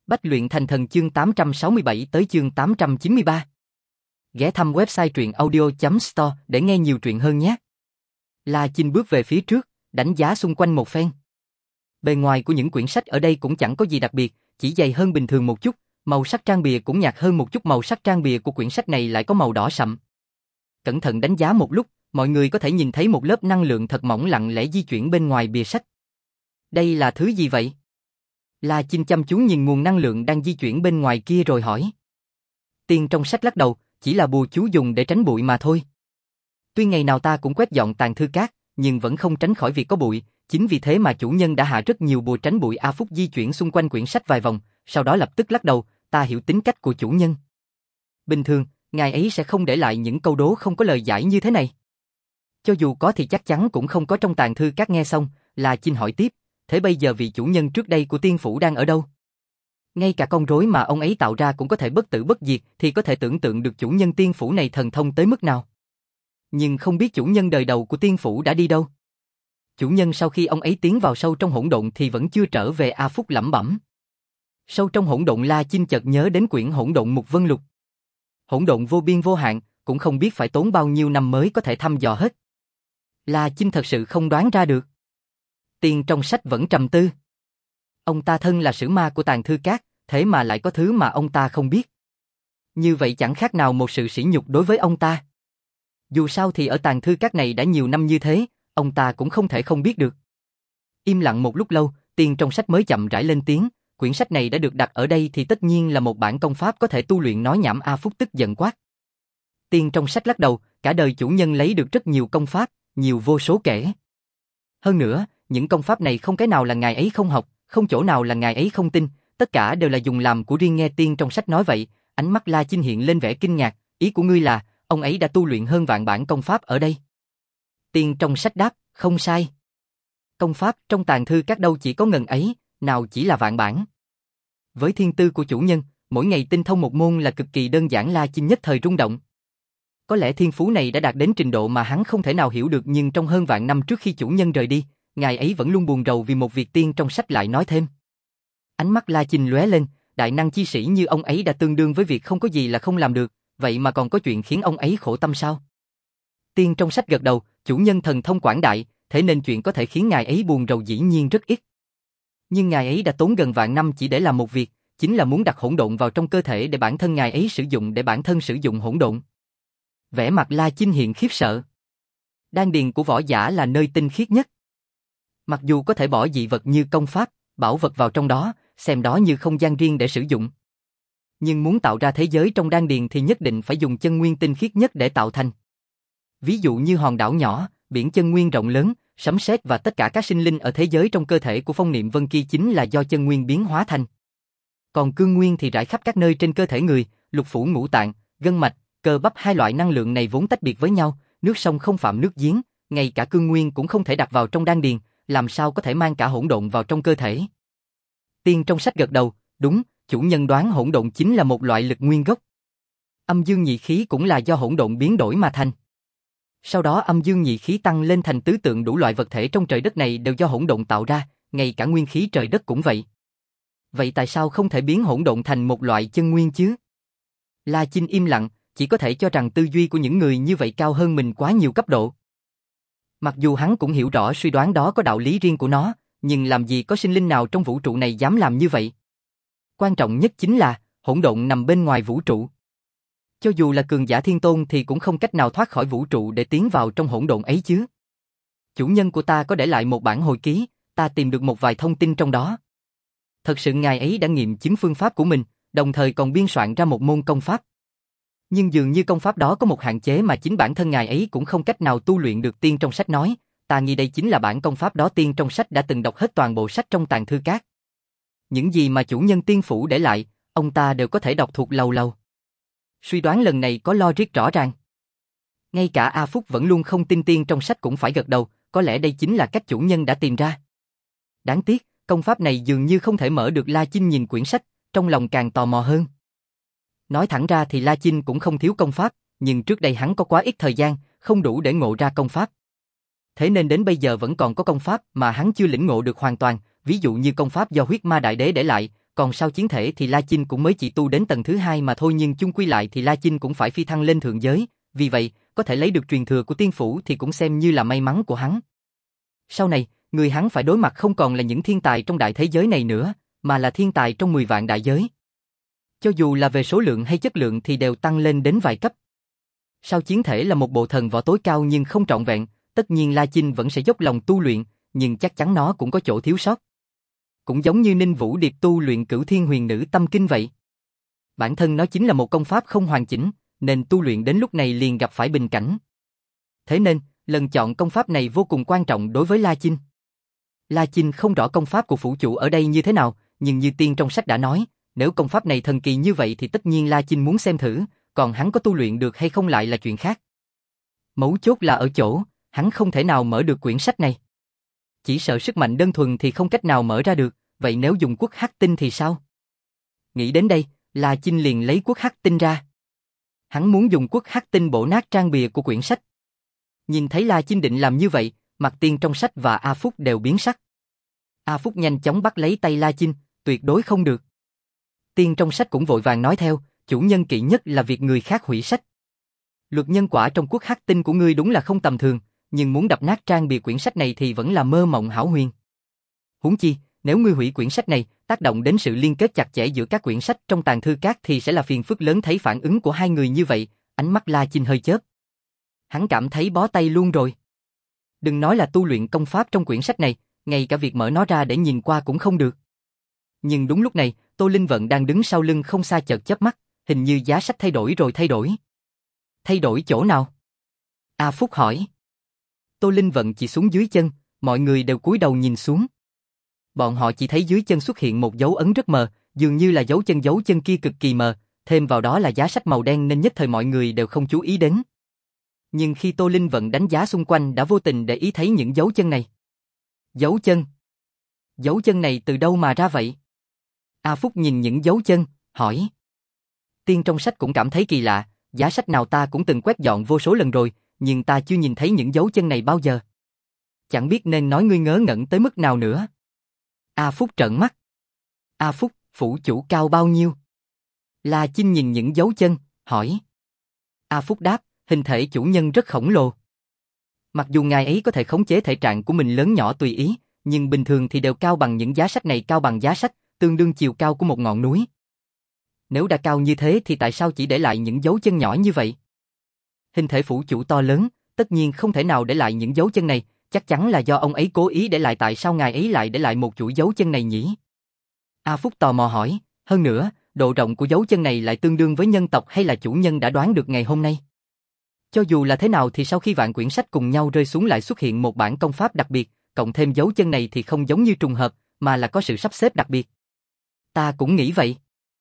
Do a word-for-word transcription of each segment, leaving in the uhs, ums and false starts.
Bách luyện thành thần chương tám trăm sáu mươi bảy tới chương tám trăm chín mươi ba. Ghé thăm website truyện audio chấm store để nghe nhiều truyện hơn nhé. La Chinh bước về phía trước, đánh giá xung quanh một phen. Bề ngoài của những quyển sách ở đây cũng chẳng có gì đặc biệt, chỉ dày hơn bình thường một chút, màu sắc trang bìa cũng nhạt hơn một chút, màu sắc trang bìa của quyển sách này lại có màu đỏ sậm. Cẩn thận đánh giá một lúc, mọi người có thể nhìn thấy một lớp năng lượng thật mỏng lặng lẽ di chuyển bên ngoài bìa sách. Đây là thứ gì vậy? La Chinh chăm chú nhìn nguồn năng lượng đang di chuyển bên ngoài kia rồi hỏi. Tiên trong sách lắc đầu, chỉ là bùa chú dùng để tránh bụi mà thôi. Tuy ngày nào ta cũng quét dọn tàn thư cát, nhưng vẫn không tránh khỏi việc có bụi, chính vì thế mà chủ nhân đã hạ rất nhiều bùa tránh bụi. A Phúc di chuyển xung quanh quyển sách vài vòng, sau đó lập tức lắc đầu, ta hiểu tính cách của chủ nhân. Bình thường, ngài ấy sẽ không để lại những câu đố không có lời giải như thế này. Cho dù có thì chắc chắn cũng không có trong tàn thư cát. Nghe xong, La Chinh hỏi tiếp, thế bây giờ vị chủ nhân trước đây của tiên phủ đang ở đâu? Ngay cả con rối mà ông ấy tạo ra cũng có thể bất tử bất diệt, thì có thể tưởng tượng được chủ nhân tiên phủ này thần thông tới mức nào. Nhưng không biết chủ nhân đời đầu của tiên phủ đã đi đâu? Chủ nhân sau khi ông ấy tiến vào sâu trong hỗn độn thì vẫn chưa trở về. A Phúc lẩm bẩm. Sâu trong hỗn độn, La Chinh chợt nhớ đến quyển Hỗn Độn Mục Vân Lục. Hỗn độn vô biên vô hạn, cũng không biết phải tốn bao nhiêu năm mới có thể thăm dò hết. La Chinh thật sự không đoán ra được. Tiên trong sách vẫn trầm tư. Ông ta thân là sử ma của tàn thư cát, thế mà lại có thứ mà ông ta không biết. Như vậy chẳng khác nào một sự sỉ nhục đối với ông ta. Dù sao thì ở tàn thư cát này đã nhiều năm như thế, ông ta cũng không thể không biết được. Im lặng một lúc lâu, tiên trong sách mới chậm rãi lên tiếng, quyển sách này đã được đặt ở đây thì tất nhiên là một bản công pháp có thể tu luyện. Nói nhảm. A Phúc tức giận quát. Tiên trong sách lắc đầu, cả đời chủ nhân lấy được rất nhiều công pháp, nhiều vô số kể. Hơn nữa, những công pháp này không cái nào là ngài ấy không học, không chỗ nào là ngài ấy không tin, tất cả đều là dùng làm của riêng. Nghe tiên trong sách nói vậy, ánh mắt La Chinh hiện lên vẻ kinh ngạc, ý của ngươi là, ông ấy đã tu luyện hơn vạn bản công pháp ở đây. Tiên trong sách đáp, không sai. Công pháp trong tàn thư các đâu chỉ có ngần ấy, nào chỉ là vạn bản. Với thiên tư của chủ nhân, mỗi ngày tinh thông một môn là cực kỳ đơn giản. La Chinh nhất thời rung động. Có lẽ thiên phú này đã đạt đến trình độ mà hắn không thể nào hiểu được, nhưng trong hơn vạn năm trước khi chủ nhân rời đi, ngài ấy vẫn luôn buồn rầu vì một việc. Tiên trong sách lại nói thêm. Ánh mắt La Chinh lóe lên, đại năng chi sĩ như ông ấy đã tương đương với việc không có gì là không làm được, vậy mà còn có chuyện khiến ông ấy khổ tâm sao? Tiên trong sách gật đầu, chủ nhân thần thông quảng đại, thế nên chuyện có thể khiến ngài ấy buồn rầu dĩ nhiên rất ít. Nhưng ngài ấy đã tốn gần vạn năm chỉ để làm một việc, chính là muốn đặt hỗn độn vào trong cơ thể để bản thân ngài ấy sử dụng, để bản thân sử dụng hỗn độn. Vẻ mặt La Chinh hiện khiếp sợ. Đan điền của võ giả là nơi tinh khiết nhất. Mặc dù có thể bỏ dị vật như công pháp, bảo vật vào trong đó, xem đó như không gian riêng để sử dụng. Nhưng muốn tạo ra thế giới trong đan điền thì nhất định phải dùng chân nguyên tinh khiết nhất để tạo thành. Ví dụ như hòn đảo nhỏ, biển chân nguyên rộng lớn, sấm sét và tất cả các sinh linh ở thế giới trong cơ thể của Phong Niệm Vân kia chính là do chân nguyên biến hóa thành. Còn cương nguyên thì rải khắp các nơi trên cơ thể người, lục phủ ngũ tạng, gân mạch, cơ bắp. Hai loại năng lượng này vốn tách biệt với nhau, nước sông không phạm nước giếng, ngay cả cương nguyên cũng không thể đặt vào trong đan điền, làm sao có thể mang cả hỗn độn vào trong cơ thể. Tiên trong sách gật đầu, đúng, chủ nhân đoán hỗn độn chính là một loại lực nguyên gốc. Âm dương nhị khí cũng là do hỗn độn biến đổi mà thành. Sau đó âm dương nhị khí tăng lên thành tứ tượng, đủ loại vật thể trong trời đất này đều do hỗn độn tạo ra, ngay cả nguyên khí trời đất cũng vậy. Vậy tại sao không thể biến hỗn độn thành một loại chân nguyên chứ? La Chinh im lặng, chỉ có thể cho rằng tư duy của những người như vậy cao hơn mình quá nhiều cấp độ. Mặc dù hắn cũng hiểu rõ suy đoán đó có đạo lý riêng của nó, nhưng làm gì có sinh linh nào trong vũ trụ này dám làm như vậy? Quan trọng nhất chính là, hỗn độn nằm bên ngoài vũ trụ. Cho dù là cường giả thiên tôn thì cũng không cách nào thoát khỏi vũ trụ để tiến vào trong hỗn độn ấy chứ. Chủ nhân của ta có để lại một bản hồi ký, ta tìm được một vài thông tin trong đó. Thật sự ngài ấy đã nghiệm chứng phương pháp của mình, đồng thời còn biên soạn ra một môn công pháp. Nhưng dường như công pháp đó có một hạn chế mà chính bản thân ngài ấy cũng không cách nào tu luyện được. Tiên trong sách nói, ta nghi đây chính là bản công pháp đó. Tiên trong sách đã từng đọc hết toàn bộ sách trong tàn thư cát. Những gì mà chủ nhân tiên phủ để lại, ông ta đều có thể đọc thuộc lầu lầu. Suy đoán lần này có logic rõ ràng. Ngay cả A Phúc vẫn luôn không tin tiên trong sách cũng phải gật đầu, có lẽ đây chính là cách chủ nhân đã tìm ra. Đáng tiếc, công pháp này dường như không thể mở được. La Chinh nhìn quyển sách, trong lòng càng tò mò hơn. Nói thẳng ra thì La Chinh cũng không thiếu công pháp, nhưng trước đây hắn có quá ít thời gian, không đủ để ngộ ra công pháp. Thế nên đến bây giờ vẫn còn có công pháp mà hắn chưa lĩnh ngộ được hoàn toàn, ví dụ như công pháp do huyết ma đại đế để lại, còn sao chiến thể thì La Chinh cũng mới chỉ tu đến tầng thứ hai mà thôi, nhưng chung quy lại thì La Chinh cũng phải phi thăng lên thượng giới, vì vậy, có thể lấy được truyền thừa của tiên phủ thì cũng xem như là may mắn của hắn. Sau này, người hắn phải đối mặt không còn là những thiên tài trong đại thế giới này nữa, mà là thiên tài trong mười vạn đại giới. Cho dù là về số lượng hay chất lượng thì đều tăng lên đến vài cấp. Sao chiến thể là một bộ thần võ tối cao nhưng không trọn vẹn, tất nhiên La Chinh vẫn sẽ dốc lòng tu luyện, nhưng chắc chắn nó cũng có chỗ thiếu sót. Cũng giống như Ninh Vũ Điệp tu luyện Cửu Thiên Huyền Nữ Tâm Kinh vậy. Bản thân nó chính là một công pháp không hoàn chỉnh, nên tu luyện đến lúc này liền gặp phải bình cảnh. Thế nên, lần chọn công pháp này vô cùng quan trọng đối với La Chinh. La Chinh không rõ công pháp của phủ chủ ở đây như thế nào, nhưng như tiên trong sách đã nói, nếu công pháp này thần kỳ như vậy thì tất nhiên La Chinh muốn xem thử, còn hắn có tu luyện được hay không lại là chuyện khác. Mấu chốt là ở chỗ, hắn không thể nào mở được quyển sách này. Chỉ sợ sức mạnh đơn thuần thì không cách nào mở ra được, vậy nếu dùng quốc hắc tinh thì sao? Nghĩ đến đây, La Chinh liền lấy quốc hắc tinh ra. Hắn muốn dùng quốc hắc tinh bổ nát trang bìa của quyển sách. Nhìn thấy La Chinh định làm như vậy, mặt tiên trong sách và A Phúc đều biến sắc. A Phúc nhanh chóng bắt lấy tay La Chinh, tuyệt đối không được. Tiên trong sách cũng vội vàng nói theo, chủ nhân kỵ nhất là việc người khác hủy sách. Luật nhân quả trong quốc hắc tinh của ngươi đúng là không tầm thường, nhưng muốn đập nát trang bìa quyển sách này thì vẫn là mơ mộng hão huyền. Huống chi, nếu ngươi hủy quyển sách này, tác động đến sự liên kết chặt chẽ giữa các quyển sách trong tàng thư các thì sẽ là phiền phức lớn. Thấy phản ứng của hai người như vậy, ánh mắt La Chinh hơi chớp. Hắn cảm thấy bó tay luôn rồi. Đừng nói là tu luyện công pháp trong quyển sách này, ngay cả việc mở nó ra để nhìn qua cũng không được. Nhưng đúng lúc này, Tô Linh Vận đang đứng sau lưng không xa chợt chớp mắt, hình như giá sách thay đổi rồi thay đổi. Thay đổi chỗ nào? A Phúc hỏi. Tô Linh Vận chỉ xuống dưới chân, mọi người đều cúi đầu nhìn xuống. Bọn họ chỉ thấy dưới chân xuất hiện một dấu ấn rất mờ, dường như là dấu chân dấu chân kia cực kỳ mờ, thêm vào đó là giá sách màu đen nên nhất thời mọi người đều không chú ý đến. Nhưng khi Tô Linh Vận đánh giá xung quanh đã vô tình để ý thấy những dấu chân này. Dấu chân? Dấu chân này từ đâu mà ra vậy? A Phúc nhìn những dấu chân, hỏi. Tiên trong sách cũng cảm thấy kỳ lạ, giá sách nào ta cũng từng quét dọn vô số lần rồi, nhưng ta chưa nhìn thấy những dấu chân này bao giờ. Chẳng biết nên nói ngươi ngớ ngẩn tới mức nào nữa. A Phúc trợn mắt. A Phúc, phủ chủ cao bao nhiêu? La Chinh nhìn những dấu chân, hỏi. A Phúc đáp, hình thể chủ nhân rất khổng lồ. Mặc dù ngài ấy có thể khống chế thể trạng của mình lớn nhỏ tùy ý, nhưng bình thường thì đều cao bằng những giá sách này, cao bằng giá sách, tương đương chiều cao của một ngọn núi. Nếu đã cao như thế thì tại sao chỉ để lại những dấu chân nhỏ như vậy? Hình thể phủ chủ to lớn, tất nhiên không thể nào để lại những dấu chân này, chắc chắn là do ông ấy cố ý để lại. Tại sao ngài ấy lại để lại một chuỗi dấu chân này nhỉ? A Phúc tò mò hỏi, hơn nữa, độ rộng của dấu chân này lại tương đương với nhân tộc hay là chủ nhân đã đoán được ngày hôm nay? Cho dù là thế nào thì sau khi vạn quyển sách cùng nhau rơi xuống lại xuất hiện một bản công pháp đặc biệt, cộng thêm dấu chân này thì không giống như trùng hợp, mà là có sự sắp xếp đặc biệt. Ta cũng nghĩ vậy.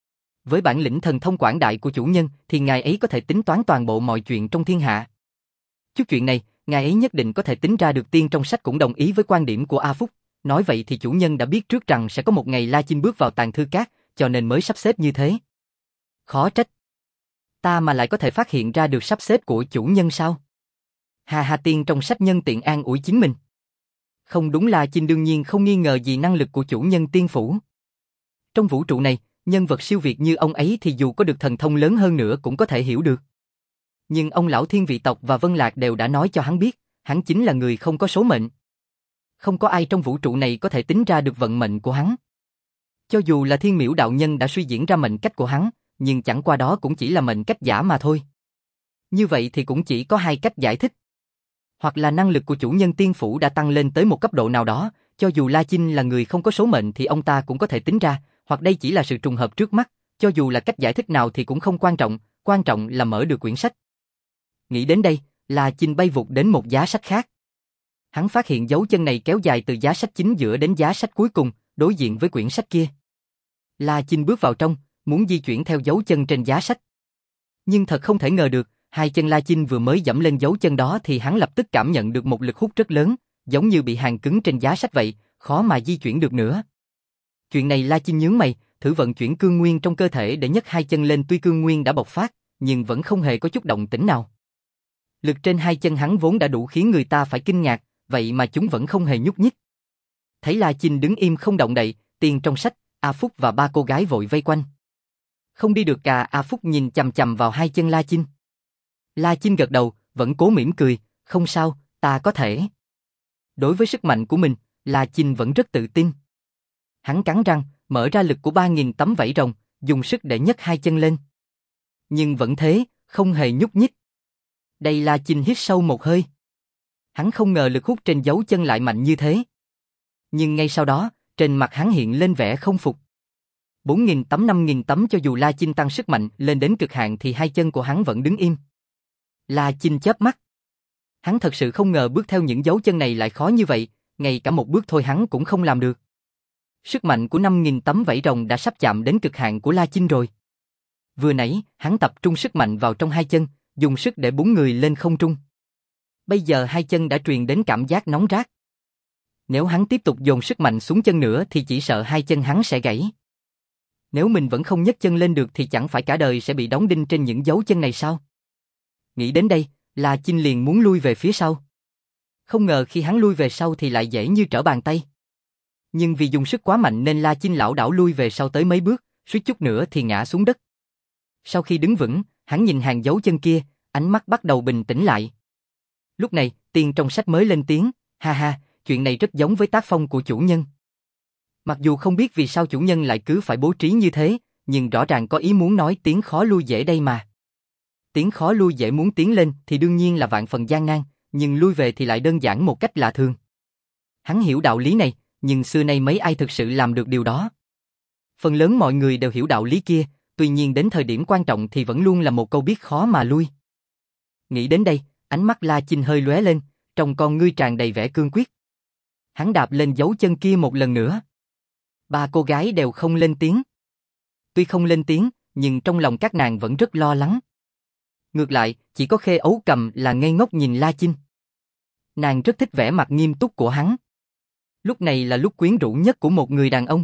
Với bản lĩnh thần thông quảng đại của chủ nhân thì ngài ấy có thể tính toán toàn bộ mọi chuyện trong thiên hạ. Chút chuyện này, ngài ấy nhất định có thể tính ra được. Tiên trong sách cũng đồng ý với quan điểm của A Phúc, nói vậy thì chủ nhân đã biết trước rằng sẽ có một ngày La Chinh bước vào tàng thư các, cho nên mới sắp xếp như thế. Khó trách. Ta mà lại có thể phát hiện ra được sắp xếp của chủ nhân sao? Hà Hà Tiên trong sách nhân tiện an ủi chính mình. Không đúng, La Chinh đương nhiên không nghi ngờ gì năng lực của chủ nhân tiên phủ. Trong vũ trụ này, nhân vật siêu việt như ông ấy thì dù có được thần thông lớn hơn nữa cũng có thể hiểu được. Nhưng ông lão Thiên Vị tộc và Vân Lạc đều đã nói cho hắn biết, hắn chính là người không có số mệnh. Không có ai trong vũ trụ này có thể tính ra được vận mệnh của hắn. Cho dù là Thiên Miễu đạo nhân đã suy diễn ra mệnh cách của hắn, nhưng chẳng qua đó cũng chỉ là mệnh cách giả mà thôi. Như vậy thì cũng chỉ có hai cách giải thích. Hoặc là năng lực của chủ nhân tiên phủ đã tăng lên tới một cấp độ nào đó, cho dù La Chinh là người không có số mệnh thì ông ta cũng có thể tính ra, hoặc đây chỉ là sự trùng hợp trước mắt, cho dù là cách giải thích nào thì cũng không quan trọng, quan trọng là mở được quyển sách. Nghĩ đến đây, La Chinh bay vụt đến một giá sách khác. Hắn phát hiện dấu chân này kéo dài từ giá sách chính giữa đến giá sách cuối cùng, đối diện với quyển sách kia. La Chinh bước vào trong, muốn di chuyển theo dấu chân trên giá sách. Nhưng thật không thể ngờ được, hai chân La Chinh vừa mới dẫm lên dấu chân đó thì hắn lập tức cảm nhận được một lực hút rất lớn, giống như bị hàn cứng trên giá sách vậy, khó mà di chuyển được nữa. Chuyện này La Chinh nhướng mày, thử vận chuyển cương nguyên trong cơ thể để nhấc hai chân lên, tuy cương nguyên đã bộc phát, nhưng vẫn không hề có chút động tĩnh nào. Lực trên hai chân hắn vốn đã đủ khiến người ta phải kinh ngạc, vậy mà chúng vẫn không hề nhúc nhích. Thấy La Chinh đứng im không động đậy, tiên trong sách, A Phúc và ba cô gái vội vây quanh. Không đi được à? A Phúc nhìn chằm chằm vào hai chân La Chinh. La Chinh gật đầu, vẫn cố mỉm cười, không sao, ta có thể. Đối với sức mạnh của mình, La Chinh vẫn rất tự tin. Hắn cắn răng, mở ra lực của ba nghìn tấm vảy rồng, dùng sức để nhấc hai chân lên. Nhưng vẫn thế, không hề nhúc nhích. Đây La Chinh hít sâu một hơi. Hắn không ngờ lực hút trên dấu chân lại mạnh như thế. Nhưng ngay sau đó, trên mặt hắn hiện lên vẻ không phục. bốn nghìn tấm năm nghìn tấm cho dù La Chinh tăng sức mạnh lên đến cực hạn thì hai chân của hắn vẫn đứng im. La Chinh chớp mắt. Hắn thật sự không ngờ bước theo những dấu chân này lại khó như vậy, ngay cả một bước thôi hắn cũng không làm được. Sức mạnh của năm nghìn tấm vảy rồng đã sắp chạm đến cực hạn của La Chinh rồi. Vừa nãy, hắn tập trung sức mạnh vào trong hai chân, dùng sức để búng người lên không trung. Bây giờ hai chân đã truyền đến cảm giác nóng rát. Nếu hắn tiếp tục dồn sức mạnh xuống chân nữa thì chỉ sợ hai chân hắn sẽ gãy. Nếu mình vẫn không nhấc chân lên được thì chẳng phải cả đời sẽ bị đóng đinh trên những dấu chân này sao? Nghĩ đến đây, La Chinh liền muốn lui về phía sau. Không ngờ khi hắn lui về sau thì lại dễ như trở bàn tay. Nhưng vì dùng sức quá mạnh nên La Chinh lảo đảo lui về sau tới mấy bước, suýt chút nữa thì ngã xuống đất. Sau khi đứng vững, hắn nhìn hàng dấu chân kia, ánh mắt bắt đầu bình tĩnh lại. Lúc này, tiên trong sách mới lên tiếng, ha ha, chuyện này rất giống với tác phong của chủ nhân. Mặc dù không biết vì sao chủ nhân lại cứ phải bố trí như thế, nhưng rõ ràng có ý muốn nói tiến khó lui dễ đây mà. Tiến khó lui dễ muốn tiến lên thì đương nhiên là vạn phần gian nan, nhưng lui về thì lại đơn giản một cách lạ thường. Hắn hiểu đạo lý này, nhưng xưa nay mấy ai thực sự làm được điều đó. Phần lớn mọi người đều hiểu đạo lý kia, tuy nhiên đến thời điểm quan trọng thì vẫn luôn là một câu biết khó mà lui. Nghĩ đến đây, ánh mắt La Chinh hơi lóe lên, trong con ngươi tràn đầy vẻ cương quyết. Hắn đạp lên dấu chân kia một lần nữa. Ba cô gái đều không lên tiếng. Tuy không lên tiếng, nhưng trong lòng các nàng vẫn rất lo lắng. Ngược lại, chỉ có Khê Ấu Cầm là ngây ngốc nhìn La Chinh. Nàng rất thích vẻ mặt nghiêm túc của hắn. Lúc này là lúc quyến rũ nhất của một người đàn ông.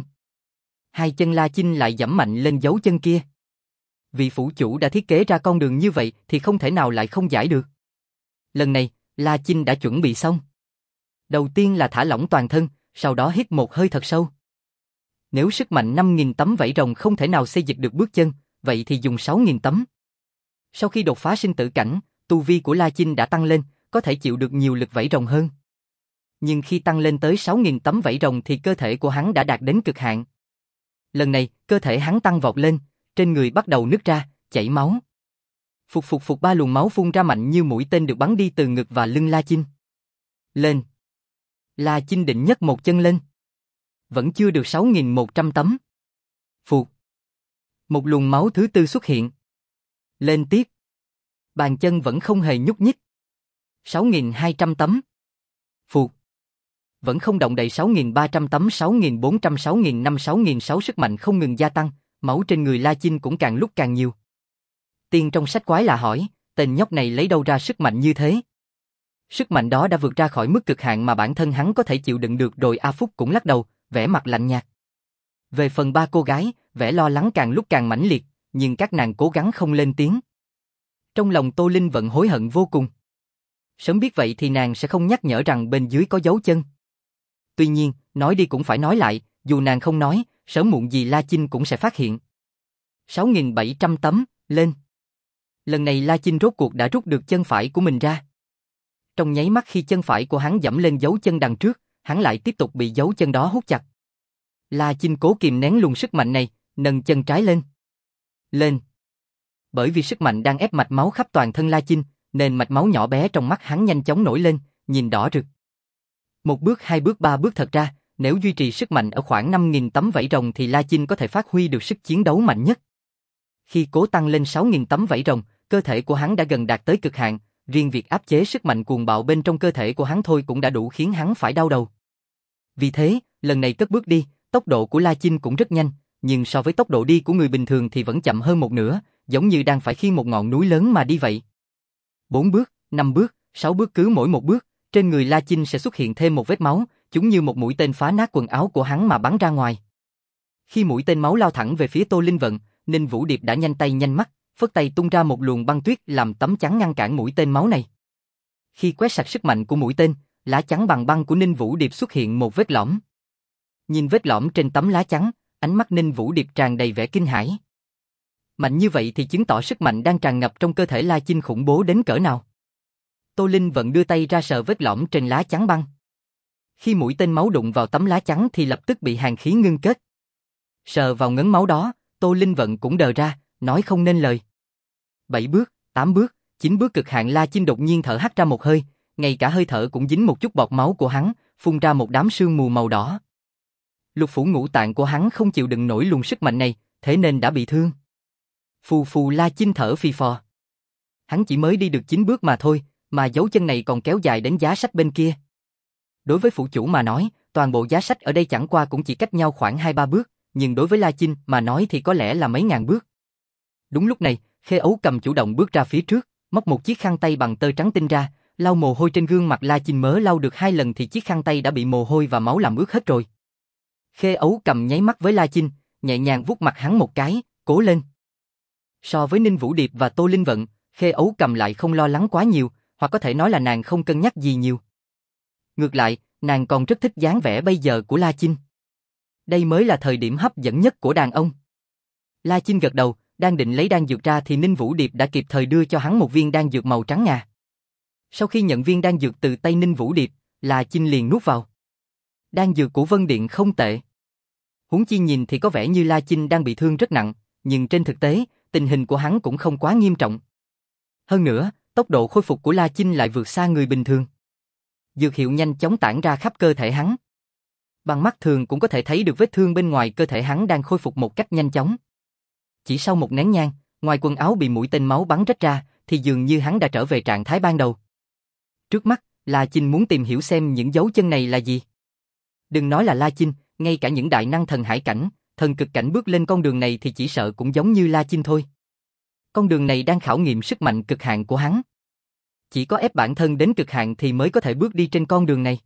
Hai chân La Chinh lại giẫm mạnh lên dấu chân kia. Vị phủ chủ đã thiết kế ra con đường như vậy thì không thể nào lại không giải được. Lần này, La Chinh đã chuẩn bị xong. Đầu tiên là thả lỏng toàn thân, sau đó hít một hơi thật sâu. Nếu sức mạnh năm nghìn tấm vảy rồng không thể nào xây dịch được bước chân, vậy thì dùng sáu nghìn tấm. Sau khi đột phá sinh tử cảnh, tu vi của La Chinh đã tăng lên, có thể chịu được nhiều lực vảy rồng hơn. Nhưng khi tăng lên tới sáu nghìn tấm vảy rồng thì cơ thể của hắn đã đạt đến cực hạn. Lần này, cơ thể hắn tăng vọt lên, trên người bắt đầu nứt ra, chảy máu. Phục phục phục ba luồng máu phun ra mạnh như mũi tên được bắn đi từ ngực và lưng La Chinh. Lên. La Chinh định nhấc một chân lên. Vẫn chưa được sáu nghìn một trăm tấm. Phục. Một luồng máu thứ tư xuất hiện. Lên tiếp. Bàn chân vẫn không hề nhúc nhích. sáu nghìn hai trăm tấm. Phục. Vẫn không động đậy sáu nghìn ba trăm tấm, sáu nghìn bốn trăm, sáu nghìn năm trăm, sáu nghìn sáu trăm sức mạnh không ngừng gia tăng, máu trên người La Chinh cũng càng lúc càng nhiều. Tiên trong sách quái lạ hỏi, tên nhóc này lấy đâu ra sức mạnh như thế? Sức mạnh đó đã vượt ra khỏi mức cực hạn mà bản thân hắn có thể chịu đựng được rồi. A Phúc cũng lắc đầu, vẻ mặt lạnh nhạt. Về phần ba cô gái, vẻ lo lắng càng lúc càng mãnh liệt, nhưng các nàng cố gắng không lên tiếng. Trong lòng Tô Linh vẫn hối hận vô cùng. Sớm biết vậy thì nàng sẽ không nhắc nhở rằng bên dưới có dấu chân. Tuy nhiên, nói đi cũng phải nói lại, dù nàng không nói, sớm muộn gì La Chinh cũng sẽ phát hiện. sáu nghìn bảy trăm tấm, lên. Lần này La Chinh rốt cuộc đã rút được chân phải của mình ra. Trong nháy mắt khi chân phải của hắn dẫm lên dấu chân đằng trước, hắn lại tiếp tục bị dấu chân đó hút chặt. La Chinh cố kìm nén luồng sức mạnh này, nâng chân trái lên. Lên. Bởi vì sức mạnh đang ép mạch máu khắp toàn thân La Chinh, nên mạch máu nhỏ bé trong mắt hắn nhanh chóng nổi lên, nhìn đỏ rực. Một bước, hai bước, ba bước thật ra, nếu duy trì sức mạnh ở khoảng năm nghìn tấm vảy rồng thì La Chinh có thể phát huy được sức chiến đấu mạnh nhất. Khi cố tăng lên sáu nghìn tấm vảy rồng, cơ thể của hắn đã gần đạt tới cực hạn, riêng việc áp chế sức mạnh cuồng bạo bên trong cơ thể của hắn thôi cũng đã đủ khiến hắn phải đau đầu. Vì thế, lần này cất bước đi, tốc độ của La Chinh cũng rất nhanh, nhưng so với tốc độ đi của người bình thường thì vẫn chậm hơn một nửa, giống như đang phải khiêng một ngọn núi lớn mà đi vậy. Bốn bước, năm bước, sáu bước, cứ mỗi một bước, trên người La Chinh sẽ xuất hiện thêm một vết máu, chúng như một mũi tên phá nát quần áo của hắn mà bắn ra ngoài. Khi mũi tên máu lao thẳng về phía Tô Linh Vận, Ninh Vũ Điệp đã nhanh tay nhanh mắt, phất tay tung ra một luồng băng tuyết làm tấm chắn ngăn cản mũi tên máu này. Khi quét sạch sức mạnh của mũi tên, lá chắn bằng băng của Ninh Vũ Điệp xuất hiện một vết lõm. Nhìn vết lõm trên tấm lá chắn, Ánh mắt Ninh Vũ Điệp tràn đầy vẻ kinh hãi. Mạnh như vậy thì chứng tỏ sức mạnh đang tràn ngập trong cơ thể La Chinh khủng bố đến cỡ nào. Tô Linh Vận đưa tay ra sờ vết lõm trên lá chắn băng. Khi mũi tên máu đụng vào tấm lá chắn thì lập tức bị hàn khí ngưng kết. Sờ vào ngấn máu đó, Tô Linh Vận cũng đờ ra, nói không nên lời. Bảy bước, tám bước, chín bước cực hạn. La Chinh đột nhiên thở hắt ra một hơi, ngay cả hơi thở cũng dính một chút bọt máu của hắn, phun ra một đám sương mù màu đỏ. Lục phủ ngũ tạng của hắn không chịu đựng nổi luồng sức mạnh này, thế nên đã bị thương. Phù phù. La Chinh thở phì phò. Hắn chỉ mới đi được chín bước mà thôi, mà dấu chân này còn kéo dài đến giá sách bên kia. Đối với phủ chủ mà nói, toàn bộ giá sách ở đây chẳng qua cũng chỉ cách nhau khoảng hai ba bước, nhưng đối với La Chinh mà nói thì có lẽ là mấy ngàn bước. Đúng lúc này, Khê Ấu Cầm chủ động bước ra phía trước, móc một chiếc khăn tay bằng tơ trắng tinh ra, lau mồ hôi trên gương mặt. La Chinh mới lau được hai lần thì chiếc khăn tay đã bị mồ hôi và máu làm ướt hết rồi. Khê Ấu Cầm nháy mắt với La Chinh, nhẹ nhàng vuốt mặt hắn một cái, cố lên. So với Ninh Vũ Điệp và Tô Linh Vận, Khê Ấu Cầm lại không lo lắng quá nhiều, hoặc có thể nói là nàng không cân nhắc gì nhiều. Ngược lại, nàng còn rất thích dáng vẻ bây giờ của La Chinh. Đây mới là thời điểm hấp dẫn nhất của đàn ông. La Chinh gật đầu, đang định lấy đan dược ra thì Ninh Vũ Điệp đã kịp thời đưa cho hắn một viên đan dược màu trắng ngà. Sau khi nhận viên đan dược từ tay Ninh Vũ Điệp, La Chinh liền nuốt vào. Đan dược của Vân Điện không tệ. Huống chi nhìn thì có vẻ như La Chinh đang bị thương rất nặng, nhưng trên thực tế, tình hình của hắn cũng không quá nghiêm trọng. Hơn nữa, tốc độ khôi phục của La Chinh lại vượt xa người bình thường. Dược hiệu nhanh chóng tản ra khắp cơ thể hắn. Bằng mắt thường cũng có thể thấy được vết thương bên ngoài cơ thể hắn đang khôi phục một cách nhanh chóng. Chỉ sau một nén nhang, ngoài quần áo bị mũi tên máu bắn rách ra, thì dường như hắn đã trở về trạng thái ban đầu. Trước mắt, La Chinh muốn tìm hiểu xem những dấu chân này là gì. Đừng nói là La Chinh, ngay cả những đại năng thần hải cảnh, thần cực cảnh bước lên con đường này thì chỉ sợ cũng giống như La Chinh thôi. Con đường này đang khảo nghiệm sức mạnh cực hạn của hắn. Chỉ có ép bản thân đến cực hạn thì mới có thể bước đi trên con đường này.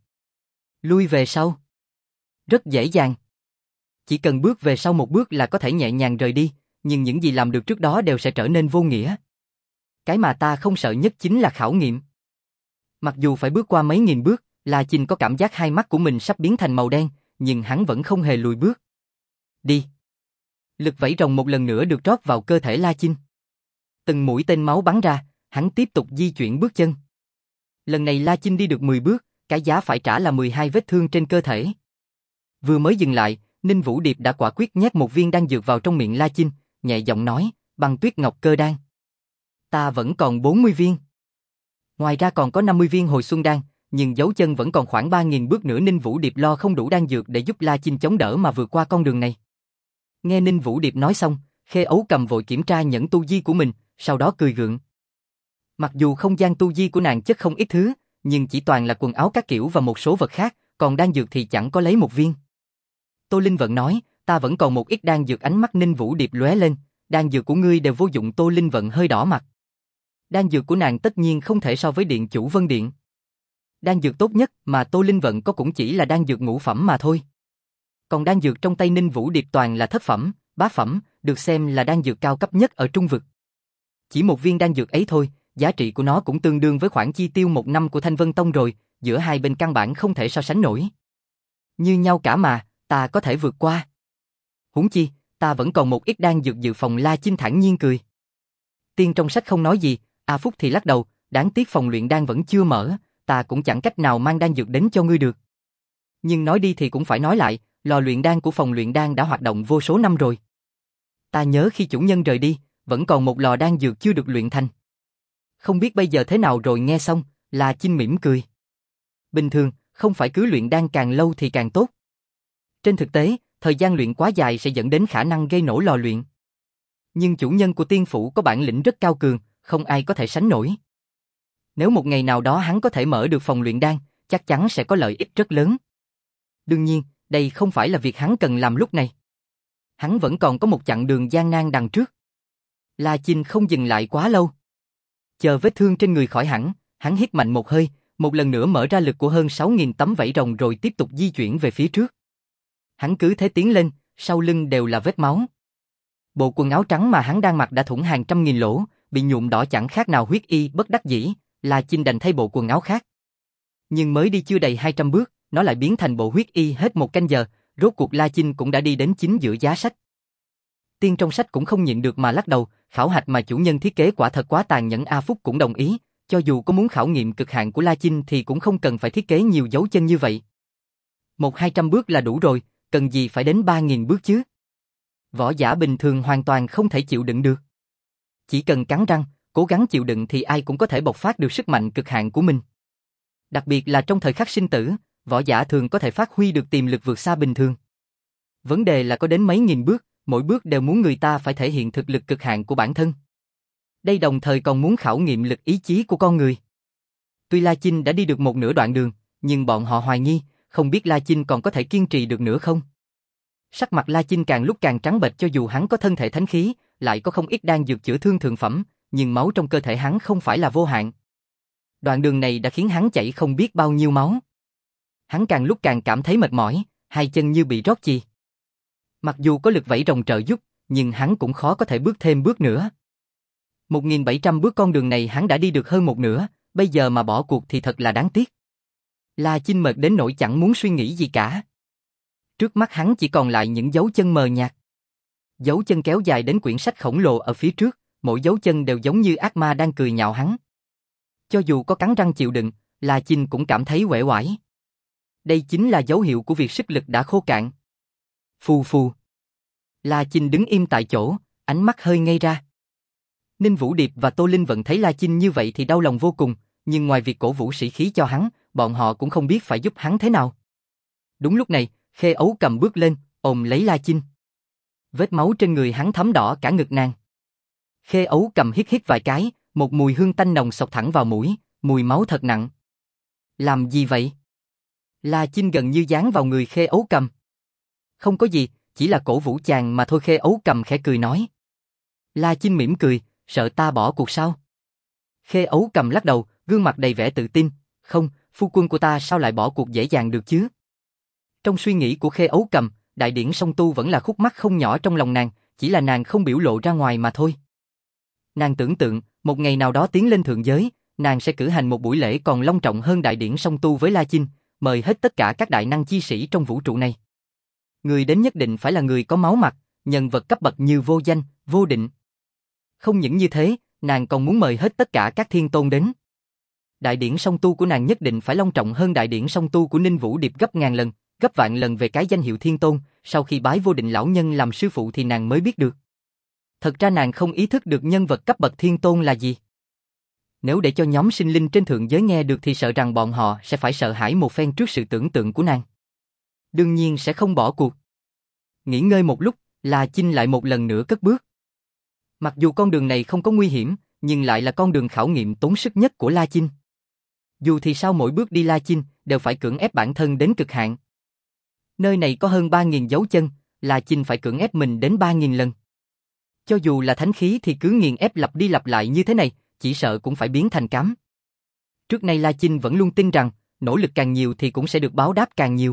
Lui về sau. Rất dễ dàng. Chỉ cần bước về sau một bước là có thể nhẹ nhàng rời đi, nhưng những gì làm được trước đó đều sẽ trở nên vô nghĩa. Cái mà ta không sợ nhất chính là khảo nghiệm. Mặc dù phải bước qua mấy nghìn bước, La Chinh có cảm giác hai mắt của mình sắp biến thành màu đen, nhưng hắn vẫn không hề lùi bước. Đi. Lực vẫy rồng một lần nữa được rót vào cơ thể La Chinh. Từng mũi tên máu bắn ra, hắn tiếp tục di chuyển bước chân. Lần này La Chinh đi được mười bước, cái giá phải trả là mười hai vết thương trên cơ thể. Vừa mới dừng lại, Ninh Vũ Điệp đã quả quyết nhét một viên đan dược vào trong miệng La Chinh, nhẹ giọng nói, Băng Tuyết Ngọc Cơ Đan. Ta vẫn còn bốn mươi viên. Ngoài ra còn có năm mươi viên Hồi Xuân Đan, nhưng dấu chân vẫn còn khoảng ba nghìn bước nữa. Ninh Vũ Điệp lo không đủ đan dược để giúp La Chinh chống đỡ mà vượt qua con đường này. Nghe Ninh Vũ Điệp nói xong, Khê Ấu Cầm vội kiểm tra nhẫn tu di của mình, sau đó cười gượng. Mặc dù không gian tu di của nàng chất không ít thứ, nhưng chỉ toàn là quần áo các kiểu và một số vật khác, còn đan dược thì chẳng có lấy một viên. Tô Linh Vận nói, ta vẫn còn một ít đan dược. Ánh mắt Ninh Vũ Điệp lóe lên, đan dược của ngươi đều vô dụng. Tô Linh Vận hơi đỏ mặt. Đan dược của nàng tất nhiên không thể so với điện chủ Vân Điện. Đan dược tốt nhất mà Tô Linh Vận có cũng chỉ là đan dược ngũ phẩm mà thôi. Còn đan dược trong tay Ninh Vũ Điệp toàn là thất phẩm, bá phẩm, được xem là đan dược cao cấp nhất ở Trung Vực. Chỉ một viên đan dược ấy thôi, giá trị của nó cũng tương đương với khoản chi tiêu một năm của Thanh Vân Tông rồi, giữa hai bên căn bản không thể so sánh nổi. Như nhau cả mà, ta có thể vượt qua. Huống chi, ta vẫn còn một ít đan dược dự phòng. La Chinh thản nhiên cười. Tiên trong sách không nói gì, A Phúc thì lắc đầu, đáng tiếc phòng luyện đan vẫn chưa mở, ta cũng chẳng cách nào mang đan dược đến cho ngươi được. Nhưng nói đi thì cũng phải nói lại, lò luyện đan của phòng luyện đan đã hoạt động vô số năm rồi. Ta nhớ khi chủ nhân rời đi, vẫn còn một lò đan dược chưa được luyện thành. Không biết bây giờ thế nào rồi. Nghe xong, La Chinh mỉm cười. Bình thường, không phải cứ luyện đan càng lâu thì càng tốt. Trên thực tế, thời gian luyện quá dài sẽ dẫn đến khả năng gây nổ lò luyện. Nhưng chủ nhân của tiên phủ có bản lĩnh rất cao cường, không ai có thể sánh nổi. Nếu một ngày nào đó hắn có thể mở được phòng luyện đan, chắc chắn sẽ có lợi ích rất lớn. Đương nhiên, đây không phải là việc hắn cần làm lúc này. Hắn vẫn còn có một chặng đường gian nan đằng trước. La Chinh không dừng lại quá lâu. Chờ vết thương trên người khỏi hẳn, hắn hít mạnh một hơi, một lần nữa mở ra lực của hơn sáu nghìn tấm vảy rồng rồi tiếp tục di chuyển về phía trước. Hắn cứ thế tiến lên, sau lưng đều là vết máu. Bộ quần áo trắng mà hắn đang mặc đã thủng hàng trăm nghìn lỗ, bị nhuộm đỏ chẳng khác nào huyết y. Bất đắc dĩ, La Chinh đành thay bộ quần áo khác. Nhưng mới đi chưa đầy hai trăm bước, nó lại biến thành bộ huyết y. Hết một canh giờ, rốt cuộc La Chinh cũng đã đi đến chính giữa giá sách. Tiên trong sách cũng không nhịn được mà lắc đầu, khảo hạch mà chủ nhân thiết kế quả thật quá tàn nhẫn. A Phúc cũng đồng ý, cho dù có muốn khảo nghiệm cực hạn của La Chinh thì cũng không cần phải thiết kế nhiều dấu chân như vậy. Một hai trăm bước là đủ rồi, cần gì phải đến ba nghìn bước chứ? Võ giả bình thường hoàn toàn không thể chịu đựng được. Chỉ cần cắn răng, cố gắng chịu đựng thì ai cũng có thể bộc phát được sức mạnh cực hạn của mình. Đặc biệt là trong thời khắc sinh tử, võ giả thường có thể phát huy được tiềm lực vượt xa bình thường. Vấn đề là có đến mấy nghìn bước, mỗi bước đều muốn người ta phải thể hiện thực lực cực hạn của bản thân. Đây đồng thời còn muốn khảo nghiệm lực ý chí của con người. Tuy La Chinh đã đi được một nửa đoạn đường, nhưng bọn họ hoài nghi, không biết La Chinh còn có thể kiên trì được nữa không? Sắc mặt La Chinh càng lúc càng trắng bệch, cho dù hắn có thân thể thánh khí, lại có không ít đan dược chữa thương thượng phẩm, nhưng máu trong cơ thể hắn không phải là vô hạn. Đoạn đường này đã khiến hắn chảy không biết bao nhiêu máu. Hắn càng lúc càng cảm thấy mệt mỏi, hai chân như bị rót chì. Mặc dù có lực vẫy rồng trợ giúp, nhưng hắn cũng khó có thể bước thêm bước nữa. một nghìn bảy trăm bước con đường này hắn đã đi được hơn một nửa, bây giờ mà bỏ cuộc thì thật là đáng tiếc. La Chinh mệt đến nỗi chẳng muốn suy nghĩ gì cả. Trước mắt hắn chỉ còn lại những dấu chân mờ nhạt. Dấu chân kéo dài đến quyển sách khổng lồ ở phía trước, mỗi dấu chân đều giống như ác ma đang cười nhạo hắn. Cho dù có cắn răng chịu đựng, La Chinh cũng cảm thấy uể oải. Đây chính là dấu hiệu của việc sức lực đã khô cạn. Phù phù. La Chinh đứng im tại chỗ, ánh mắt hơi ngây ra. Ninh Vũ Điệp và Tô Linh Vận thấy La Chinh như vậy thì đau lòng vô cùng, nhưng ngoài việc cổ vũ sĩ khí cho hắn, bọn họ cũng không biết phải giúp hắn thế nào. Đúng lúc này, Khê Ấu Cầm bước lên, ôm lấy La Chinh. Vết máu trên người hắn thấm đỏ cả ngực nàng. Khê Ấu Cầm hít hít vài cái, một mùi hương tanh nồng xộc thẳng vào mũi, mùi máu thật nặng. Làm gì vậy? La Chinh gần như dán vào người Khê Ấu Cầm. Không có gì, chỉ là cổ vũ chàng mà thôi. Khê Ấu Cầm khẽ cười nói. La Chinh mỉm cười, sợ ta bỏ cuộc sao? Khê Ấu Cầm lắc đầu, gương mặt đầy vẻ tự tin. Không, phu quân của ta sao lại bỏ cuộc dễ dàng được chứ? Trong suy nghĩ của Khê Ấu Cầm, đại điển song tu vẫn là khúc mắc không nhỏ trong lòng nàng, chỉ là nàng không biểu lộ ra ngoài mà thôi. Nàng tưởng tượng, một ngày nào đó tiến lên thượng giới, nàng sẽ cử hành một buổi lễ còn long trọng hơn đại điển song tu với La Chinh, mời hết tất cả các đại năng chi sĩ trong vũ trụ này. Người đến nhất định phải là người có máu mặt, nhân vật cấp bậc như Vô Danh, Vô Định. Không những như thế, nàng còn muốn mời hết tất cả các thiên tôn đến. Đại điển song tu của nàng nhất định phải long trọng hơn đại điển song tu của Ninh Vũ Điệp gấp ngàn lần, gấp vạn lần về cái danh hiệu thiên tôn. Sau khi bái Vô Định lão nhân làm sư phụ thì nàng mới biết được. Thật ra nàng không ý thức được nhân vật cấp bậc thiên tôn là gì. Nếu để cho nhóm sinh linh trên thượng giới nghe được thì sợ rằng bọn họ sẽ phải sợ hãi một phen trước sự tưởng tượng của nàng. Đương nhiên sẽ không bỏ cuộc. Nghỉ ngơi một lúc, La Chinh lại một lần nữa cất bước. Mặc dù con đường này không có nguy hiểm, nhưng lại là con đường khảo nghiệm tốn sức nhất của La Chinh. Dù thì sau mỗi bước đi La Chinh đều phải cưỡng ép bản thân đến cực hạn. Nơi này có hơn ba nghìn dấu chân, La Chinh phải cưỡng ép mình đến ba nghìn lần. Cho dù là thánh khí thì cứ nghiền ép lặp đi lặp lại như thế này, chỉ sợ cũng phải biến thành cám. Trước nay La Chinh vẫn luôn tin rằng, nỗ lực càng nhiều thì cũng sẽ được báo đáp càng nhiều.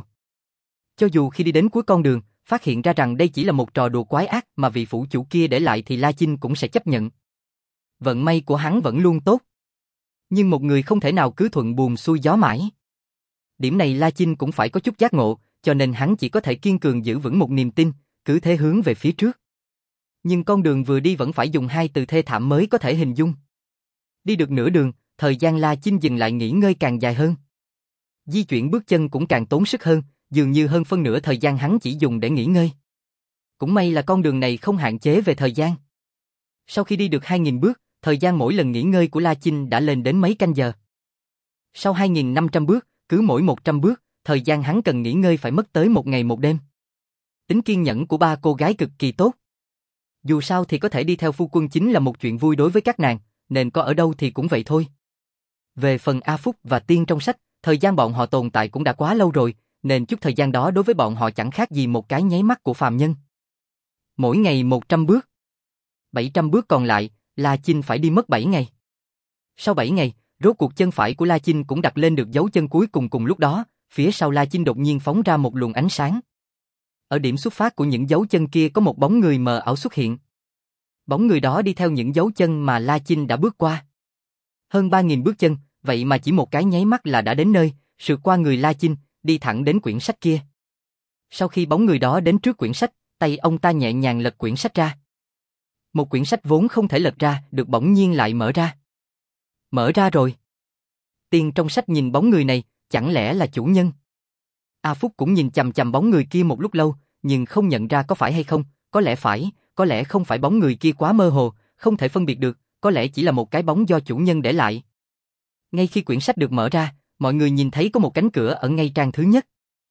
Cho dù khi đi đến cuối con đường, phát hiện ra rằng đây chỉ là một trò đùa quái ác mà vị phủ chủ kia để lại thì La Chinh cũng sẽ chấp nhận. Vận may của hắn vẫn luôn tốt. Nhưng một người không thể nào cứ thuận buồm xuôi gió mãi. Điểm này La Chinh cũng phải có chút giác ngộ, cho nên hắn chỉ có thể kiên cường giữ vững một niềm tin, cứ thế hướng về phía trước. Nhưng con đường vừa đi vẫn phải dùng hai từ thê thảm mới có thể hình dung. Đi được nửa đường, thời gian La Chinh dừng lại nghỉ ngơi càng dài hơn. Di chuyển bước chân cũng càng tốn sức hơn, dường như hơn phân nửa thời gian hắn chỉ dùng để nghỉ ngơi. Cũng may là con đường này không hạn chế về thời gian. Sau khi đi được hai nghìn bước, thời gian mỗi lần nghỉ ngơi của La Chinh đã lên đến mấy canh giờ. Sau hai nghìn năm trăm bước, cứ mỗi một trăm bước, thời gian hắn cần nghỉ ngơi phải mất tới một ngày một đêm. Tính kiên nhẫn của ba cô gái cực kỳ tốt. Dù sao thì có thể đi theo phu quân chính là một chuyện vui đối với các nàng, nên có ở đâu thì cũng vậy thôi. Về phần A Phúc và Tiên trong sách, thời gian bọn họ tồn tại cũng đã quá lâu rồi, nên chút thời gian đó đối với bọn họ chẳng khác gì một cái nháy mắt của phàm nhân. Mỗi ngày một trăm bước. bảy trăm bước còn lại, La Chinh phải đi mất bảy ngày. Sau bảy ngày, rốt cuộc chân phải của La Chinh cũng đặt lên được dấu chân cuối cùng. Cùng lúc đó, phía sau La Chinh đột nhiên phóng ra một luồng ánh sáng. Ở điểm xuất phát của những dấu chân kia có một bóng người mờ ảo xuất hiện. Bóng người đó đi theo những dấu chân mà La Chinh đã bước qua. Hơn ba nghìn bước chân, vậy mà chỉ một cái nháy mắt là đã đến nơi, sượt qua người La Chinh, đi thẳng đến quyển sách kia. Sau khi bóng người đó đến trước quyển sách, tay ông ta nhẹ nhàng lật quyển sách ra. Một quyển sách vốn không thể lật ra được bỗng nhiên lại mở ra. Mở ra rồi. Tiên trong sách nhìn bóng người này, chẳng lẽ là chủ nhân? A Phúc cũng nhìn chằm chằm bóng người kia một lúc lâu, nhưng không nhận ra có phải hay không, có lẽ phải, có lẽ không phải, bóng người kia quá mơ hồ, không thể phân biệt được, có lẽ chỉ là một cái bóng do chủ nhân để lại. Ngay khi quyển sách được mở ra, mọi người nhìn thấy có một cánh cửa ở ngay trang thứ nhất.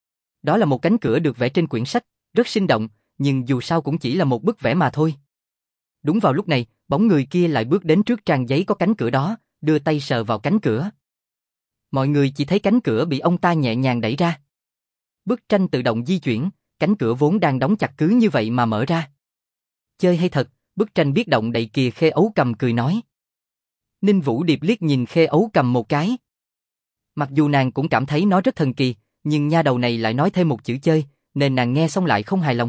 Đó là một cánh cửa được vẽ trên quyển sách, rất sinh động, nhưng dù sao cũng chỉ là một bức vẽ mà thôi. Đúng vào lúc này, bóng người kia lại bước đến trước trang giấy có cánh cửa đó, đưa tay sờ vào cánh cửa. Mọi người chỉ thấy cánh cửa bị ông ta nhẹ nhàng đẩy ra. Bức tranh tự động di chuyển, cánh cửa vốn đang đóng chặt cứ như vậy mà mở ra. Chơi hay thật, bức tranh biết động đậy kìa, Khê Ấu Cầm cười nói. Ninh Vũ Điệp liếc nhìn Khê Ấu Cầm một cái. Mặc dù nàng cũng cảm thấy nó rất thần kỳ, nhưng nha đầu này lại nói thêm một chữ chơi, nên nàng nghe xong lại không hài lòng.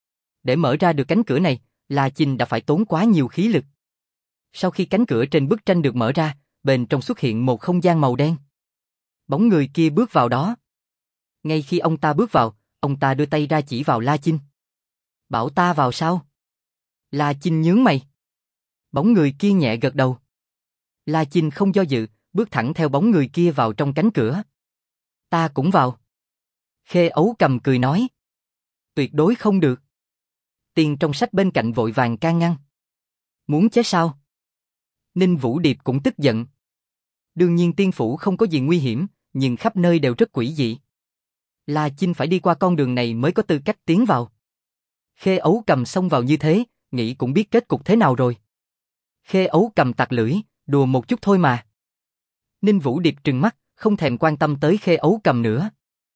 Để mở ra được cánh cửa này, La Chinh đã phải tốn quá nhiều khí lực. Sau khi cánh cửa trên bức tranh được mở ra, bên trong xuất hiện một không gian màu đen. Bóng người kia bước vào đó. Ngay khi ông ta bước vào, ông ta đưa tay ra chỉ vào La Chinh. Bảo ta vào sao? La Chinh nhướng mày. Bóng người kia nhẹ gật đầu. La Chinh không do dự, bước thẳng theo bóng người kia vào trong cánh cửa. Ta cũng vào. Khê Ấu Cầm cười nói. Tuyệt đối không được. Tiên trong sách bên cạnh vội vàng can ngăn. Muốn chết sao? Ninh Vũ Điệp cũng tức giận. Đương nhiên tiên phủ không có gì nguy hiểm, nhưng khắp nơi đều rất quỷ dị. La Chinh phải đi qua con đường này mới có tư cách tiến vào. Khê Ấu Cầm xông vào như thế, nghĩ cũng biết kết cục thế nào rồi. Khê Ấu Cầm tặc lưỡi, đùa một chút thôi mà. Ninh Vũ Điệp trừng mắt, không thèm quan tâm tới Khê Ấu Cầm nữa.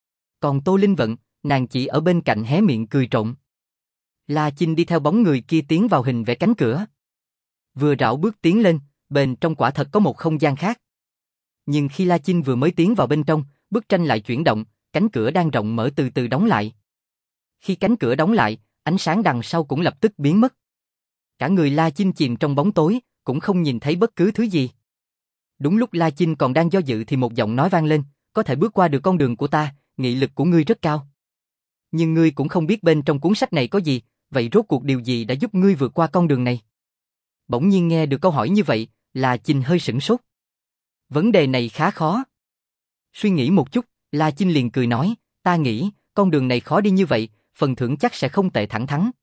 Còn Tô Linh Vận, nàng chỉ ở bên cạnh hé miệng cười trộm. La Chinh đi theo bóng người kia tiến vào hình vẽ cánh cửa. Vừa rảo bước tiến lên, bên trong quả thật có một không gian khác. Nhưng khi La Chinh vừa mới tiến vào bên trong, bức tranh lại chuyển động, cánh cửa đang rộng mở từ từ đóng lại. Khi cánh cửa đóng lại, ánh sáng đằng sau cũng lập tức biến mất. Cả người La Chinh chìm trong bóng tối, cũng không nhìn thấy bất cứ thứ gì. Đúng lúc La Chinh còn đang do dự thì một giọng nói vang lên, có thể bước qua được con đường của ta, nghị lực của ngươi rất cao. Nhưng ngươi cũng không biết bên trong cuốn sách này có gì, vậy rốt cuộc điều gì đã giúp ngươi vượt qua con đường này? Bỗng nhiên nghe được câu hỏi như vậy, La Chinh hơi sửng sốt. Vấn đề này khá khó. Suy nghĩ một chút, La Chinh liền cười nói, ta nghĩ, con đường này khó đi như vậy, phần thưởng chắc sẽ không tệ, thẳng thắn.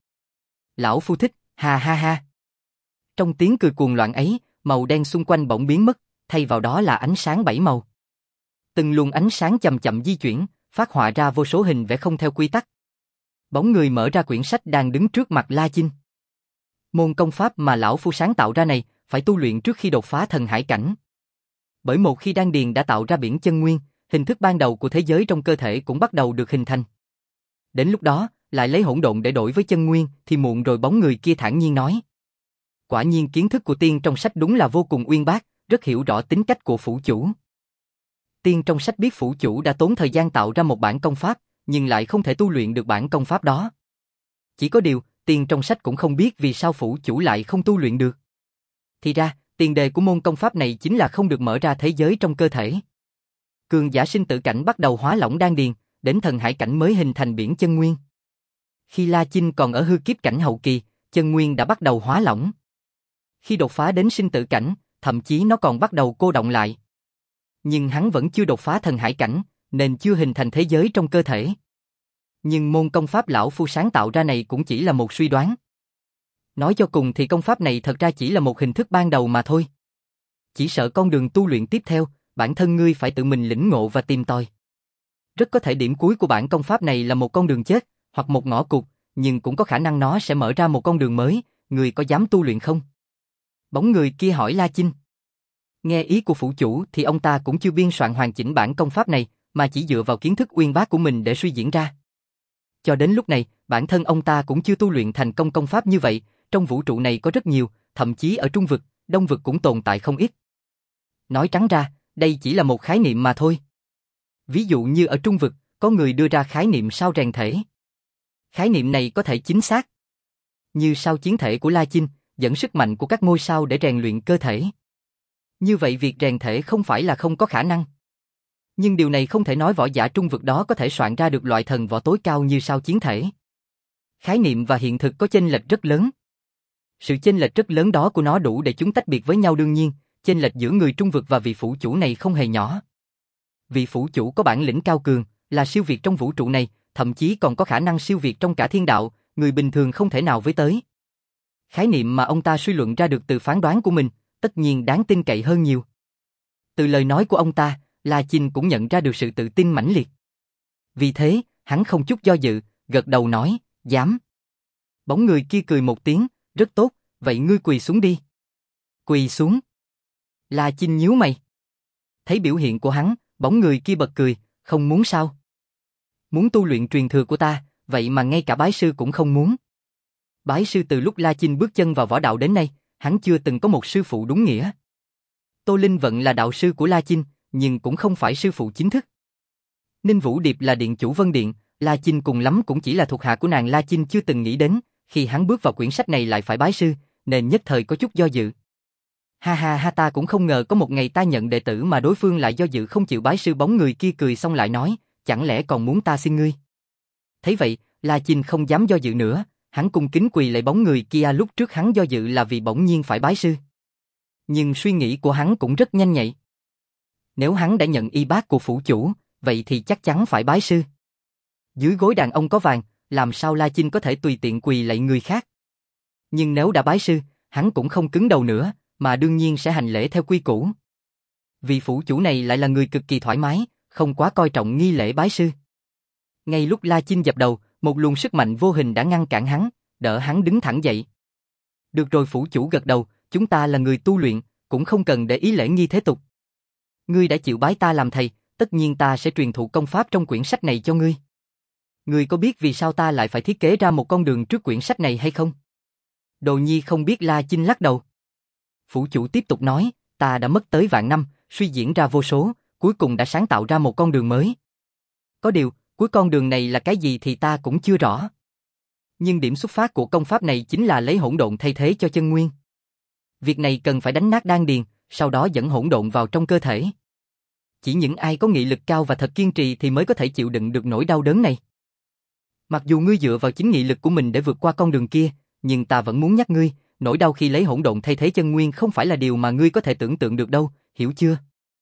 Lão phu thích, ha ha ha. Trong tiếng cười cuồng loạn ấy, màu đen xung quanh bỗng biến mất, thay vào đó là ánh sáng bảy màu. Từng luồng ánh sáng chậm chậm di chuyển, phát họa ra vô số hình vẽ không theo quy tắc. Bóng người mở ra quyển sách đang đứng trước mặt La Chinh. Môn công pháp mà lão phu sáng tạo ra này, phải tu luyện trước khi đột phá thần hải cảnh. Bởi một khi đan điền đã tạo ra biển chân nguyên, hình thức ban đầu của thế giới trong cơ thể cũng bắt đầu được hình thành. Đến lúc đó, lại lấy hỗn độn để đổi với chân nguyên thì muộn rồi, bóng người kia thản nhiên nói. Quả nhiên kiến thức của tiên trong sách đúng là vô cùng uyên bác, rất hiểu rõ tính cách của phủ chủ. Tiên trong sách biết phủ chủ đã tốn thời gian tạo ra một bản công pháp, nhưng lại không thể tu luyện được bản công pháp đó. Chỉ có điều, tiên trong sách cũng không biết vì sao phủ chủ lại không tu luyện được. Thì ra, tiền đề của môn công pháp này chính là không được mở ra thế giới trong cơ thể. Cường giả sinh tử cảnh bắt đầu hóa lỏng đan điền, đến thần hải cảnh mới hình thành biển chân nguyên. Khi La Chinh còn ở hư kiếp cảnh hậu kỳ, chân nguyên đã bắt đầu hóa lỏng. Khi đột phá đến sinh tử cảnh, thậm chí nó còn bắt đầu cô đọng lại. Nhưng hắn vẫn chưa đột phá thần hải cảnh, nên chưa hình thành thế giới trong cơ thể. Nhưng môn công pháp lão phu sáng tạo ra này cũng chỉ là một suy đoán. Nói cho cùng thì công pháp này thật ra chỉ là một hình thức ban đầu mà thôi. Chỉ sợ con đường tu luyện tiếp theo, bản thân ngươi phải tự mình lĩnh ngộ và tìm tòi. Rất có thể điểm cuối của bản công pháp này là một con đường chết, hoặc một ngõ cụt, nhưng cũng có khả năng nó sẽ mở ra một con đường mới, ngươi có dám tu luyện không? Bóng người kia hỏi La Chinh. Nghe ý của phủ chủ thì ông ta cũng chưa biên soạn hoàn chỉnh bản công pháp này, mà chỉ dựa vào kiến thức uyên bác của mình để suy diễn ra. Cho đến lúc này, bản thân ông ta cũng chưa tu luyện thành công công pháp như vậy, trong vũ trụ này có rất nhiều, thậm chí ở Trung vực, Đông vực cũng tồn tại không ít. Nói trắng ra, đây chỉ là một khái niệm mà thôi. Ví dụ như ở Trung vực, có người đưa ra khái niệm sao rèn thể. Khái niệm này có thể chính xác. Như sao chiến thể của La Chinh, dẫn sức mạnh của các ngôi sao để rèn luyện cơ thể. Như vậy việc rèn thể không phải là không có khả năng. Nhưng điều này không thể nói võ giả trung vực đó có thể soạn ra được loại thần võ tối cao như sao chiến thể. Khái niệm và hiện thực có chênh lệch rất lớn. Sự chênh lệch rất lớn đó của nó đủ để chúng tách biệt với nhau, đương nhiên, chênh lệch giữa người trung vực và vị phủ chủ này không hề nhỏ. Vị phủ chủ có bản lĩnh cao cường, là siêu việt trong vũ trụ này, thậm chí còn có khả năng siêu việt trong cả thiên đạo, người bình thường không thể nào với tới. Khái niệm mà ông ta suy luận ra được từ phán đoán của mình, tất nhiên đáng tin cậy hơn nhiều. Từ lời nói của ông ta, La Chinh cũng nhận ra được sự tự tin mãnh liệt. Vì thế, hắn không chút do dự, gật đầu nói, dám. Bóng người kia cười một tiếng, rất tốt, vậy ngươi quỳ xuống đi. Quỳ xuống. La Chinh nhíu mày. Thấy biểu hiện của hắn, bóng người kia bật cười, không muốn sao? Muốn tu luyện truyền thừa của ta, vậy mà ngay cả bái sư cũng không muốn. Bái sư từ lúc La Chinh bước chân vào võ đạo đến nay, hắn chưa từng có một sư phụ đúng nghĩa. Tô Linh Vận là đạo sư của La Chinh, nhưng cũng không phải sư phụ chính thức. Ninh Vũ Điệp là điện chủ Vân Điện, La Chinh cùng lắm cũng chỉ là thuộc hạ của nàng. La Chinh chưa từng nghĩ đến, khi hắn bước vào quyển sách này lại phải bái sư, nên nhất thời có chút do dự. Ha ha ha, ta cũng không ngờ có một ngày ta nhận đệ tử mà đối phương lại do dự không chịu bái sư. Bóng người kia cười xong lại nói, chẳng lẽ còn muốn ta xin ngươi? Thấy vậy, La Chinh không dám do dự nữa, hắn cung kính quỳ lạy bóng người kia. Lúc trước hắn do dự là vì bỗng nhiên phải bái sư. Nhưng suy nghĩ của hắn cũng rất nhanh nhạy. Nếu hắn đã nhận y bát của phủ chủ, vậy thì chắc chắn phải bái sư. Dưới gối đàn ông có vàng, làm sao La Chinh có thể tùy tiện quỳ lạy người khác? Nhưng nếu đã bái sư, hắn cũng không cứng đầu nữa, mà đương nhiên sẽ hành lễ theo quy củ. Vị phủ chủ này lại là người cực kỳ thoải mái, không quá coi trọng nghi lễ bái sư. Ngay lúc La Chinh dập đầu, một luồng sức mạnh vô hình đã ngăn cản hắn, đỡ hắn đứng thẳng dậy. Được rồi, phủ chủ gật đầu, chúng ta là người tu luyện, cũng không cần để ý lễ nghi thế tục. Ngươi đã chịu bái ta làm thầy, tất nhiên ta sẽ truyền thụ công pháp trong quyển sách này cho ngươi. Ngươi có biết vì sao ta lại phải thiết kế ra một con đường trước quyển sách này hay không? Đồ Nhi không biết. La Chinh lắc đầu. Phủ chủ tiếp tục nói, ta đã mất tới vạn năm, suy diễn ra vô số, cuối cùng đã sáng tạo ra một con đường mới. Có điều, cuối con đường này là cái gì thì ta cũng chưa rõ. Nhưng điểm xuất phát của công pháp này chính là lấy hỗn độn thay thế cho chân nguyên. Việc này cần phải đánh nát đan điền, sau đó dẫn hỗn độn vào trong cơ thể. Chỉ những ai có nghị lực cao và thật kiên trì thì mới có thể chịu đựng được nỗi đau đớn này. Mặc dù ngươi dựa vào chính nghị lực của mình để vượt qua con đường kia, nhưng ta vẫn muốn nhắc ngươi, nỗi đau khi lấy hỗn độn thay thế chân nguyên không phải là điều mà ngươi có thể tưởng tượng được đâu, hiểu chưa?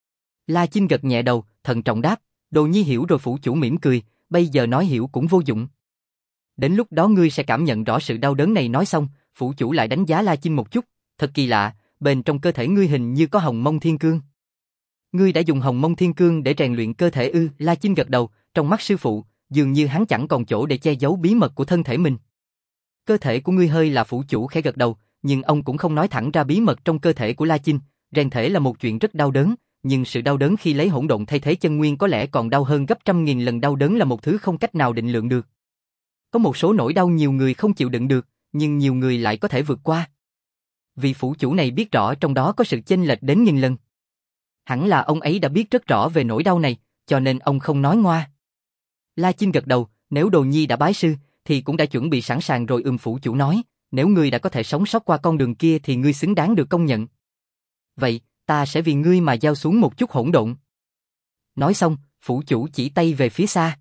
La Chinh gật nhẹ đầu, thận trọng đáp, Đồ Nhi hiểu rồi. Phủ chủ mỉm cười, bây giờ nói hiểu cũng vô dụng. Đến lúc đó ngươi sẽ cảm nhận rõ sự đau đớn này. Nói xong, phủ chủ lại đánh giá La Chinh một chút, thật kỳ lạ, bên trong cơ thể ngươi hình như có Hồng Mông Thiên Cương. Ngươi đã dùng Hồng Mông Thiên Cương để rèn luyện cơ thể ư? La Chinh gật đầu, trong mắt sư phụ, dường như hắn chẳng còn chỗ để che giấu bí mật của thân thể mình. Cơ thể của ngươi hơi là phủ chủ khẽ gật đầu, nhưng ông cũng không nói thẳng ra bí mật trong cơ thể của La Chinh. Rèn thể là một chuyện rất đau đớn, nhưng sự đau đớn khi lấy hỗn độn thay thế chân nguyên có lẽ còn đau hơn gấp trăm nghìn lần. Đau đớn là một thứ không cách nào định lượng được. Có một số nỗi đau nhiều người không chịu đựng được, nhưng nhiều người lại có thể vượt qua. Vị phủ chủ này biết rõ trong đó có sự chênh lệch đến nghìn lần. Hẳn là ông ấy đã biết rất rõ về nỗi đau này, cho nên ông không nói ngoa. La Chinh gật đầu, nếu Đồ Nhi đã bái sư, thì cũng đã chuẩn bị sẵn sàng rồi. Ừm. Phủ chủ nói, nếu ngươi đã có thể sống sót qua con đường kia thì ngươi xứng đáng được công nhận. Vậy, ta sẽ vì ngươi mà giao xuống một chút hỗn độn. Nói xong, phủ chủ chỉ tay về phía xa.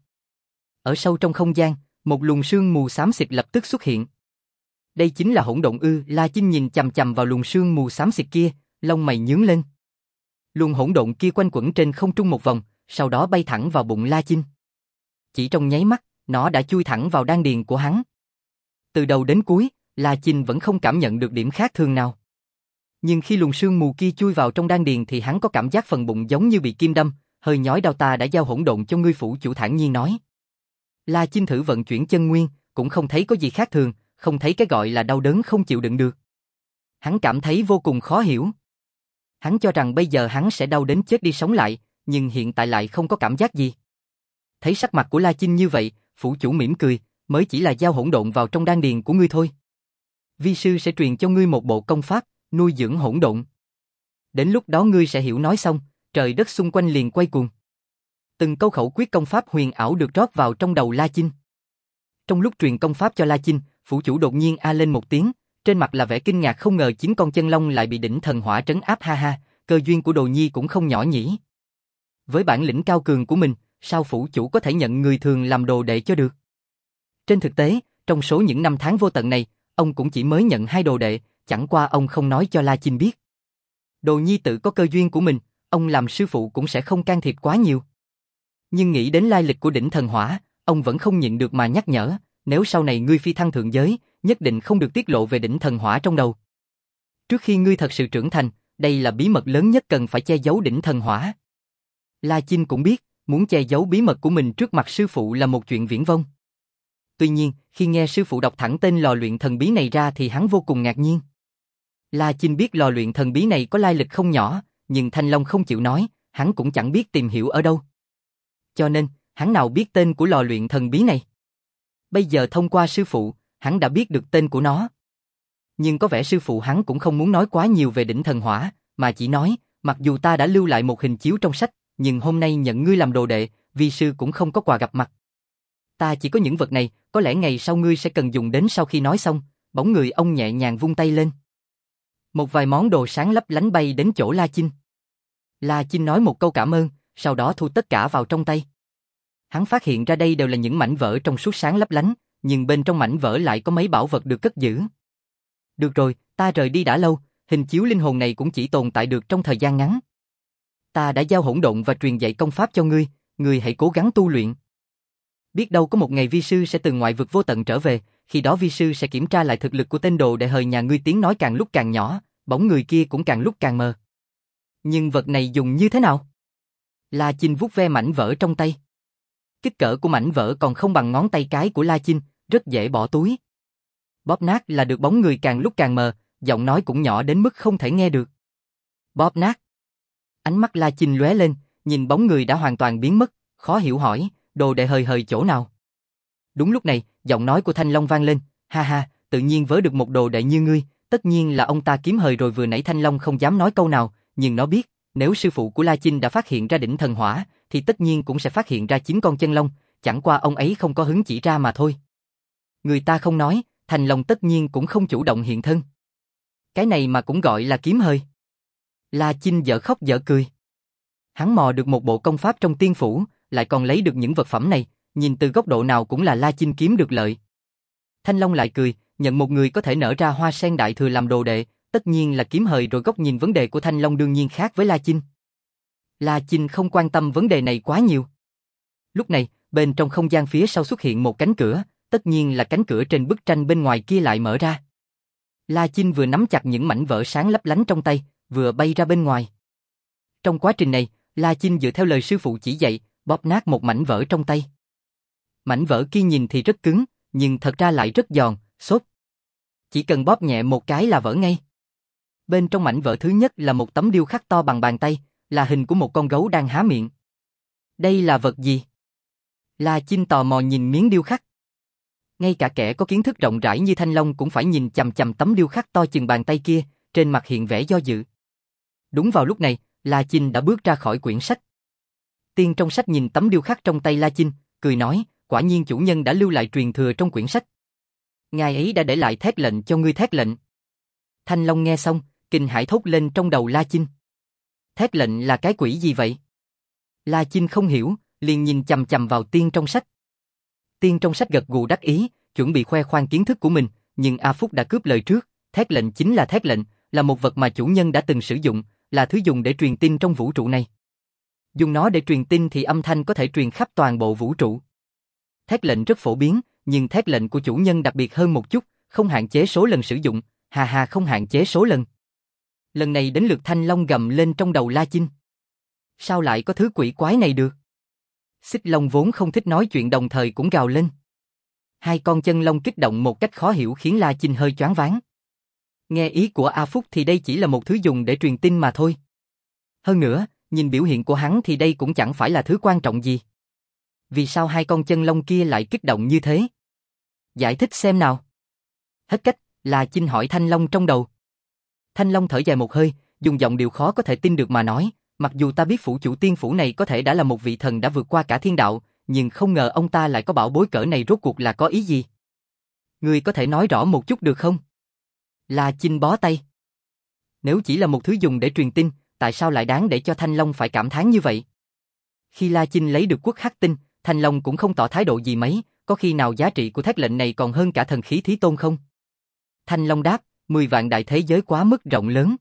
Ở sâu trong không gian, một luồng sương mù xám xịt lập tức xuất hiện. Đây chính là hỗn độn ư? La Chinh nhìn chằm chằm vào luồng sương mù xám xịt kia, lông mày nhướng lên. Luồng hỗn độn kia quanh quẩn trên không trung một vòng, sau đó bay thẳng vào bụng La Chinh. Chỉ trong nháy mắt, nó đã chui thẳng vào đan điền của hắn. Từ đầu đến cuối, La Chinh vẫn không cảm nhận được điểm khác thường nào. Nhưng khi luồng sương mù kia chui vào trong đan điền thì hắn có cảm giác phần bụng giống như bị kim đâm, hơi nhói đau. Ta đã giao hỗn độn cho ngươi, phủ chủ thản nhiên nói. La Chinh thử vận chuyển chân nguyên, cũng không thấy có gì khác thường, không thấy cái gọi là đau đớn không chịu đựng được. Hắn cảm thấy vô cùng khó hiểu. Hắn cho rằng bây giờ hắn sẽ đau đến chết đi sống lại, nhưng hiện tại lại không có cảm giác gì. Thấy sắc mặt của La Chinh như vậy, phủ chủ mỉm cười, mới chỉ là giao hỗn độn vào trong đan điền của ngươi thôi. Vi sư sẽ truyền cho ngươi một bộ công pháp, nuôi dưỡng hỗn độn. Đến lúc đó ngươi sẽ hiểu. Nói xong, trời đất xung quanh liền quay cuồng. Từng câu khẩu quyết công pháp huyền ảo được rót vào trong đầu La Chinh. Trong lúc truyền công pháp cho La Chinh, phủ chủ đột nhiên a lên một tiếng, trên mặt là vẻ kinh ngạc, không ngờ chín con chân long lại bị đỉnh thần hỏa trấn áp. Ha ha, cơ duyên của Đồ Nhi cũng không nhỏ nhỉ. Với bản lĩnh cao cường của mình, sao phủ chủ có thể nhận người thường làm đồ đệ cho được? Trên thực tế, trong số những năm tháng vô tận này, ông cũng chỉ mới nhận hai đồ đệ, chẳng qua ông không nói cho La Chinh biết. Đồ nhi tự có cơ duyên của mình, ông làm sư phụ cũng sẽ không can thiệp quá nhiều. Nhưng nghĩ đến lai lịch của đỉnh thần hỏa, ông vẫn không nhịn được mà nhắc nhở, nếu sau này ngươi phi thăng thượng giới, nhất định không được tiết lộ về đỉnh thần hỏa trong đầu. Trước khi ngươi thật sự trưởng thành, đây là bí mật lớn nhất cần phải che giấu đỉnh thần hỏa. La Chinh cũng biết, muốn che giấu bí mật của mình trước mặt sư phụ là một chuyện viển vông. Tuy nhiên, khi nghe sư phụ đọc thẳng tên lò luyện thần bí này ra thì hắn vô cùng ngạc nhiên. La Chinh biết lò luyện thần bí này có lai lịch không nhỏ, nhưng Thanh Long không chịu nói, hắn cũng chẳng biết tìm hiểu ở đâu. Cho nên, hắn nào biết tên của lò luyện thần bí này. Bây giờ thông qua sư phụ, hắn đã biết được tên của nó. Nhưng có vẻ sư phụ hắn cũng không muốn nói quá nhiều về đỉnh thần hỏa, mà chỉ nói, mặc dù ta đã lưu lại một hình chiếu trong sách, nhưng hôm nay nhận ngươi làm đồ đệ, vi sư cũng không có quà gặp mặt. Ta chỉ có những vật này, có lẽ ngày sau ngươi sẽ cần dùng đến. Sau khi nói xong, bóng người ông nhẹ nhàng vung tay lên. Một vài món đồ sáng lấp lánh bay đến chỗ La Chinh. La Chinh nói một câu cảm ơn, sau đó thu tất cả vào trong tay. Hắn phát hiện ra đây đều là những mảnh vỡ trong suốt sáng lấp lánh, nhưng bên trong mảnh vỡ lại có mấy bảo vật được cất giữ. Được rồi, ta rời đi đã lâu, hình chiếu linh hồn này cũng chỉ tồn tại được trong thời gian ngắn. Ta đã giao hỗn độn và truyền dạy công pháp cho ngươi, ngươi hãy cố gắng tu luyện. Biết đâu có một ngày vi sư sẽ từ ngoại vực vô tận trở về, khi đó vi sư sẽ kiểm tra lại thực lực của tên đồ đệ hời nhà ngươi. Tiếng nói càng lúc càng nhỏ, bóng người kia cũng càng lúc càng mờ. Nhưng vật này dùng như thế nào? La Chinh vuốt ve mảnh vỡ trong tay. Kích cỡ của mảnh vỡ còn không bằng ngón tay cái của La Chinh, rất dễ bỏ túi. Bóp nát là được. Bóng người càng lúc càng mờ, giọng nói cũng nhỏ đến mức không thể nghe được. Bóp nát. Ánh mắt La Chinh lóe lên, nhìn bóng người đã hoàn toàn biến mất, khó hiểu hỏi, đồ đệ hời hời chỗ nào? Đúng lúc này, giọng nói của Thanh Long vang lên, ha ha, tự nhiên vớ được một đồ đệ như ngươi, tất nhiên là ông ta kiếm hời rồi. Vừa nãy Thanh Long không dám nói câu nào, nhưng nó biết, nếu sư phụ của La Chinh đã phát hiện ra đỉnh thần hỏa, thì tất nhiên cũng sẽ phát hiện ra chín con chân long, chẳng qua ông ấy không có hứng chỉ ra mà thôi. Người ta không nói, Thanh Long tất nhiên cũng không chủ động hiện thân. Cái này mà cũng gọi là kiếm hời. La Chinh dở khóc dở cười. Hắn mò được một bộ công pháp trong tiên phủ, lại còn lấy được những vật phẩm này, nhìn từ góc độ nào cũng là La Chinh kiếm được lợi. Thanh Long lại cười, nhận một người có thể nở ra hoa sen đại thừa làm đồ đệ, tất nhiên là kiếm hời rồi. Góc nhìn vấn đề của Thanh Long đương nhiên khác với La Chinh. La Chinh không quan tâm vấn đề này quá nhiều. Lúc này, bên trong không gian phía sau xuất hiện một cánh cửa, tất nhiên là cánh cửa trên bức tranh bên ngoài kia lại mở ra. La Chinh vừa nắm chặt những mảnh vỡ sáng lấp lánh trong tay, vừa bay ra bên ngoài. Trong quá trình này, La Chinh dựa theo lời sư phụ chỉ dạy, bóp nát một mảnh vỡ trong tay. Mảnh vỡ kia nhìn thì rất cứng, nhưng thật ra lại rất giòn, xốp. Chỉ cần bóp nhẹ một cái là vỡ ngay. Bên trong mảnh vỡ thứ nhất là một tấm điêu khắc to bằng bàn tay, là hình của một con gấu đang há miệng. Đây là vật gì? La Chinh tò mò nhìn miếng điêu khắc. Ngay cả kẻ có kiến thức rộng rãi như Thanh Long cũng phải nhìn chằm chằm tấm điêu khắc to chừng bàn tay kia, trên mặt hiện vẻ do dự. Đúng vào lúc này, La Chinh đã bước ra khỏi quyển sách. Tiên trong sách nhìn tấm điêu khắc trong tay La Chinh, cười nói, quả nhiên chủ nhân đã lưu lại truyền thừa trong quyển sách. Ngài ấy đã để lại thét lệnh cho ngươi. Thét lệnh. Thanh Long nghe xong, kinh hãi thốt lên trong đầu La Chinh. Thét lệnh là cái quỷ gì vậy? La Chinh không hiểu, liền nhìn chằm chằm vào tiên trong sách. Tiên trong sách gật gù đắc ý, chuẩn bị khoe khoang kiến thức của mình, nhưng A Phúc đã cướp lời trước. Thét lệnh chính là thét lệnh, là một vật mà chủ nhân đã từng sử dụng, là thứ dùng để truyền tin trong vũ trụ này. Dùng nó để truyền tin thì âm thanh có thể truyền khắp toàn bộ vũ trụ. Thét lệnh rất phổ biến, nhưng thét lệnh của chủ nhân đặc biệt hơn một chút, không hạn chế số lần sử dụng, hà hà không hạn chế số lần. Lần này đến lượt Thanh Long gầm lên trong đầu La Chinh. Sao lại có thứ quỷ quái này được? Xích Long vốn không thích nói chuyện đồng thời cũng gào lên. Hai con chân long kích động một cách khó hiểu khiến La Chinh hơi choáng váng. Nghe ý của A Phúc thì đây chỉ là một thứ dùng để truyền tin mà thôi. Hơn nữa, nhìn biểu hiện của hắn thì đây cũng chẳng phải là thứ quan trọng gì. Vì sao hai con chân long kia lại kích động như thế? Giải thích xem nào. Hết cách, La Chinh hỏi Thanh Long trong đầu. Thanh Long thở dài một hơi, dùng giọng điệu khó có thể tin được mà nói, mặc dù ta biết phủ chủ tiên phủ này có thể đã là một vị thần đã vượt qua cả thiên đạo, nhưng không ngờ ông ta lại có bảo bối cỡ này. Rốt cuộc là có ý gì? Ngươi có thể nói rõ một chút được không? La Chinh bó tay. Nếu chỉ là một thứ dùng để truyền tin, tại sao lại đáng để cho Thanh Long phải cảm thán như vậy? Khi La Chinh lấy được quốc hắc tinh, Thanh Long cũng không tỏ thái độ gì mấy, có khi nào giá trị của thét lệnh này còn hơn cả thần khí Thí Tôn không? Thanh Long đáp, mười vạn đại thế giới quá mức rộng lớn.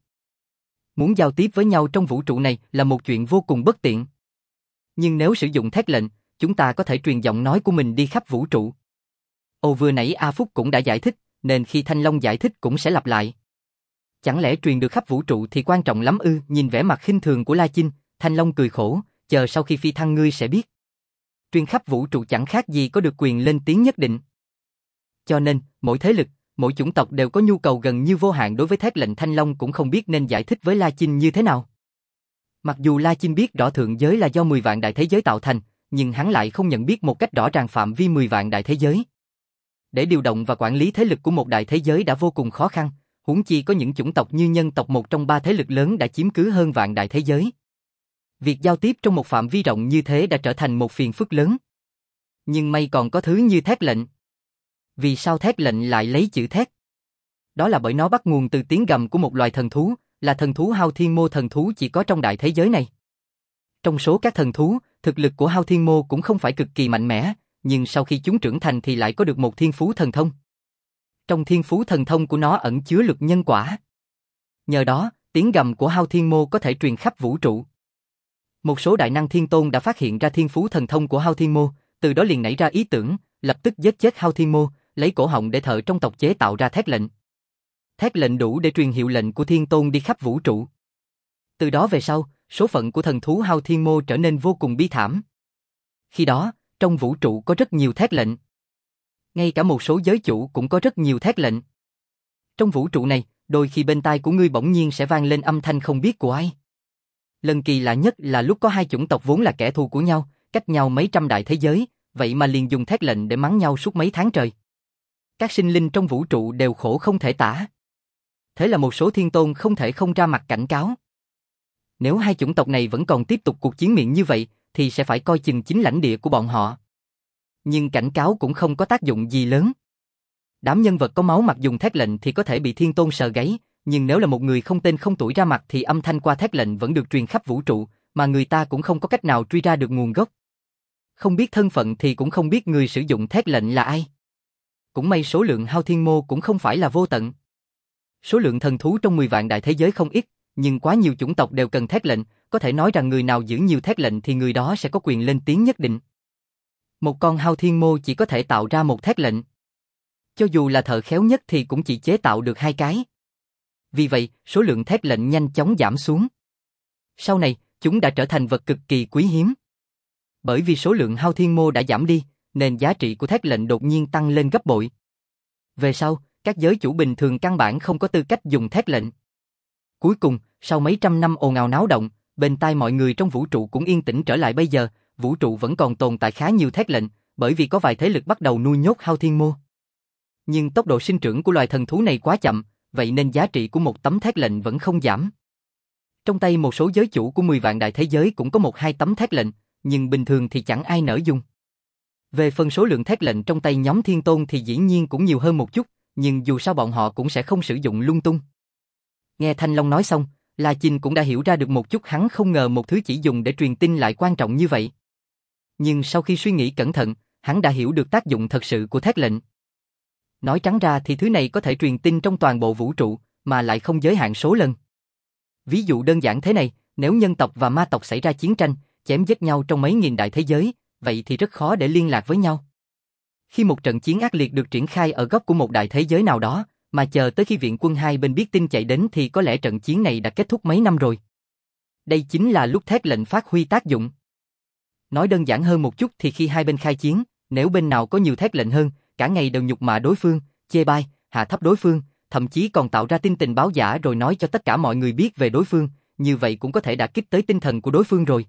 Muốn giao tiếp với nhau trong vũ trụ này là một chuyện vô cùng bất tiện. Nhưng nếu sử dụng thét lệnh, chúng ta có thể truyền giọng nói của mình đi khắp vũ trụ. Ồ, vừa nãy A Phúc cũng đã giải thích, nên khi Thanh Long giải thích cũng sẽ lặp lại. Chẳng lẽ truyền được khắp vũ trụ thì quan trọng lắm ư? Nhìn vẻ mặt khinh thường của La Chinh, Thanh Long cười khổ, chờ sau khi phi thăng ngươi sẽ biết. Truyền khắp vũ trụ chẳng khác gì có được quyền lên tiếng nhất định. Cho nên, mỗi thế lực, mỗi chủng tộc đều có nhu cầu gần như vô hạn đối với thét lệnh. Thanh Long cũng không biết nên giải thích với La Chinh như thế nào. Mặc dù La Chinh biết rõ thượng giới là do mười vạn đại thế giới tạo thành, nhưng hắn lại không nhận biết một cách rõ ràng phạm vi mười vạn đại thế giới. Để điều động và quản lý thế lực của một đại thế giới đã vô cùng khó khăn, huống chi có những chủng tộc như nhân tộc, một trong ba thế lực lớn đã chiếm cứ hơn vạn đại thế giới. Việc giao tiếp trong một phạm vi rộng như thế đã trở thành một phiền phức lớn. Nhưng may còn có thứ như thét lệnh. Vì sao thét lệnh lại lấy chữ thét? Đó là bởi nó bắt nguồn từ tiếng gầm của một loài thần thú, là thần thú Hao Thiên Mô. Thần thú chỉ có trong đại thế giới này. Trong số các thần thú, thực lực của Hao Thiên Mô cũng không phải cực kỳ mạnh mẽ, nhưng sau khi chúng trưởng thành thì lại có được một thiên phú thần thông. Trong thiên phú thần thông của nó ẩn chứa lực nhân quả. Nhờ đó, tiếng gầm của Hao Thiên Mô có thể truyền khắp vũ trụ. Một số đại năng thiên tôn đã phát hiện ra thiên phú thần thông của Hao Thiên Mô, từ đó liền nảy ra ý tưởng, lập tức giết chết Hao Thiên Mô, lấy cổ họng để thợ trong tộc chế tạo ra thét lệnh. Thét lệnh đủ để truyền hiệu lệnh của thiên tôn đi khắp vũ trụ. Từ đó về sau, số phận của thần thú Hao Thiên Mô trở nên vô cùng bi thảm. Khi đó, trong vũ trụ có rất nhiều thét lệnh. Ngay cả một số giới chủ cũng có rất nhiều thét lệnh. Trong vũ trụ này, đôi khi bên tai của ngươi bỗng nhiên sẽ vang lên âm thanh không biết của ai. Lần kỳ lạ nhất là lúc có hai chủng tộc vốn là kẻ thù của nhau, cách nhau mấy trăm đại thế giới, vậy mà liền dùng thét lệnh để mắng nhau suốt mấy tháng trời. Các sinh linh trong vũ trụ đều khổ không thể tả. Thế là một số thiên tôn không thể không ra mặt cảnh cáo. Nếu hai chủng tộc này vẫn còn tiếp tục cuộc chiến miệng như vậy, thì sẽ phải coi chừng chính lãnh địa của bọn họ. Nhưng cảnh cáo cũng không có tác dụng gì lớn. Đám nhân vật có máu mặt dùng thét lệnh thì có thể bị thiên tôn sờ gáy, nhưng nếu là một người không tên không tuổi ra mặt thì âm thanh qua thét lệnh vẫn được truyền khắp vũ trụ, mà người ta cũng không có cách nào truy ra được nguồn gốc. Không biết thân phận thì cũng không biết người sử dụng thét lệnh là ai. Cũng may số lượng Hao Thiên Mô cũng không phải là vô tận. Số lượng thần thú trong mười vạn đại thế giới không ít, nhưng quá nhiều chủng tộc đều cần thét lệnh, có thể nói rằng người nào giữ nhiều thét lệnh thì người đó sẽ có quyền lên tiếng nhất định. Một con Hao Thiên Mô chỉ có thể tạo ra một thét lệnh. Cho dù là thợ khéo nhất thì cũng chỉ chế tạo được hai cái. Vì vậy, số lượng thét lệnh nhanh chóng giảm xuống. Sau này, chúng đã trở thành vật cực kỳ quý hiếm. Bởi vì số lượng Hao Thiên Mô đã giảm đi, nên giá trị của thét lệnh đột nhiên tăng lên gấp bội. Về sau, các giới chủ bình thường căn bản không có tư cách dùng thét lệnh. Cuối cùng, sau mấy trăm năm ồn ào náo động, bên tai mọi người trong vũ trụ cũng yên tĩnh trở lại. Bây giờ, vũ trụ vẫn còn tồn tại khá nhiều thét lệnh, bởi vì có vài thế lực bắt đầu nuôi nhốt Hao Thiên Mô. Nhưng tốc độ sinh trưởng của loài thần thú này quá chậm, vậy nên giá trị của một tấm thét lệnh vẫn không giảm. Trong tay một số giới chủ của mười vạn đại thế giới cũng có một hai tấm thét lệnh, nhưng bình thường thì chẳng ai nỡ dùng. Về phần số lượng thét lệnh trong tay nhóm thiên tôn thì dĩ nhiên cũng nhiều hơn một chút, nhưng dù sao bọn họ cũng sẽ không sử dụng lung tung. Nghe Thanh Long nói xong, La Chinh cũng đã hiểu ra được một chút, hắn không ngờ một thứ chỉ dùng để truyền tin lại quan trọng như vậy. Nhưng sau khi suy nghĩ cẩn thận, hắn đã hiểu được tác dụng thật sự của thét lệnh. Nói trắng ra thì thứ này có thể truyền tin trong toàn bộ vũ trụ, mà lại không giới hạn số lần. Ví dụ đơn giản thế này, nếu nhân tộc và ma tộc xảy ra chiến tranh, chém giết nhau trong mấy nghìn đại thế giới, vậy thì rất khó để liên lạc với nhau. Khi một trận chiến ác liệt được triển khai ở góc của một đại thế giới nào đó, mà chờ tới khi viện quân hai bên biết tin chạy đến thì có lẽ trận chiến này đã kết thúc mấy năm rồi. Đây chính là lúc thét lệnh phát huy tác dụng. Nói đơn giản hơn một chút thì khi hai bên khai chiến, nếu bên nào có nhiều thét lệnh hơn, cả ngày đều nhục mạ đối phương, chê bai, hạ thấp đối phương, thậm chí còn tạo ra tin tình báo giả rồi nói cho tất cả mọi người biết về đối phương, như vậy cũng có thể đả kích tới tinh thần của đối phương rồi.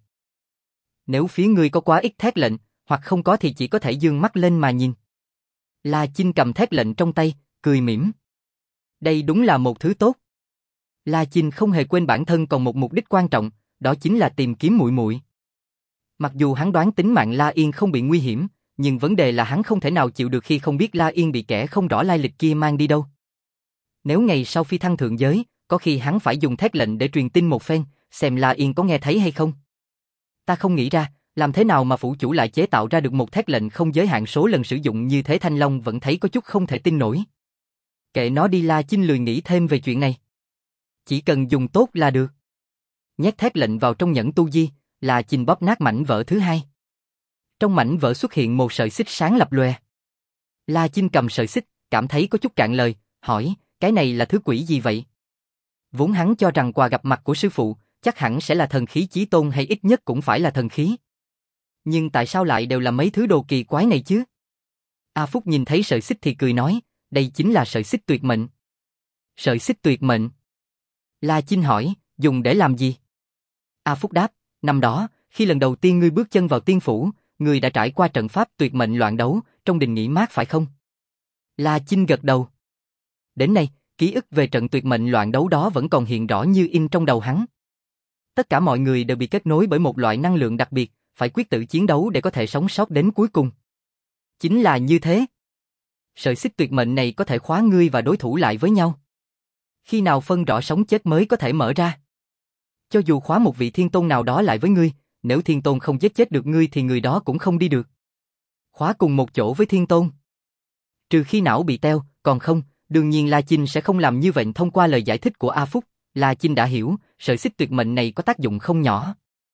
Nếu phía ngươi có quá ít thét lệnh, hoặc không có thì chỉ có thể dương mắt lên mà nhìn. La Chinh cầm thét lệnh trong tay, cười mỉm. Đây đúng là một thứ tốt. La Chinh không hề quên bản thân còn một mục đích quan trọng, đó chính là tìm kiếm muội muội. Mặc dù hắn đoán tính mạng La Yên không bị nguy hiểm, nhưng vấn đề là hắn không thể nào chịu được khi không biết La Yên bị kẻ không rõ lai lịch kia mang đi đâu. Nếu ngày sau phi thăng thượng giới, có khi hắn phải dùng thét lệnh để truyền tin một phen, xem La Yên có nghe thấy hay không. Ta không nghĩ ra, Làm thế nào mà phủ chủ lại chế tạo ra được một thét lệnh không giới hạn số lần sử dụng như thế? Thanh Long vẫn thấy có chút không thể tin nổi. Kệ nó đi, La Chinh lười nghĩ thêm về chuyện này. Chỉ cần dùng tốt là được. Nhét thét lệnh vào trong nhẫn tu di, La Chinh bóp nát mảnh vỡ thứ hai. Trong mảnh vỡ xuất hiện một sợi xích sáng lập lòe. La Chinh cầm sợi xích, cảm thấy có chút cạn lời, hỏi, cái này là thứ quỷ gì vậy? Vốn hắn cho rằng quà gặp mặt của sư phụ, chắc hẳn sẽ là thần khí chí tôn hay ít nhất cũng phải là thần khí. Nhưng tại sao lại đều là mấy thứ đồ kỳ quái này chứ? A Phúc nhìn thấy sợi xích thì cười nói, đây chính là sợi xích tuyệt mệnh. Sợi xích tuyệt mệnh? La Chinh hỏi, dùng để làm gì? A Phúc đáp, năm đó, khi lần đầu tiên ngươi bước chân vào tiên phủ, ngươi đã trải qua trận pháp tuyệt mệnh loạn đấu, trong đình nghỉ mát phải không? La Chinh gật đầu. Đến nay, ký ức về trận tuyệt mệnh loạn đấu đó vẫn còn hiện rõ như in trong đầu hắn. Tất cả mọi người đều bị kết nối bởi một loại năng lượng đặc biệt, phải quyết tử chiến đấu để có thể sống sót đến cuối cùng. Chính là như thế. Sợi xích tuyệt mệnh này có thể khóa ngươi và đối thủ lại với nhau. Khi nào phân rõ sống chết mới có thể mở ra. Cho dù khóa một vị thiên tôn nào đó lại với ngươi, nếu thiên tôn không giết chết được ngươi thì người đó cũng không đi được. Khóa cùng một chỗ với thiên tôn. Trừ khi não bị teo, còn không, đương nhiên La Chinh sẽ không làm như vậy. Thông qua lời giải thích của A Phúc, La Chinh đã hiểu, sợi xích tuyệt mệnh này có tác dụng không nhỏ.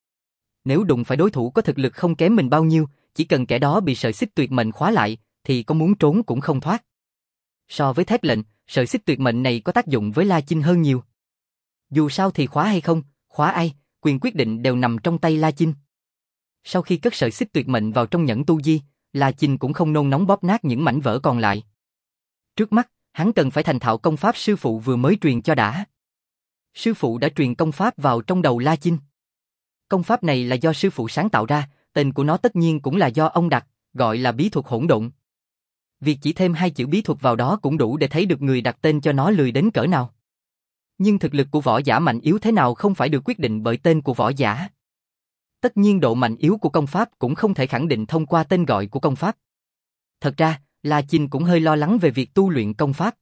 Nếu đụng phải đối thủ có thực lực không kém mình bao nhiêu, chỉ cần kẻ đó bị sợi xích tuyệt mệnh khóa lại, thì có muốn trốn cũng không thoát. So với thét lệnh, sợi xích tuyệt mệnh này có tác dụng với La Chinh hơn nhiều. Dù sao thì khóa hay không, khóa ai, quyền quyết định đều nằm trong tay La Chinh. Sau khi cất sợi xích tuyệt mệnh vào trong nhẫn tu di, La Chinh cũng không nôn nóng bóp nát những mảnh vỡ còn lại. Trước mắt, hắn cần phải thành thạo công pháp sư phụ vừa mới truyền cho đã. Sư phụ đã truyền công pháp vào trong đầu La Chinh. Công pháp này là do sư phụ sáng tạo ra, tên của nó tất nhiên cũng là do ông đặt, gọi là bí thuật hỗn độn. Việc chỉ thêm hai chữ bí thuật vào đó cũng đủ để thấy được người đặt tên cho nó lười đến cỡ nào. Nhưng thực lực của võ giả mạnh yếu thế nào không phải được quyết định bởi tên của võ giả. Tất nhiên độ mạnh yếu của công pháp cũng không thể khẳng định thông qua tên gọi của công pháp. Thật ra, La Chinh cũng hơi lo lắng về việc tu luyện công pháp.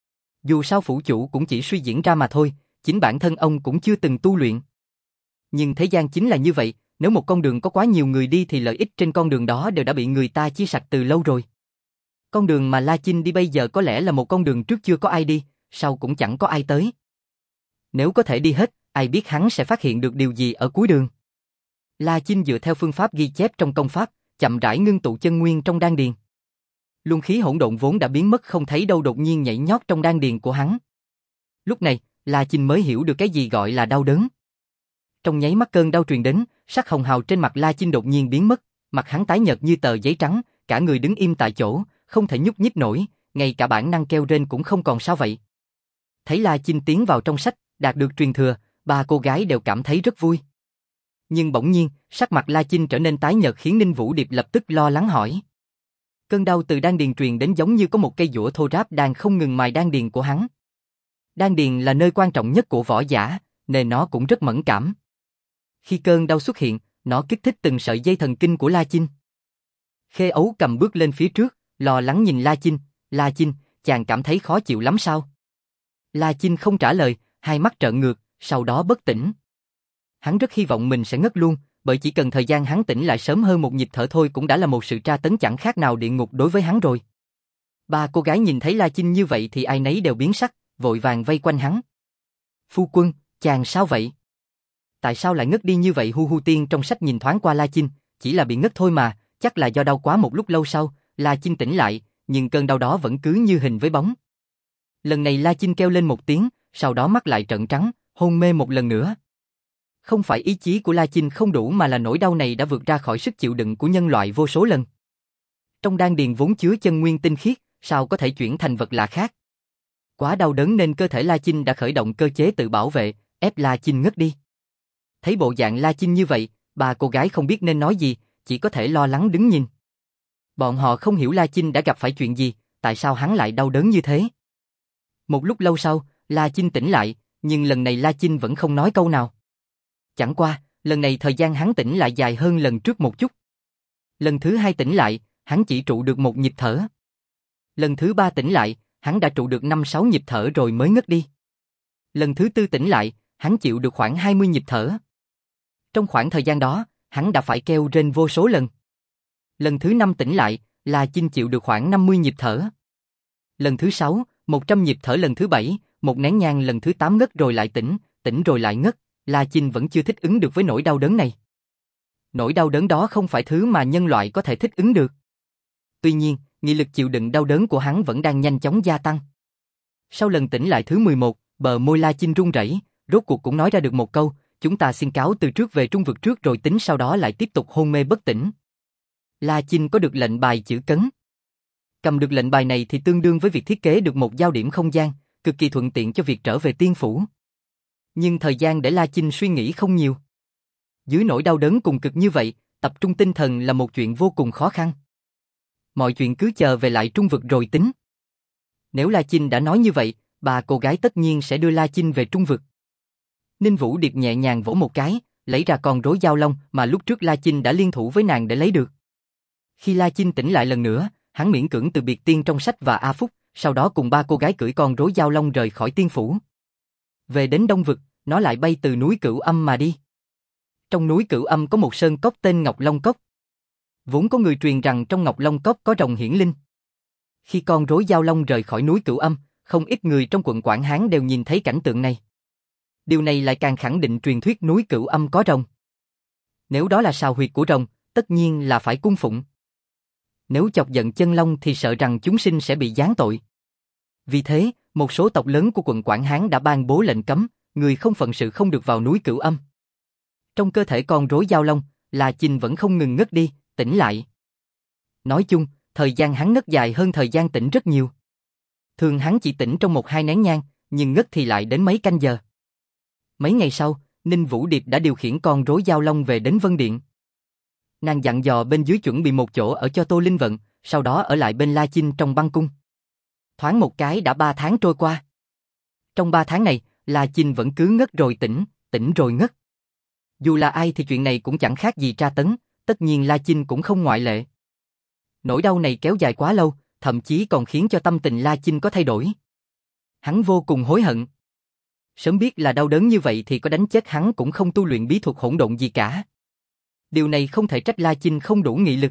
Dù sao phủ chủ cũng chỉ suy diễn ra mà thôi, chính bản thân ông cũng chưa từng tu luyện. Nhưng thế gian chính là như vậy, nếu một con đường có quá nhiều người đi thì lợi ích trên con đường đó đều đã bị người ta chia sạch từ lâu rồi. Con đường mà La Chinh đi bây giờ có lẽ là một con đường trước chưa có ai đi, sau cũng chẳng có ai tới. Nếu có thể đi hết, ai biết hắn sẽ phát hiện được điều gì ở cuối đường. La Chinh dựa theo phương pháp ghi chép trong công pháp, chậm rãi ngưng tụ chân nguyên trong đan điền. Luồng khí hỗn độn vốn đã biến mất không thấy đâu đột nhiên nhảy nhót trong đan điền của hắn. Lúc này, La Chinh mới hiểu được cái gì gọi là đau đớn. Trong nháy mắt cơn đau truyền đến, sắc hồng hào trên mặt La Chinh đột nhiên biến mất, mặt hắn tái nhợt như tờ giấy trắng, cả người đứng im tại chỗ, không thể nhúc nhích nổi, ngay cả bản năng kêu rên cũng không còn. Sao vậy? Thấy La Chinh tiến vào trong sách, đạt được truyền thừa, ba cô gái đều cảm thấy rất vui. Nhưng bỗng nhiên, sắc mặt La Chinh trở nên tái nhợt khiến Ninh Vũ Điệp lập tức lo lắng hỏi. Cơn đau từ đan điền truyền đến giống như có một cây dũa thô ráp đang không ngừng mài đan điền của hắn. Đan điền là nơi quan trọng nhất của võ giả, nên nó cũng rất mẫn cảm. Khi cơn đau xuất hiện, nó kích thích từng sợi dây thần kinh của La Chinh. Khê Ấu cầm bước lên phía trước, lo lắng nhìn La Chinh. La Chinh, chàng cảm thấy khó chịu lắm sao? La Chinh không trả lời, hai mắt trợn ngược, sau đó bất tỉnh. Hắn rất hy vọng mình sẽ ngất luôn, bởi chỉ cần thời gian hắn tỉnh lại sớm hơn một nhịp thở thôi cũng đã là một sự tra tấn chẳng khác nào địa ngục đối với hắn rồi. Ba cô gái nhìn thấy La Chinh như vậy thì ai nấy đều biến sắc, vội vàng vây quanh hắn. Phu quân, chàng sao vậy? Tại sao lại ngất đi như vậy? Hu Hu Tiên trong sách nhìn thoáng qua La Chinh, chỉ là bị ngất thôi mà, chắc là do đau quá. Một lúc lâu sau, La Chinh tỉnh lại, nhưng cơn đau đó vẫn cứ như hình với bóng. Lần này La Chinh kêu lên một tiếng, sau đó mắt lại trợn trắng, hôn mê một lần nữa. Không phải ý chí của La Chinh không đủ mà là nỗi đau này đã vượt ra khỏi sức chịu đựng của nhân loại vô số lần. Trong đan điền vốn chứa chân nguyên tinh khiết, sao có thể chuyển thành vật lạ khác? Quá đau đớn nên cơ thể La Chinh đã khởi động cơ chế tự bảo vệ, ép La Chinh ngất đi. Thấy bộ dạng La Chinh như vậy, ba cô gái không biết nên nói gì, chỉ có thể lo lắng đứng nhìn. Bọn họ không hiểu La Chinh đã gặp phải chuyện gì, tại sao hắn lại đau đớn như thế. Một lúc lâu sau, La Chinh tỉnh lại, nhưng lần này La Chinh vẫn không nói câu nào. Chẳng qua, lần này thời gian hắn tỉnh lại dài hơn lần trước một chút. Lần thứ hai tỉnh lại, hắn chỉ trụ được một nhịp thở. Lần thứ ba tỉnh lại, hắn đã trụ được năm sáu nhịp thở rồi mới ngất đi. Lần thứ tư tỉnh lại, hắn chịu được khoảng hai mươi nhịp thở. Trong khoảng thời gian đó, hắn đã phải kêu rên vô số lần. Lần thứ năm tỉnh lại, La Chinh chịu được khoảng năm mươi nhịp thở. Lần thứ sáu, một trăm nhịp thở lần thứ bảy, một nén nhang lần thứ tám ngất rồi lại tỉnh, tỉnh rồi lại ngất, La Chinh vẫn chưa thích ứng được với nỗi đau đớn này. Nỗi đau đớn đó không phải thứ mà nhân loại có thể thích ứng được. Tuy nhiên, nghị lực chịu đựng đau đớn của hắn vẫn đang nhanh chóng gia tăng. Sau lần tỉnh lại thứ mười một, bờ môi La Chinh run rẩy, rốt cuộc cũng nói ra được một câu, chúng ta xin cáo từ trước về trung vực trước rồi tính sau đó lại tiếp tục hôn mê bất tỉnh. La Chinh có được lệnh bài chữ cấn. Cầm được lệnh bài này thì tương đương với việc thiết kế được một giao điểm không gian, cực kỳ thuận tiện cho việc trở về tiên phủ. Nhưng thời gian để La Chinh suy nghĩ không nhiều. Dưới nỗi đau đớn cùng cực như vậy, tập trung tinh thần là một chuyện vô cùng khó khăn. Mọi chuyện cứ chờ về lại trung vực rồi tính. Nếu La Chinh đã nói như vậy, bà cô gái tất nhiên sẽ đưa La Chinh về trung vực. Ninh Vũ Điệp nhẹ nhàng vỗ một cái, lấy ra con rối giao long mà lúc trước La Chinh đã liên thủ với nàng để lấy được. Khi La Chinh tỉnh lại lần nữa, hắn miễn cưỡng từ biệt tiên trong sách và A Phúc, sau đó cùng ba cô gái cưỡi con rối giao long rời khỏi tiên phủ. Về đến đông vực, nó lại bay từ núi Cửu Âm mà đi. Trong núi Cửu Âm có một sơn cốc tên Ngọc Long Cốc. Vốn có người truyền rằng trong Ngọc Long Cốc có rồng hiển linh. Khi con rối giao long rời khỏi núi Cửu Âm, không ít người trong quận Quảng Hán đều nhìn thấy cảnh tượng này. Điều này lại càng khẳng định truyền thuyết núi Cửu Âm có rồng. Nếu đó là sào huyệt của rồng, tất nhiên là phải cung phụng. Nếu chọc giận chân long thì sợ rằng chúng sinh sẽ bị giáng tội. Vì thế, một số tộc lớn của quận Quảng Hán đã ban bố lệnh cấm, người không phận sự không được vào núi Cửu Âm. Trong cơ thể con rối giao long, La Chinh vẫn không ngừng ngất đi, tỉnh lại. Nói chung, thời gian hắn ngất dài hơn thời gian tỉnh rất nhiều. Thường hắn chỉ tỉnh trong một hai nén nhang, nhưng ngất thì lại đến mấy canh giờ. Mấy ngày sau, Ninh Vũ Điệp đã điều khiển con rối giao long về đến Vân Điện. Nàng dặn dò bên dưới chuẩn bị một chỗ ở cho Tô Linh Vận, sau đó ở lại bên La Chinh trong băng cung. Thoáng một cái đã ba tháng trôi qua. Trong ba tháng này, La Chinh vẫn cứ ngất rồi tỉnh, tỉnh rồi ngất. Dù là ai thì chuyện này cũng chẳng khác gì tra tấn, tất nhiên La Chinh cũng không ngoại lệ. Nỗi đau này kéo dài quá lâu, thậm chí còn khiến cho tâm tình La Chinh có thay đổi. Hắn vô cùng hối hận. Sớm biết là đau đớn như vậy thì có đánh chết hắn cũng không tu luyện bí thuật hỗn độn gì cả. Điều này không thể trách La Chinh không đủ nghị lực.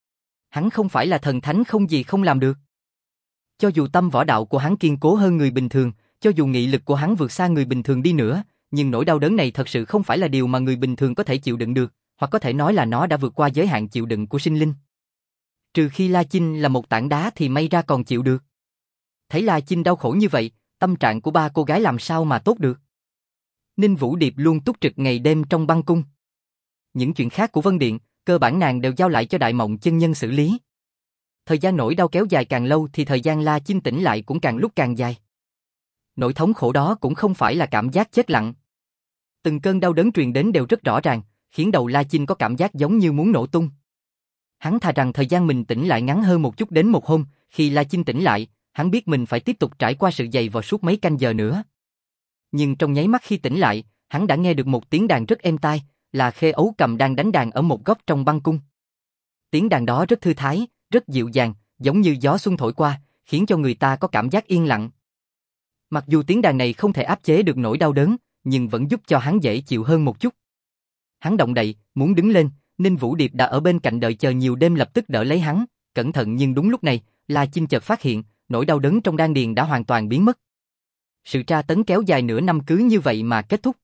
Hắn không phải là thần thánh không gì không làm được. Cho dù tâm võ đạo của hắn kiên cố hơn người bình thường, cho dù nghị lực của hắn vượt xa người bình thường đi nữa, nhưng nỗi đau đớn này thật sự không phải là điều mà người bình thường có thể chịu đựng được, hoặc có thể nói là nó đã vượt qua giới hạn chịu đựng của sinh linh. Trừ khi La Chinh là một tảng đá thì may ra còn chịu được. Thấy La Chinh đau khổ như vậy, tâm trạng của ba cô gái làm sao mà tốt được. Ninh Vũ Điệp luôn túc trực ngày đêm trong băng cung. Những chuyện khác của Vân Điện, cơ bản nàng đều giao lại cho Đại Mộng chân nhân xử lý. Thời gian nỗi đau kéo dài càng lâu thì thời gian La Chinh tỉnh lại cũng càng lúc càng dài. Nỗi thống khổ đó cũng không phải là cảm giác chết lặng. Từng cơn đau đớn truyền đến đều rất rõ ràng, khiến đầu La Chinh có cảm giác giống như muốn nổ tung. Hắn thà rằng thời gian mình tỉnh lại ngắn hơn một chút đến một hôm, khi La Chinh tỉnh lại, hắn biết mình phải tiếp tục trải qua sự dày vò suốt mấy canh giờ nữa. Nhưng trong nháy mắt khi tỉnh lại, hắn đã nghe được một tiếng đàn rất êm tai, là Khê Ấu Cầm đang đánh đàn ở một góc trong băng cung. Tiếng đàn đó rất thư thái, rất dịu dàng, giống như gió xuân thổi qua, khiến cho người ta có cảm giác yên lặng. Mặc dù tiếng đàn này không thể áp chế được nỗi đau đớn, nhưng vẫn giúp cho hắn dễ chịu hơn một chút. Hắn động đậy, muốn đứng lên, Ninh Vũ Điệp đã ở bên cạnh đợi chờ nhiều đêm lập tức đỡ lấy hắn, cẩn thận nhưng đúng lúc này, La Chinh chợt phát hiện, nỗi đau đớn trong đan điền đã hoàn toàn biến mất. Sự tra tấn kéo dài nửa năm cứ như vậy mà kết thúc.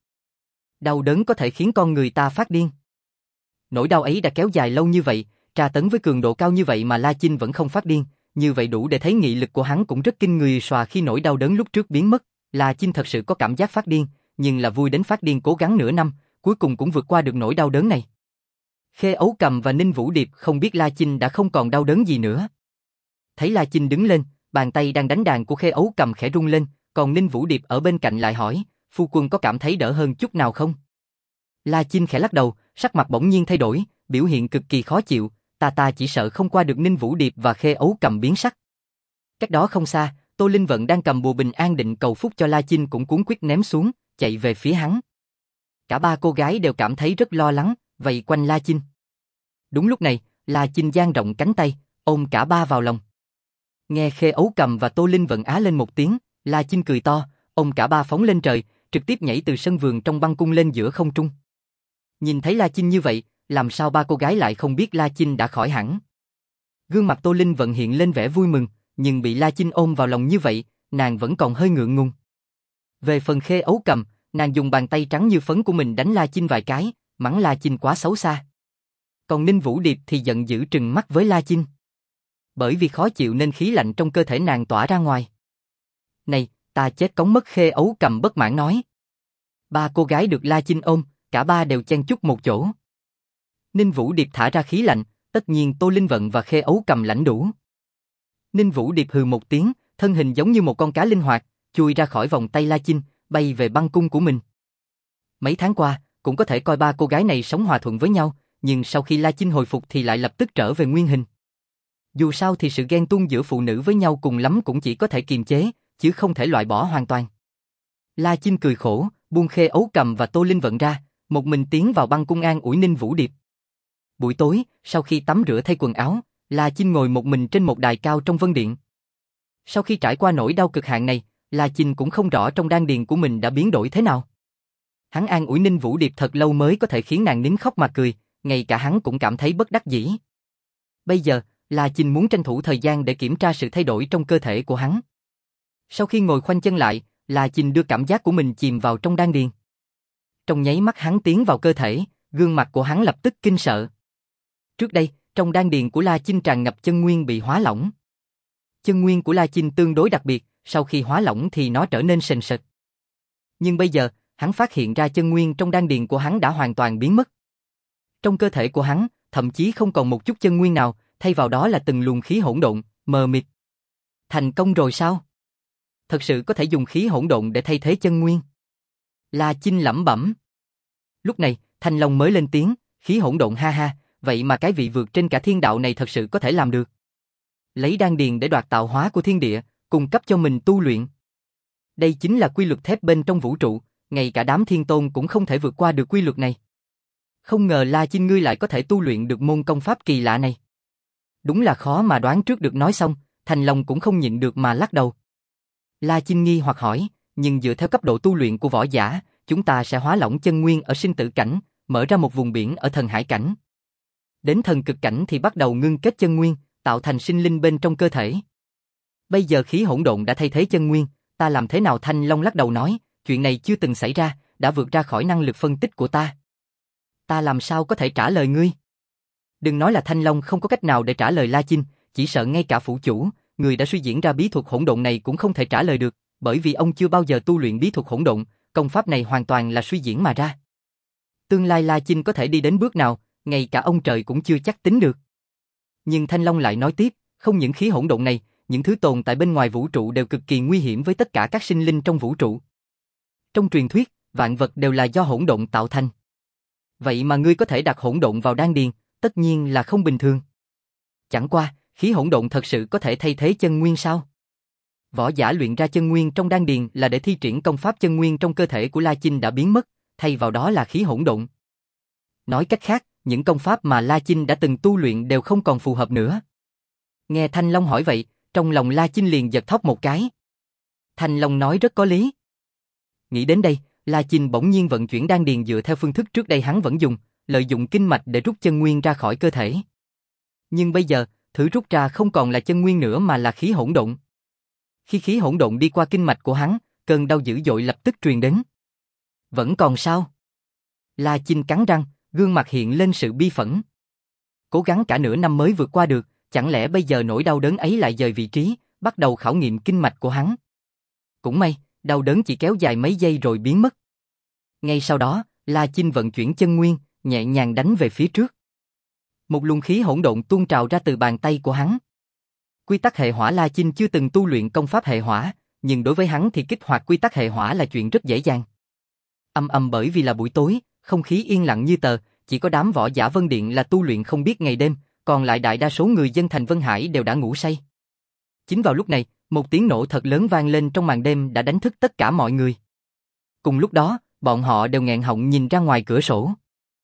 Đau đớn có thể khiến con người ta phát điên. Nỗi đau ấy đã kéo dài lâu như vậy, tra tấn với cường độ cao như vậy mà La Chinh vẫn không phát điên, như vậy đủ để thấy nghị lực của hắn cũng rất kinh người. Xòa khi nỗi đau đớn lúc trước biến mất, La Chinh thật sự có cảm giác phát điên, nhưng là vui đến phát điên cố gắng nửa năm, cuối cùng cũng vượt qua được nỗi đau đớn này. Khê Ấu Cầm và Ninh Vũ Điệp không biết La Chinh đã không còn đau đớn gì nữa. Thấy La Chinh đứng lên, bàn tay đang đánh đàn của Khê Ấu Cầm khẽ rung lên, còn Ninh Vũ Điệp ở bên cạnh lại hỏi, phu quân có cảm thấy đỡ hơn chút nào không? La Chinh khẽ lắc đầu, sắc mặt bỗng nhiên thay đổi, biểu hiện cực kỳ khó chịu, ta ta chỉ sợ không qua được Ninh Vũ Điệp và Khê Ấu Cầm biến sắc. Cách đó không xa, Tô Linh Vận đang cầm bùa bình an định cầu phúc cho La Chinh cũng cuống quýt ném xuống, chạy về phía hắn. Cả ba cô gái đều cảm thấy rất lo lắng, vây quanh La Chinh. Đúng lúc này, La Chinh dang rộng cánh tay, ôm cả ba vào lòng. Nghe Khê Ấu Cầm và Tô Linh Vận á lên một tiếng, La Chinh cười to, ôm cả ba phóng lên trời, trực tiếp nhảy từ sân vườn trong băng cung lên giữa không trung. Nhìn thấy La Chinh như vậy, làm sao ba cô gái lại không biết La Chinh đã khỏi hẳn. Gương mặt Tô Linh Vận hiện lên vẻ vui mừng, nhưng bị La Chinh ôm vào lòng như vậy, nàng vẫn còn hơi ngượng ngùng. Về phần Khê Ấu Cầm, nàng dùng bàn tay trắng như phấn của mình đánh La Chinh vài cái, mắng La Chinh quá xấu xa. Còn Ninh Vũ Điệp thì giận dữ trừng mắt với La Chinh. Bởi vì khó chịu nên khí lạnh trong cơ thể nàng tỏa ra ngoài. Này, ta chết cống mất, Khê Ấu Cầm bất mãn nói. Ba cô gái được La Chinh ôm, cả ba đều chen chúc một chỗ. Ninh Vũ Điệp thả ra khí lạnh, tất nhiên Tô Linh Vận và Khê Ấu Cầm lãnh đủ. Ninh Vũ Điệp hừ một tiếng, thân hình giống như một con cá linh hoạt, chui ra khỏi vòng tay La Chinh, bay về băng cung của mình. Mấy tháng qua, cũng có thể coi ba cô gái này sống hòa thuận với nhau, nhưng sau khi La Chinh hồi phục thì lại lập tức trở về nguyên hình. Dù sao thì sự ghen tuông giữa phụ nữ với nhau cùng lắm cũng chỉ có thể kiềm chế, chứ không thể loại bỏ hoàn toàn. La Chinh cười khổ, buông Khê Ấu Cầm và Tô Linh Vận ra, một mình tiến vào băng cung an ủi Ninh Vũ Điệp. Buổi tối, sau khi tắm rửa thay quần áo, La Chinh ngồi một mình trên một đài cao trong Vân Điện. Sau khi trải qua nỗi đau cực hạn này, La Chinh cũng không rõ trong đan điền của mình đã biến đổi thế nào. Hắn an ủi Ninh Vũ Điệp thật lâu mới có thể khiến nàng nín khóc mà cười, ngay cả hắn cũng cảm thấy bất đắc dĩ. Bây giờ, La Chinh muốn tranh thủ thời gian để kiểm tra sự thay đổi trong cơ thể của hắn. Sau khi ngồi khoanh chân lại, La Chinh đưa cảm giác của mình chìm vào trong đan điền. Trong nháy mắt hắn tiến vào cơ thể, gương mặt của hắn lập tức kinh sợ. Trước đây, trong đan điền của La Chinh tràn ngập chân nguyên bị hóa lỏng. Chân nguyên của La Chinh tương đối đặc biệt, sau khi hóa lỏng thì nó trở nên sền sệt. Nhưng bây giờ, hắn phát hiện ra chân nguyên trong đan điền của hắn đã hoàn toàn biến mất. Trong cơ thể của hắn, thậm chí không còn một chút chân nguyên nào, thay vào đó là từng luồng khí hỗn độn, mờ mịt. Thành công rồi sao? Thật sự có thể dùng khí hỗn độn để thay thế chân nguyên. La Chinh lẩm bẩm. Lúc này, Thanh Long mới lên tiếng, khí hỗn độn ha ha, vậy mà cái vị vượt trên cả thiên đạo này thật sự có thể làm được. Lấy đan điền để đoạt tạo hóa của thiên địa, cung cấp cho mình tu luyện. Đây chính là quy luật thép bên trong vũ trụ, ngay cả đám thiên tôn cũng không thể vượt qua được quy luật này. Không ngờ La Chinh ngươi lại có thể tu luyện được môn công pháp kỳ lạ này. Đúng là khó mà đoán trước được. Nói xong, Thanh Long cũng không nhịn được mà lắc đầu. La Chinh nghi hoặc hỏi, nhưng dựa theo cấp độ tu luyện của võ giả, chúng ta sẽ hóa lỏng chân nguyên ở sinh tử cảnh, mở ra một vùng biển ở thần hải cảnh. Đến thần cực cảnh thì bắt đầu ngưng kết chân nguyên, tạo thành sinh linh bên trong cơ thể. Bây giờ khí hỗn độn đã thay thế chân nguyên, ta làm thế nào? Thanh Long lắc đầu nói, chuyện này chưa từng xảy ra, đã vượt ra khỏi năng lực phân tích của ta. Ta làm sao có thể trả lời ngươi? Đừng nói là Thanh Long không có cách nào để trả lời La Chinh, chỉ sợ ngay cả phủ chủ, người đã suy diễn ra bí thuật hỗn độn này cũng không thể trả lời được, bởi vì ông chưa bao giờ tu luyện bí thuật hỗn độn, công pháp này hoàn toàn là suy diễn mà ra. Tương lai La Chinh có thể đi đến bước nào, ngay cả ông trời cũng chưa chắc tính được. Nhưng Thanh Long lại nói tiếp, không những khí hỗn độn này, những thứ tồn tại bên ngoài vũ trụ đều cực kỳ nguy hiểm với tất cả các sinh linh trong vũ trụ. Trong truyền thuyết, vạn vật đều là do hỗn độn tạo thành. Vậy mà ngươi có thể đặt hỗn độn vào đan điền, tất nhiên là không bình thường. Chẳng qua, khí hỗn độn thật sự có thể thay thế chân nguyên sao? Võ giả luyện ra chân nguyên trong đan điền là để thi triển công pháp, chân nguyên trong cơ thể của La Chinh đã biến mất, thay vào đó là khí hỗn độn. Nói cách khác, những công pháp mà La Chinh đã từng tu luyện đều không còn phù hợp nữa. Nghe Thanh Long hỏi vậy, trong lòng La Chinh liền giật thót một cái. Thanh Long nói rất có lý. Nghĩ đến đây, La Chinh bỗng nhiên vận chuyển đan điền dựa theo phương thức trước đây hắn vẫn dùng, lợi dụng kinh mạch để rút chân nguyên ra khỏi cơ thể. Nhưng bây giờ, thử rút ra không còn là chân nguyên nữa mà là khí hỗn độn. Khi khí hỗn độn đi qua kinh mạch của hắn, cơn đau dữ dội lập tức truyền đến. Vẫn còn sao? La Chinh cắn răng, gương mặt hiện lên sự bi phẫn. Cố gắng cả nửa năm mới vượt qua được, chẳng lẽ bây giờ nỗi đau đớn ấy lại dời vị trí, bắt đầu khảo nghiệm kinh mạch của hắn. Cũng may, đau đớn chỉ kéo dài mấy giây rồi biến mất. Ngay sau đó, La Chinh vận chuyển chân nguyên, nhẹ nhàng đánh về phía trước. Một luồng khí hỗn độn tuôn trào ra từ bàn tay của hắn. Quy tắc hệ hỏa. La Chinh chưa từng tu luyện công pháp hệ hỏa, nhưng đối với hắn thì kích hoạt quy tắc hệ hỏa là chuyện rất dễ dàng. Âm ầm. Bởi vì là buổi tối, không khí yên lặng như tờ, chỉ có đám võ giả Vân Điện là tu luyện không biết ngày đêm, còn lại đại đa số người dân thành Vân Hải đều đã ngủ say. Chính vào lúc này, một tiếng nổ thật lớn vang lên trong màn đêm đã đánh thức tất cả mọi người. Cùng lúc đó, bọn họ đều nghẹn họng nhìn ra ngoài cửa sổ.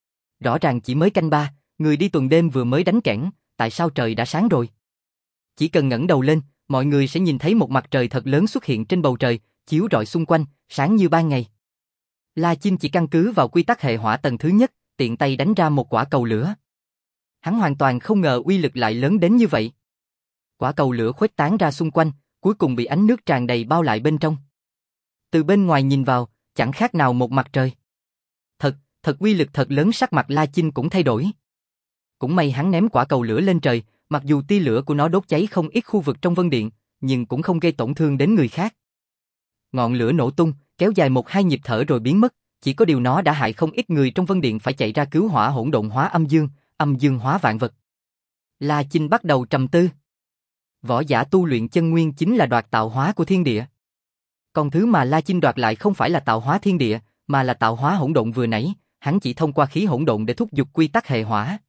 Rõ ràng chỉ mới canh ba, người đi tuần đêm vừa mới đánh kẽn, tại sao trời đã sáng rồi? Chỉ cần ngẩng đầu lên, mọi người sẽ nhìn thấy một mặt trời thật lớn xuất hiện trên bầu trời, chiếu rọi xung quanh, sáng như ban ngày. La Chinh chỉ căn cứ vào quy tắc hệ hỏa tầng thứ nhất, tiện tay đánh ra một quả cầu lửa. Hắn hoàn toàn không ngờ uy lực lại lớn đến như vậy. Quả cầu lửa khuếch tán ra xung quanh, cuối cùng bị ánh nước tràn đầy bao lại bên trong. Từ bên ngoài nhìn vào, chẳng khác nào một mặt trời. Thật, thật uy lực thật lớn, sắc mặt La Chinh cũng thay đổi. Cũng may hắn ném quả cầu lửa lên trời, mặc dù tia lửa của nó đốt cháy không ít khu vực trong Vân Điện, nhưng cũng không gây tổn thương đến người khác. Ngọn lửa nổ tung, kéo dài một hai nhịp thở rồi biến mất, chỉ có điều nó đã hại không ít người trong Vân Điện phải chạy ra cứu hỏa hỗn độn hóa âm dương, âm dương hóa vạn vật. La Chinh bắt đầu trầm tư. Võ giả tu luyện chân nguyên chính là đoạt tạo hóa của thiên địa. Còn thứ mà La Chinh đoạt lại không phải là tạo hóa thiên địa, mà là tạo hóa hỗn độn vừa nãy, hắn chỉ thông qua khí hỗn độn để thúc giục quy tắc hệ hỏa.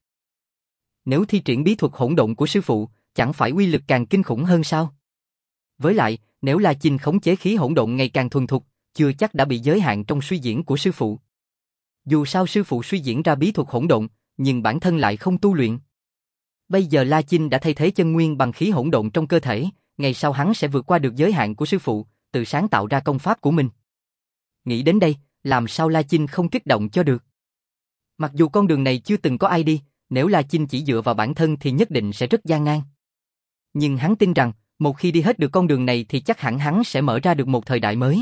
Nếu thi triển bí thuật hỗn độn của sư phụ, chẳng phải uy lực càng kinh khủng hơn sao? Với lại, nếu La Chinh khống chế khí hỗn độn ngày càng thuần thục, chưa chắc đã bị giới hạn trong suy diễn của sư phụ. Dù sao sư phụ suy diễn ra bí thuật hỗn độn, nhưng bản thân lại không tu luyện. Bây giờ La Chinh đã thay thế chân nguyên bằng khí hỗn độn trong cơ thể, ngày sau hắn sẽ vượt qua được giới hạn của sư phụ, tự sáng tạo ra công pháp của mình. Nghĩ đến đây, làm sao La Chinh không kích động cho được? Mặc dù con đường này chưa từng có ai đi, nếu La Chinh chỉ dựa vào bản thân thì nhất định sẽ rất gian nan. Nhưng hắn tin rằng, một khi đi hết được con đường này thì chắc hẳn hắn sẽ mở ra được một thời đại mới.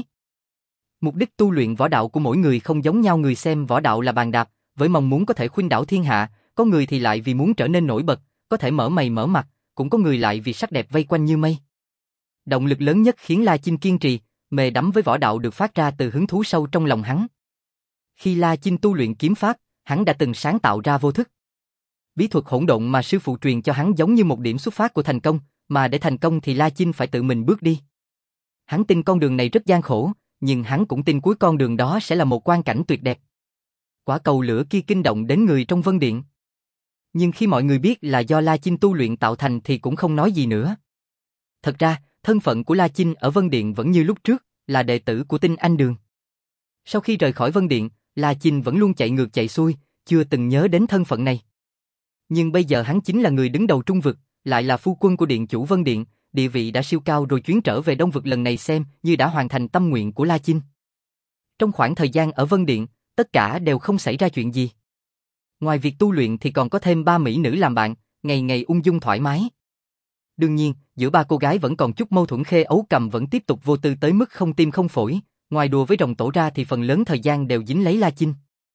Mục đích tu luyện võ đạo của mỗi người không giống nhau, người xem võ đạo là bàn đạp, với mong muốn có thể khuynh đảo thiên hạ, có người thì lại vì muốn trở nên nổi bật, có thể mở mày mở mặt, cũng có người lại vì sắc đẹp vây quanh như mây. Động lực lớn nhất khiến La Chinh kiên trì, mê đắm với võ đạo được phát ra từ hứng thú sâu trong lòng hắn. Khi La Chinh tu luyện kiếm pháp, hắn đã từng sáng tạo ra vô thức. Bí thuật hỗn độn mà sư phụ truyền cho hắn giống như một điểm xuất phát của thành công, mà để thành công thì La Chinh phải tự mình bước đi. Hắn tin con đường này rất gian khổ, nhưng hắn cũng tin cuối con đường đó sẽ là một quang cảnh tuyệt đẹp. Quả cầu lửa kia kinh động đến người trong Vân Điện. Nhưng khi mọi người biết là do La Chinh tu luyện tạo thành thì cũng không nói gì nữa. Thật ra, thân phận của La Chinh ở Vân Điện vẫn như lúc trước, là đệ tử của Tinh Anh Đường. Sau khi rời khỏi Vân Điện, La Chinh vẫn luôn chạy ngược chạy xuôi, chưa từng nhớ đến thân phận này. Nhưng bây giờ hắn chính là người đứng đầu Trung Vực, lại là phu quân của Điện chủ Vân Điện, địa vị đã siêu cao rồi, chuyến trở về Đông Vực lần này xem như đã hoàn thành tâm nguyện của La Chinh. Trong khoảng thời gian ở Vân Điện, tất cả đều không xảy ra chuyện gì. Ngoài việc tu luyện thì còn có thêm ba mỹ nữ làm bạn, ngày ngày ung dung thoải mái. Đương nhiên, giữa ba cô gái vẫn còn chút mâu thuẫn. Khê Ấu Cầm vẫn tiếp tục vô tư tới mức không tim không phổi, ngoài đùa với đồng tổ ra thì phần lớn thời gian đều dính lấy La Chinh.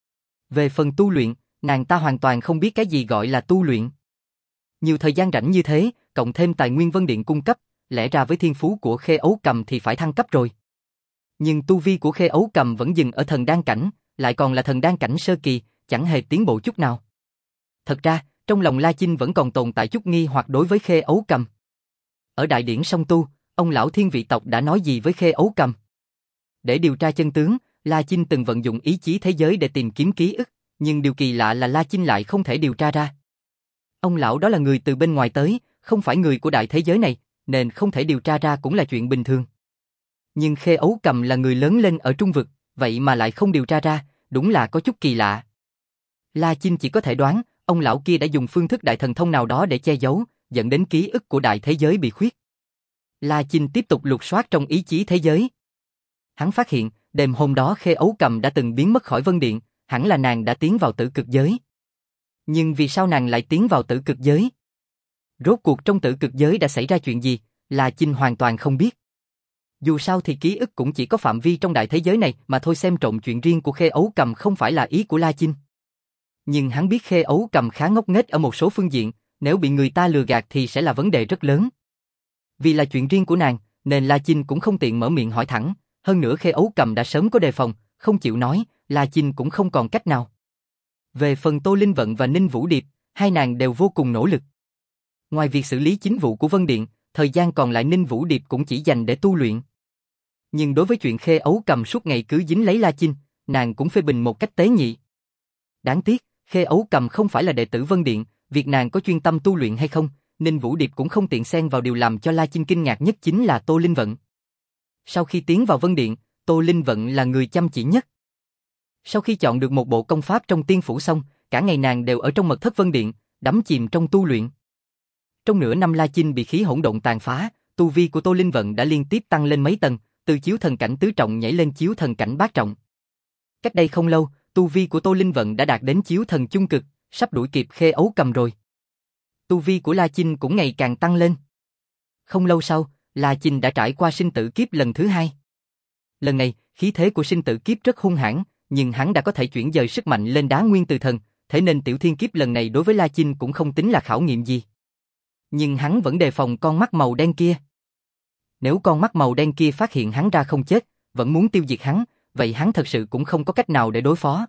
Về phần tu luyện, nàng ta hoàn toàn không biết cái gì gọi là tu luyện. Nhiều thời gian rảnh như thế, cộng thêm tài nguyên Vân Điện cung cấp, lẽ ra với thiên phú của Khê Ấu Cầm thì phải thăng cấp rồi. Nhưng tu vi của Khê Ấu Cầm vẫn dừng ở thần đan cảnh, lại còn là thần đan cảnh sơ kỳ, chẳng hề tiến bộ chút nào. Thật ra, trong lòng La Chinh vẫn còn tồn tại chút nghi hoặc đối với Khê Ấu Cầm. Ở đại điển song tu, ông lão thiên vị tộc đã nói gì với Khê Ấu Cầm? Để điều tra chân tướng, La Chinh từng vận dụng ý chí thế giới để tìm kiếm ký ức, nhưng điều kỳ lạ là La Chinh lại không thể điều tra ra. Ông lão đó là người từ bên ngoài tới, không phải người của đại thế giới này, nên không thể điều tra ra cũng là chuyện bình thường. Nhưng Khê Ấu Cầm là người lớn lên ở Trung Vực, vậy mà lại không điều tra ra, đúng là có chút kỳ lạ. La Chinh chỉ có thể đoán, ông lão kia đã dùng phương thức đại thần thông nào đó để che giấu, dẫn đến ký ức của đại thế giới bị khuyết. La Chinh tiếp tục lục soát trong ý chí thế giới. Hắn phát hiện, đêm hôm đó Khê Ấu Cầm đã từng biến mất khỏi Vân Điện, hẳn là nàng đã tiến vào tử cực giới. Nhưng vì sao nàng lại tiến vào tử cực giới? Rốt cuộc trong tử cực giới đã xảy ra chuyện gì, La Chinh hoàn toàn không biết. Dù sao thì ký ức cũng chỉ có phạm vi trong đại thế giới này mà thôi, xem trộm chuyện riêng của Khê Ấu Cầm không phải là ý của La Chinh. Nhưng hắn biết Khê Ấu Cầm khá ngốc nghếch ở một số phương diện, nếu bị người ta lừa gạt thì sẽ là vấn đề rất lớn. Vì là chuyện riêng của nàng, nên La Chinh cũng không tiện mở miệng hỏi thẳng, hơn nữa Khê Ấu Cầm đã sớm có đề phòng, không chịu nói, La Chinh cũng không còn cách nào. Về phần Tô Linh Vận và Ninh Vũ Điệp, hai nàng đều vô cùng nỗ lực. Ngoài việc xử lý chính vụ của Vân Điện, thời gian còn lại Ninh Vũ Điệp cũng chỉ dành để tu luyện. Nhưng đối với chuyện Khê Ấu Cầm suốt ngày cứ dính lấy La Chinh, nàng cũng phê bình một cách tế nhị. Đáng tiếc, Khê Ấu Cầm không phải là đệ tử Vân Điện, việc nàng có chuyên tâm tu luyện hay không, Ninh Vũ Điệp cũng không tiện xen vào. Điều làm cho La Chinh kinh ngạc nhất chính là Tô Linh Vận. Sau khi tiến vào Vân Điện, Tô Linh Vận là người chăm chỉ nhất. Sau khi chọn được một bộ công pháp trong tiên phủ xong, cả ngày nàng đều ở trong mật thất Vân Điện, đắm chìm trong tu luyện. Trong nửa năm La Chinh bị khí hỗn độn tàn phá, tu vi của Tô Linh Vận đã liên tiếp tăng lên mấy tầng, từ chiếu thần cảnh tứ trọng nhảy lên chiếu thần cảnh bát trọng. Cách đây không lâu, tu vi của Tô Linh Vận đã đạt đến chiếu thần chung cực, sắp đuổi kịp Khê Ấu Cầm rồi. Tu vi của La Chinh cũng ngày càng tăng lên. Không lâu sau, La Chinh đã trải qua sinh tử kiếp lần thứ hai. Lần này, khí thế của sinh tử kiếp rất hung hãn, nhưng hắn đã có thể chuyển dời sức mạnh lên đá nguyên từ thần, thế nên tiểu thiên kiếp lần này đối với La Chinh cũng không tính là khảo nghiệm gì. Nhưng hắn vẫn đề phòng con mắt màu đen kia. Nếu con mắt màu đen kia phát hiện hắn ra không chết, vẫn muốn tiêu diệt hắn, vậy hắn thật sự cũng không có cách nào để đối phó.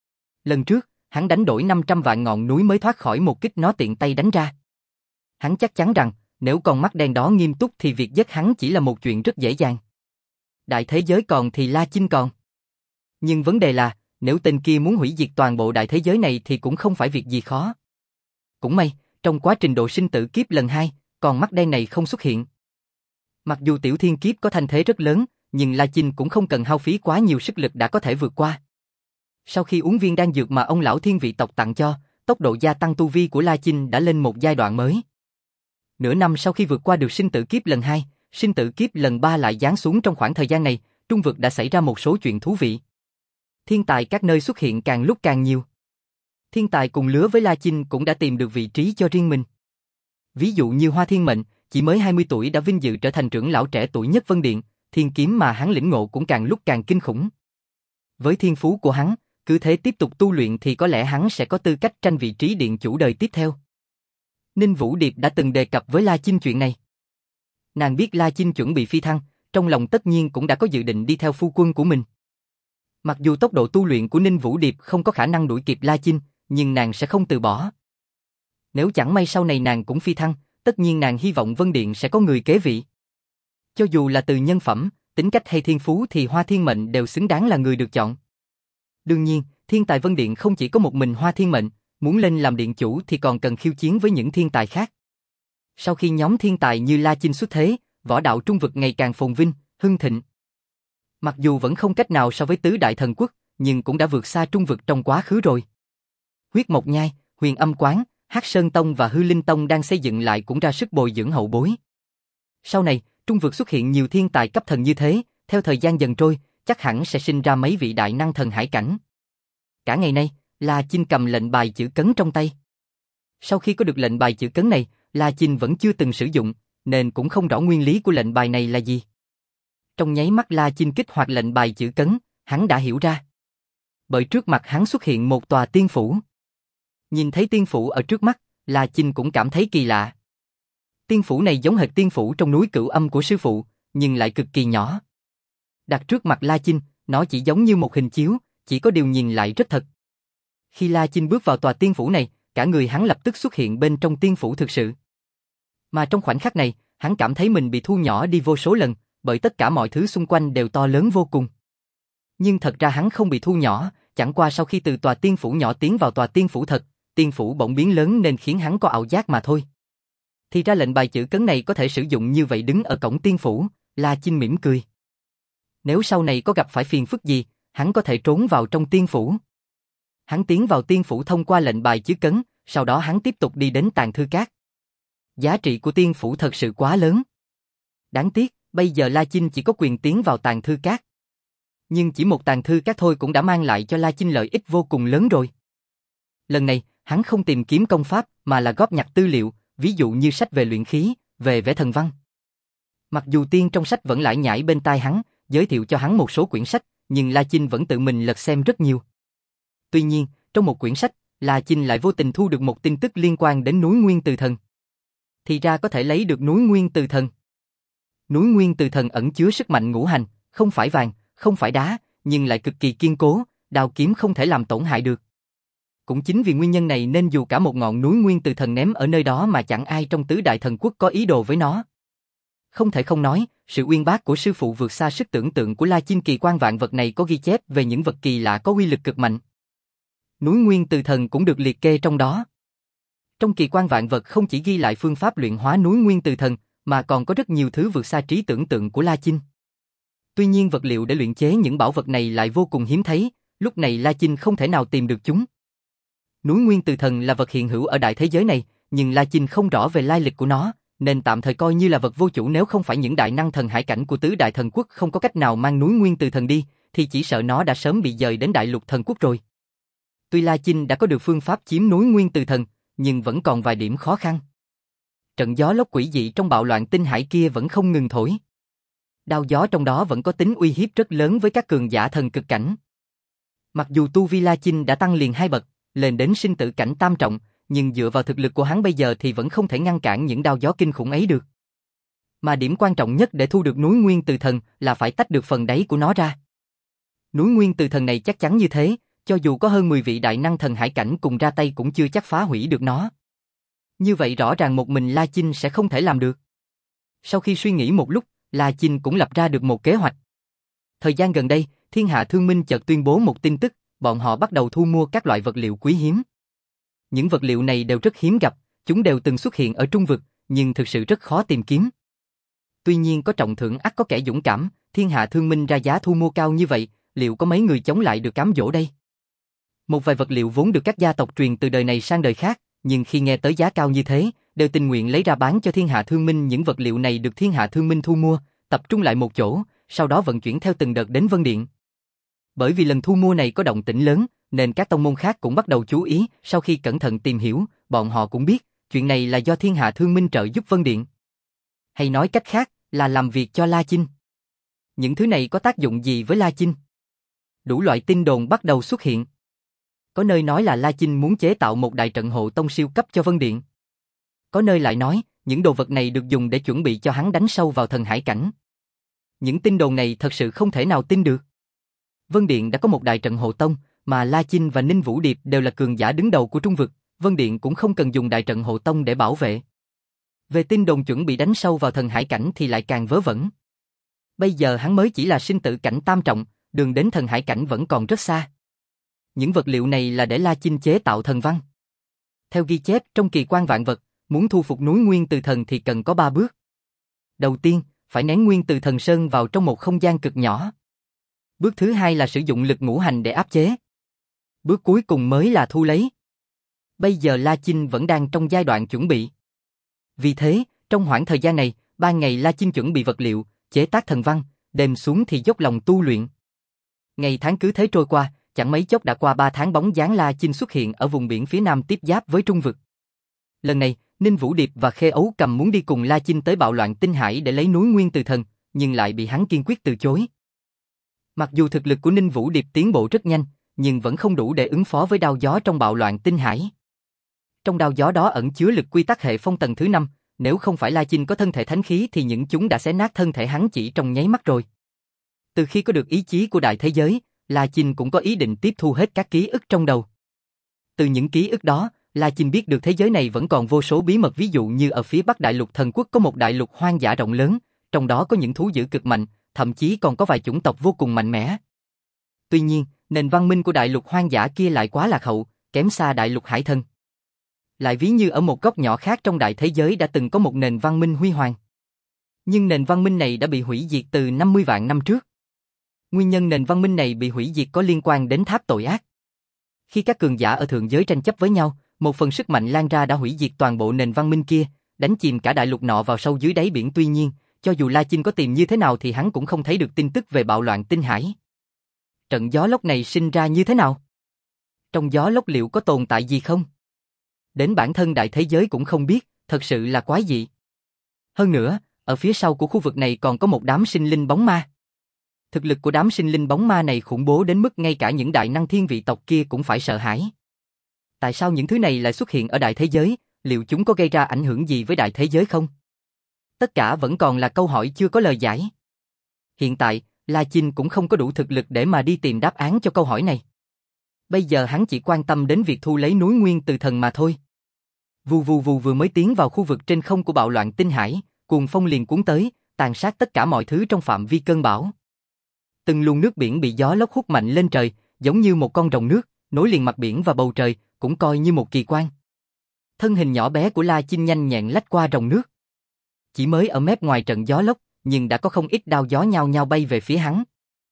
Lần trước, hắn đánh đổi năm trăm vạn ngọn núi mới thoát khỏi một kích nó tiện tay đánh ra. Hắn chắc chắn rằng, nếu con mắt đen đó nghiêm túc thì việc giết hắn chỉ là một chuyện rất dễ dàng. Đại thế giới còn thì La Chinh còn. Nhưng vấn đề là, nếu tên kia muốn hủy diệt toàn bộ đại thế giới này thì cũng không phải việc gì khó. Cũng may, trong quá trình độ sinh tử kiếp lần hai, con mắt đen này không xuất hiện. Mặc dù tiểu thiên kiếp có thanh thế rất lớn, nhưng La Chinh cũng không cần hao phí quá nhiều sức lực đã có thể vượt qua. Sau khi uống viên đan dược mà ông lão thiên vị tộc tặng cho, tốc độ gia tăng tu vi của La Chinh đã lên một giai đoạn mới. Nửa năm sau khi vượt qua được sinh tử kiếp lần hai, sinh tử kiếp lần ba lại giáng xuống trong khoảng thời gian này, trung vực đã xảy ra một số chuyện thú vị. Thiên tài các nơi xuất hiện càng lúc càng nhiều. Thiên tài cùng lứa với La Chinh cũng đã tìm được vị trí cho riêng mình. Ví dụ như Hoa Thiên Mệnh, chỉ mới hai mươi tuổi đã vinh dự trở thành trưởng lão trẻ tuổi nhất Vân Điện, thiên kiếm mà hắn lĩnh ngộ cũng càng lúc càng kinh khủng. Với thiên phú của hắn, cứ thế tiếp tục tu luyện thì có lẽ hắn sẽ có tư cách tranh vị trí điện chủ đời tiếp theo. Ninh Vũ Điệp đã từng đề cập với La Chinh chuyện này. Nàng biết La Chinh chuẩn bị phi thăng, trong lòng tất nhiên cũng đã có dự định đi theo phu quân của mình. Mặc dù tốc độ tu luyện của Ninh Vũ Điệp không có khả năng đuổi kịp La Chinh, nhưng nàng sẽ không từ bỏ. Nếu chẳng may sau này nàng cũng phi thăng, tất nhiên nàng hy vọng Vân Điện sẽ có người kế vị. Cho dù là từ nhân phẩm, tính cách hay thiên phú thì Hoa Thiên Mệnh đều xứng đáng là người được chọn. Đương nhiên, thiên tài Vân Điện không chỉ có một mình Hoa Thiên Mệnh, muốn lên làm điện chủ thì còn cần khiêu chiến với những thiên tài khác. Sau khi nhóm thiên tài như La Chinh xuất thế, võ đạo trung vực ngày càng phồn vinh, hưng thịnh. Mặc dù vẫn không cách nào so với tứ đại thần quốc, nhưng cũng đã vượt xa trung vực trong quá khứ rồi. Huyết Mộc Nhai, Huyền Âm Quán, Hắc Sơn Tông và Hư Linh Tông đang xây dựng lại cũng ra sức bồi dưỡng hậu bối. Sau này, trung vực xuất hiện nhiều thiên tài cấp thần như thế, theo thời gian dần trôi, chắc hẳn sẽ sinh ra mấy vị đại năng thần hải cảnh. Cả ngày nay, La Chinh cầm lệnh bài chữ cấn trong tay. Sau khi có được lệnh bài chữ cấn này, La Chinh vẫn chưa từng sử dụng, nên cũng không rõ nguyên lý của lệnh bài này là gì. Trong nháy mắt La Chinh kích hoạt lệnh bài chữ cấn, hắn đã hiểu ra. Bởi trước mặt hắn xuất hiện một tòa tiên phủ. Nhìn thấy tiên phủ ở trước mắt, La Chinh cũng cảm thấy kỳ lạ. Tiên phủ này giống hệt tiên phủ trong núi Cửu Âm của sư phụ, nhưng lại cực kỳ nhỏ. Đặt trước mặt La Chinh, nó chỉ giống như một hình chiếu, chỉ có điều nhìn lại rất thật. Khi La Chinh bước vào tòa tiên phủ này, cả người hắn lập tức xuất hiện bên trong tiên phủ thực sự. Mà trong khoảnh khắc này, hắn cảm thấy mình bị thu nhỏ đi vô số lần, bởi tất cả mọi thứ xung quanh đều to lớn vô cùng. Nhưng thật ra hắn không bị thu nhỏ, chẳng qua sau khi từ tòa tiên phủ nhỏ tiến vào tòa tiên phủ thật, tiên phủ bỗng biến lớn nên khiến hắn có ảo giác mà thôi. Thì ra lệnh bài chữ cấn này có thể sử dụng như vậy. Đứng ở cổng tiên phủ, La Chinh mỉm cười. Nếu sau này có gặp phải phiền phức gì, hắn có thể trốn vào trong tiên phủ. Hắn tiến vào tiên phủ thông qua lệnh bài chữ cấn, sau đó hắn tiếp tục đi đến Tàng Thư Các. Giá trị của tiên phủ thật sự quá lớn. Đáng tiếc, bây giờ La Chinh chỉ có quyền tiến vào Tàng Thư Các. Nhưng chỉ một Tàng Thư Các thôi cũng đã mang lại cho La Chinh lợi ích vô cùng lớn rồi. Lần này, hắn không tìm kiếm công pháp mà là góp nhặt tư liệu, ví dụ như sách về luyện khí, về vẽ thần văn. Mặc dù tiên trong sách vẫn lải nhải bên tai hắn, giới thiệu cho hắn một số quyển sách, nhưng La Chinh vẫn tự mình lật xem rất nhiều. Tuy nhiên, trong một quyển sách, La Chinh lại vô tình thu được một tin tức liên quan đến núi Nguyên Từ Thần. Thì ra có thể lấy được núi Nguyên Từ Thần. Núi Nguyên Từ Thần ẩn chứa sức mạnh ngũ hành, không phải vàng, không phải đá, nhưng lại cực kỳ kiên cố, đao kiếm không thể làm tổn hại được. Cũng chính vì nguyên nhân này nên dù cả một ngọn núi Nguyên Từ Thần ném ở nơi đó mà chẳng ai trong tứ đại thần quốc có ý đồ với nó. Không thể không nói, sự uyên bác của sư phụ vượt xa sức tưởng tượng của La Chinh. Kỳ quan vạn vật này có ghi chép về những vật kỳ lạ có uy lực cực mạnh. Núi Nguyên Từ Thần cũng được liệt kê trong đó. Trong kỳ quan vạn vật không chỉ ghi lại phương pháp luyện hóa núi Nguyên Từ Thần, mà còn có rất nhiều thứ vượt xa trí tưởng tượng của La Chinh. Tuy nhiên vật liệu để luyện chế những bảo vật này lại vô cùng hiếm thấy, lúc này La Chinh không thể nào tìm được chúng. Núi Nguyên Từ Thần là vật hiện hữu ở đại thế giới này, nhưng La Chinh không rõ về lai lịch của nó, nên tạm thời coi như là vật vô chủ. Nếu không phải những đại năng thần hải cảnh của tứ đại thần quốc không có cách nào mang núi Nguyên Từ Thần đi, thì chỉ sợ nó đã sớm bị dời đến đại lục thần quốc rồi. Tuy La Chinh đã có được phương pháp chiếm núi Nguyên Từ Thần, nhưng vẫn còn vài điểm khó khăn. Trận gió lốc quỷ dị trong bạo loạn tinh hải kia vẫn không ngừng thổi. Đao gió trong đó vẫn có tính uy hiếp rất lớn với các cường giả thần cực cảnh. Mặc dù tu vi La Chinh đã tăng liền hai bậc, lên đến sinh tử cảnh tam trọng, nhưng dựa vào thực lực của hắn bây giờ thì vẫn không thể ngăn cản những đao gió kinh khủng ấy được. Mà điểm quan trọng nhất để thu được núi Nguyên Từ Thần là phải tách được phần đáy của nó ra. Núi Nguyên Từ Thần này chắc chắn như thế, cho dù có hơn mười vị đại năng thần hải cảnh cùng ra tay cũng chưa chắc phá hủy được nó. Như vậy rõ ràng một mình La Chinh sẽ không thể làm được. Sau khi suy nghĩ một lúc, La Chinh cũng lập ra được một kế hoạch. Thời gian gần đây, Thiên Hạ Thương Minh chợt tuyên bố một tin tức, bọn họ bắt đầu thu mua các loại vật liệu quý hiếm. Những vật liệu này đều rất hiếm gặp, chúng đều từng xuất hiện ở Trung Vực, nhưng thực sự rất khó tìm kiếm. Tuy nhiên có trọng thưởng ắt có kẻ dũng cảm, Thiên Hạ Thương Minh ra giá thu mua cao như vậy, liệu có mấy người chống lại được cám dỗ đây? Một vài vật liệu vốn được các gia tộc truyền từ đời này sang đời khác, nhưng khi nghe tới giá cao như thế, đều tình nguyện lấy ra bán cho Thiên Hạ Thương Minh. Những vật liệu này được Thiên Hạ Thương Minh thu mua, tập trung lại một chỗ, sau đó vận chuyển theo từng đợt đến Vân Điện. Bởi vì lần thu mua này có động tĩnh lớn, nên các tông môn khác cũng bắt đầu chú ý. Sau khi cẩn thận tìm hiểu, bọn họ cũng biết, chuyện này là do Thiên Hạ Thương Minh trợ giúp Vân Điện. Hay nói cách khác, là làm việc cho La Chinh. Những thứ này có tác dụng gì với La Chinh? Đủ loại tin đồn bắt đầu xuất hiện. Có nơi nói là La Chinh muốn chế tạo một đại trận hộ tông siêu cấp cho Vân Điện. Có nơi lại nói, những đồ vật này được dùng để chuẩn bị cho hắn đánh sâu vào thần hải cảnh. Những tin đồn này thật sự không thể nào tin được. Vân Điện đã có một đại trận hộ tông, mà La Chinh và Ninh Vũ Điệp đều là cường giả đứng đầu của Trung Vực, Vân Điện cũng không cần dùng đại trận hộ tông để bảo vệ. Về tin đồn chuẩn bị đánh sâu vào thần hải cảnh thì lại càng vớ vẩn. Bây giờ hắn mới chỉ là sinh tử cảnh tam trọng, đường đến thần hải cảnh vẫn còn rất xa. Những vật liệu này là để La Chinh chế tạo thần văn. Theo ghi chép trong kỳ quan vạn vật, muốn thu phục núi Nguyên Từ Thần thì cần có ba bước. Đầu tiên, phải nén Nguyên Từ Thần Sơn vào trong một không gian cực nhỏ. Bước thứ hai là sử dụng lực ngũ hành để áp chế. Bước cuối cùng mới là thu lấy. Bây giờ La Chinh vẫn đang trong giai đoạn chuẩn bị. Vì thế, trong khoảng thời gian này, ban ngày La Chinh chuẩn bị vật liệu, chế tác thần văn, đêm xuống thì dốc lòng tu luyện. Ngày tháng cứ thế trôi qua, chẳng mấy chốc đã qua ba tháng, bóng dáng La Chinh xuất hiện ở vùng biển phía nam tiếp giáp với Trung Vực. Lần này, Ninh Vũ Điệp và Khê Ấu Cầm muốn đi cùng La Chinh tới bạo loạn tinh hải để lấy núi Nguyên Từ Thần, nhưng lại bị hắn kiên quyết từ chối. Mặc dù thực lực của Ninh Vũ Điệp tiến bộ rất nhanh, nhưng vẫn không đủ để ứng phó với đao gió trong bạo loạn tinh hải. Trong đao gió đó ẩn chứa lực quy tắc hệ phong tầng thứ năm, nếu không phải La Chinh có thân thể thánh khí thì những chúng đã xé nát thân thể hắn chỉ trong nháy mắt rồi. Từ khi có được ý chí của đại thế giới, La Chinh cũng có ý định tiếp thu hết các ký ức trong đầu. Từ những ký ức đó, La Chinh biết được thế giới này vẫn còn vô số bí mật, ví dụ như ở phía Bắc Đại Lục Thần Quốc có một đại lục hoang dã rộng lớn, trong đó có những thú dữ cực mạnh, thậm chí còn có vài chủng tộc vô cùng mạnh mẽ. Tuy nhiên, nền văn minh của đại lục hoang dã kia lại quá lạc hậu, kém xa đại lục hải thần. Lại ví như ở một góc nhỏ khác trong đại thế giới đã từng có một nền văn minh huy hoàng. Nhưng nền văn minh này đã bị hủy diệt từ năm mươi vạn năm trước. Nguyên nhân nền văn minh này bị hủy diệt có liên quan đến tháp tội ác. Khi các cường giả ở thượng giới tranh chấp với nhau, một phần sức mạnh lan ra đã hủy diệt toàn bộ nền văn minh kia, đánh chìm cả đại lục nọ vào sâu dưới đáy biển. Tuy nhiên, cho dù La Chinh có tìm như thế nào thì hắn cũng không thấy được tin tức về bạo loạn tinh hải. Trận gió lốc này sinh ra như thế nào? Trong gió lốc liệu có tồn tại gì không? Đến bản thân đại thế giới cũng không biết, thật sự là quái dị. Hơn nữa, ở phía sau của khu vực này còn có một đám sinh linh bóng ma. Thực lực của đám sinh linh bóng ma này khủng bố đến mức ngay cả những đại năng thiên vị tộc kia cũng phải sợ hãi. Tại sao những thứ này lại xuất hiện ở đại thế giới, liệu chúng có gây ra ảnh hưởng gì với đại thế giới không? Tất cả vẫn còn là câu hỏi chưa có lời giải. Hiện tại, La Chinh cũng không có đủ thực lực để mà đi tìm đáp án cho câu hỏi này. Bây giờ hắn chỉ quan tâm đến việc thu lấy núi Nguyên Từ Thần mà thôi. Vù vù vù vừa mới tiến vào khu vực trên không của bạo loạn tinh hải, cuồng phong liền cuốn tới, tàn sát tất cả mọi thứ trong phạm vi cơn bão. Từng luồng nước biển bị gió lốc hút mạnh lên trời, giống như một con rồng nước, nối liền mặt biển và bầu trời, cũng coi như một kỳ quan. Thân hình nhỏ bé của La Chinh nhanh nhẹn lách qua rồng nước. Chỉ mới ở mép ngoài trận gió lốc, nhưng đã có không ít đao gió nhao nhao bay về phía hắn.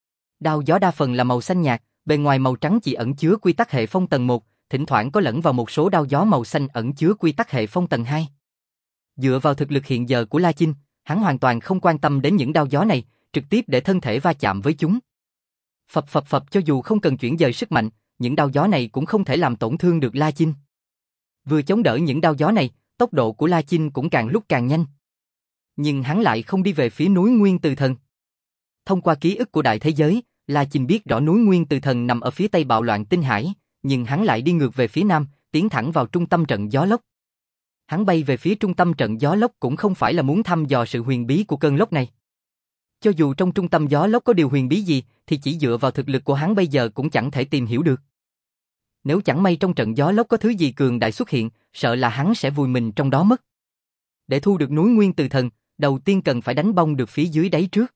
Đao gió đa phần là màu xanh nhạt, bên ngoài màu trắng chỉ ẩn chứa quy tắc hệ phong tầng một, thỉnh thoảng có lẫn vào một số đao gió màu xanh ẩn chứa quy tắc hệ phong tầng hai. Dựa vào thực lực hiện giờ của La Chinh, hắn hoàn toàn không quan tâm đến những đao gió này, trực tiếp để thân thể va chạm với chúng. Phập phập phập, cho dù không cần chuyển dời sức mạnh, những đao gió này cũng không thể làm tổn thương được La Chinh. Vừa chống đỡ những đao gió này, tốc độ của La Chinh cũng càng lúc càng nhanh. Nhưng hắn lại không đi về phía núi Nguyên Từ Thần. Thông qua ký ức của đại thế giới, La Chinh biết rõ núi Nguyên Từ Thần nằm ở phía tây bạo loạn tinh hải, nhưng hắn lại đi ngược về phía nam, tiến thẳng vào trung tâm trận gió lốc. Hắn bay về phía trung tâm trận gió lốc cũng không phải là muốn thăm dò sự huyền bí của cơn lốc này. Cho dù trong trung tâm gió lốc có điều huyền bí gì, thì chỉ dựa vào thực lực của hắn bây giờ cũng chẳng thể tìm hiểu được. Nếu chẳng may trong trận gió lốc có thứ gì cường đại xuất hiện, sợ là hắn sẽ vùi mình trong đó mất. Để thu được núi Nguyên Từ Thần, đầu tiên cần phải đánh bong được phía dưới đáy trước.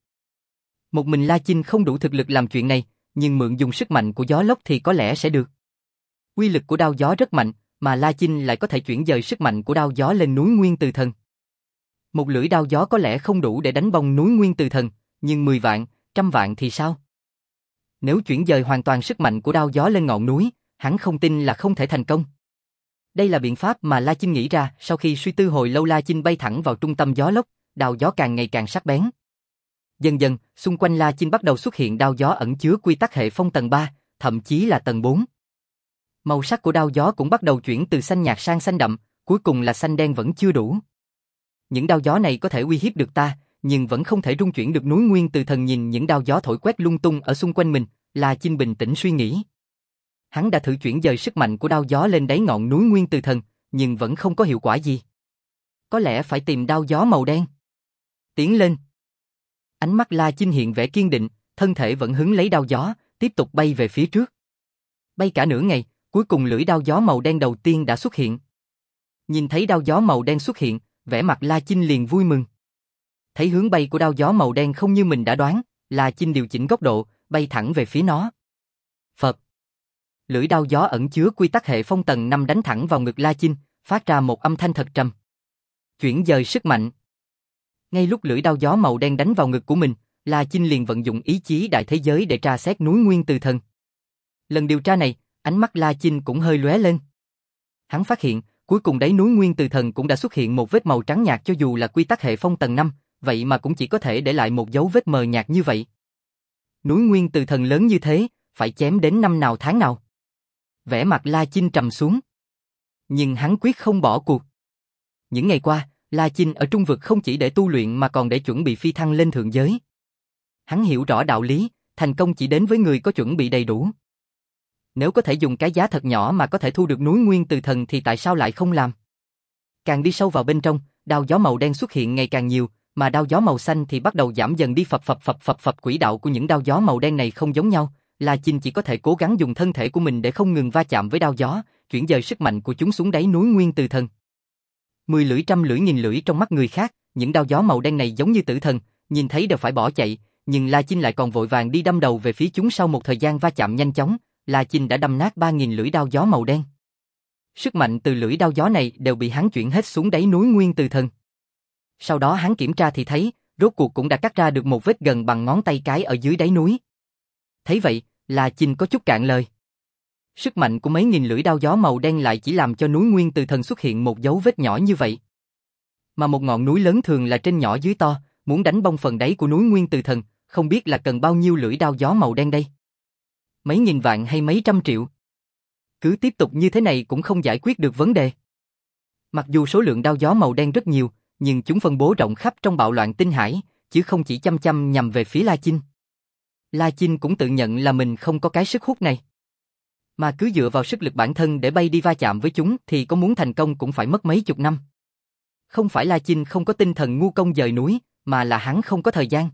Một mình La Chinh không đủ thực lực làm chuyện này, nhưng mượn dùng sức mạnh của gió lốc thì có lẽ sẽ được. Uy lực của đao gió rất mạnh, mà La Chinh lại có thể chuyển dời sức mạnh của đao gió lên núi Nguyên Từ Thần. Một lưỡi đao gió có lẽ không đủ để đánh bong núi Nguyên Từ Thần, nhưng mười vạn, trăm vạn thì sao? Nếu chuyển dời hoàn toàn sức mạnh của đao gió lên ngọn núi, hắn không tin là không thể thành công. Đây là biện pháp mà La Chinh nghĩ ra. Sau khi suy tư hồi lâu, La Chinh bay thẳng vào trung tâm gió lốc, đao gió càng ngày càng sắc bén. Dần dần, xung quanh La Chinh bắt đầu xuất hiện đao gió ẩn chứa quy tắc hệ phong tầng ba, thậm chí là tầng bốn. Màu sắc của đao gió cũng bắt đầu chuyển từ xanh nhạt sang xanh đậm, cuối cùng là xanh đen vẫn chưa đủ. Những đao gió này có thể uy hiếp được ta, nhưng vẫn không thể rung chuyển được núi Nguyên Từ Thần. Nhìn những đao gió thổi quét lung tung ở xung quanh mình, La Chinh bình tĩnh suy nghĩ. Hắn đã thử chuyển dời sức mạnh của đao gió lên đáy ngọn núi Nguyên Từ Thần, nhưng vẫn không có hiệu quả gì. Có lẽ phải tìm đao gió màu đen. Tiến lên. Ánh mắt La Chinh hiện vẻ kiên định, thân thể vẫn hứng lấy đao gió, tiếp tục bay về phía trước. Bay cả nửa ngày, cuối cùng lưỡi đao gió màu đen đầu tiên đã xuất hiện. Nhìn thấy đao gió màu đen xuất hiện, vẻ mặt La Chinh liền vui mừng. Thấy hướng bay của đao gió màu đen không như mình đã đoán, La Chinh điều chỉnh góc độ, bay thẳng về phía nó. Phật. Lưỡi đao gió ẩn chứa quy tắc hệ phong tầng năm đánh thẳng vào ngực La Chinh, phát ra một âm thanh thật trầm. Chuyển dời sức mạnh. Ngay lúc lưỡi đao gió màu đen đánh vào ngực của mình, La Chinh liền vận dụng ý chí đại thế giới để tra xét núi Nguyên Từ Thần. Lần điều tra này, ánh mắt La Chinh cũng hơi lóe lên. Hắn phát hiện, cuối cùng đáy núi Nguyên Từ Thần cũng đã xuất hiện một vết màu trắng nhạt. Cho dù là quy tắc hệ phong tầng năm, vậy mà cũng chỉ có thể để lại một dấu vết mờ nhạt như vậy. Núi Nguyên Từ Thần lớn như thế, phải chém đến năm nào tháng nào? Vẻ mặt La Chinh trầm xuống. Nhưng hắn quyết không bỏ cuộc. Những ngày qua, La Chinh ở trung vực không chỉ để tu luyện mà còn để chuẩn bị phi thăng lên thượng giới. Hắn hiểu rõ đạo lý, thành công chỉ đến với người có chuẩn bị đầy đủ. Nếu có thể dùng cái giá thật nhỏ mà có thể thu được núi Nguyên Từ Thần thì tại sao lại không làm? Càng đi sâu vào bên trong, đao gió màu đen xuất hiện ngày càng nhiều, mà đao gió màu xanh thì bắt đầu giảm dần đi. Phập phập phập phập phập. Quỹ đạo của những đao gió màu đen này không giống nhau. La Chinh chỉ có thể cố gắng dùng thân thể của mình để không ngừng va chạm với đao gió, chuyển dời sức mạnh của chúng xuống đáy núi Nguyên Từ Thần. Mười lưỡi, trăm lưỡi, nghìn lưỡi trong mắt người khác, những đao gió màu đen này giống như tử thần, nhìn thấy đều phải bỏ chạy, nhưng La Chinh lại còn vội vàng đi đâm đầu về phía chúng. Sau một thời gian va chạm nhanh chóng, La Chinh đã đâm nát ba nghìn lưỡi đao gió màu đen. Sức mạnh từ lưỡi đao gió này đều bị hắn chuyển hết xuống đáy núi Nguyên Từ Thần. Sau đó hắn kiểm tra thì thấy, rốt cuộc cũng đã cắt ra được một vết gần bằng ngón tay cái ở dưới đáy núi. Thấy vậy, La Chinh có chút cạn lời. Sức mạnh của mấy nghìn lưỡi đao gió màu đen lại chỉ làm cho núi Nguyên Từ Thần xuất hiện một dấu vết nhỏ như vậy. Mà một ngọn núi lớn thường là trên nhỏ dưới to, muốn đánh bong phần đáy của núi Nguyên Từ Thần, không biết là cần bao nhiêu lưỡi đao gió màu đen đây. Mấy nghìn vạn hay mấy trăm triệu. Cứ tiếp tục như thế này cũng không giải quyết được vấn đề. Mặc dù số lượng đao gió màu đen rất nhiều, nhưng chúng phân bố rộng khắp trong bạo loạn tinh hải, chứ không chỉ chăm chăm nhằm về phía La Chinh. La Chinh cũng tự nhận là mình không có cái sức hút này. Mà cứ dựa vào sức lực bản thân để bay đi va chạm với chúng thì có muốn thành công cũng phải mất mấy chục năm. Không phải La Chinh không có tinh thần ngu công dời núi, mà là hắn không có thời gian.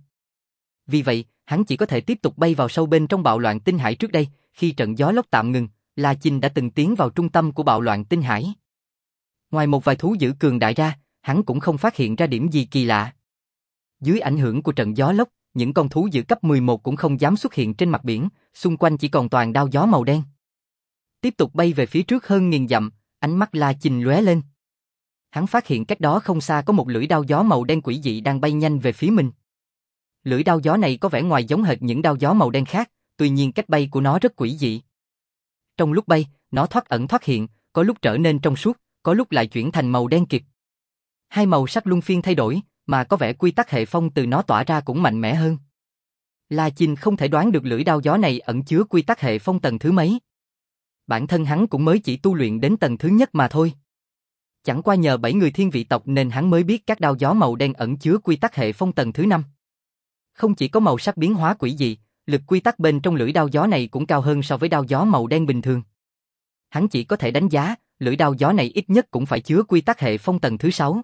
Vì vậy, hắn chỉ có thể tiếp tục bay vào sâu bên trong bạo loạn tinh hải. Trước đây, khi trận gió lốc tạm ngừng, La Chinh đã từng tiến vào trung tâm của bạo loạn tinh hải. Ngoài một vài thú dữ cường đại ra, hắn cũng không phát hiện ra điểm gì kỳ lạ. Dưới ảnh hưởng của trận gió lốc, những con thú dữ cấp mười một cũng không dám xuất hiện trên mặt biển, xung quanh chỉ còn toàn đao gió màu đen. Tiếp tục bay về phía trước hơn nghìn dặm, ánh mắt La Chinh lóe lên. Hắn phát hiện cách đó không xa có một lưỡi đao gió màu đen quỷ dị đang bay nhanh về phía mình. Lưỡi đao gió này có vẻ ngoài giống hệt những đao gió màu đen khác, tuy nhiên cách bay của nó rất quỷ dị. Trong lúc bay, nó thoát ẩn thoát hiện, có lúc trở nên trong suốt, có lúc lại chuyển thành màu đen kịt. Hai màu sắc luân phiên thay đổi, mà có vẻ quy tắc hệ phong từ nó tỏa ra cũng mạnh mẽ hơn. La Chinh không thể đoán được lưỡi đao gió này ẩn chứa quy tắc hệ phong tầng thứ mấy. Bản thân hắn cũng mới chỉ tu luyện đến tầng thứ nhất mà thôi. Chẳng qua nhờ bảy người thiên vị tộc nên hắn mới biết các đao gió màu đen ẩn chứa quy tắc hệ phong tầng thứ năm. Không chỉ có màu sắc biến hóa quỷ dị, lực quy tắc bên trong lưỡi đao gió này cũng cao hơn so với đao gió màu đen bình thường. Hắn chỉ có thể đánh giá, lưỡi đao gió này ít nhất cũng phải chứa quy tắc hệ phong tầng thứ sáu.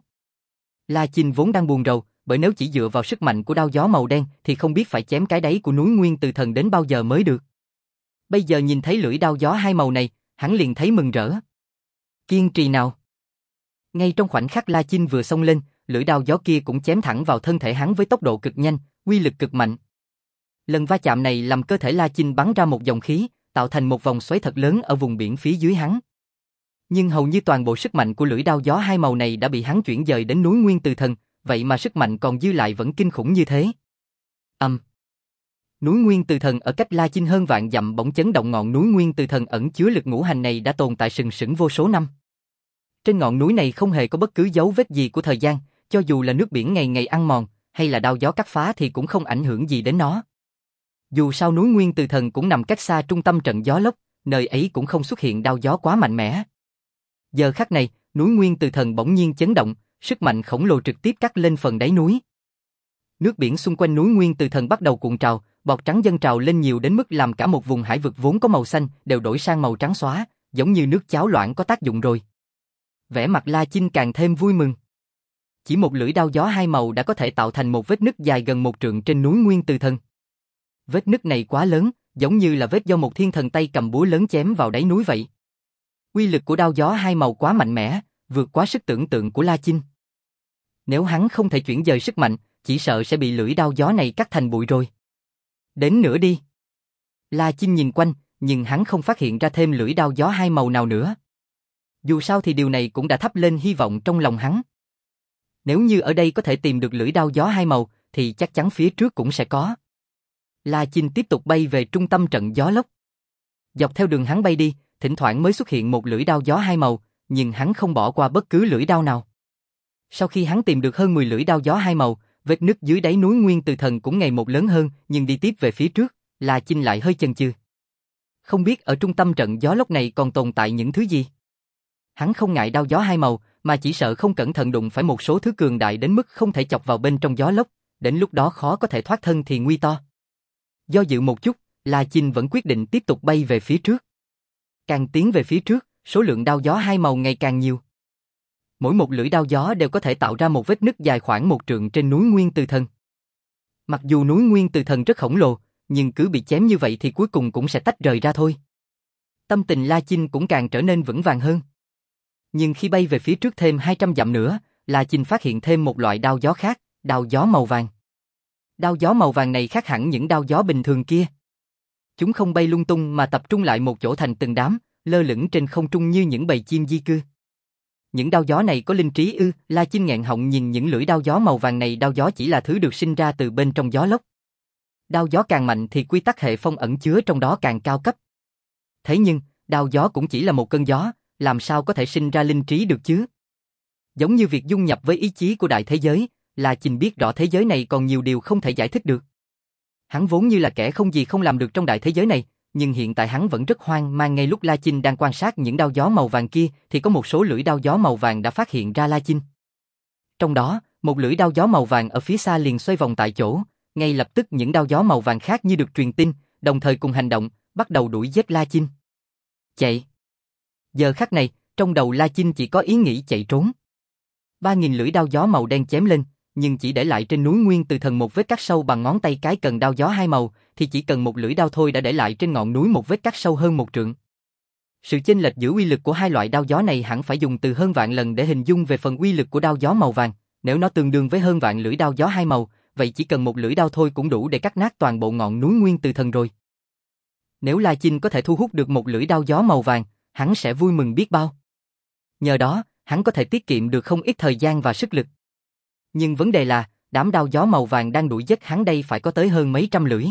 La Chinh vốn đang buồn rầu, bởi nếu chỉ dựa vào sức mạnh của đao gió màu đen thì không biết phải chém cái đáy của núi Nguyên Từ Thần đến bao giờ mới được. Bây giờ nhìn thấy lưỡi đao gió hai màu này, hắn liền thấy mừng rỡ. Kiên trì nào. Ngay trong khoảnh khắc La Chinh vừa xông lên, lưỡi đao gió kia cũng chém thẳng vào thân thể hắn với tốc độ cực nhanh, uy lực cực mạnh. Lần va chạm này làm cơ thể La Chinh bắn ra một dòng khí, tạo thành một vòng xoáy thật lớn ở vùng biển phía dưới hắn. Nhưng hầu như toàn bộ sức mạnh của lưỡi đao gió hai màu này đã bị hắn chuyển dời đến núi Nguyên Từ Thần, vậy mà sức mạnh còn dư lại vẫn kinh khủng như thế. Âm. Um. Núi Nguyên Từ Thần ở cách La Chinh hơn vạn dặm bỗng chấn động. Ngọn núi Nguyên Từ Thần ẩn chứa lực ngũ hành này đã tồn tại sừng sững vô số năm. Trên ngọn núi này không hề có bất cứ dấu vết gì của thời gian, cho dù là nước biển ngày ngày ăn mòn, hay là đao gió cắt phá thì cũng không ảnh hưởng gì đến nó. Dù sao núi Nguyên Từ Thần cũng nằm cách xa trung tâm trận gió lốc, nơi ấy cũng không xuất hiện đao gió quá mạnh mẽ. Giờ khắc này, núi Nguyên Từ Thần bỗng nhiên chấn động, sức mạnh khổng lồ trực tiếp cắt lên phần đáy núi. Nước biển xung quanh núi Nguyên Từ Thần bắt đầu cuộn trào, bọt trắng dâng trào lên nhiều đến mức làm cả một vùng hải vực vốn có màu xanh đều đổi sang màu trắng xóa, giống như nước cháo loãng có tác dụng rồi. Vẻ mặt La Chinh càng thêm vui mừng. Chỉ một lưỡi đao gió hai màu đã có thể tạo thành một vết nứt dài gần một trượng trên núi Nguyên Từ Thần. Vết nứt này quá lớn, giống như là vết do một thiên thần tay cầm búa lớn chém vào đáy núi vậy. Uy lực của đao gió hai màu quá mạnh mẽ, vượt quá sức tưởng tượng của La Chinh. Nếu hắn không thể chuyển dời sức mạnh, chỉ sợ sẽ bị lưỡi đao gió này cắt thành bụi rồi. Đến nữa đi. La Chinh nhìn quanh, nhưng hắn không phát hiện ra thêm lưỡi đao gió hai màu nào nữa. Dù sao thì điều này cũng đã thắp lên hy vọng trong lòng hắn. Nếu như ở đây có thể tìm được lưỡi đao gió hai màu, thì chắc chắn phía trước cũng sẽ có. La Chinh tiếp tục bay về trung tâm trận gió lốc. Dọc theo đường hắn bay đi, thỉnh thoảng mới xuất hiện một lưỡi đao gió hai màu, nhưng hắn không bỏ qua bất cứ lưỡi đao nào. Sau khi hắn tìm được hơn mười lưỡi đao gió hai màu, vết nứt dưới đáy núi Nguyên Từ Thần cũng ngày một lớn hơn, nhưng đi tiếp về phía trước, La Chinh lại hơi chần chừ. Không biết ở trung tâm trận gió lốc này còn tồn tại những thứ gì? Hắn không ngại đao gió hai màu, mà chỉ sợ không cẩn thận đụng phải một số thứ cường đại đến mức không thể chọc vào bên trong gió lốc, đến lúc đó khó có thể thoát thân thì nguy to. Do dự một chút, La Chinh vẫn quyết định tiếp tục bay về phía trước. Càng tiến về phía trước, số lượng đao gió hai màu ngày càng nhiều. Mỗi một lưỡi đao gió đều có thể tạo ra một vết nứt dài khoảng một trượng trên núi Nguyên Từ Thần. Mặc dù núi Nguyên Từ Thần rất khổng lồ, nhưng cứ bị chém như vậy thì cuối cùng cũng sẽ tách rời ra thôi. Tâm tình La Chinh cũng càng trở nên vững vàng hơn. Nhưng khi bay về phía trước thêm hai trăm dặm nữa, La Chinh phát hiện thêm một loại đao gió khác, đao gió màu vàng. Đao gió màu vàng này khác hẳn những đao gió bình thường kia. Chúng không bay lung tung mà tập trung lại một chỗ thành từng đám, lơ lửng trên không trung như những bầy chim di cư. Những đao gió này có linh trí ư? La Chinh nghẹn họng nhìn những lưỡi đao gió màu vàng này. Đao gió chỉ là thứ được sinh ra từ bên trong gió lốc. Đao gió càng mạnh thì quy tắc hệ phong ẩn chứa trong đó càng cao cấp. Thế nhưng, đao gió cũng chỉ là một cơn gió, làm sao có thể sinh ra linh trí được chứ? Giống như việc dung nhập với ý chí của đại thế giới, La Chinh biết rõ thế giới này còn nhiều điều không thể giải thích được. Hắn vốn như là kẻ không gì không làm được trong đại thế giới này, nhưng hiện tại hắn vẫn rất hoang mang. Ngay lúc La Chinh đang quan sát những đao gió màu vàng kia, thì có một số lưỡi đao gió màu vàng đã phát hiện ra La Chinh. Trong đó, một lưỡi đao gió màu vàng ở phía xa liền xoay vòng tại chỗ, ngay lập tức những đao gió màu vàng khác như được truyền tin, đồng thời cùng hành động, bắt đầu đuổi giết La Chinh. Chạy. Giờ khắc này, trong đầu La Chinh chỉ có ý nghĩ chạy trốn. Ba nghìn lưỡi đao gió màu đen chém lên, nhưng chỉ để lại trên núi Nguyên Từ Thần một vết cắt sâu bằng ngón tay cái. Cần đao gió hai màu, thì chỉ cần một lưỡi đao thôi đã để lại trên ngọn núi một vết cắt sâu hơn một trượng. Sự chênh lệch giữa uy lực của hai loại đao gió này hẳn phải dùng từ hơn vạn lần để hình dung về phần uy lực của đao gió màu vàng. Nếu nó tương đương với hơn vạn lưỡi đao gió hai màu, vậy chỉ cần một lưỡi đao thôi cũng đủ để cắt nát toàn bộ ngọn núi Nguyên Từ Thần rồi. Nếu La Chinh có thể thu hút được một lưỡi đao gió màu vàng, hắn sẽ vui mừng biết bao. Nhờ đó, hắn có thể tiết kiệm được không ít thời gian và sức lực. Nhưng vấn đề là, đám đao gió màu vàng đang đuổi giết hắn đây phải có tới hơn mấy trăm lưỡi.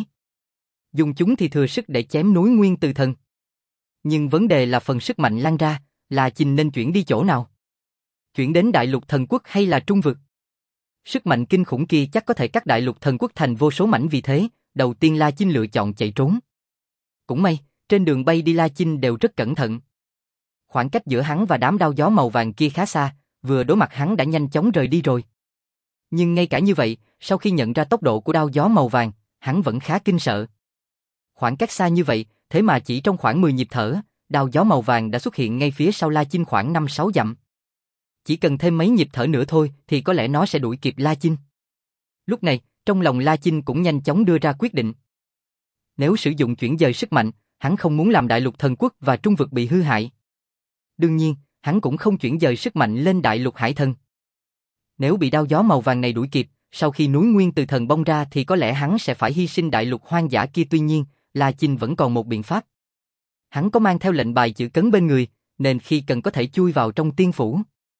Dùng chúng thì thừa sức để chém núi Nguyên Từ Thần. Nhưng vấn đề là phần sức mạnh lan ra, La Chinh nên chuyển đi chỗ nào? Chuyển đến Đại Lục Thần Quốc hay là Trung Vực? Sức mạnh kinh khủng kia chắc có thể cắt Đại Lục Thần Quốc thành vô số mảnh, vì thế, đầu tiên La Chinh lựa chọn chạy trốn. Cũng may, trên đường bay đi La Chinh đều rất cẩn thận. Khoảng cách giữa hắn và đám đao gió màu vàng kia khá xa, vừa đối mặt hắn đã nhanh chóng rời đi rồi. Nhưng ngay cả như vậy, sau khi nhận ra tốc độ của đao gió màu vàng, hắn vẫn khá kinh sợ. Khoảng cách xa như vậy, thế mà chỉ trong khoảng mười nhịp thở, đao gió màu vàng đã xuất hiện ngay phía sau La Chinh khoảng năm sáu dặm. Chỉ cần thêm mấy nhịp thở nữa thôi thì có lẽ nó sẽ đuổi kịp La Chinh. Lúc này, trong lòng La Chinh cũng nhanh chóng đưa ra quyết định. Nếu sử dụng chuyển dời sức mạnh, hắn không muốn làm đại lục thần quốc và trung vực bị hư hại. Đương nhiên, hắn cũng không chuyển dời sức mạnh lên đại lục hải thần. Nếu bị đao gió màu vàng này đuổi kịp, sau khi núi Nguyên Từ Thần bong ra thì có lẽ hắn sẽ phải hy sinh đại lục hoang dã kia. Tuy nhiên, La Chinh vẫn còn một biện pháp. Hắn có mang theo lệnh bài chữ cấn bên người, nên khi cần có thể chui vào trong tiên phủ.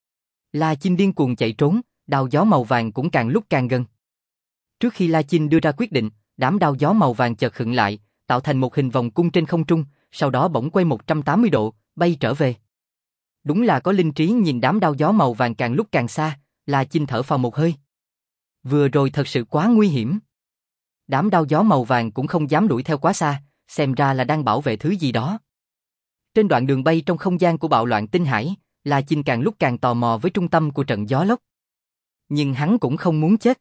La Chinh điên cuồng chạy trốn, đao gió màu vàng cũng càng lúc càng gần. Trước khi La Chinh đưa ra quyết định, đám đao gió màu vàng chợt khựng lại, tạo thành một hình vòng cung trên không trung, sau đó bỗng quay một trăm tám mươi độ, bay trở về. Đúng là có linh trí nhìn đám đao gió màu vàng càng lúc càng xa, La Chinh thở phào một hơi. Vừa rồi thật sự quá nguy hiểm. Đám đao gió màu vàng cũng không dám đuổi theo quá xa, xem ra là đang bảo vệ thứ gì đó. Trên đoạn đường bay trong không gian của bạo loạn tinh hải, La Chinh càng lúc càng tò mò với trung tâm của trận gió lốc. Nhưng hắn cũng không muốn chết.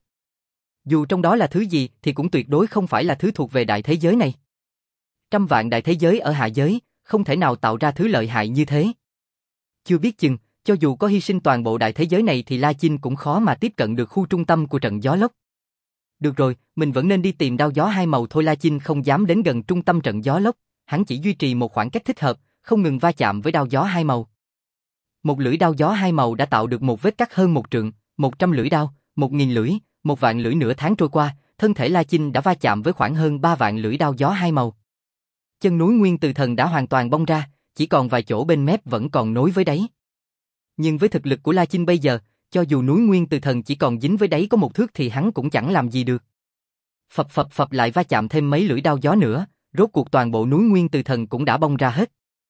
Dù trong đó là thứ gì thì cũng tuyệt đối không phải là thứ thuộc về đại thế giới này. Trăm vạn đại thế giới ở hạ giới, không thể nào tạo ra thứ lợi hại như thế. Chưa biết chừng, cho dù có hy sinh toàn bộ đại thế giới này thì La Chinh cũng khó mà tiếp cận được khu trung tâm của trận gió lốc. Được rồi, mình vẫn nên đi tìm đao gió hai màu thôi. La Chinh không dám đến gần trung tâm trận gió lốc, hắn chỉ duy trì một khoảng cách thích hợp, không ngừng va chạm với đao gió hai màu. Một lưỡi đao gió hai màu đã tạo được một vết cắt hơn một trượng, một trăm lưỡi đao, một nghìn lưỡi, một vạn lưỡi. Nửa tháng trôi qua, thân thể La Chinh đã va chạm với khoảng hơn ba vạn lưỡi đao gió hai màu. Chân núi Nguyên Từ Thần đã hoàn toàn bong ra, chỉ còn vài chỗ bên mép vẫn còn nối với đáy. Nhưng với thực lực của La Chinh bây giờ, cho dù núi Nguyên Từ Thần chỉ còn dính với đáy có một thước thì hắn cũng chẳng làm gì được. Phập phập phập lại va chạm thêm mấy lưỡi đao gió nữa, rốt cuộc toàn bộ núi Nguyên Từ Thần cũng đã bong ra hết.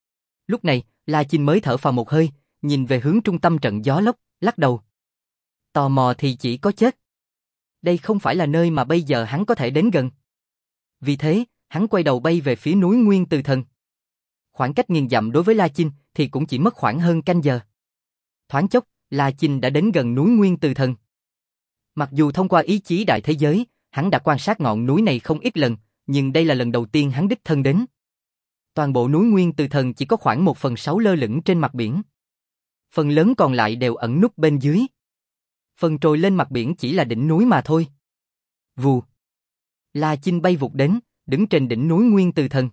Lúc này, La Chinh mới thở phào một hơi, nhìn về hướng trung tâm trận gió lốc, lắc đầu. Tò mò thì chỉ có chết. Đây không phải là nơi mà bây giờ hắn có thể đến gần. Vì thế, hắn quay đầu bay về phía núi Nguyên Từ Thần. Khoảng cách nghìn dặm đối với La Chinh thì cũng chỉ mất khoảng hơn canh giờ. Thoáng chốc, La Chinh đã đến gần núi Nguyên Từ Thần. Mặc dù thông qua ý chí đại thế giới, hắn đã quan sát ngọn núi này không ít lần, nhưng đây là lần đầu tiên hắn đích thân đến. Toàn bộ núi Nguyên Từ Thần chỉ có khoảng một phần sáu lơ lửng trên mặt biển. Phần lớn còn lại đều ẩn núp bên dưới. Phần trồi lên mặt biển chỉ là đỉnh núi mà thôi. Vù. La Chinh bay vụt đến, đứng trên đỉnh núi Nguyên Từ Thần.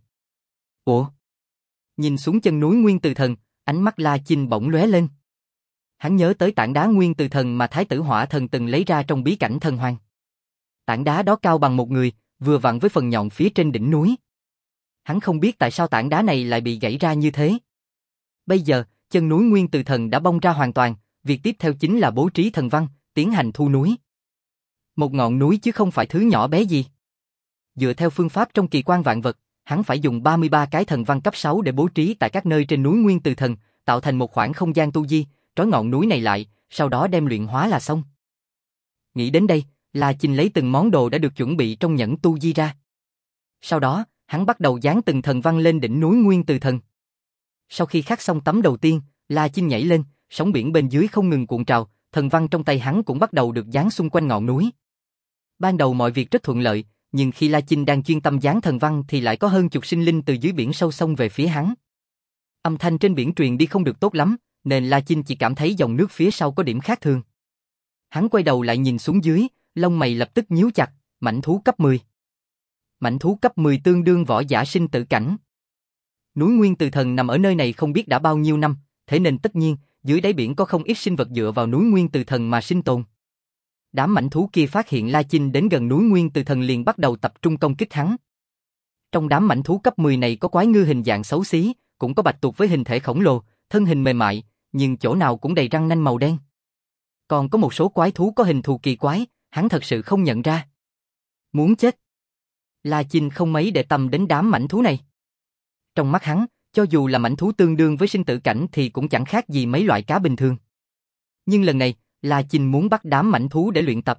Ủa? Nhìn xuống chân núi Nguyên Từ Thần, ánh mắt La Chinh bỗng lóe lên. Hắn nhớ tới tảng đá Nguyên Từ Thần mà Thái tử Hỏa Thần từng lấy ra trong bí cảnh thần hoàng. Tảng đá đó cao bằng một người, vừa vặn với phần nhọn phía trên đỉnh núi. Hắn không biết tại sao tảng đá này lại bị gãy ra như thế. Bây giờ, chân núi Nguyên Từ Thần đã bong ra hoàn toàn, việc tiếp theo chính là bố trí thần văn, tiến hành thu núi. Một ngọn núi chứ không phải thứ nhỏ bé gì. Dựa theo phương pháp trong kỳ quan vạn vật, hắn phải dùng ba mươi ba cái thần văn cấp sáu để bố trí tại các nơi trên núi Nguyên Từ Thần, tạo thành một khoảng không gian tu di, trói ngọn núi này lại, sau đó đem luyện hóa là xong. Nghĩ đến đây, La Chinh lấy từng món đồ đã được chuẩn bị trong nhẫn tu di ra. Sau đó, hắn bắt đầu dán từng thần văn lên đỉnh núi Nguyên Từ Thần. Sau khi khắc xong tấm đầu tiên, La Chinh nhảy lên, sóng biển bên dưới không ngừng cuộn trào, thần văn trong tay hắn cũng bắt đầu được dán xung quanh ngọn núi. Ban đầu mọi việc rất thuận lợi, nhưng khi La Chinh đang chuyên tâm dán thần văn thì lại có hơn chục sinh linh từ dưới biển sâu xông về phía hắn. Âm thanh trên biển truyền đi không được tốt lắm, nên La Chinh chỉ cảm thấy dòng nước phía sau có điểm khác thường. Hắn quay đầu lại nhìn xuống dưới, lông mày lập tức nhíu chặt, mãnh thú cấp mười. Mãnh thú cấp mười tương đương võ giả sinh tử cảnh. Núi Nguyên Từ Thần nằm ở nơi này không biết đã bao nhiêu năm, thế nên tất nhiên, dưới đáy biển có không ít sinh vật dựa vào núi Nguyên Từ Thần mà sinh tồn. Đám mãnh thú kia phát hiện La Chinh đến gần núi Nguyên Từ Thần liền bắt đầu tập trung công kích hắn. Trong đám mãnh thú cấp mười này có quái ngư hình dạng xấu xí, cũng có bạch tuộc với hình thể khổng lồ, thân hình mềm mại, nhưng chỗ nào cũng đầy răng nanh màu đen. Còn có một số quái thú có hình thù kỳ quái, hắn thật sự không nhận ra. Muốn chết. La Chinh không mấy để tâm đến đám mãnh thú này. Trong mắt hắn, cho dù là mãnh thú tương đương với sinh tử cảnh thì cũng chẳng khác gì mấy loại cá bình thường. Nhưng lần này, La Chinh muốn bắt đám mãnh thú để luyện tập.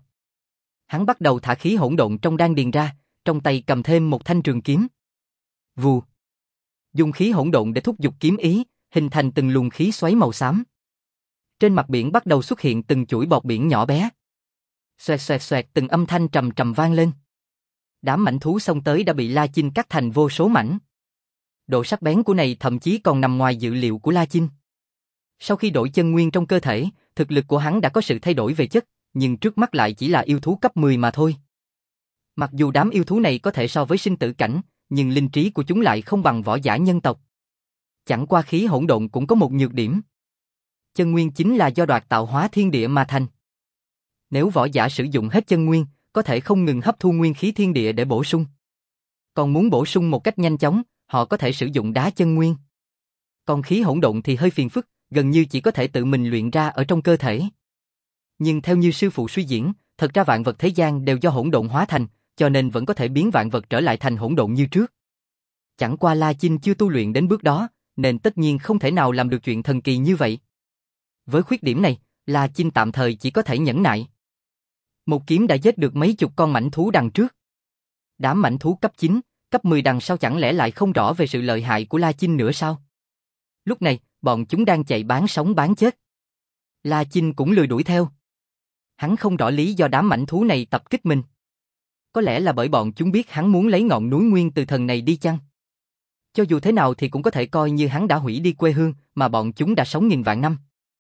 Hắn bắt đầu thả khí hỗn độn trong đan điền ra, trong tay cầm thêm một thanh trường kiếm. Vù. dùng khí hỗn độn để thúc giục kiếm ý, hình thành từng luồng khí xoáy màu xám. Trên mặt biển bắt đầu xuất hiện từng chuỗi bọt biển nhỏ bé. Xoẹt xoẹt xoẹt từng âm thanh trầm trầm vang lên. Đám mãnh thú xông tới đã bị La Chinh cắt thành vô số mảnh. Độ sắc bén của này thậm chí còn nằm ngoài dự liệu của La Chinh. Sau khi đổi chân nguyên trong cơ thể, thực lực của hắn đã có sự thay đổi về chất, nhưng trước mắt lại chỉ là yêu thú cấp mười mà thôi. Mặc dù đám yêu thú này có thể so với sinh tử cảnh, nhưng linh trí của chúng lại không bằng võ giả nhân tộc. Chẳng qua khí hỗn độn cũng có một nhược điểm. Chân nguyên chính là do đoạt tạo hóa thiên địa mà thành. Nếu võ giả sử dụng hết chân nguyên, có thể không ngừng hấp thu nguyên khí thiên địa để bổ sung. Còn muốn bổ sung một cách nhanh chóng, họ có thể sử dụng đá chân nguyên. Còn khí hỗn độn thì hơi phiền phức, gần như chỉ có thể tự mình luyện ra ở trong cơ thể. Nhưng theo như sư phụ suy diễn, thật ra vạn vật thế gian đều do hỗn độn hóa thành, cho nên vẫn có thể biến vạn vật trở lại thành hỗn độn như trước. Chẳng qua La Chinh chưa tu luyện đến bước đó, nên tất nhiên không thể nào làm được chuyện thần kỳ như vậy. Với khuyết điểm này, La Chinh tạm thời chỉ có thể nhẫn nại. Một kiếm đã giết được mấy chục con mãnh thú đằng trước. Đám mãnh thú cấp chín, cấp mười đằng sau chẳng lẽ lại không rõ về sự lợi hại của La Chinh nữa sao? Lúc này, bọn chúng đang chạy bán sống bán chết. La Chinh cũng lười đuổi theo. Hắn không rõ lý do đám mãnh thú này tập kích mình. Có lẽ là bởi bọn chúng biết hắn muốn lấy ngọn núi nguyên từ thần này đi chăng? Cho dù thế nào thì cũng có thể coi như hắn đã hủy đi quê hương mà bọn chúng đã sống nghìn vạn năm.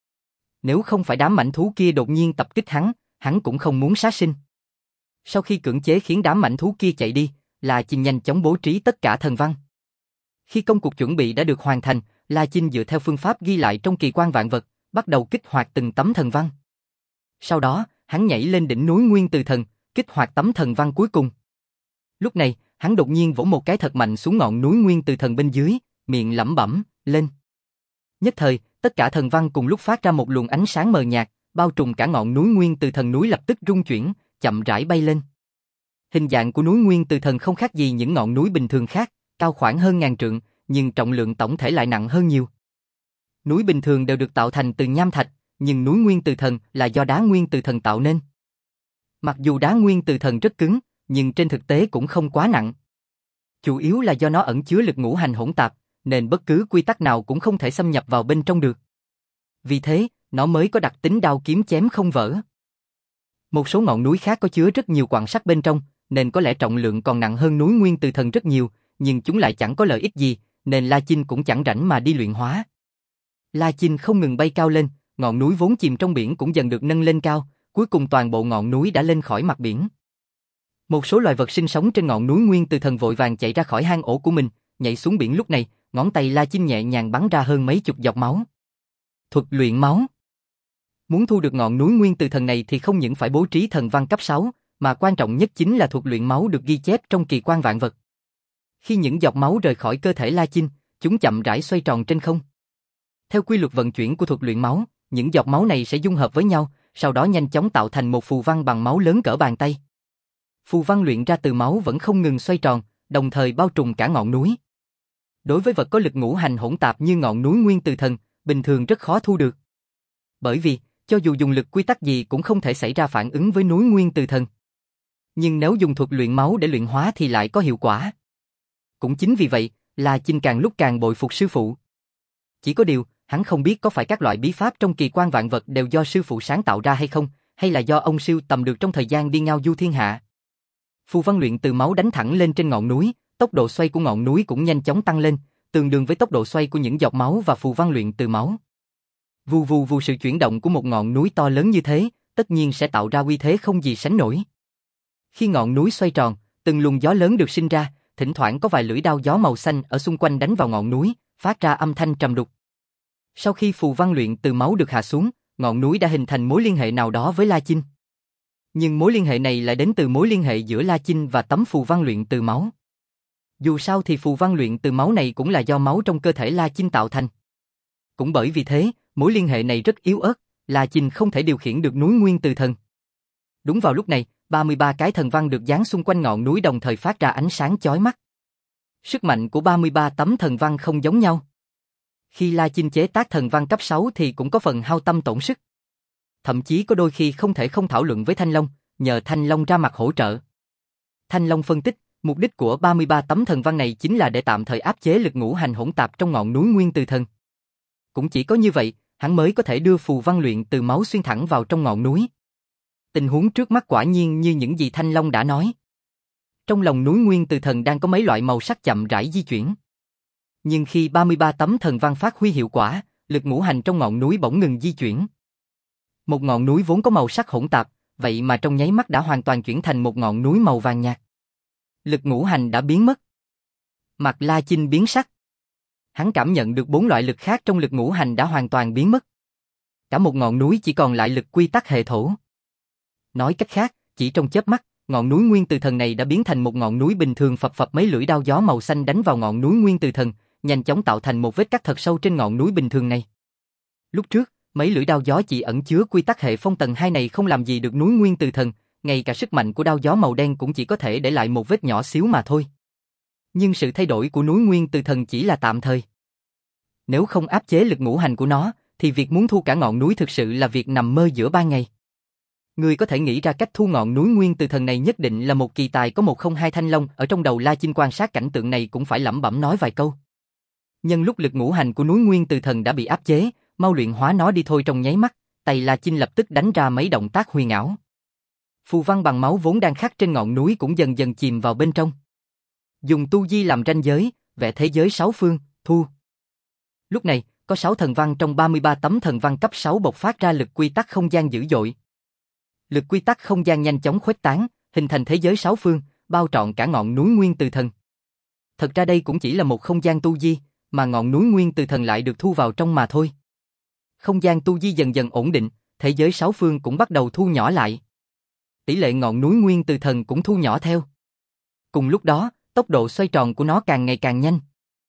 Nếu không phải đám mãnh thú kia đột nhiên tập kích hắn, hắn cũng không muốn sát sinh. Sau khi cưỡng chế khiến đám mãnh thú kia chạy đi, La Chinh nhanh chóng bố trí tất cả thần văn. Khi công cuộc chuẩn bị đã được hoàn thành, La Chinh dựa theo phương pháp ghi lại trong kỳ quan vạn vật, bắt đầu kích hoạt từng tấm thần văn. Sau đó, hắn nhảy lên đỉnh núi Nguyên Từ Thần, kích hoạt tấm thần văn cuối cùng. Lúc này, hắn đột nhiên vỗ một cái thật mạnh xuống ngọn núi Nguyên Từ Thần bên dưới, miệng lẩm bẩm, lên. Nhất thời, tất cả thần văn cùng lúc phát ra một luồng ánh sáng mờ nhạt, bao trùm cả ngọn núi Nguyên Từ Thần núi lập tức rung chuyển, chậm rãi bay lên. Hình dạng của núi Nguyên Từ Thần không khác gì những ngọn núi bình thường khác, cao khoảng hơn ngàn trượng, nhưng trọng lượng tổng thể lại nặng hơn nhiều. Núi bình thường đều được tạo thành từ nham thạch, nhưng núi Nguyên Từ Thần là do đá Nguyên Từ Thần tạo nên. Mặc dù đá Nguyên Từ Thần rất cứng, nhưng trên thực tế cũng không quá nặng. Chủ yếu là do nó ẩn chứa lực ngũ hành hỗn tạp, nên bất cứ quy tắc nào cũng không thể xâm nhập vào bên trong được. Vì thế, nó mới có đặc tính đao kiếm chém không vỡ. Một số ngọn núi khác có chứa rất nhiều quặng sắt bên trong, nên có lẽ trọng lượng còn nặng hơn núi Nguyên Từ Thần rất nhiều, nhưng chúng lại chẳng có lợi ích gì, nên La Chinh cũng chẳng rảnh mà đi luyện hóa. La Chinh không ngừng bay cao lên, ngọn núi vốn chìm trong biển cũng dần được nâng lên cao, cuối cùng toàn bộ ngọn núi đã lên khỏi mặt biển. Một số loài vật sinh sống trên ngọn núi Nguyên Từ Thần vội vàng chạy ra khỏi hang ổ của mình, nhảy xuống biển. Lúc này, ngón tay La Chinh nhẹ nhàng bắn ra hơn mấy chục giọt máu. Thuật luyện máu. Muốn thu được ngọn núi Nguyên Từ Thần này thì không những phải bố trí thần văn cấp sáu, mà quan trọng nhất chính là thuật luyện máu được ghi chép trong kỳ quan vạn vật. Khi những giọt máu rời khỏi cơ thể La Chinh, chúng chậm rãi xoay tròn trên không. Theo quy luật vận chuyển của thuật luyện máu, những giọt máu này sẽ dung hợp với nhau, sau đó nhanh chóng tạo thành một phù văn bằng máu lớn cỡ bàn tay. Phù văn luyện ra từ máu vẫn không ngừng xoay tròn, đồng thời bao trùm cả ngọn núi. Đối với vật có lực ngũ hành hỗn tạp như ngọn núi Nguyên Từ Thần, bình thường rất khó thu được. Bởi vì, cho dù dùng lực quy tắc gì cũng không thể xảy ra phản ứng với núi Nguyên Từ Thần. Nhưng nếu dùng thuật luyện máu để luyện hóa thì lại có hiệu quả. Cũng chính vì vậy, La Chinh càng lúc càng bội phục sư phụ. Chỉ có điều, hắn không biết có phải các loại bí pháp trong kỳ quan vạn vật đều do sư phụ sáng tạo ra hay không, hay là do ông sưu tầm được trong thời gian đi ngao du thiên hạ. Phù văn luyện từ máu đánh thẳng lên trên ngọn núi, tốc độ xoay của ngọn núi cũng nhanh chóng tăng lên, tương đương với tốc độ xoay của những giọt máu và phù văn luyện từ máu. Vù vù vù, sự chuyển động của một ngọn núi to lớn như thế, tất nhiên sẽ tạo ra uy thế không gì sánh nổi. Khi ngọn núi xoay tròn, từng luồng gió lớn được sinh ra, thỉnh thoảng có vài lưỡi đao gió màu xanh ở xung quanh đánh vào ngọn núi, phát ra âm thanh trầm đục. Sau khi phù văn luyện từ máu được hạ xuống, ngọn núi đã hình thành mối liên hệ nào đó với La Chinh. Nhưng mối liên hệ này lại đến từ mối liên hệ giữa La Chinh và tấm phù văn luyện từ máu. Dù sao thì phù văn luyện từ máu này cũng là do máu trong cơ thể La Chinh tạo thành. Cũng bởi vì thế, mối liên hệ này rất yếu ớt, La Chinh không thể điều khiển được núi Nguyên Từ Thần. Đúng vào lúc này, ba mươi ba cái thần văn được dán xung quanh ngọn núi đồng thời phát ra ánh sáng chói mắt. Sức mạnh của ba mươi ba tấm thần văn không giống nhau. Khi La Chinh chế tác thần văn cấp sáu thì cũng có phần hao tâm tổn sức. Thậm chí có đôi khi không thể không thảo luận với Thanh Long, nhờ Thanh Long ra mặt hỗ trợ. Thanh Long phân tích, Mục đích của ba mươi ba tấm thần văn này chính là để tạm thời áp chế lực ngũ hành hỗn tạp trong ngọn núi Nguyên Từ Thần. Cũng chỉ có như vậy, hắn mới có thể đưa phù văn luyện từ máu xuyên thẳng vào trong ngọn núi. Tình huống trước mắt quả nhiên như những gì Thanh Long đã nói. Trong lòng núi Nguyên Từ Thần đang có mấy loại màu sắc chậm rãi di chuyển. Nhưng khi ba mươi ba tấm thần văn phát huy hiệu quả, lực ngũ hành trong ngọn núi bỗng ngừng di chuyển. Một ngọn núi vốn có màu sắc hỗn tạp, vậy mà trong nháy mắt đã hoàn toàn chuyển thành một ngọn núi màu vàng nhạt. Lực ngũ hành đã biến mất. Mặt La Chinh biến sắc. Hắn cảm nhận được bốn loại lực khác trong lực ngũ hành đã hoàn toàn biến mất. Cả một ngọn núi chỉ còn lại lực quy tắc hệ thổ. Nói cách khác, chỉ trong chớp mắt, ngọn núi Nguyên Từ Thần này đã biến thành một ngọn núi bình thường, phập phập mấy lưỡi đao gió màu xanh đánh vào ngọn núi Nguyên Từ Thần, nhanh chóng tạo thành một vết cắt thật sâu trên ngọn núi bình thường này. Lúc trước, mấy lưỡi đao gió chỉ ẩn chứa quy tắc hệ phong tầng hai này không làm gì được núi Nguyên Từ Thần, ngay cả sức mạnh của đao gió màu đen cũng chỉ có thể để lại một vết nhỏ xíu mà thôi. Nhưng sự thay đổi của núi Nguyên Từ Thần chỉ là tạm thời. Nếu không áp chế lực ngũ hành của nó, thì việc muốn thu cả ngọn núi thực sự là việc nằm mơ giữa ban ngày. Người có thể nghĩ ra cách thu ngọn núi Nguyên Từ Thần này nhất định là một kỳ tài có một không hai. Thanh Long ở trong đầu La Chinh quan sát cảnh tượng này cũng phải lẩm bẩm nói vài câu. Nhân lúc lực ngũ hành của núi Nguyên Từ Thần đã bị áp chế, mau luyện hóa nó đi thôi. Trong nháy mắt, tay La Chinh lập tức đánh ra mấy động tác huyền ảo. Phù văn bằng máu vốn đang khắc trên ngọn núi cũng dần dần chìm vào bên trong. Dùng tu di làm ranh giới, vẽ thế giới sáu phương, thu. Lúc này, có sáu thần văn trong ba mươi ba tấm thần văn cấp sáu bộc phát ra lực quy tắc không gian dữ dội. Lực quy tắc không gian nhanh chóng khuếch tán, hình thành thế giới sáu phương, bao trọn cả ngọn núi Nguyên Từ Thần. Thật ra đây cũng chỉ là một không gian tu di, mà ngọn núi Nguyên Từ Thần lại được thu vào trong mà thôi. Không gian tu di dần dần ổn định, thế giới sáu phương cũng bắt đầu thu nhỏ lại. Tỷ lệ ngọn núi Nguyên Từ Thần cũng thu nhỏ theo. Cùng lúc đó, tốc độ xoay tròn của nó càng ngày càng nhanh.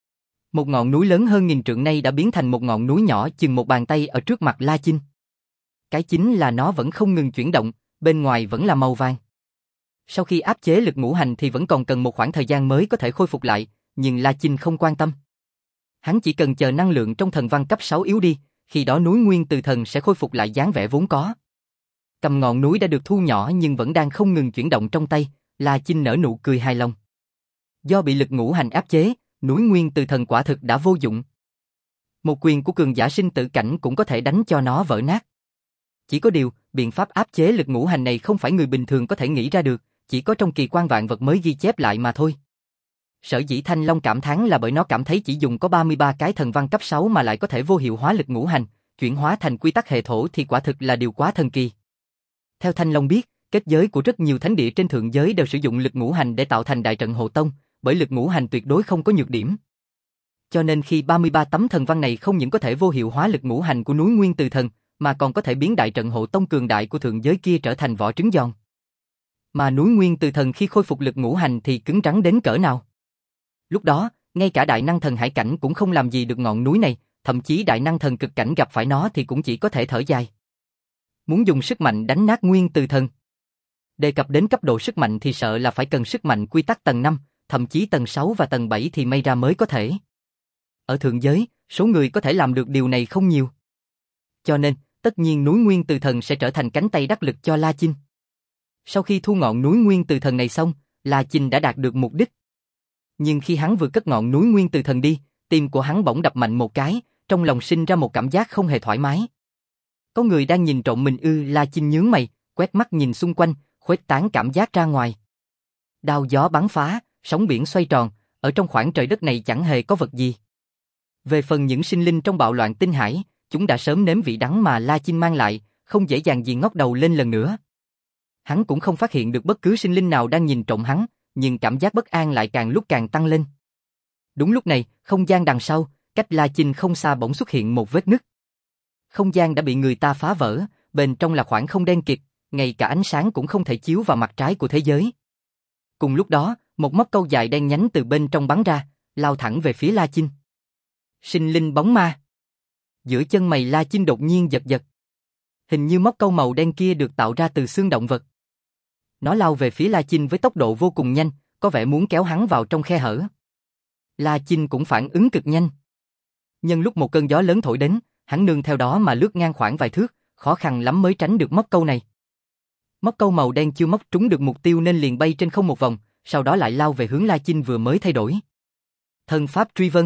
Một ngọn núi lớn hơn nghìn trượng nay đã biến thành một ngọn núi nhỏ chừng một bàn tay ở trước mặt La Chinh. Cái chính là nó vẫn không ngừng chuyển động, bên ngoài vẫn là màu vàng. Sau khi áp chế lực ngũ hành thì vẫn còn cần một khoảng thời gian mới có thể khôi phục lại, nhưng La Chinh không quan tâm. Hắn chỉ cần chờ năng lượng trong thần văn cấp sáu yếu đi, khi đó núi Nguyên Từ Thần sẽ khôi phục lại dáng vẻ vốn có. Cầm ngọn núi đã được thu nhỏ nhưng vẫn đang không ngừng chuyển động trong tay, La Chinh nở nụ cười hài lòng. Do bị lực ngũ hành áp chế, núi Nguyên Từ Thần quả thực đã vô dụng. Một quyền của cường giả sinh tử cảnh cũng có thể đánh cho nó vỡ nát. Chỉ có điều, biện pháp áp chế lực ngũ hành này không phải người bình thường có thể nghĩ ra được, chỉ có trong kỳ quan vạn vật mới ghi chép lại mà thôi. Sở dĩ Thanh Long cảm thán là bởi nó cảm thấy chỉ dùng có ba mươi ba cái thần văn cấp sáu mà lại có thể vô hiệu hóa lực ngũ hành, chuyển hóa thành quy tắc hệ thổ thì quả thực là điều quá thần kỳ. Theo Thanh Long biết, kết giới của rất nhiều thánh địa trên thượng giới đều sử dụng lực ngũ hành để tạo thành đại trận hộ tông, bởi lực ngũ hành tuyệt đối không có nhược điểm. Cho nên khi ba mươi ba tấm thần văn này không những có thể vô hiệu hóa lực ngũ hành của núi Nguyên Từ Thần, mà còn có thể biến đại trận hộ tông cường đại của thượng giới kia trở thành vỏ trứng giòn. Mà núi Nguyên Từ Thần khi khôi phục lực ngũ hành thì cứng rắn đến cỡ nào. Lúc đó, ngay cả đại năng thần hải cảnh cũng không làm gì được ngọn núi này, thậm chí đại năng thần cực cảnh gặp phải nó thì cũng chỉ có thể thở dài. Muốn dùng sức mạnh đánh nát Nguyên Từ Thần. Đề cập đến cấp độ sức mạnh thì sợ là phải cần sức mạnh quy tắc tầng năm, thậm chí tầng sáu và tầng bảy thì may ra mới có thể. Ở thượng giới, số người có thể làm được điều này không nhiều. Cho nên, tất nhiên núi Nguyên Từ Thần sẽ trở thành cánh tay đắc lực cho La Chinh. Sau khi thu ngọn núi Nguyên Từ Thần này xong, La Chinh đã đạt được mục đích. Nhưng khi hắn vừa cất ngọn núi Nguyên Từ Thần đi, tim của hắn bỗng đập mạnh một cái, trong lòng sinh ra một cảm giác không hề thoải mái. Có người đang nhìn trộm mình ư? La Chinh nhướng mày, quét mắt nhìn xung quanh, khuếch tán cảm giác ra ngoài. Đao gió bắn phá, sóng biển xoay tròn, ở trong khoảng trời đất này chẳng hề có vật gì. Về phần những sinh linh trong bạo loạn tinh hải, chúng đã sớm nếm vị đắng mà La Chinh mang lại, không dễ dàng gì ngóc đầu lên lần nữa. Hắn cũng không phát hiện được bất cứ sinh linh nào đang nhìn trộm hắn, nhưng cảm giác bất an lại càng lúc càng tăng lên. Đúng lúc này, không gian đằng sau, cách La Chinh không xa bỗng xuất hiện một vết nứt. Không gian đã bị người ta phá vỡ, bên trong là khoảng không đen kịt, ngay cả ánh sáng cũng không thể chiếu vào mặt trái của thế giới. Cùng lúc đó, một móc câu dài đen nhánh từ bên trong bắn ra, lao thẳng về phía La Chinh. Sinh linh bóng ma. Giữa chân mày La Chinh đột nhiên giật giật. Hình như móc câu màu đen kia được tạo ra từ xương động vật. Nó lao về phía La Chinh với tốc độ vô cùng nhanh, có vẻ muốn kéo hắn vào trong khe hở. La Chinh cũng phản ứng cực nhanh. Nhân lúc một cơn gió lớn thổi đến, hắn nương theo đó mà lướt ngang khoảng vài thước, khó khăn lắm mới tránh được móc câu này. Móc câu màu đen chưa móc trúng được mục tiêu nên liền bay trên không một vòng, sau đó lại lao về hướng La Chinh vừa mới thay đổi. Thân pháp truy vân.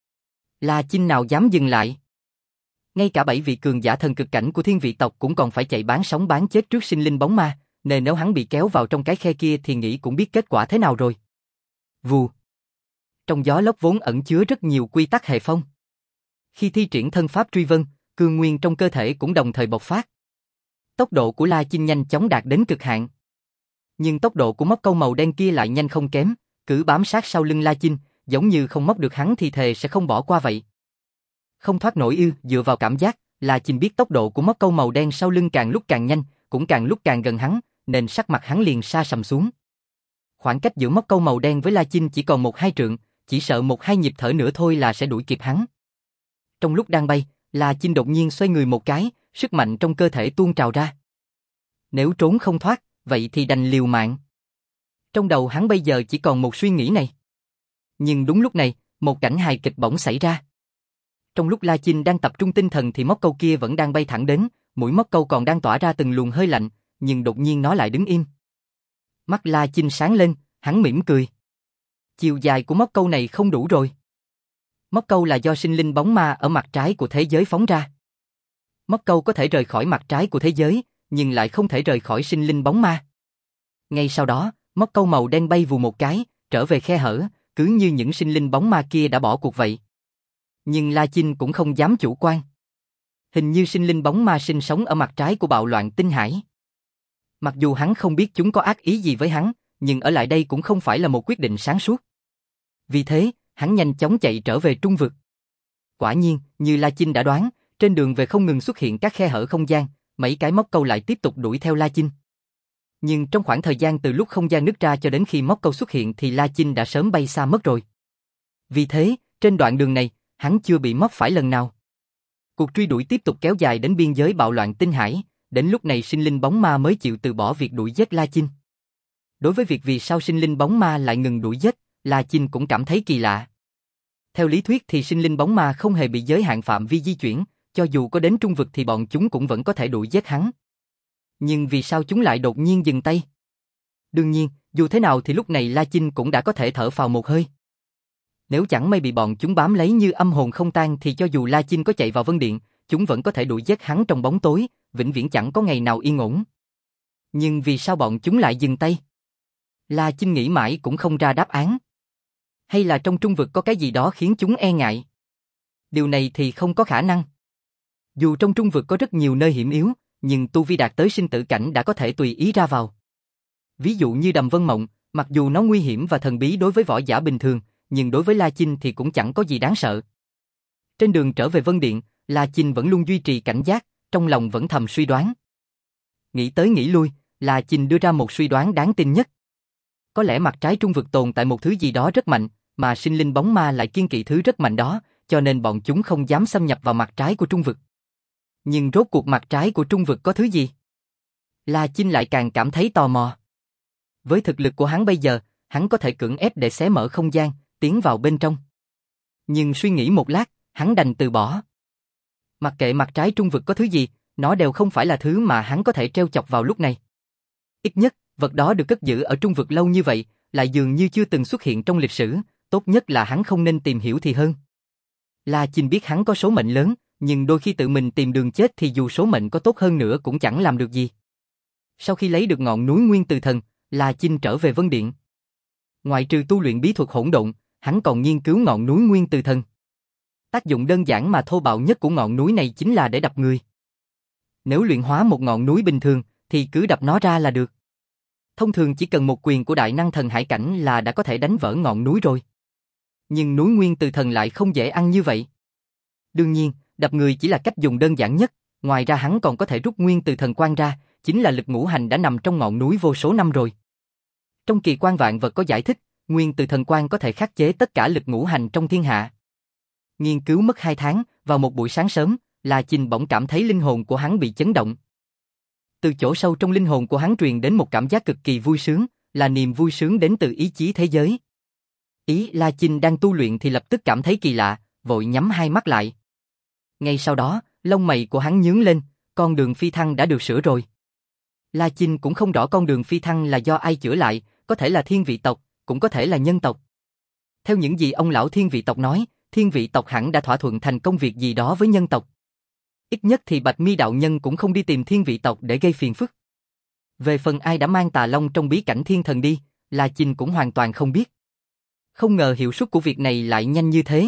La Chinh nào dám dừng lại. Ngay cả bảy vị cường giả thần cực cảnh của thiên vị tộc cũng còn phải chạy bán sống bán chết trước sinh linh bóng ma, nên nếu hắn bị kéo vào trong cái khe kia thì nghĩ cũng biết kết quả thế nào rồi. Vù. Trong gió lốc vốn ẩn chứa rất nhiều quy tắc hệ phong. Khi thi triển thân pháp truy vân, cương nguyên trong cơ thể cũng đồng thời bộc phát. Tốc độ của La Chinh nhanh chóng đạt đến cực hạn. Nhưng tốc độ của móc câu màu đen kia lại nhanh không kém, cứ bám sát sau lưng La Chinh, giống như không móc được hắn thì thề sẽ không bỏ qua vậy. Không thoát nổi ư? Dựa vào cảm giác, La Chinh biết tốc độ của móc câu màu đen sau lưng càng lúc càng nhanh, cũng càng lúc càng gần hắn, nên sắc mặt hắn liền sa sầm xuống. Khoảng cách giữa móc câu màu đen với La Chinh chỉ còn một hai trượng, chỉ sợ một hai nhịp thở nữa thôi là sẽ đuổi kịp hắn. Trong lúc đang bay, La Chinh đột nhiên xoay người một cái, sức mạnh trong cơ thể tuôn trào ra. Nếu trốn không thoát, vậy thì đành liều mạng. Trong đầu hắn bây giờ chỉ còn một suy nghĩ này. Nhưng đúng lúc này, một cảnh hài kịch bỗng xảy ra. Trong lúc La Chinh đang tập trung tinh thần thì móc câu kia vẫn đang bay thẳng đến, mũi móc câu còn đang tỏa ra từng luồng hơi lạnh, nhưng đột nhiên nó lại đứng im. Mắt La Chinh sáng lên, hắn mỉm cười. Chiều dài của móc câu này không đủ rồi. Móc câu là do sinh linh bóng ma ở mặt trái của thế giới phóng ra. Móc câu có thể rời khỏi mặt trái của thế giới, nhưng lại không thể rời khỏi sinh linh bóng ma. Ngay sau đó, móc câu màu đen bay vù một cái, trở về khe hở, cứ như những sinh linh bóng ma kia đã bỏ cuộc vậy. Nhưng La Chinh cũng không dám chủ quan. Hình như sinh linh bóng ma sinh sống ở mặt trái của bạo loạn tinh hải. Mặc dù hắn không biết chúng có ác ý gì với hắn, nhưng ở lại đây cũng không phải là một quyết định sáng suốt. Vì thế, hắn nhanh chóng chạy trở về trung vực. Quả nhiên, như La Chinh đã đoán, trên đường về không ngừng xuất hiện các khe hở không gian, mấy cái móc câu lại tiếp tục đuổi theo La Chinh. Nhưng trong khoảng thời gian từ lúc không gian nứt ra cho đến khi móc câu xuất hiện thì La Chinh đã sớm bay xa mất rồi. Vì thế, trên đoạn đường này, hắn chưa bị móc phải lần nào. Cuộc truy đuổi tiếp tục kéo dài đến biên giới bạo loạn tinh hải, đến lúc này sinh linh bóng ma mới chịu từ bỏ việc đuổi giết La Chinh. Đối với việc vì sao sinh linh bóng ma lại ngừng đuổi giết, La Chinh cũng cảm thấy kỳ lạ. Theo lý thuyết thì sinh linh bóng ma không hề bị giới hạn phạm vi di chuyển, cho dù có đến trung vực thì bọn chúng cũng vẫn có thể đuổi giết hắn. Nhưng vì sao chúng lại đột nhiên dừng tay? Đương nhiên, dù thế nào thì lúc này La Chinh cũng đã có thể thở phào một hơi. Nếu chẳng may bị bọn chúng bám lấy như âm hồn không tan thì cho dù La Chinh có chạy vào Vân Điện, chúng vẫn có thể đuổi giết hắn trong bóng tối, vĩnh viễn chẳng có ngày nào yên ổn. Nhưng vì sao bọn chúng lại dừng tay? La Chinh nghĩ mãi cũng không ra đáp án. Hay là trong trung vực có cái gì đó khiến chúng e ngại? Điều này thì không có khả năng. Dù trong trung vực có rất nhiều nơi hiểm yếu, nhưng tu vi đạt tới sinh tử cảnh đã có thể tùy ý ra vào. Ví dụ như Đầm Vân Mộng, mặc dù nó nguy hiểm và thần bí đối với võ giả bình thường, nhưng đối với La Chinh thì cũng chẳng có gì đáng sợ. Trên đường trở về Vân Điện, La Chinh vẫn luôn duy trì cảnh giác, trong lòng vẫn thầm suy đoán. Nghĩ tới nghĩ lui, La Chinh đưa ra một suy đoán đáng tin nhất. Có lẽ mặt trái trung vực tồn tại một thứ gì đó rất mạnh, mà sinh linh bóng ma lại kiêng kỵ thứ rất mạnh đó, cho nên bọn chúng không dám xâm nhập vào mặt trái của trung vực. Nhưng rốt cuộc mặt trái của trung vực có thứ gì? La Chinh lại càng cảm thấy tò mò. Với thực lực của hắn bây giờ, hắn có thể cưỡng ép để xé mở không gian, tiến vào bên trong. Nhưng suy nghĩ một lát, hắn đành từ bỏ. Mặc kệ mặt trái trung vực có thứ gì, nó đều không phải là thứ mà hắn có thể treo chọc vào lúc này. Ít nhất, vật đó được cất giữ ở trung vực lâu như vậy, lại dường như chưa từng xuất hiện trong lịch sử, tốt nhất là hắn không nên tìm hiểu thì hơn. La Chinh biết hắn có số mệnh lớn, nhưng đôi khi tự mình tìm đường chết thì dù số mệnh có tốt hơn nữa cũng chẳng làm được gì. Sau khi lấy được ngọn núi Nguyên Từ Thần, La Chinh trở về Vân Điện. Ngoại trừ tu luyện bí thuật hỗn độn, hắn còn nghiên cứu ngọn núi Nguyên Từ Thần. Tác dụng đơn giản mà thô bạo nhất của ngọn núi này chính là để đập người. Nếu luyện hóa một ngọn núi bình thường, thì cứ đập nó ra là được. Thông thường chỉ cần một quyền của đại năng thần hải cảnh là đã có thể đánh vỡ ngọn núi rồi. Nhưng núi Nguyên Từ Thần lại không dễ ăn như vậy. Đương nhiên, đập người chỉ là cách dùng đơn giản nhất, ngoài ra hắn còn có thể rút Nguyên Từ Thần Quan ra, chính là lực ngũ hành đã nằm trong ngọn núi vô số năm rồi. Trong kỳ quan vạn vật có giải thích, Nguyên Từ Thần Quan có thể khắc chế tất cả lực ngũ hành trong thiên hạ. Nghiên cứu mất hai tháng, vào một buổi sáng sớm, La Chinh bỗng cảm thấy linh hồn của hắn bị chấn động. Từ chỗ sâu trong linh hồn của hắn truyền đến một cảm giác cực kỳ vui sướng, là niềm vui sướng đến từ ý chí thế giới. Ý La Chinh đang tu luyện thì lập tức cảm thấy kỳ lạ, vội nhắm hai mắt lại. Ngay sau đó, lông mày của hắn nhướng lên, con đường phi thăng đã được sửa rồi. La Chinh cũng không rõ con đường phi thăng là do ai chữa lại, có thể là thiên vị tộc, cũng có thể là nhân tộc. Theo những gì ông lão thiên vị tộc nói, thiên vị tộc hẳn đã thỏa thuận thành công việc gì đó với nhân tộc. Ít nhất thì Bạch Mi đạo nhân cũng không đi tìm thiên vị tộc để gây phiền phức. Về phần ai đã mang tà long trong bí cảnh thiên thần đi, La Chinh cũng hoàn toàn không biết. Không ngờ hiệu suất của việc này lại nhanh như thế.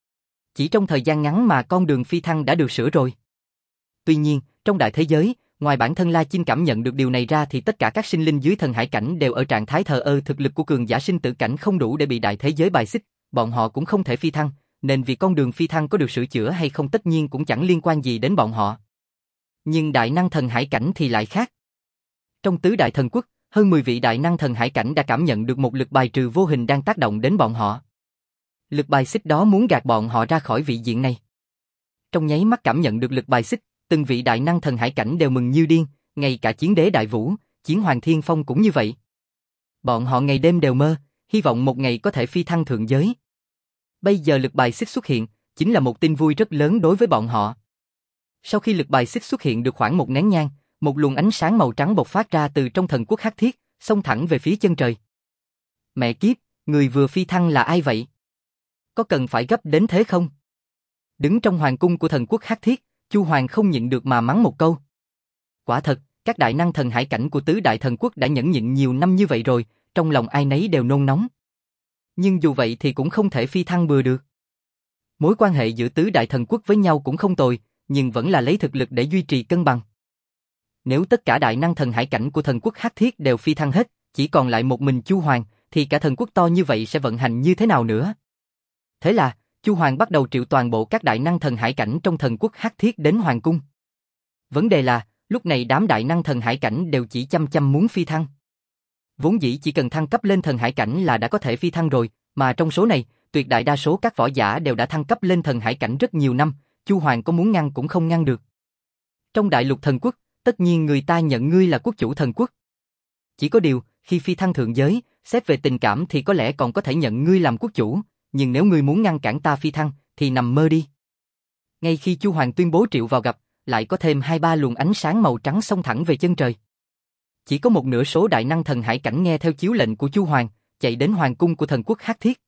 Chỉ trong thời gian ngắn mà con đường phi thăng đã được sửa rồi. Tuy nhiên, trong đại thế giới, ngoài bản thân La Chinh cảm nhận được điều này ra thì tất cả các sinh linh dưới thần hải cảnh đều ở trạng thái thờ ơ, thực lực của cường giả sinh tử cảnh không đủ để bị đại thế giới bài xích, bọn họ cũng không thể phi thăng, nên việc con đường phi thăng có được sửa chữa hay không tất nhiên cũng chẳng liên quan gì đến bọn họ. Nhưng đại năng thần hải cảnh thì lại khác. Trong tứ đại thần quốc, hơn mười vị đại năng thần hải cảnh đã cảm nhận được một lực bài trừ vô hình đang tác động đến bọn họ. Lực bài xích đó muốn gạt bọn họ ra khỏi vị diện này. Trong nháy mắt cảm nhận được lực bài xích, từng vị đại năng thần hải cảnh đều mừng như điên, ngay cả chiến đế đại vũ, chiến hoàng thiên phong cũng như vậy. Bọn họ ngày đêm đều mơ, hy vọng một ngày có thể phi thăng thượng giới. Bây giờ lực bài xích xuất hiện, chính là một tin vui rất lớn đối với bọn họ. Sau khi lực bài xích xuất hiện được khoảng một nén nhang, một luồng ánh sáng màu trắng bộc phát ra từ trong thần quốc Hắc Thiết, xông thẳng về phía chân trời. Mẹ kiếp, người vừa phi thăng là ai vậy? Có cần phải gấp đến thế không? Đứng trong hoàng cung của thần quốc Hắc Thiết, Chu Hoàng không nhịn được mà mắng một câu. Quả thật, các đại năng thần hải cảnh của tứ đại thần quốc đã nhẫn nhịn nhiều năm như vậy rồi, trong lòng ai nấy đều nôn nóng. Nhưng dù vậy thì cũng không thể phi thăng bừa được. Mối quan hệ giữa tứ đại thần quốc với nhau cũng không tồi, nhưng vẫn là lấy thực lực để duy trì cân bằng. Nếu tất cả đại năng thần hải cảnh của thần quốc Hắc Thiết đều phi thăng hết, chỉ còn lại một mình Chu Hoàng, thì cả thần quốc to như vậy sẽ vận hành như thế nào nữa? Thế là, Chu Hoàng bắt đầu triệu toàn bộ các đại năng thần hải cảnh trong thần quốc Hắc Thiết đến hoàng cung. Vấn đề là, lúc này đám đại năng thần hải cảnh đều chỉ chăm chăm muốn phi thăng. Vốn dĩ chỉ cần thăng cấp lên thần hải cảnh là đã có thể phi thăng rồi, mà trong số này, tuyệt đại đa số các võ giả đều đã thăng cấp lên thần hải cảnh rất nhiều năm, Chu Hoàng có muốn ngăn cũng không ngăn được. Trong đại lục thần quốc, tất nhiên người ta nhận ngươi là quốc chủ thần quốc. Chỉ có điều, khi phi thăng thượng giới, xét về tình cảm thì có lẽ còn có thể nhận ngươi làm quốc chủ, nhưng nếu ngươi muốn ngăn cản ta phi thăng, thì nằm mơ đi. Ngay khi Chu Hoàng tuyên bố triệu vào gặp, lại có thêm hai ba luồng ánh sáng màu trắng xông thẳng về chân trời. Chỉ có một nửa số đại năng thần hải cảnh nghe theo chiếu lệnh của Chu Hoàng, chạy đến hoàng cung của thần quốc Hắc Thiết.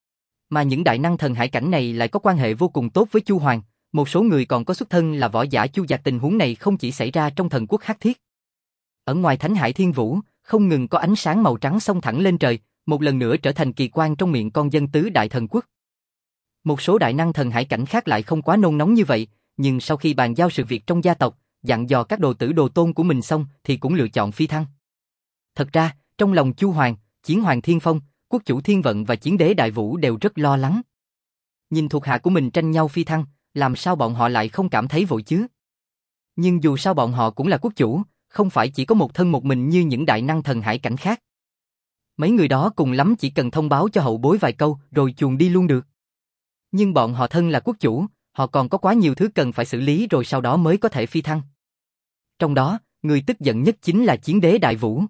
Mà những đại năng thần hải cảnh này lại có quan hệ vô cùng tốt với Chu Hoàng, một số người còn có xuất thân là võ giả Chu gia. Tình huống này không chỉ xảy ra trong thần quốc Hắc Thiết. Ở ngoài Thánh Hải Thiên Vũ, không ngừng có ánh sáng màu trắng xông thẳng lên trời, một lần nữa trở thành kỳ quan trong miệng con dân tứ đại thần quốc. Một số đại năng thần hải cảnh khác lại không quá nôn nóng như vậy, nhưng sau khi bàn giao sự việc trong gia tộc, dặn dò các đồ tử đồ tôn của mình xong thì cũng lựa chọn phi thăng. Thật ra, trong lòng Chu Hoàng, Chiến Hoàng Thiên Phong, Quốc chủ Thiên Vận và Chiến đế Đại Vũ đều rất lo lắng. Nhìn thuộc hạ của mình tranh nhau phi thăng, làm sao bọn họ lại không cảm thấy vội chứ? Nhưng dù sao bọn họ cũng là quốc chủ, không phải chỉ có một thân một mình như những đại năng thần hải cảnh khác. Mấy người đó cùng lắm chỉ cần thông báo cho hậu bối vài câu rồi chuồn đi luôn được. Nhưng bọn họ thân là quốc chủ, họ còn có quá nhiều thứ cần phải xử lý rồi sau đó mới có thể phi thăng. Trong đó, người tức giận nhất chính là Chiến đế Đại Vũ.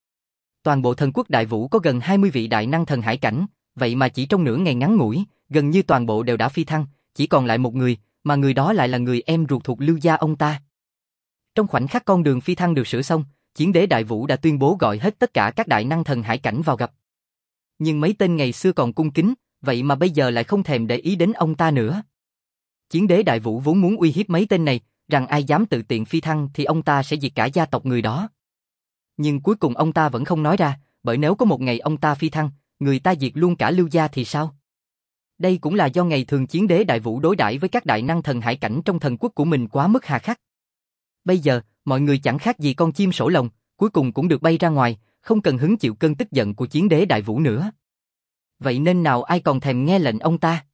Toàn bộ thần quốc Đại Vũ có gần hai mươi vị đại năng thần hải cảnh, vậy mà chỉ trong nửa ngày ngắn ngủi, gần như toàn bộ đều đã phi thăng, chỉ còn lại một người, mà người đó lại là người em ruột thuộc Lưu gia ông ta. Trong khoảnh khắc con đường phi thăng được sửa xong, Chiến đế Đại Vũ đã tuyên bố gọi hết tất cả các đại năng thần hải cảnh vào gặp. Nhưng mấy tên ngày xưa còn cung kính, vậy mà bây giờ lại không thèm để ý đến ông ta nữa. Chiến đế Đại Vũ vốn muốn uy hiếp mấy tên này, rằng ai dám tự tiện phi thăng thì ông ta sẽ diệt cả gia tộc người đó. Nhưng cuối cùng ông ta vẫn không nói ra, bởi nếu có một ngày ông ta phi thăng, người ta diệt luôn cả Lưu gia thì sao? Đây cũng là do ngày thường Chiến đế Đại Vũ đối đãi với các đại năng thần hải cảnh trong thần quốc của mình quá mức hà khắc. Bây giờ, mọi người chẳng khác gì con chim sổ lồng, cuối cùng cũng được bay ra ngoài, không cần hứng chịu cơn tức giận của Chiến đế Đại Vũ nữa. Vậy nên nào ai còn thèm nghe lệnh ông ta?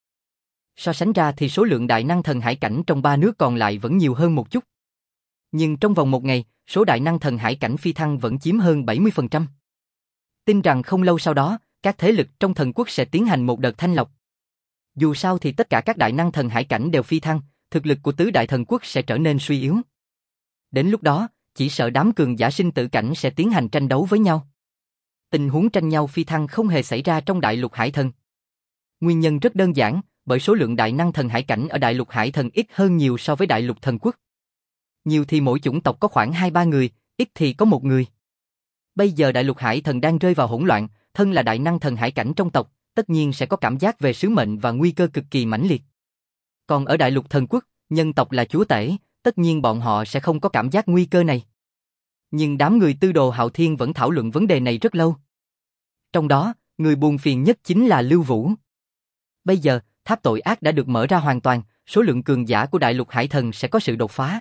So sánh ra thì số lượng đại năng thần hải cảnh trong ba nước còn lại vẫn nhiều hơn một chút. Nhưng trong vòng một ngày, số đại năng thần hải cảnh phi thăng vẫn chiếm hơn bảy mươi phần trăm. Tin rằng không lâu sau đó, các thế lực trong thần quốc sẽ tiến hành một đợt thanh lọc. Dù sao thì tất cả các đại năng thần hải cảnh đều phi thăng, thực lực của tứ đại thần quốc sẽ trở nên suy yếu. Đến lúc đó, chỉ sợ đám cường giả sinh tử cảnh sẽ tiến hành tranh đấu với nhau. Tình huống tranh nhau phi thăng không hề xảy ra trong đại lục hải thần. Nguyên nhân rất đơn giản, bởi số lượng đại năng thần hải cảnh ở đại lục hải thần ít hơn nhiều so với đại lục thần quốc. Nhiều thì mỗi chủng tộc có khoảng hai ba người, ít thì có một người. Bây giờ đại lục hải thần đang rơi vào hỗn loạn, thân là đại năng thần hải cảnh trong tộc, tất nhiên sẽ có cảm giác về sứ mệnh và nguy cơ cực kỳ mãnh liệt. Còn ở đại lục thần quốc, nhân tộc là chúa tể, tất nhiên bọn họ sẽ không có cảm giác nguy cơ này. Nhưng đám người tư đồ Hạo Thiên vẫn thảo luận vấn đề này rất lâu. Trong đó, người buồn phiền nhất chính là Lưu Vũ. Bây giờ, tháp tội ác đã được mở ra hoàn toàn, số lượng cường giả của đại lục hải thần sẽ có sự đột phá.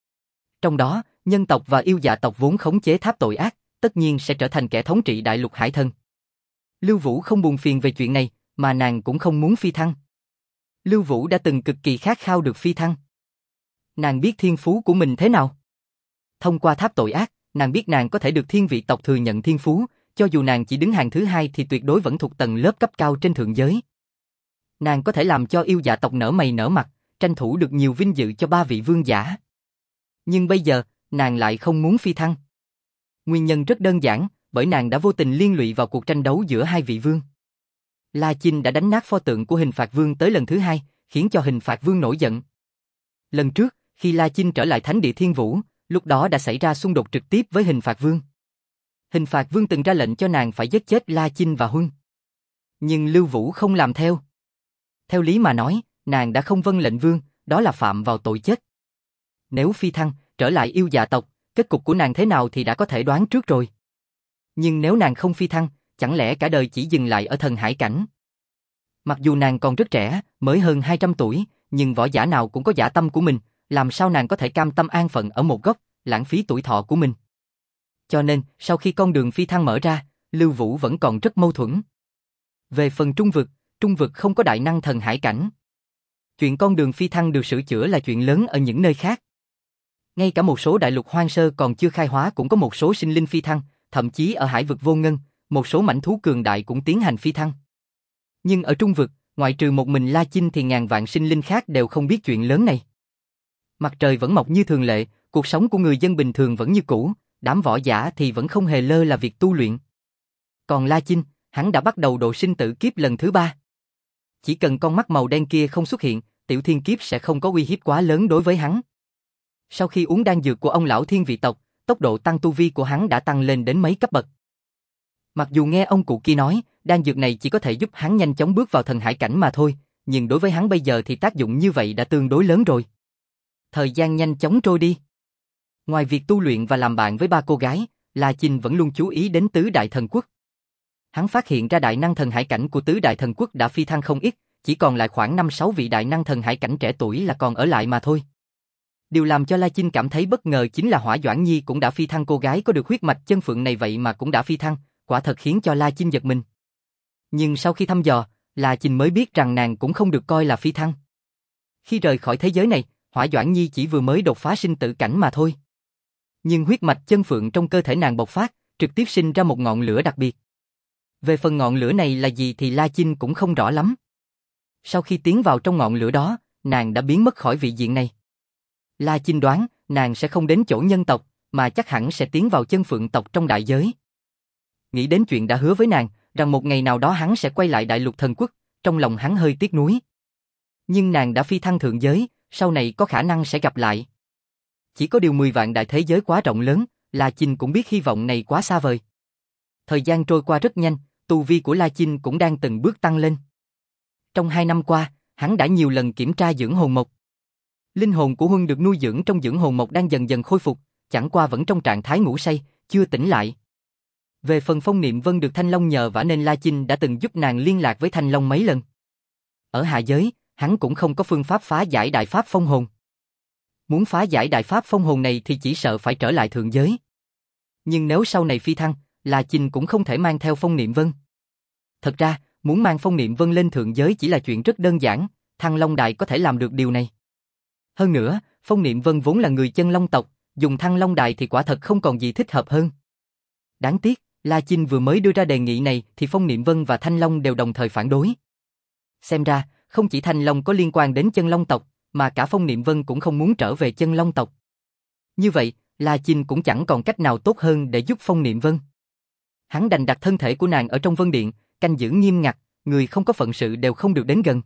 Trong đó, nhân tộc và yêu dạ tộc vốn khống chế tháp tội ác, tất nhiên sẽ trở thành kẻ thống trị đại lục hải thần. Lưu Vũ không buồn phiền về chuyện này, mà nàng cũng không muốn phi thăng. Lưu Vũ đã từng cực kỳ khát khao được phi thăng. Nàng biết thiên phú của mình thế nào. Thông qua tháp tội ác, nàng biết nàng có thể được thiên vị tộc thừa nhận thiên phú, cho dù nàng chỉ đứng hàng thứ hai thì tuyệt đối vẫn thuộc tầng lớp cấp cao trên thượng giới. Nàng có thể làm cho yêu dạ tộc nở mày nở mặt, tranh thủ được nhiều vinh dự cho ba vị vương giả. Nhưng bây giờ, nàng lại không muốn phi thăng. Nguyên nhân rất đơn giản, bởi nàng đã vô tình liên lụy vào cuộc tranh đấu giữa hai vị vương. La Chinh đã đánh nát pho tượng của Hình Phạt Vương tới lần thứ hai, khiến cho Hình Phạt Vương nổi giận. Lần trước, khi La Chinh trở lại Thánh Địa Thiên Vũ, lúc đó đã xảy ra xung đột trực tiếp với Hình Phạt Vương. Hình Phạt Vương từng ra lệnh cho nàng phải giết chết La Chinh và Huân. Nhưng Lưu Vũ không làm theo. Theo lý mà nói, nàng đã không vâng lệnh vương, đó là phạm vào tội chết. Nếu phi thăng, trở lại yêu dạ tộc, kết cục của nàng thế nào thì đã có thể đoán trước rồi. Nhưng nếu nàng không phi thăng, chẳng lẽ cả đời chỉ dừng lại ở thần hải cảnh? Mặc dù nàng còn rất trẻ, mới hơn hai trăm tuổi, nhưng võ giả nào cũng có dã tâm của mình, làm sao nàng có thể cam tâm an phận ở một góc, lãng phí tuổi thọ của mình. Cho nên, sau khi con đường phi thăng mở ra, Lưu Vũ vẫn còn rất mâu thuẫn. Về phần trung vực, trung vực không có đại năng thần hải cảnh. Chuyện con đường phi thăng được sửa chữa là chuyện lớn ở những nơi khác. Ngay cả một số đại lục hoang sơ còn chưa khai hóa cũng có một số sinh linh phi thăng, thậm chí ở hải vực vô ngân, một số mãnh thú cường đại cũng tiến hành phi thăng. Nhưng ở trung vực, ngoại trừ một mình La Chinh thì ngàn vạn sinh linh khác đều không biết chuyện lớn này. Mặt trời vẫn mọc như thường lệ, cuộc sống của người dân bình thường vẫn như cũ, đám võ giả thì vẫn không hề lơ là việc tu luyện. Còn La Chinh, hắn đã bắt đầu độ sinh tử kiếp lần thứ ba. Chỉ cần con mắt màu đen kia không xuất hiện, tiểu thiên kiếp sẽ không có uy hiếp quá lớn đối với hắn. Sau khi uống đan dược của ông lão thiên vị tộc, tốc độ tăng tu vi của hắn đã tăng lên đến mấy cấp bậc. Mặc dù nghe ông cụ kia nói, đan dược này chỉ có thể giúp hắn nhanh chóng bước vào thần hải cảnh mà thôi, nhưng đối với hắn bây giờ thì tác dụng như vậy đã tương đối lớn rồi. Thời gian nhanh chóng trôi đi. Ngoài việc tu luyện và làm bạn với ba cô gái, La Chinh vẫn luôn chú ý đến tứ đại thần quốc. Hắn phát hiện ra đại năng thần hải cảnh của tứ đại thần quốc đã phi thăng không ít, chỉ còn lại khoảng năm sáu vị đại năng thần hải cảnh trẻ tuổi là còn ở lại mà thôi. Điều làm cho La Chinh cảm thấy bất ngờ chính là Hỏa Doãn Nhi cũng đã phi thăng, cô gái có được huyết mạch chân phượng này vậy mà cũng đã phi thăng, quả thật khiến cho La Chinh giật mình. Nhưng sau khi thăm dò, La Chinh mới biết rằng nàng cũng không được coi là phi thăng. Khi rời khỏi thế giới này, Hỏa Doãn Nhi chỉ vừa mới đột phá sinh tử cảnh mà thôi. Nhưng huyết mạch chân phượng trong cơ thể nàng bộc phát, trực tiếp sinh ra một ngọn lửa đặc biệt. Về phần ngọn lửa này là gì thì La Chinh cũng không rõ lắm. Sau khi tiến vào trong ngọn lửa đó, nàng đã biến mất khỏi vị diện này. La Chinh đoán, nàng sẽ không đến chỗ nhân tộc, mà chắc hẳn sẽ tiến vào chân phượng tộc trong đại giới. Nghĩ đến chuyện đã hứa với nàng, rằng một ngày nào đó hắn sẽ quay lại đại lục thần quốc, trong lòng hắn hơi tiếc nuối. Nhưng nàng đã phi thăng thượng giới, sau này có khả năng sẽ gặp lại. Chỉ có điều mười vạn đại thế giới quá rộng lớn, La Chinh cũng biết hy vọng này quá xa vời. Thời gian trôi qua rất nhanh, tu vi của La Chinh cũng đang từng bước tăng lên. Trong hai năm qua, hắn đã nhiều lần kiểm tra dưỡng hồn mộc. Linh hồn của Huân được nuôi dưỡng trong dưỡng hồn mộc đang dần dần khôi phục, chẳng qua vẫn trong trạng thái ngủ say, chưa tỉnh lại. Về phần Phong Niệm Vân được Thanh Long nhờ vả nên La Chinh đã từng giúp nàng liên lạc với Thanh Long mấy lần. Ở hạ giới, hắn cũng không có phương pháp phá giải đại pháp phong hồn. Muốn phá giải đại pháp phong hồn này thì chỉ sợ phải trở lại thượng giới. Nhưng nếu sau này phi thăng, La Chinh cũng không thể mang theo Phong Niệm Vân. Thật ra, muốn mang Phong Niệm Vân lên thượng giới chỉ là chuyện rất đơn giản, Thăng Long Đài có thể làm được điều này. Hơn nữa, Phong Niệm Vân vốn là người chân Long tộc, dùng Thăng Long Đài thì quả thật không còn gì thích hợp hơn. Đáng tiếc, La Chinh vừa mới đưa ra đề nghị này thì Phong Niệm Vân và Thanh Long đều đồng thời phản đối. Xem ra, không chỉ Thanh Long có liên quan đến chân Long tộc, mà cả Phong Niệm Vân cũng không muốn trở về chân Long tộc. Như vậy, La Chinh cũng chẳng còn cách nào tốt hơn để giúp Phong Niệm Vân. Hắn đành đặt thân thể của nàng ở trong Vân Điện, canh giữ nghiêm ngặt, người không có phận sự đều không được đến gần.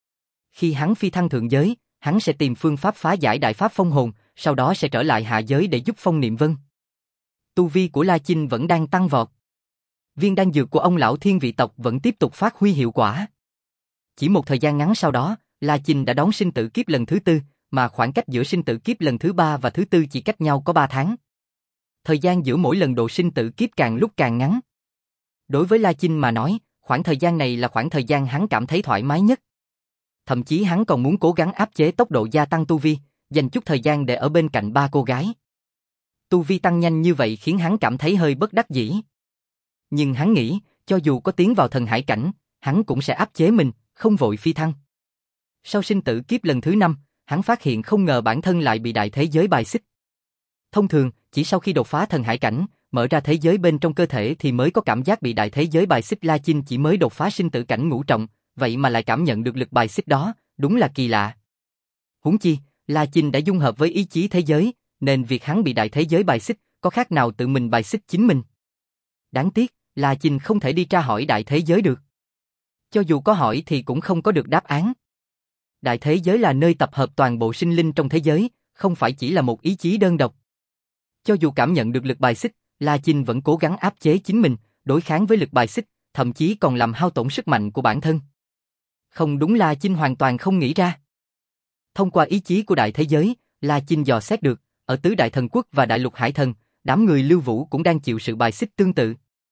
Khi hắn phi thăng thượng giới, hắn sẽ tìm phương pháp phá giải đại pháp phong hồn, sau đó sẽ trở lại hạ giới để giúp Phong Niệm Vân. tu vi của La Chinh vẫn đang tăng vọt. Viên đan dược của ông lão thiên vị tộc vẫn tiếp tục phát huy hiệu quả. Chỉ một thời gian ngắn sau đó, La Chinh đã đón sinh tử kiếp lần thứ tư, mà khoảng cách giữa sinh tử kiếp lần thứ ba và thứ tư chỉ cách nhau có ba tháng. Thời gian giữa mỗi lần độ sinh tử kiếp càng lúc càng ngắn. Đối với La Chinh mà nói, khoảng thời gian này là khoảng thời gian hắn cảm thấy thoải mái nhất. Thậm chí hắn còn muốn cố gắng áp chế tốc độ gia tăng tu vi, dành chút thời gian để ở bên cạnh ba cô gái. Tu vi tăng nhanh như vậy khiến hắn cảm thấy hơi bất đắc dĩ. Nhưng hắn nghĩ, cho dù có tiến vào thần hải cảnh, hắn cũng sẽ áp chế mình, không vội phi thăng. Sau sinh tử kiếp lần thứ năm, hắn phát hiện không ngờ bản thân lại bị đại thế giới bài xích. Thông thường, chỉ sau khi đột phá thần hải cảnh, mở ra thế giới bên trong cơ thể thì mới có cảm giác bị đại thế giới bài xích. La Chinh chỉ mới đột phá sinh tử cảnh ngũ trọng, vậy mà lại cảm nhận được lực bài xích đó, đúng là kỳ lạ. Huống chi, La Chinh đã dung hợp với ý chí thế giới, nên việc hắn bị đại thế giới bài xích, có khác nào tự mình bài xích chính mình. Đáng tiếc, La Chinh không thể đi tra hỏi đại thế giới được. Cho dù có hỏi thì cũng không có được đáp án. Đại thế giới là nơi tập hợp toàn bộ sinh linh trong thế giới, không phải chỉ là một ý chí đơn độc. Cho dù cảm nhận được lực bài xích, La Chinh vẫn cố gắng áp chế chính mình, đối kháng với lực bài xích, thậm chí còn làm hao tổn sức mạnh của bản thân. Không đúng, La Chinh hoàn toàn không nghĩ ra. Thông qua ý chí của đại thế giới, La Chinh dò xét được, ở tứ đại thần quốc và đại lục hải thần, đám người Lưu Vũ cũng đang chịu sự bài xích tương tự.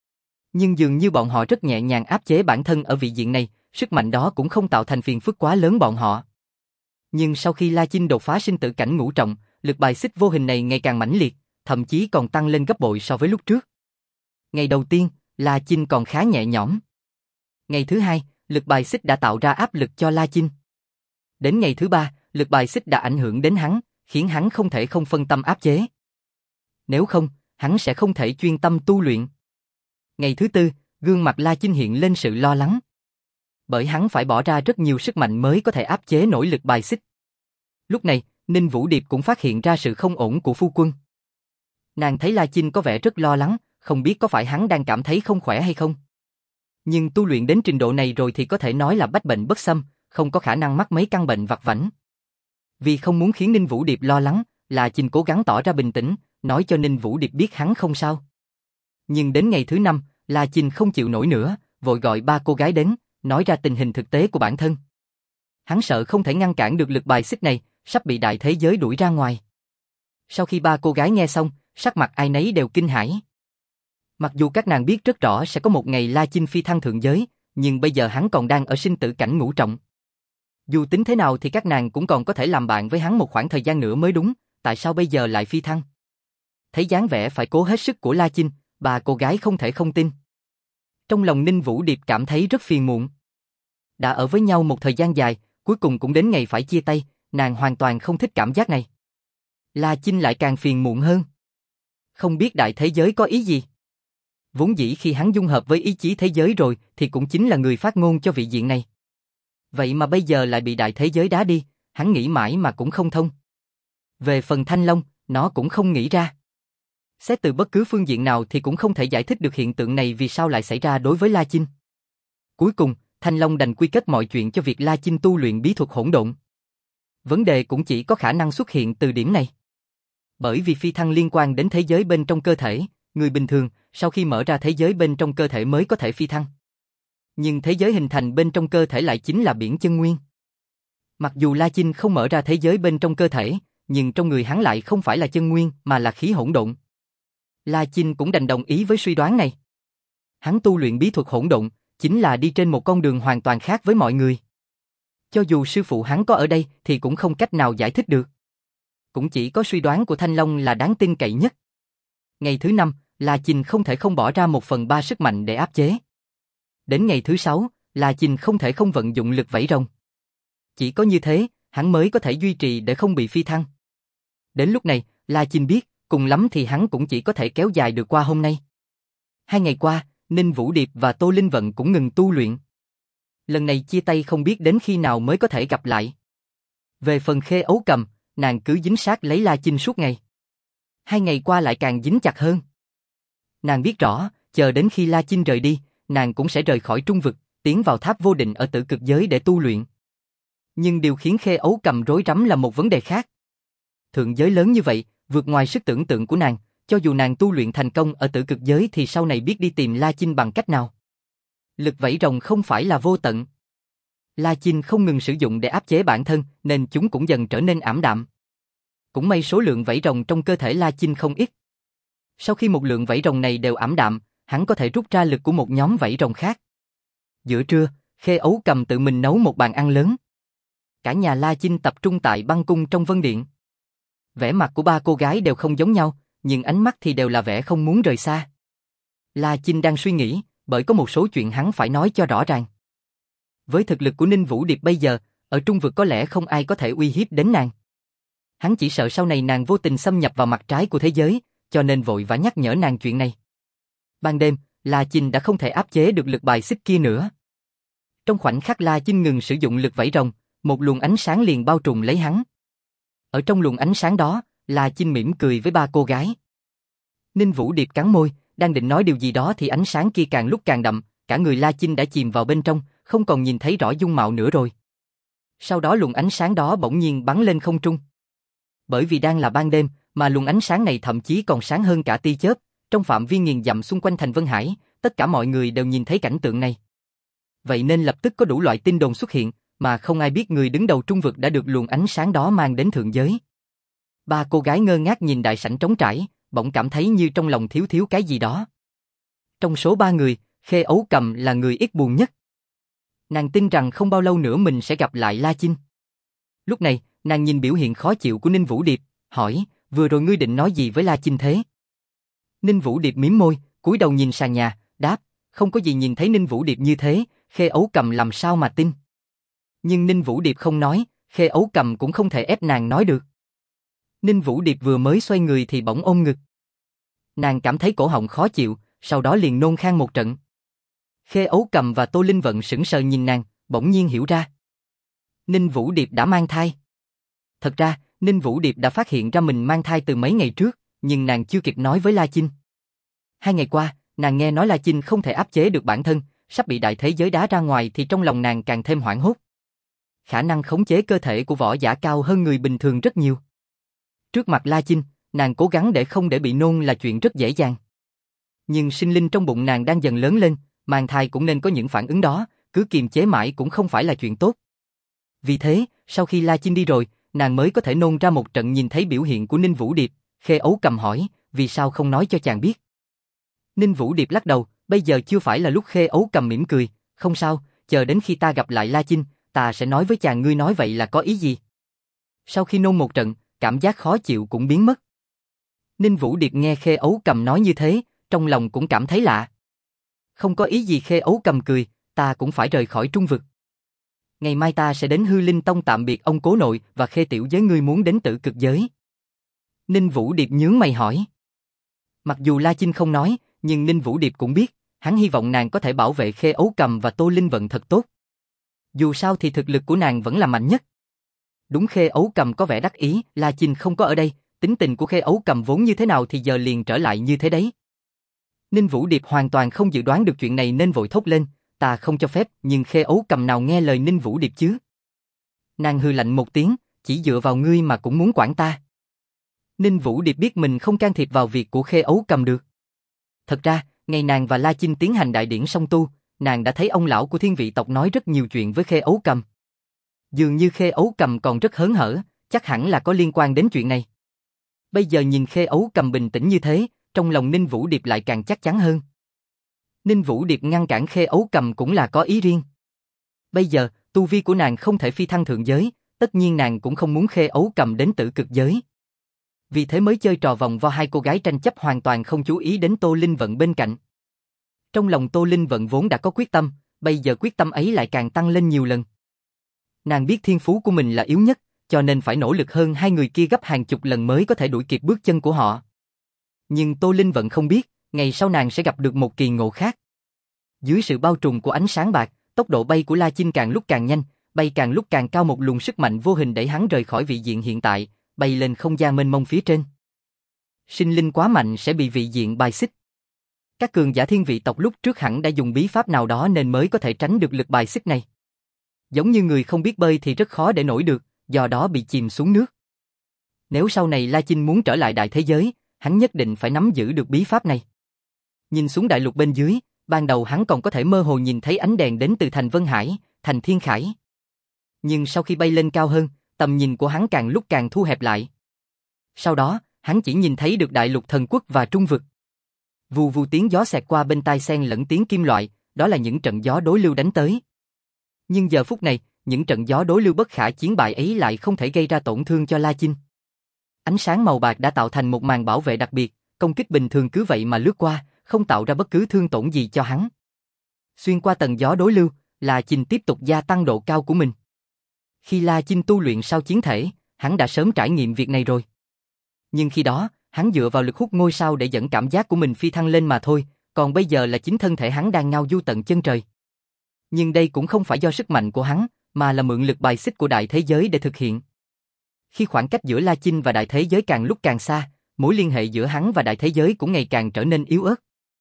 Nhưng dường như bọn họ rất nhẹ nhàng áp chế bản thân ở vị diện này, sức mạnh đó cũng không tạo thành phiền phức quá lớn bọn họ. Nhưng sau khi La Chinh đột phá sinh tử cảnh ngũ trọng, lực bài xích vô hình này ngày càng mãnh liệt, thậm chí còn tăng lên gấp bội so với lúc trước. Ngày đầu tiên, La Chinh còn khá nhẹ nhõm. Ngày thứ hai, lực bài xích đã tạo ra áp lực cho La Chinh. Đến ngày thứ ba, lực bài xích đã ảnh hưởng đến hắn, khiến hắn không thể không phân tâm áp chế. Nếu không, hắn sẽ không thể chuyên tâm tu luyện. Ngày thứ tư, gương mặt La Chinh hiện lên sự lo lắng. Bởi hắn phải bỏ ra rất nhiều sức mạnh mới có thể áp chế nổi lực bài xích. Lúc này, Ninh Vũ Điệp cũng phát hiện ra sự không ổn của phu quân. Nàng thấy La Chinh có vẻ rất lo lắng, không biết có phải hắn đang cảm thấy không khỏe hay không. Nhưng tu luyện đến trình độ này rồi thì có thể nói là bách bệnh bất xâm, không có khả năng mắc mấy căn bệnh vặt vãnh. Vì không muốn khiến Ninh Vũ Điệp lo lắng, La Chinh cố gắng tỏ ra bình tĩnh, nói cho Ninh Vũ Điệp biết hắn không sao. Nhưng đến ngày thứ năm, La Chinh không chịu nổi nữa, vội gọi ba cô gái đến, nói ra tình hình thực tế của bản thân. Hắn sợ không thể ngăn cản được lực bài xích này, sắp bị đại thế giới đuổi ra ngoài. Sau khi ba cô gái nghe xong, sắc mặt ai nấy đều kinh hãi. Mặc dù các nàng biết rất rõ sẽ có một ngày La Chinh phi thăng thượng giới, nhưng bây giờ hắn còn đang ở sinh tử cảnh ngũ trọng. Dù tính thế nào thì các nàng cũng còn có thể làm bạn với hắn một khoảng thời gian nữa mới đúng, tại sao bây giờ lại phi thăng? Thấy dáng vẻ phải cố hết sức của La Chinh, ba cô gái không thể không tin. Trong lòng Ninh Vũ Điệp cảm thấy rất phiền muộn. Đã ở với nhau một thời gian dài, cuối cùng cũng đến ngày phải chia tay, nàng hoàn toàn không thích cảm giác này. La Chinh lại càng phiền muộn hơn. Không biết đại thế giới có ý gì? Vốn dĩ khi hắn dung hợp với ý chí thế giới rồi thì cũng chính là người phát ngôn cho vị diện này. Vậy mà bây giờ lại bị đại thế giới đá đi, hắn nghĩ mãi mà cũng không thông. Về phần Thanh Long, nó cũng không nghĩ ra. Xét từ bất cứ phương diện nào thì cũng không thể giải thích được hiện tượng này vì sao lại xảy ra đối với La Chinh. Cuối cùng, Thanh Long đành quy kết mọi chuyện cho việc La Chinh tu luyện bí thuật hỗn độn. Vấn đề cũng chỉ có khả năng xuất hiện từ điểm này. Bởi vì phi thăng liên quan đến thế giới bên trong cơ thể, người bình thường, sau khi mở ra thế giới bên trong cơ thể mới có thể phi thăng. Nhưng thế giới hình thành bên trong cơ thể lại chính là biển chân nguyên. Mặc dù La Chinh không mở ra thế giới bên trong cơ thể, nhưng trong người hắn lại không phải là chân nguyên mà là khí hỗn độn. La Chinh cũng đành đồng ý với suy đoán này. Hắn tu luyện bí thuật hỗn độn, chính là đi trên một con đường hoàn toàn khác với mọi người. Cho dù sư phụ hắn có ở đây thì cũng không cách nào giải thích được. Cũng chỉ có suy đoán của Thanh Long là đáng tin cậy nhất. Ngày thứ năm, La Chinh không thể không bỏ ra một phần ba sức mạnh để áp chế. Đến ngày thứ sáu, La Chinh không thể không vận dụng lực vẫy rồng. Chỉ có như thế, hắn mới có thể duy trì để không bị phi thăng. Đến lúc này, La Chinh biết, cùng lắm thì hắn cũng chỉ có thể kéo dài được qua hôm nay. Hai ngày qua, Ninh Vũ Điệp và Tô Linh Vận cũng ngừng tu luyện. Lần này chia tay không biết đến khi nào mới có thể gặp lại. Về phần Khê Ấu Cầm, nàng cứ dính sát lấy La Chinh suốt ngày. Hai ngày qua lại càng dính chặt hơn. Nàng biết rõ, chờ đến khi La Chinh rời đi, nàng cũng sẽ rời khỏi trung vực, tiến vào tháp vô định ở tử cực giới để tu luyện. Nhưng điều khiến Khê Ấu Cầm rối rắm là một vấn đề khác. Thượng giới lớn như vậy, vượt ngoài sức tưởng tượng của nàng, cho dù nàng tu luyện thành công ở tử cực giới thì sau này biết đi tìm La Chinh bằng cách nào. Lực vảy rồng không phải là vô tận. La Chinh không ngừng sử dụng để áp chế bản thân, nên chúng cũng dần trở nên ảm đạm. Cũng may số lượng vảy rồng trong cơ thể La Chinh không ít. Sau khi một lượng vảy rồng này đều ảm đạm, hắn có thể rút ra lực của một nhóm vảy rồng khác. Giữa trưa, Khê Ấu Cầm tự mình nấu một bàn ăn lớn. Cả nhà La Chinh tập trung tại băng cung trong Vân Điện. Vẻ mặt của ba cô gái đều không giống nhau, nhưng ánh mắt thì đều là vẻ không muốn rời xa. La Chinh đang suy nghĩ, bởi có một số chuyện hắn phải nói cho rõ ràng. Với thực lực của Ninh Vũ Điệp bây giờ, ở Trung Vực có lẽ không ai có thể uy hiếp đến nàng. Hắn chỉ sợ sau này nàng vô tình xâm nhập vào mặt trái của thế giới, cho nên vội vã nhắc nhở nàng chuyện này. Ban đêm, La Chinh đã không thể áp chế được lực bài xích kia nữa. Trong khoảnh khắc La Chinh ngừng sử dụng lực vảy rồng, một luồng ánh sáng liền bao trùm lấy hắn. Ở trong luồng ánh sáng đó, La Chinh mỉm cười với ba cô gái. Ninh Vũ Điệp cắn môi, đang định nói điều gì đó thì ánh sáng kia càng lúc càng đậm, cả người La Chinh đã chìm vào bên trong, không còn nhìn thấy rõ dung mạo nữa rồi. Sau đó luồng ánh sáng đó bỗng nhiên bắn lên không trung. Bởi vì đang là ban đêm, mà luồng ánh sáng này thậm chí còn sáng hơn cả tia chớp, trong phạm vi nghìn dặm xung quanh thành Vân Hải, tất cả mọi người đều nhìn thấy cảnh tượng này. Vậy nên lập tức có đủ loại tin đồn xuất hiện, mà không ai biết người đứng đầu Trung Vực đã được luồng ánh sáng đó mang đến thượng giới. Ba cô gái ngơ ngác nhìn đại sảnh trống trải, bỗng cảm thấy như trong lòng thiếu thiếu cái gì đó. Trong số ba người, Khê Ấu Cầm là người ít buồn nhất. Nàng tin rằng không bao lâu nữa mình sẽ gặp lại La Chinh. Lúc này, nàng nhìn biểu hiện khó chịu của Ninh Vũ Điệp, hỏi, vừa rồi ngươi định nói gì với La Chinh thế? Ninh Vũ Điệp mím môi, cúi đầu nhìn sàn nhà, đáp, không có gì. Nhìn thấy Ninh Vũ Điệp như thế, Khê Ấu Cầm làm sao mà tin. Nhưng Ninh Vũ Điệp không nói, Khê Ấu Cầm cũng không thể ép nàng nói được. Ninh Vũ Điệp vừa mới xoay người thì bỗng ôm ngực. Nàng cảm thấy cổ họng khó chịu, sau đó liền nôn khan một trận. Khê Ấu Cầm và Tô Linh Vận sững sờ nhìn nàng, bỗng nhiên hiểu ra. Ninh Vũ Điệp đã mang thai. Thật ra, Ninh Vũ Điệp đã phát hiện ra mình mang thai từ mấy ngày trước, nhưng nàng chưa kịp nói với La Chinh. Hai ngày qua, nàng nghe nói La Chinh không thể áp chế được bản thân, sắp bị đại thế giới đá ra ngoài thì trong lòng nàng càng thêm hoảng hốt. Khả năng khống chế cơ thể của võ giả cao hơn người bình thường rất nhiều. Trước mặt La Chinh, nàng cố gắng để không để bị nôn là chuyện rất dễ dàng. Nhưng sinh linh trong bụng nàng đang dần lớn lên, mang thai cũng nên có những phản ứng đó, cứ kiềm chế mãi cũng không phải là chuyện tốt. Vì thế, sau khi La Chinh đi rồi, nàng mới có thể nôn ra một trận. Nhìn thấy biểu hiện của Ninh Vũ Điệp, Khê Ấu Cầm hỏi, vì sao không nói cho chàng biết? Ninh Vũ Điệp lắc đầu, bây giờ chưa phải là lúc. Khê Ấu Cầm mỉm cười, không sao, chờ đến khi ta gặp lại La Chinh, ta sẽ nói với chàng. Ngươi nói vậy là có ý gì? Sau khi nôn một trận, cảm giác khó chịu cũng biến mất. Ninh Vũ Điệp nghe Khê Ấu Cầm nói như thế, trong lòng cũng cảm thấy lạ. Không có ý gì. Khê Ấu Cầm cười, ta cũng phải rời khỏi Trung Vực. Ngày mai ta sẽ đến Hư Linh Tông tạm biệt ông cố nội và Khê tiểu giới. Ngươi muốn đến Tử Cực giới? Ninh Vũ Điệp nhướng mày hỏi. Mặc dù La Chinh không nói, nhưng Ninh Vũ Điệp cũng biết, hắn hy vọng nàng có thể bảo vệ Khê Ấu Cầm và Tô Linh Vận thật tốt. Dù sao thì thực lực của nàng vẫn là mạnh nhất. Đúng, Khê Ấu Cầm có vẻ đắc ý, La Chinh không có ở đây, tính tình của Khê Ấu Cầm vốn như thế nào thì giờ liền trở lại như thế đấy. Ninh Vũ Điệp hoàn toàn không dự đoán được chuyện này nên vội thốt lên, ta không cho phép. Nhưng Khê Ấu Cầm nào nghe lời Ninh Vũ Điệp chứ? Nàng hừ lạnh một tiếng, chỉ dựa vào ngươi mà cũng muốn quản ta. Ninh Vũ Điệp biết mình không can thiệp vào việc của Khê Ấu Cầm được. Thật ra, ngày nàng và La Chinh tiến hành đại điển song tu, nàng đã thấy ông lão của Thiên Vị tộc nói rất nhiều chuyện với Khê Ấu Cầm. Dường như Khê Ấu Cầm còn rất hớn hở, chắc hẳn là có liên quan đến chuyện này. Bây giờ nhìn Khê Ấu Cầm bình tĩnh như thế, trong lòng Ninh Vũ Điệp lại càng chắc chắn hơn. Ninh Vũ Điệp ngăn cản Khê Ấu Cầm cũng là có ý riêng. Bây giờ, tu vi của nàng không thể phi thăng thượng giới, tất nhiên nàng cũng không muốn Khê Ấu Cầm đến Tử Cực giới. Vì thế mới chơi trò vòng vo hai cô gái tranh chấp, hoàn toàn không chú ý đến Tô Linh Vận bên cạnh. Trong lòng Tô Linh Vận vốn đã có quyết tâm, bây giờ quyết tâm ấy lại càng tăng lên nhiều lần. Nàng biết thiên phú của mình là yếu nhất, cho nên phải nỗ lực hơn hai người kia gấp hàng chục lần mới có thể đuổi kịp bước chân của họ. Nhưng Tô Linh Vận không biết, ngày sau nàng sẽ gặp được một kỳ ngộ khác. Dưới sự bao trùm của ánh sáng bạc, tốc độ bay của La Chinh càng lúc càng nhanh, bay càng lúc càng cao. Một luồng sức mạnh vô hình đẩy hắn rời khỏi vị diện hiện tại, bay lên không gian mênh mông phía trên. Sinh linh quá mạnh sẽ bị vị diện bài xích. Các cường giả Thiên Vị tộc lúc trước hẳn đã dùng bí pháp nào đó nên mới có thể tránh được lực bài xích này. Giống như người không biết bơi thì rất khó để nổi được, do đó bị chìm xuống nước. Nếu sau này La Chinh muốn trở lại đại thế giới, hắn nhất định phải nắm giữ được bí pháp này. Nhìn xuống đại lục bên dưới, ban đầu hắn còn có thể mơ hồ nhìn thấy ánh đèn đến từ thành Vân Hải, thành Thiên Khải. Nhưng sau khi bay lên cao hơn, tầm nhìn của hắn càng lúc càng thu hẹp lại. Sau đó, hắn chỉ nhìn thấy được đại lục thần quốc và trung vực. Vù vù tiếng gió xẹt qua bên tai xen lẫn tiếng kim loại, đó là những trận gió đối lưu đánh tới. Nhưng giờ phút này, những trận gió đối lưu bất khả chiến bại ấy lại không thể gây ra tổn thương cho La Chinh. Ánh sáng màu bạc đã tạo thành một màn bảo vệ đặc biệt, công kích bình thường cứ vậy mà lướt qua, không tạo ra bất cứ thương tổn gì cho hắn. Xuyên qua tầng gió đối lưu, La Chinh tiếp tục gia tăng độ cao của mình. Khi La Chinh tu luyện sao chiến thể, hắn đã sớm trải nghiệm việc này rồi. Nhưng khi đó, hắn dựa vào lực hút ngôi sao để dẫn cảm giác của mình phi thăng lên mà thôi, còn bây giờ là chính thân thể hắn đang ngao du tận chân trời. Nhưng đây cũng không phải do sức mạnh của hắn, mà là mượn lực bài xích của đại thế giới để thực hiện. Khi khoảng cách giữa La Chinh và đại thế giới càng lúc càng xa, mối liên hệ giữa hắn và đại thế giới cũng ngày càng trở nên yếu ớt.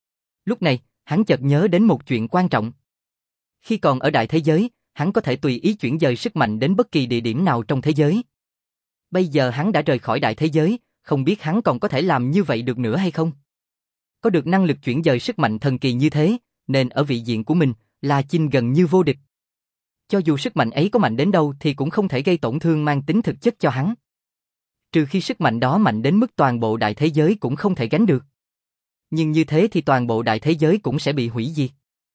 Lúc này, hắn chợt nhớ đến một chuyện quan trọng. Khi còn ở đại thế giới, hắn có thể tùy ý chuyển dời sức mạnh đến bất kỳ địa điểm nào trong thế giới. Bây giờ hắn đã rời khỏi đại thế giới, không biết hắn còn có thể làm như vậy được nữa hay không? Có được năng lực chuyển dời sức mạnh thần kỳ như thế, nên ở vị diện của mình, La Chinh gần như vô địch. Cho dù sức mạnh ấy có mạnh đến đâu thì cũng không thể gây tổn thương mang tính thực chất cho hắn. Trừ khi sức mạnh đó mạnh đến mức toàn bộ đại thế giới cũng không thể gánh được. Nhưng như thế thì toàn bộ đại thế giới cũng sẽ bị hủy diệt.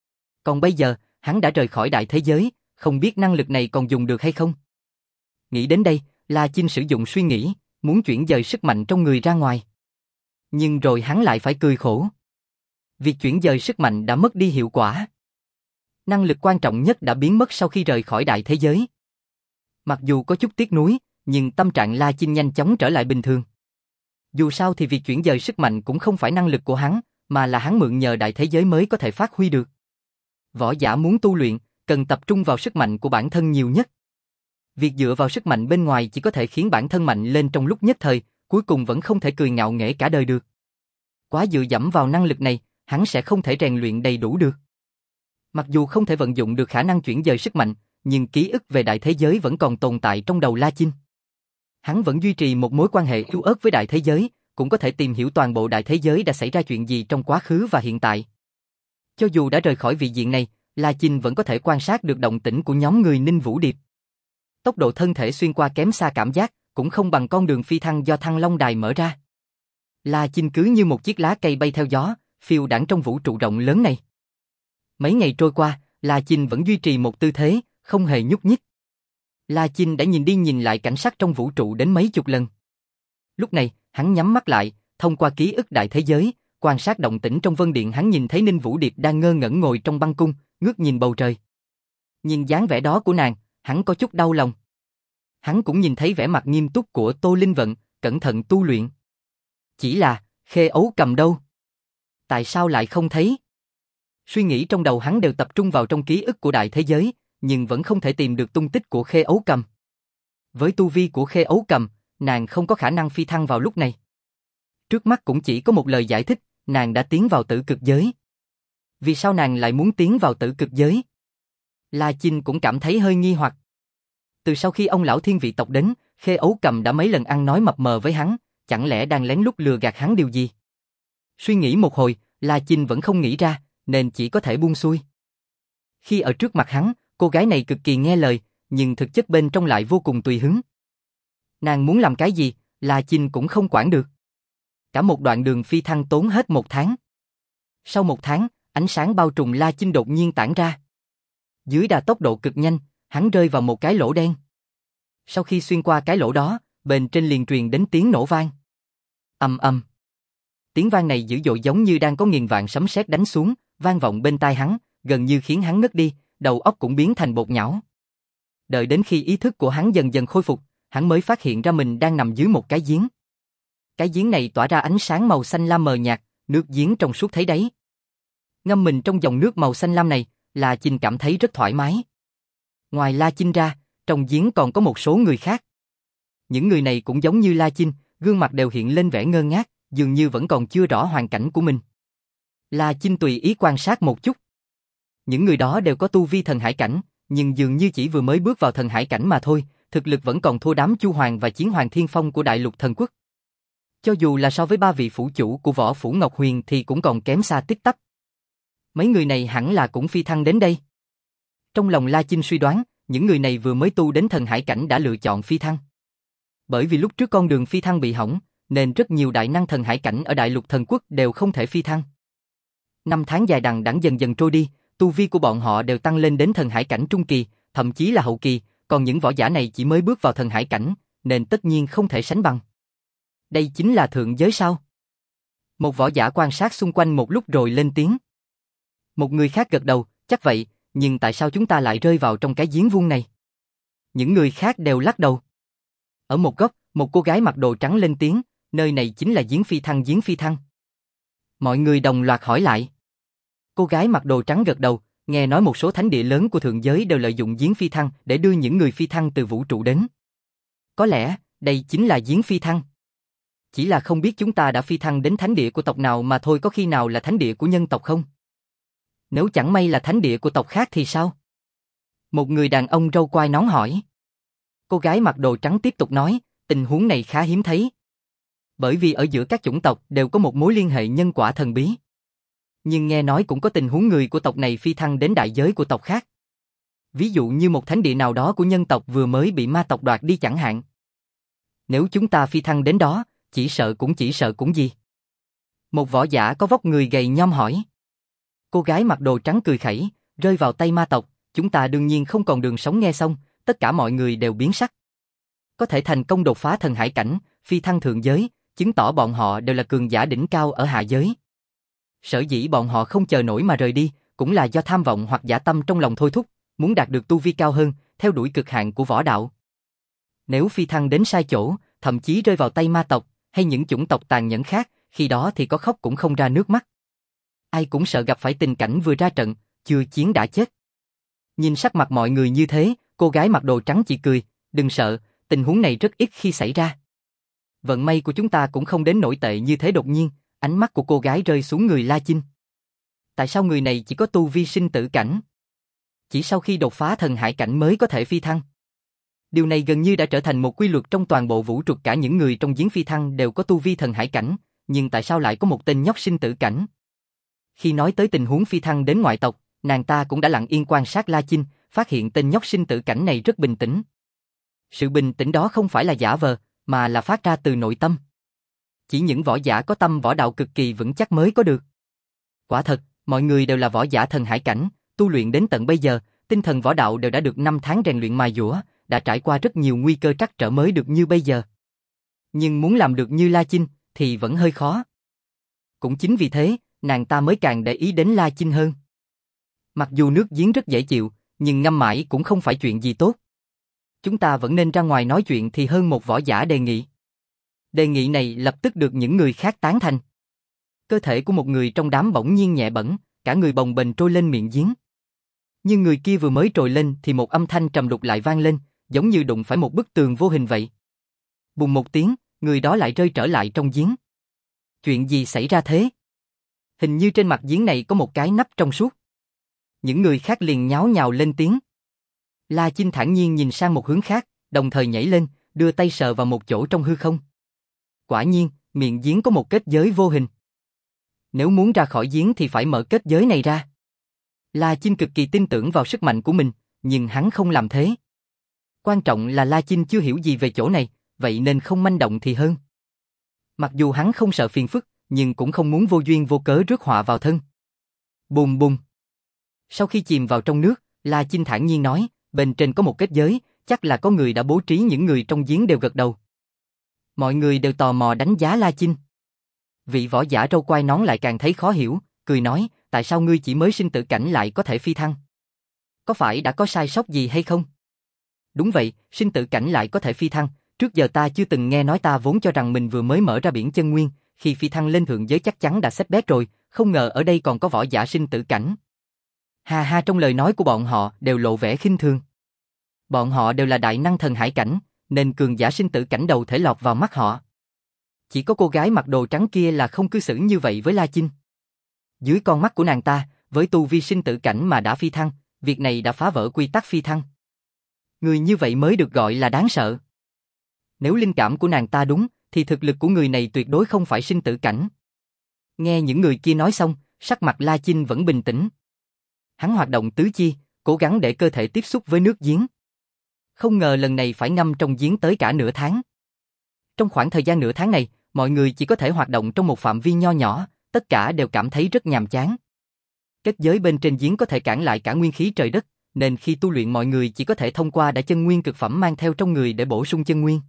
Còn bây giờ, hắn đã rời khỏi đại thế giới, không biết năng lực này còn dùng được hay không? Nghĩ đến đây, La Chinh sử dụng suy nghĩ, muốn chuyển dời sức mạnh trong người ra ngoài. Nhưng rồi hắn lại phải cười khổ. Việc chuyển dời sức mạnh đã mất đi hiệu quả. Năng lực quan trọng nhất đã biến mất sau khi rời khỏi đại thế giới. Mặc dù có chút tiếc nuối, nhưng tâm trạng La Chinh nhanh chóng trở lại bình thường. Dù sao thì việc chuyển dời sức mạnh cũng không phải năng lực của hắn, mà là hắn mượn nhờ đại thế giới mới có thể phát huy được. Võ giả muốn tu luyện, cần tập trung vào sức mạnh của bản thân nhiều nhất. Việc dựa vào sức mạnh bên ngoài chỉ có thể khiến bản thân mạnh lên trong lúc nhất thời, cuối cùng vẫn không thể cười ngạo nghễ cả đời được. Quá dựa dẫm vào năng lực này, hắn sẽ không thể rèn luyện đầy đủ được. Mặc dù không thể vận dụng được khả năng chuyển dời sức mạnh, nhưng ký ức về đại thế giới vẫn còn tồn tại trong đầu La Chinh. Hắn vẫn duy trì một mối quan hệ yếu ớt với đại thế giới, cũng có thể tìm hiểu toàn bộ đại thế giới đã xảy ra chuyện gì trong quá khứ và hiện tại. Cho dù đã rời khỏi vị diện này, La Chinh vẫn có thể quan sát được động tĩnh của nhóm người Ninh Vũ Điệp. Tốc độ thân thể xuyên qua kém xa cảm giác, cũng không bằng con đường phi thăng do Thăng Long Đài mở ra. La Chinh cứ như một chiếc lá cây bay theo gió, phiêu đãng trong vũ trụ rộng lớn này. Mấy ngày trôi qua, La Chinh vẫn duy trì một tư thế, không hề nhúc nhích. La Chinh đã nhìn đi nhìn lại cảnh sắc trong vũ trụ đến mấy chục lần. Lúc này, hắn nhắm mắt lại, thông qua ký ức đại thế giới, quan sát động tĩnh trong vân điện. Hắn nhìn thấy Ninh Vũ Điệp đang ngơ ngẩn ngồi trong băng cung, ngước nhìn bầu trời. Nhìn dáng vẻ đó của nàng, hắn có chút đau lòng. Hắn cũng nhìn thấy vẻ mặt nghiêm túc của Tô Linh Vận, cẩn thận tu luyện. Chỉ là, Khê Ấu Cầm đâu? Tại sao lại không thấy? Suy nghĩ trong đầu hắn đều tập trung vào trong ký ức của đại thế giới, nhưng vẫn không thể tìm được tung tích của Khê Ấu Cầm. Với tu vi của Khê Ấu Cầm, nàng không có khả năng phi thăng vào lúc này. Trước mắt cũng chỉ có một lời giải thích, nàng đã tiến vào tử cực giới. Vì sao nàng lại muốn tiến vào tử cực giới? La Chinh cũng cảm thấy hơi nghi hoặc. Từ sau khi ông lão thiên vị tộc đến, Khê Ấu Cầm đã mấy lần ăn nói mập mờ với hắn, chẳng lẽ đang lén lút lừa gạt hắn điều gì? Suy nghĩ một hồi, La Chinh vẫn không nghĩ ra, nên chỉ có thể buông xuôi. Khi ở trước mặt hắn, cô gái này cực kỳ nghe lời, nhưng thực chất bên trong lại vô cùng tùy hứng. Nàng muốn làm cái gì, La Chinh cũng không quản được. Cả một đoạn đường phi thăng tốn hết một tháng. Sau một tháng, ánh sáng bao trùm La Chinh đột nhiên tản ra. Dưới đà tốc độ cực nhanh, hắn rơi vào một cái lỗ đen. Sau khi xuyên qua cái lỗ đó, bên trên liền truyền đến tiếng nổ vang. Ầm ầm. Tiếng vang này dữ dội giống như đang có nghìn vạn sấm sét đánh xuống, vang vọng bên tai hắn, gần như khiến hắn ngất đi, đầu óc cũng biến thành bột nhão. Đợi đến khi ý thức của hắn dần dần khôi phục, hắn mới phát hiện ra mình đang nằm dưới một cái giếng. Cái giếng này tỏa ra ánh sáng màu xanh lam mờ nhạt, nước giếng trong suốt thấy đáy. Ngâm mình trong dòng nước màu xanh lam này, La Chinh cảm thấy rất thoải mái. Ngoài La Chinh ra, trong giếng còn có một số người khác. Những người này cũng giống như La Chinh, gương mặt đều hiện lên vẻ ngơ ngác, dường như vẫn còn chưa rõ hoàn cảnh của mình. La Chinh tùy ý quan sát một chút. Những người đó đều có tu vi thần hải cảnh, nhưng dường như chỉ vừa mới bước vào thần hải cảnh mà thôi, thực lực vẫn còn thua đám Chu Hoàng và Chiến Hoàng Thiên Phong của Đại Lục Thần Quốc. Cho dù là so với ba vị phủ chủ của Võ Phủ Ngọc Huyền thì cũng còn kém xa tít tắp. Mấy người này hẳn là cũng phi thăng đến đây. Trong lòng La Chinh suy đoán, những người này vừa mới tu đến thần hải cảnh đã lựa chọn phi thăng. Bởi vì lúc trước con đường phi thăng bị hỏng, nên rất nhiều đại năng thần hải cảnh ở Đại Lục Thần Quốc đều không thể phi thăng. Năm tháng dài đằng đẵng dần dần trôi đi, tu vi của bọn họ đều tăng lên đến thần hải cảnh trung kỳ, thậm chí là hậu kỳ, còn những võ giả này chỉ mới bước vào thần hải cảnh, nên tất nhiên không thể sánh bằng. Đây chính là thượng giới sao? Một võ giả quan sát xung quanh một lúc rồi lên tiếng. Một người khác gật đầu, chắc vậy, nhưng tại sao chúng ta lại rơi vào trong cái giếng vuông này? Những người khác đều lắc đầu. Ở một góc, một cô gái mặc đồ trắng lên tiếng, nơi này chính là giếng phi thăng giếng phi thăng. Mọi người đồng loạt hỏi lại. Cô gái mặc đồ trắng gật đầu, nghe nói một số thánh địa lớn của thượng giới đều lợi dụng giếng phi thăng để đưa những người phi thăng từ vũ trụ đến. Có lẽ, đây chính là giếng phi thăng. Chỉ là không biết chúng ta đã phi thăng đến thánh địa của tộc nào mà thôi, có khi nào là thánh địa của nhân tộc không? Nếu chẳng may là thánh địa của tộc khác thì sao? Một người đàn ông râu quai nón hỏi. Cô gái mặc đồ trắng tiếp tục nói, tình huống này khá hiếm thấy. Bởi vì ở giữa các chủng tộc đều có một mối liên hệ nhân quả thần bí. Nhưng nghe nói cũng có tình huống người của tộc này phi thăng đến đại giới của tộc khác. Ví dụ như một thánh địa nào đó của nhân tộc vừa mới bị ma tộc đoạt đi chẳng hạn. Nếu chúng ta phi thăng đến đó, chỉ sợ cũng chỉ sợ cũng gì. Một võ giả có vóc người gầy nhom hỏi. Cô gái mặc đồ trắng cười khẩy, rơi vào tay ma tộc, chúng ta đương nhiên không còn đường sống. Nghe xong, tất cả mọi người đều biến sắc. Có thể thành công đột phá thần hải cảnh, phi thăng thượng giới, chứng tỏ bọn họ đều là cường giả đỉnh cao ở hạ giới. Sở dĩ bọn họ không chờ nổi mà rời đi, cũng là do tham vọng hoặc dã tâm trong lòng thôi thúc, muốn đạt được tu vi cao hơn, theo đuổi cực hạn của võ đạo. Nếu phi thăng đến sai chỗ, thậm chí rơi vào tay ma tộc, hay những chủng tộc tàn nhẫn khác, khi đó thì có khóc cũng không ra nước mắt. Ai cũng sợ gặp phải tình cảnh vừa ra trận, chưa chiến đã chết. Nhìn sắc mặt mọi người như thế, cô gái mặc đồ trắng chỉ cười, đừng sợ, tình huống này rất ít khi xảy ra. Vận may của chúng ta cũng không đến nổi tệ như thế. Đột nhiên, ánh mắt của cô gái rơi xuống người La Chinh. Tại sao người này chỉ có tu vi sinh tử cảnh? Chỉ sau khi đột phá thần hải cảnh mới có thể phi thăng. Điều này gần như đã trở thành một quy luật trong toàn bộ vũ trụ, cả những người trong giếng phi thăng đều có tu vi thần hải cảnh, nhưng tại sao lại có một tên nhóc sinh tử cảnh? Khi nói tới tình huống phi thăng đến ngoại tộc, nàng ta cũng đã lặng yên quan sát La Chinh, phát hiện tên nhóc sinh tử cảnh này rất bình tĩnh. Sự bình tĩnh đó không phải là giả vờ, mà là phát ra từ nội tâm. Chỉ những võ giả có tâm võ đạo cực kỳ vững chắc mới có được. Quả thật, mọi người đều là võ giả thần hải cảnh, tu luyện đến tận bây giờ, tinh thần võ đạo đều đã được năm tháng rèn luyện mài dũa, đã trải qua rất nhiều nguy cơ trắc trở mới được như bây giờ. Nhưng muốn làm được như La Chinh thì vẫn hơi khó. Cũng chính vì thế, nàng ta mới càng để ý đến La Chinh hơn. Mặc dù nước giếng rất dễ chịu, nhưng ngâm mãi cũng không phải chuyện gì tốt. Chúng ta vẫn nên ra ngoài nói chuyện thì hơn. Một võ giả đề nghị. Đề nghị này lập tức được những người khác tán thành. Cơ thể của một người trong đám bỗng nhiên nhẹ bẫng, cả người bồng bềnh trôi lên miệng giếng. Nhưng người kia vừa mới trồi lên thì một âm thanh trầm đục lại vang lên, giống như đụng phải một bức tường vô hình vậy. Bùng một tiếng, người đó lại rơi trở lại trong giếng. Chuyện gì xảy ra thế? Hình như trên mặt giếng này có một cái nắp trong suốt. Những người khác liền nháo nhào lên tiếng. La Chinh thản nhiên nhìn sang một hướng khác, đồng thời nhảy lên, đưa tay sờ vào một chỗ trong hư không. Quả nhiên, miệng giếng có một kết giới vô hình. Nếu muốn ra khỏi giếng thì phải mở kết giới này ra. La Chinh cực kỳ tin tưởng vào sức mạnh của mình, nhưng hắn không làm thế. Quan trọng là La Chinh chưa hiểu gì về chỗ này, vậy nên không manh động thì hơn. Mặc dù hắn không sợ phiền phức, nhưng cũng không muốn vô duyên vô cớ rước họa vào thân. Bùm bùm. Sau khi chìm vào trong nước, La Chinh thản nhiên nói, bên trên có một kết giới, chắc là có người đã bố trí. Những người trong giếng đều gật đầu. Mọi người đều tò mò đánh giá La Chinh. Vị võ giả râu quai nón lại càng thấy khó hiểu, cười nói, tại sao ngươi chỉ mới sinh tử cảnh lại có thể phi thăng? Có phải đã có sai sót gì hay không? Đúng vậy, sinh tử cảnh lại có thể phi thăng, trước giờ ta chưa từng nghe nói. Ta vốn cho rằng mình vừa mới mở ra biển chân nguyên, khi phi thăng lên thượng giới chắc chắn đã xếp bét rồi, không ngờ ở đây còn có võ giả sinh tử cảnh. Ha ha, trong lời nói của bọn họ đều lộ vẻ khinh thường. Bọn họ đều là đại năng thần hải cảnh, nên cường giả sinh tử cảnh đầu thể lọt vào mắt họ. Chỉ có cô gái mặc đồ trắng kia là không cư xử như vậy với La Chinh. Dưới con mắt của nàng ta, với tu vi sinh tử cảnh mà đã phi thăng, việc này đã phá vỡ quy tắc phi thăng. Người như vậy mới được gọi là đáng sợ. Nếu linh cảm của nàng ta đúng, thì thực lực của người này tuyệt đối không phải sinh tử cảnh. Nghe những người kia nói xong, sắc mặt La Chinh vẫn bình tĩnh. Hắn hoạt động tứ chi, cố gắng để cơ thể tiếp xúc với nước giếng. Không ngờ lần này phải ngâm trong giếng tới cả nửa tháng. Trong khoảng thời gian nửa tháng này, mọi người chỉ có thể hoạt động trong một phạm vi nho nhỏ, tất cả đều cảm thấy rất nhàm chán. Kết giới bên trên giếng có thể cản lại cả nguyên khí trời đất, nên khi tu luyện mọi người chỉ có thể thông qua đã chân nguyên cực phẩm mang theo trong người để bổ sung chân nguyên.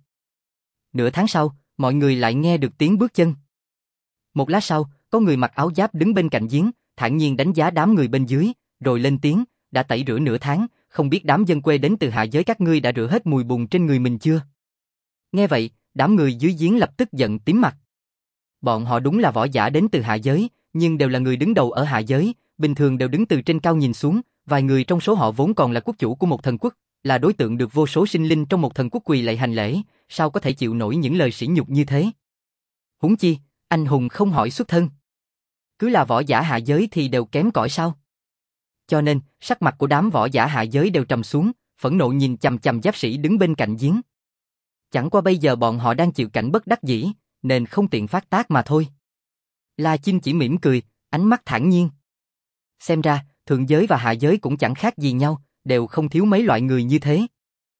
Nửa tháng sau, mọi người lại nghe được tiếng bước chân. Một lát sau, có người mặc áo giáp đứng bên cạnh giếng, thản nhiên đánh giá đám người bên dưới, rồi lên tiếng, đã tẩy rửa nửa tháng, không biết đám dân quê đến từ hạ giới các ngươi đã rửa hết mùi bùn trên người mình chưa? Nghe vậy, đám người dưới giếng lập tức giận tím mặt. Bọn họ đúng là võ giả đến từ hạ giới, nhưng đều là người đứng đầu ở hạ giới, bình thường đều đứng từ trên cao nhìn xuống, vài người trong số họ vốn còn là quốc chủ của một thần quốc, là đối tượng được vô số sinh linh trong một thần quốc quỳ lạy hành lễ, sao có thể chịu nổi những lời sỉ nhục như thế? Huống chi, anh hùng không hỏi xuất thân. Cứ là võ giả hạ giới thì đều kém cỏi sao? Cho nên, sắc mặt của đám võ giả hạ giới đều trầm xuống, phẫn nộ nhìn chằm chằm giáp sĩ đứng bên cạnh giếng. Chẳng qua bây giờ bọn họ đang chịu cảnh bất đắc dĩ, nên không tiện phát tác mà thôi. La Chinh chỉ mỉm cười, ánh mắt thản nhiên. Xem ra, thượng giới và hạ giới cũng chẳng khác gì nhau, đều không thiếu mấy loại người như thế.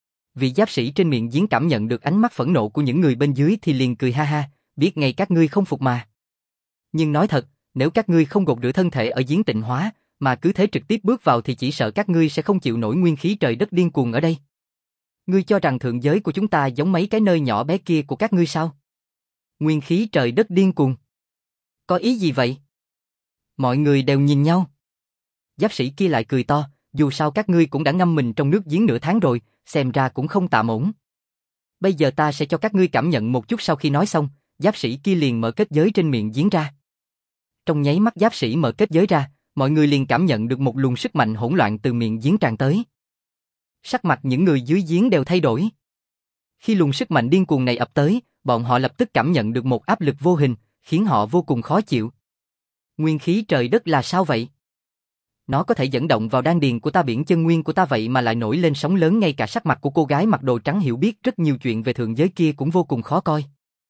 Vị giáp sĩ trên miệng giếng cảm nhận được ánh mắt phẫn nộ của những người bên dưới thì liền cười ha ha, biết ngay các ngươi không phục mà. Nhưng nói thật, nếu các ngươi không gột rửa thân thể ở giếng tịnh hóa, mà cứ thế trực tiếp bước vào thì chỉ sợ các ngươi sẽ không chịu nổi nguyên khí trời đất điên cuồng ở đây. Ngươi cho rằng thượng giới của chúng ta giống mấy cái nơi nhỏ bé kia của các ngươi sao? Nguyên khí trời đất điên cuồng. Có ý gì vậy? Mọi người đều nhìn nhau. Giáp sĩ kia lại cười to, dù sao các ngươi cũng đã ngâm mình trong nước giếng nửa tháng rồi, xem ra cũng không tạm ổn. Bây giờ ta sẽ cho các ngươi cảm nhận một chút. Sau khi nói xong, giáp sĩ kia liền mở kết giới trên miệng giếng ra. Trong nháy mắt giáp sĩ mở kết giới ra, mọi người liền cảm nhận được một luồng sức mạnh hỗn loạn từ miệng giếng tràn tới. Sắc mặt những người dưới giếng đều thay đổi. Khi luồng sức mạnh điên cuồng này ập tới, bọn họ lập tức cảm nhận được một áp lực vô hình, khiến họ vô cùng khó chịu. Nguyên khí trời đất là sao vậy? Nó có thể dẫn động vào đan điền của ta, biển chân nguyên của ta vậy mà lại nổi lên sóng lớn. Ngay cả sắc mặt của cô gái mặc đồ trắng hiểu biết rất nhiều chuyện về thượng giới kia cũng vô cùng khó coi.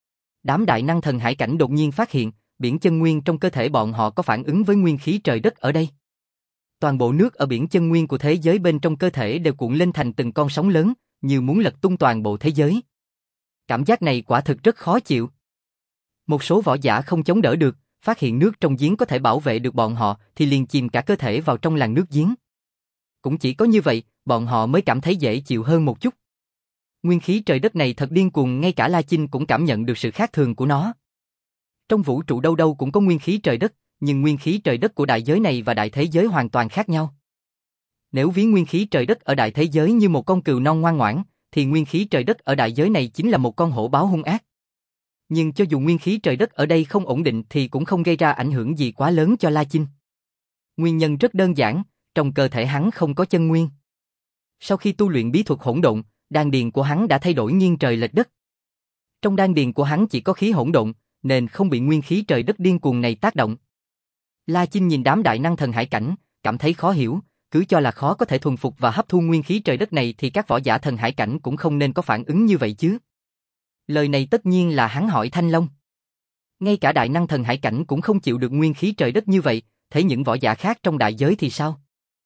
Đám đại năng thần hải cảnh đột nhiên phát hiện, biển chân nguyên trong cơ thể bọn họ có phản ứng với nguyên khí trời đất ở đây. Toàn bộ nước ở biển chân nguyên của thế giới bên trong cơ thể đều cuộn lên thành từng con sóng lớn, như muốn lật tung toàn bộ thế giới. Cảm giác này quả thực rất khó chịu. Một số võ giả không chống đỡ được, phát hiện nước trong giếng có thể bảo vệ được bọn họ thì liền chìm cả cơ thể vào trong làn nước giếng. Cũng chỉ có như vậy, bọn họ mới cảm thấy dễ chịu hơn một chút. Nguyên khí trời đất này thật điên cuồng, ngay cả La Chinh cũng cảm nhận được sự khác thường của nó. Trong vũ trụ đâu đâu cũng có nguyên khí trời đất, nhưng nguyên khí trời đất của đại giới này và đại thế giới hoàn toàn khác nhau. Nếu ví nguyên khí trời đất ở đại thế giới như một con cừu non ngoan ngoãn, thì nguyên khí trời đất ở đại giới này chính là một con hổ báo hung ác. Nhưng cho dù nguyên khí trời đất ở đây không ổn định thì cũng không gây ra ảnh hưởng gì quá lớn cho La Chinh. Nguyên nhân rất đơn giản, trong cơ thể hắn không có chân nguyên. Sau khi tu luyện bí thuật hỗn độn, đan điền của hắn đã thay đổi nghiêng trời lệch đất. Trong đan điền của hắn chỉ có khí hỗn độn, nên không bị nguyên khí trời đất điên cuồng này tác động. La Chinh nhìn đám đại năng thần hải cảnh, cảm thấy khó hiểu, cứ cho là khó có thể thuần phục và hấp thu nguyên khí trời đất này thì các võ giả thần hải cảnh cũng không nên có phản ứng như vậy chứ. Lời này tất nhiên là hắn hỏi Thanh Long. Ngay cả đại năng thần hải cảnh cũng không chịu được nguyên khí trời đất như vậy, thế những võ giả khác trong đại giới thì sao?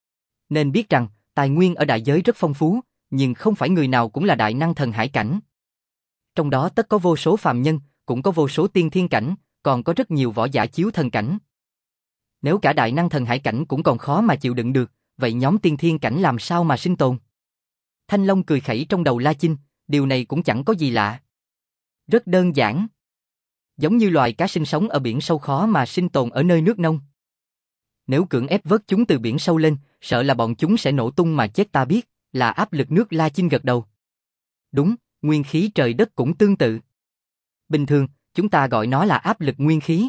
Nên biết rằng, tài nguyên ở đại giới rất phong phú, nhưng không phải người nào cũng là đại năng thần hải cảnh. Trong đó tất có vô số phàm nhân, cũng có vô số tiên thiên cảnh, còn có rất nhiều võ giả chiếu thần cảnh. Nếu cả đại năng thần hải cảnh cũng còn khó mà chịu đựng được, vậy nhóm tiên thiên cảnh làm sao mà sinh tồn? Thanh Long cười khẩy trong đầu La Chinh, điều này cũng chẳng có gì lạ. Rất đơn giản. Giống như loài cá sinh sống ở biển sâu khó mà sinh tồn ở nơi nước nông. Nếu cưỡng ép vớt chúng từ biển sâu lên, sợ là bọn chúng sẽ nổ tung mà chết. Ta biết, là áp lực nước. La Chinh gật đầu. Đúng, nguyên khí trời đất cũng tương tự. Bình thường, chúng ta gọi nó là áp lực nguyên khí.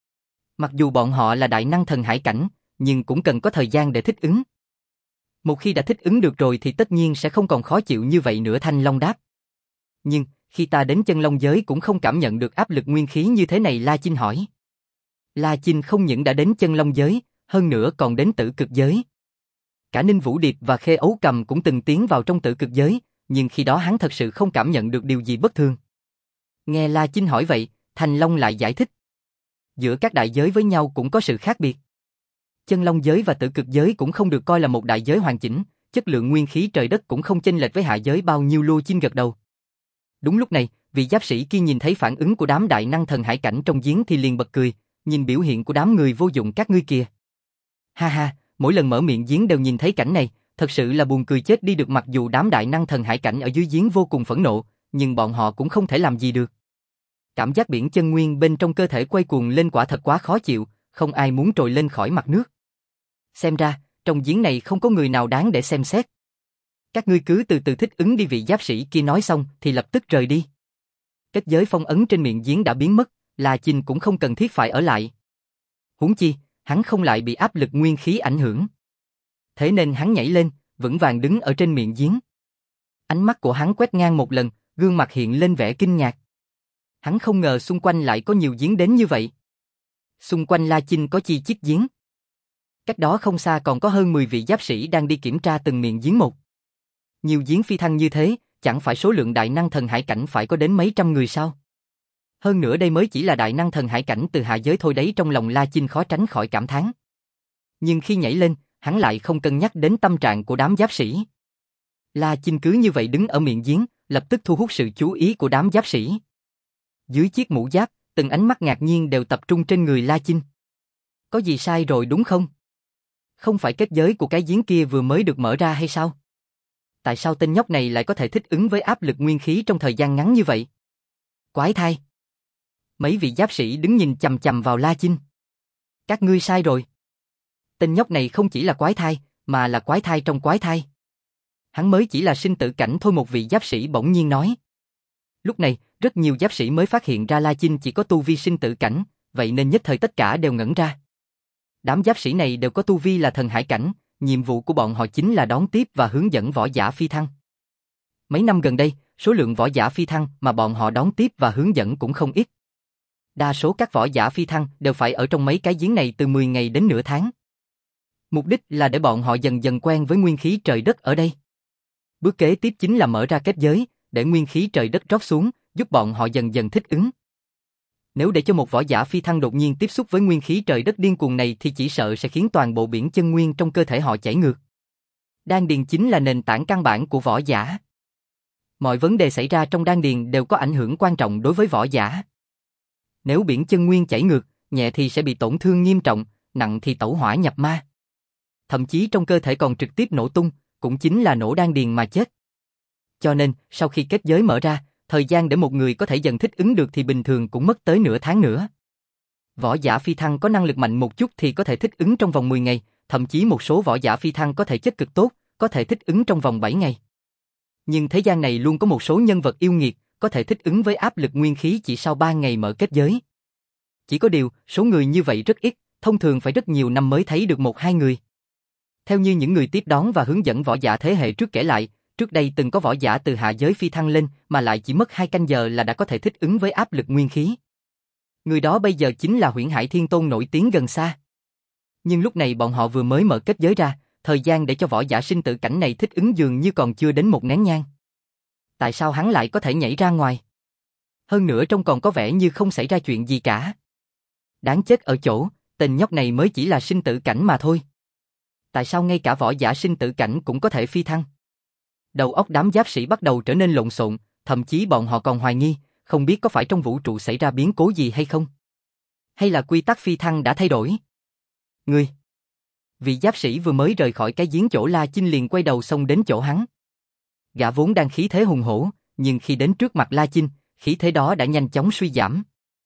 Mặc dù bọn họ là đại năng thần hải cảnh, nhưng cũng cần có thời gian để thích ứng. Một khi đã thích ứng được rồi thì tất nhiên sẽ không còn khó chịu như vậy nữa. Thanh Long đáp. Nhưng, khi ta đến chân long giới cũng không cảm nhận được áp lực nguyên khí như thế này. La Chinh hỏi. La Chinh không những đã đến chân long giới, hơn nữa còn đến tử cực giới. Cả Ninh Vũ Điệp và Khê Ấu Cầm cũng từng tiến vào trong tử cực giới, nhưng khi đó hắn thật sự không cảm nhận được điều gì bất thường. Nghe La Chinh hỏi vậy, Thành Long lại giải thích. Giữa các đại giới với nhau cũng có sự khác biệt. Chân long giới và tử cực giới cũng không được coi là một đại giới hoàn chỉnh, chất lượng nguyên khí trời đất cũng không chênh lệch với hạ giới bao nhiêu. Lô Chinh gật đầu. Đúng lúc này, vị giáp sĩ kia nhìn thấy phản ứng của đám đại năng thần hải cảnh trong giếng thì liền bật cười, nhìn biểu hiện của đám người vô dụng các ngươi kìa. Ha ha, mỗi lần mở miệng giếng đều nhìn thấy cảnh này, thật sự là buồn cười chết đi được. Mặc dù đám đại năng thần hải cảnh ở dưới giếng vô cùng phẫn nộ, nhưng bọn họ cũng không thể làm gì được. Cảm giác biển chân nguyên bên trong cơ thể quay cuồng lên quả thật quá khó chịu, không ai muốn trồi lên khỏi mặt nước. Xem ra, trong giếng này không có người nào đáng để xem xét. Các ngươi cứ từ từ thích ứng đi. Vị giáp sĩ kia nói xong thì lập tức rời đi. Kết giới phong ấn trên miệng giếng đã biến mất, La Chinh cũng không cần thiết phải ở lại. Huống chi, hắn không lại bị áp lực nguyên khí ảnh hưởng. Thế nên hắn nhảy lên, vững vàng đứng ở trên miệng giếng. Ánh mắt của hắn quét ngang một lần, gương mặt hiện lên vẻ kinh ngạc. Hắn không ngờ xung quanh lại có nhiều giếng đến như vậy. Xung quanh La Chinh có chi chít giếng. Cách đó không xa còn có hơn mười vị giáp sĩ đang đi kiểm tra từng miệng giếng một. Nhiều giếng phi thăng như thế, chẳng phải số lượng đại năng thần hải cảnh phải có đến mấy trăm người sao? Hơn nữa đây mới chỉ là đại năng thần hải cảnh từ hạ giới thôi đấy. Trong lòng La Chinh khó tránh khỏi cảm thán. Nhưng khi nhảy lên, hắn lại không cân nhắc đến tâm trạng của đám giáp sĩ. La Chinh cứ như vậy đứng ở miệng giếng, lập tức thu hút sự chú ý của đám giáp sĩ. Dưới chiếc mũ giáp, từng ánh mắt ngạc nhiên đều tập trung trên người La Chinh. Có gì sai rồi đúng không? Không phải kết giới của cái giếng kia vừa mới được mở ra hay sao? Tại sao tên nhóc này lại có thể thích ứng với áp lực nguyên khí trong thời gian ngắn như vậy? Quái thai! Mấy vị giáp sĩ đứng nhìn chằm chằm vào La Chinh. Các ngươi sai rồi. Tên nhóc này không chỉ là quái thai, mà là quái thai trong quái thai. Hắn mới chỉ là sinh tử cảnh thôi. Một vị giáp sĩ bỗng nhiên nói. Lúc này, rất nhiều giáp sĩ mới phát hiện ra La Chinh chỉ có tu vi sinh tử cảnh, vậy nên nhất thời tất cả đều ngẩn ra. Đám giáp sĩ này đều có tu vi là thần hải cảnh, nhiệm vụ của bọn họ chính là đón tiếp và hướng dẫn võ giả phi thăng. Mấy năm gần đây, số lượng võ giả phi thăng mà bọn họ đón tiếp và hướng dẫn cũng không ít. Đa số các võ giả phi thăng đều phải ở trong mấy cái giếng này từ mười ngày đến nửa tháng. Mục đích là để bọn họ dần dần quen với nguyên khí trời đất ở đây. Bước kế tiếp chính là mở ra kết giới, để nguyên khí trời đất rót xuống, giúp bọn họ dần dần thích ứng. Nếu để cho một võ giả phi thăng đột nhiên tiếp xúc với nguyên khí trời đất điên cuồng này thì chỉ sợ sẽ khiến toàn bộ biển chân nguyên trong cơ thể họ chảy ngược. Đan điền chính là nền tảng căn bản của võ giả. Mọi vấn đề xảy ra trong đan điền đều có ảnh hưởng quan trọng đối với võ giả. Nếu biển chân nguyên chảy ngược, nhẹ thì sẽ bị tổn thương nghiêm trọng, nặng thì tẩu hỏa nhập ma. Thậm chí trong cơ thể còn trực tiếp nổ tung, cũng chính là nổ đan điền mà chết. Cho nên, sau khi kết giới mở ra, thời gian để một người có thể dần thích ứng được thì bình thường cũng mất tới nửa tháng nữa. Võ giả phi thăng có năng lực mạnh một chút thì có thể thích ứng trong vòng mười ngày, thậm chí một số võ giả phi thăng có thể chất cực tốt, có thể thích ứng trong vòng bảy ngày. Nhưng thế gian này luôn có một số nhân vật yêu nghiệt, có thể thích ứng với áp lực nguyên khí chỉ sau ba ngày mở kết giới. Chỉ có điều, số người như vậy rất ít, thông thường phải rất nhiều năm mới thấy được một hai người. Theo như những người tiếp đón và hướng dẫn võ giả thế hệ trước kể lại, trước đây từng có võ giả từ hạ giới phi thăng lên mà lại chỉ mất hai canh giờ là đã có thể thích ứng với áp lực nguyên khí. Người đó bây giờ chính là Huyễn Hải Thiên Tôn nổi tiếng gần xa. Nhưng lúc này bọn họ vừa mới mở kết giới ra, thời gian để cho võ giả sinh tử cảnh này thích ứng dường như còn chưa đến một nén nhang. Tại sao hắn lại có thể nhảy ra ngoài? Hơn nữa trông còn có vẻ như không xảy ra chuyện gì cả. Đáng chết ở chỗ, tên nhóc này mới chỉ là sinh tử cảnh mà thôi. Tại sao ngay cả võ giả sinh tử cảnh cũng có thể phi thăng? Đầu óc đám giáp sĩ bắt đầu trở nên lộn xộn, thậm chí bọn họ còn hoài nghi, không biết có phải trong vũ trụ xảy ra biến cố gì hay không? Hay là quy tắc phi thăng đã thay đổi? Ngươi! Vị giáp sĩ vừa mới rời khỏi cái giếng chỗ La Chinh liền quay đầu xông đến chỗ hắn. Gã vốn đang khí thế hùng hổ, nhưng khi đến trước mặt La Chinh, khí thế đó đã nhanh chóng suy giảm.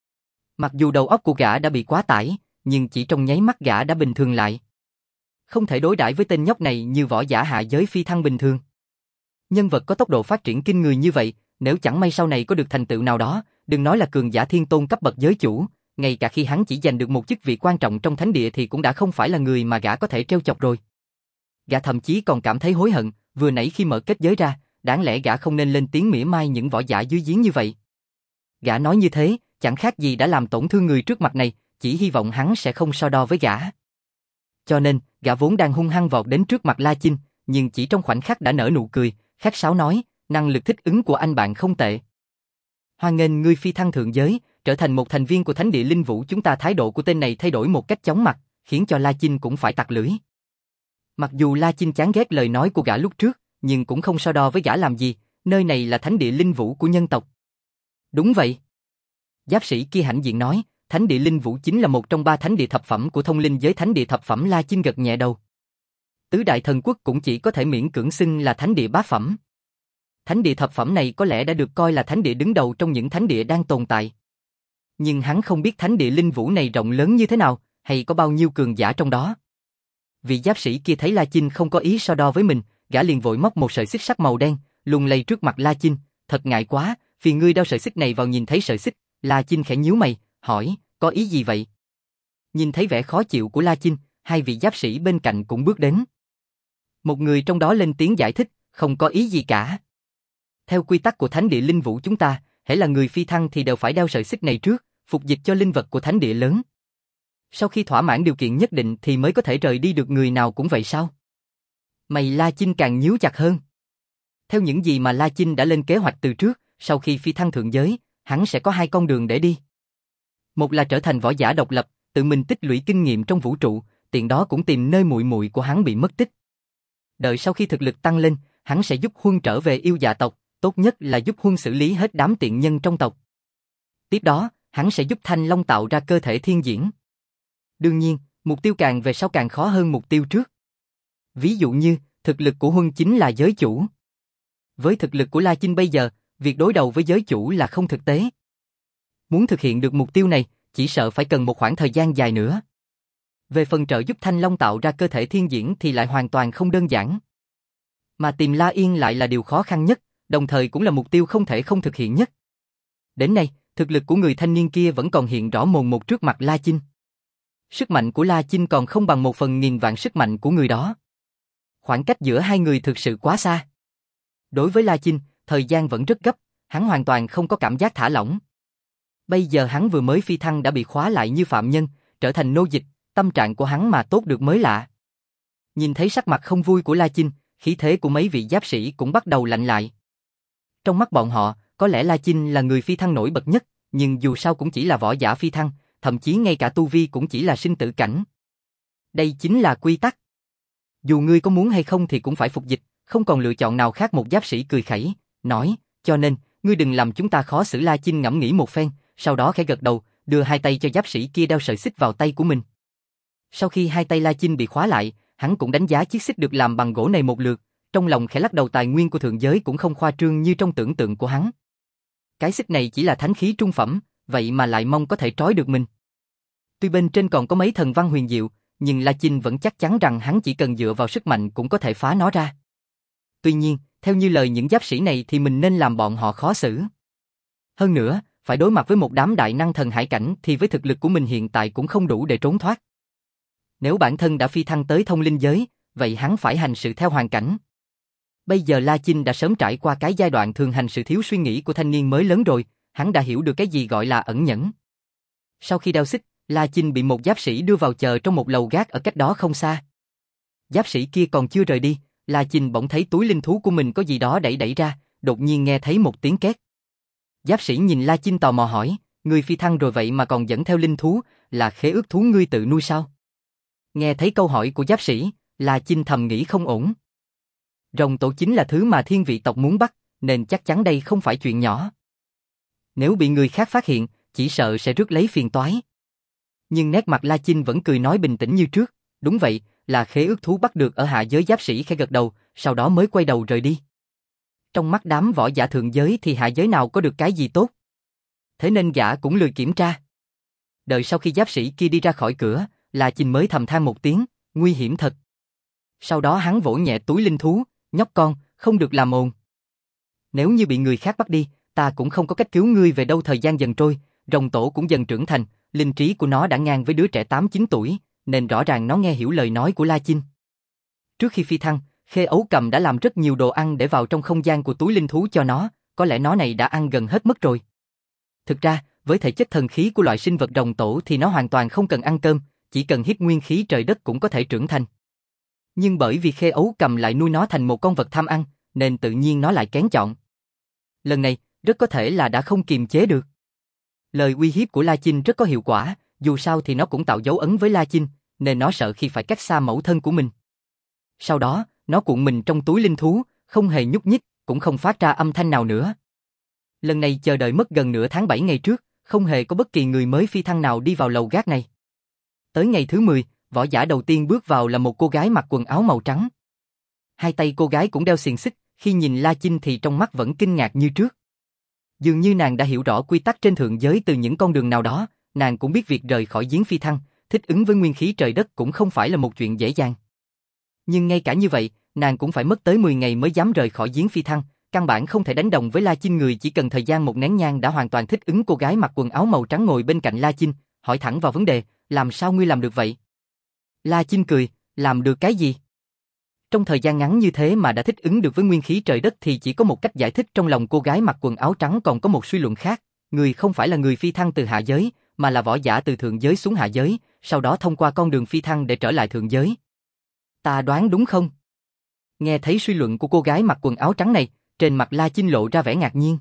Mặc dù đầu óc của gã đã bị quá tải, nhưng chỉ trong nháy mắt gã đã bình thường lại. Không thể đối đãi với tên nhóc này như võ giả hạ giới phi thăng bình thường. Nhân vật có tốc độ phát triển kinh người như vậy, nếu chẳng may sau này có được thành tựu nào đó, đừng nói là cường giả thiên tôn cấp bậc giới chủ, ngay cả khi hắn chỉ giành được một chức vị quan trọng trong thánh địa thì cũng đã không phải là người mà gã có thể trêu chọc rồi. Gã thậm chí còn cảm thấy hối hận, vừa nãy khi mở kết giới ra, đáng lẽ gã không nên lên tiếng mỉa mai những võ giả dưới giếng như vậy. Gã nói như thế, chẳng khác gì đã làm tổn thương người trước mặt này, chỉ hy vọng hắn sẽ không so đo với gã. Cho nên, gã vốn đang hung hăng vọt đến trước mặt La Chinh, nhưng chỉ trong khoảnh khắc đã nở nụ cười, khách sáo nói, năng lực thích ứng của anh bạn không tệ. Hoan nghênh ngươi phi thăng thượng giới, trở thành một thành viên của Thánh địa Linh Vũ. Chúng ta thái độ của tên này thay đổi một cách chóng mặt, khiến cho La Chinh cũng phải tặc lưỡi. Mặc dù La Chinh chán ghét lời nói của gã lúc trước, nhưng cũng không so đo với gã làm gì, nơi này là Thánh địa Linh Vũ của nhân tộc. Đúng vậy. Giáp sĩ kia hãnh diện nói, Thánh địa Linh Vũ chính là một trong ba thánh địa thập phẩm của thông linh giới. Thánh địa thập phẩm. La Chinh gật nhẹ đầu. Tứ đại thần quốc cũng chỉ có thể miễn cưỡng xưng là thánh địa bát phẩm. Thánh địa thập phẩm này có lẽ đã được coi là thánh địa đứng đầu trong những thánh địa đang tồn tại. Nhưng hắn không biết thánh địa Linh Vũ này rộng lớn như thế nào, hay có bao nhiêu cường giả trong đó. Vị giáp sĩ kia thấy La Chinh không có ý so đo với mình, gã liền vội móc một sợi xích sắt màu đen, lung lay trước mặt La Chinh. Thật ngại quá, phiền ngươi đeo sợi xích này vào. Nhìn thấy sợi xích, La Chinh khẽ nhíu mày, hỏi, có ý gì vậy? Nhìn thấy vẻ khó chịu của La Chinh, hai vị giáp sĩ bên cạnh cũng bước đến. Một người trong đó lên tiếng giải thích, không có ý gì cả. Theo quy tắc của Thánh địa Linh Vũ chúng ta, hễ là người phi thăng thì đều phải đeo sợi xích này trước, phục dịch cho linh vật của thánh địa lớn. Sau khi thỏa mãn điều kiện nhất định thì mới có thể rời đi được. Người nào cũng vậy sao? Mày La Chinh càng nhíu chặt hơn. Theo những gì mà La Chinh đã lên kế hoạch từ trước, sau khi phi thăng thượng giới, hắn sẽ có hai con đường để đi. Một là trở thành võ giả độc lập, tự mình tích lũy kinh nghiệm trong vũ trụ, tiện đó cũng tìm nơi muội muội của hắn bị mất tích. Đợi sau khi thực lực tăng lên, hắn sẽ giúp Huân trở về yêu dạ tộc, tốt nhất là giúp Huân xử lý hết đám tiện nhân trong tộc. Tiếp đó, hắn sẽ giúp Thanh Long tạo ra cơ thể thiên diễn. Đương nhiên, mục tiêu càng về sau càng khó hơn mục tiêu trước. Ví dụ như, thực lực của Huân chính là giới chủ. Với thực lực của La Chinh bây giờ, việc đối đầu với giới chủ là không thực tế. Muốn thực hiện được mục tiêu này, chỉ sợ phải cần một khoảng thời gian dài nữa. Về phần trợ giúp Thanh Long tạo ra cơ thể thiên diễn thì lại hoàn toàn không đơn giản. Mà tìm La Yên lại là điều khó khăn nhất, đồng thời cũng là mục tiêu không thể không thực hiện nhất. Đến nay, thực lực của người thanh niên kia vẫn còn hiện rõ mồn một trước mặt La Chinh. Sức mạnh của La Chinh còn không bằng một phần nghìn vạn sức mạnh của người đó. Khoảng cách giữa hai người thực sự quá xa. Đối với La Chinh, thời gian vẫn rất gấp, hắn hoàn toàn không có cảm giác thả lỏng. Bây giờ hắn vừa mới phi thăng đã bị khóa lại như phạm nhân, trở thành nô dịch, tâm trạng của hắn mà tốt được mới lạ. Nhìn thấy sắc mặt không vui của La Chinh, khí thế của mấy vị giáp sĩ cũng bắt đầu lạnh lại. Trong mắt bọn họ, có lẽ La Chinh là người phi thăng nổi bật nhất, nhưng dù sao cũng chỉ là võ giả phi thăng, thậm chí ngay cả tu vi cũng chỉ là sinh tử cảnh. Đây chính là quy tắc. Dù ngươi có muốn hay không thì cũng phải phục dịch, không còn lựa chọn nào khác. Một giáp sĩ cười khẩy, nói, cho nên, ngươi đừng làm chúng ta khó xử. La Chinh ngẫm nghĩ một phen, sau đó khẽ gật đầu, đưa hai tay cho giáp sĩ kia đeo sợi xích vào tay của mình. Sau khi hai tay La Chinh bị khóa lại, hắn cũng đánh giá chiếc xích được làm bằng gỗ này một lượt, trong lòng khẽ lắc đầu. Tài nguyên của thượng giới cũng không khoa trương như trong tưởng tượng của hắn. Cái xích này chỉ là thánh khí trung phẩm, vậy mà lại mong có thể trói được mình. Tuy bên trên còn có mấy thần văn huyền diệu, nhưng La Chinh vẫn chắc chắn rằng hắn chỉ cần dựa vào sức mạnh cũng có thể phá nó ra. Tuy nhiên, theo như lời những giáp sĩ này thì mình nên làm bọn họ khó xử. Hơn nữa, phải đối mặt với một đám đại năng thần hải cảnh thì với thực lực của mình hiện tại cũng không đủ để trốn thoát. Nếu bản thân đã phi thăng tới thông linh giới, vậy hắn phải hành sự theo hoàn cảnh. Bây giờ La Chinh đã sớm trải qua cái giai đoạn thường hành sự thiếu suy nghĩ của thanh niên mới lớn rồi, hắn đã hiểu được cái gì gọi là ẩn nhẫn. Sau khi đeo xích, La Chinh bị một giáp sĩ đưa vào chờ trong một lầu gác ở cách đó không xa. Giáp sĩ kia còn chưa rời đi, La Chinh bỗng thấy túi linh thú của mình có gì đó đẩy đẩy ra, đột nhiên nghe thấy một tiếng két. Giáp sĩ nhìn La Chinh tò mò hỏi, ngươi phi thăng rồi vậy mà còn dẫn theo linh thú, là khế ước thú ngươi tự nuôi sao? Nghe thấy câu hỏi của giáp sĩ, La Chinh thầm nghĩ không ổn. Rồng tổ chính là thứ mà thiên vị tộc muốn bắt, nên chắc chắn đây không phải chuyện nhỏ. Nếu bị người khác phát hiện, chỉ sợ sẽ rước lấy phiền toái. Nhưng nét mặt La Chinh vẫn cười nói bình tĩnh như trước, đúng vậy, là khế ước thú bắt được ở hạ giới. Giáp sĩ khẽ gật đầu, sau đó mới quay đầu rời đi. Trong mắt đám võ giả thượng giới thì hạ giới nào có được cái gì tốt. Thế nên gã cũng lười kiểm tra. Đợi sau khi giáp sĩ kia đi ra khỏi cửa, La Chinh mới thầm than một tiếng, nguy hiểm thật. Sau đó hắn vỗ nhẹ túi linh thú, nhóc con, không được làm ồn. Nếu như bị người khác bắt đi, ta cũng không có cách cứu ngươi về đâu. Thời gian dần trôi, rồng tổ cũng dần trưởng thành, linh trí của nó đã ngang với đứa trẻ tám chín tuổi, nên rõ ràng nó nghe hiểu lời nói của La Chinh. Trước khi phi thăng, Khê Ấu Cầm đã làm rất nhiều đồ ăn để vào trong không gian của túi linh thú cho nó, có lẽ nó này đã ăn gần hết mất rồi. Thực ra, với thể chất thần khí của loại sinh vật rồng tổ thì nó hoàn toàn không cần ăn cơm, chỉ cần hít nguyên khí trời đất cũng có thể trưởng thành. Nhưng bởi vì Khê Ấu Cầm lại nuôi nó thành một con vật tham ăn, nên tự nhiên nó lại kén chọn. Lần này, rất có thể là đã không kiềm chế được. Lời uy hiếp của La Chinh rất có hiệu quả, dù sao thì nó cũng tạo dấu ấn với La Chinh, nên nó sợ khi phải cách xa mẫu thân của mình. Sau đó, nó cuộn mình trong túi linh thú, không hề nhúc nhích, cũng không phát ra âm thanh nào nữa. Lần này chờ đợi mất gần nửa tháng bảy ngày trước, không hề có bất kỳ người mới phi thăng nào đi vào lầu gác này. Tới ngày thứ mười, võ giả đầu tiên bước vào là một cô gái mặc quần áo màu trắng. Hai tay cô gái cũng đeo xiềng xích, khi nhìn La Chinh thì trong mắt vẫn kinh ngạc như trước. Dường như nàng đã hiểu rõ quy tắc trên thượng giới từ những con đường nào đó, nàng cũng biết việc rời khỏi giếng phi thăng, thích ứng với nguyên khí trời đất cũng không phải là một chuyện dễ dàng. Nhưng ngay cả như vậy, nàng cũng phải mất tới mười ngày mới dám rời khỏi giếng phi thăng, căn bản không thể đánh đồng với La Chinh, người chỉ cần thời gian một nén nhang đã hoàn toàn thích ứng. Cô gái mặc quần áo màu trắng ngồi bên cạnh La Chinh, hỏi thẳng vào vấn đề, làm sao ngươi làm được vậy? La Chinh cười, làm được cái gì? Trong thời gian ngắn như thế mà đã thích ứng được với nguyên khí trời đất thì chỉ có một cách giải thích. Trong lòng cô gái mặc quần áo trắng còn có một suy luận khác, người không phải là người phi thăng từ hạ giới, mà là võ giả từ thượng giới xuống hạ giới, sau đó thông qua con đường phi thăng để trở lại thượng giới. Ta đoán đúng không? Nghe thấy suy luận của cô gái mặc quần áo trắng này, trên mặt La Chinh lộ ra vẻ ngạc nhiên.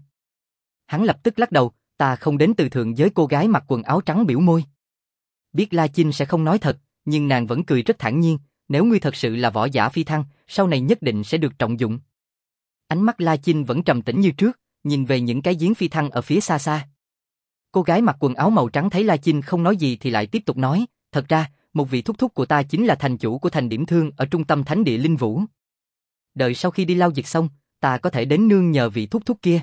Hắn lập tức lắc đầu, ta không đến từ thượng giới. Cô gái mặc quần áo trắng biểu môi. Biết La Chinh sẽ không nói thật, nhưng nàng vẫn cười rất thản nhiên, nếu ngươi thật sự là võ giả phi thăng, sau này nhất định sẽ được trọng dụng. Ánh mắt La Chinh vẫn trầm tĩnh như trước, nhìn về những cái giếng phi thăng ở phía xa xa. Cô gái mặc quần áo màu trắng thấy La Chinh không nói gì thì lại tiếp tục nói, thật ra, một vị thúc thúc của ta chính là thành chủ của thành điểm thương ở trung tâm thánh địa Linh Vũ. Đợi sau khi đi lao dịch xong, ta có thể đến nương nhờ vị thúc thúc kia.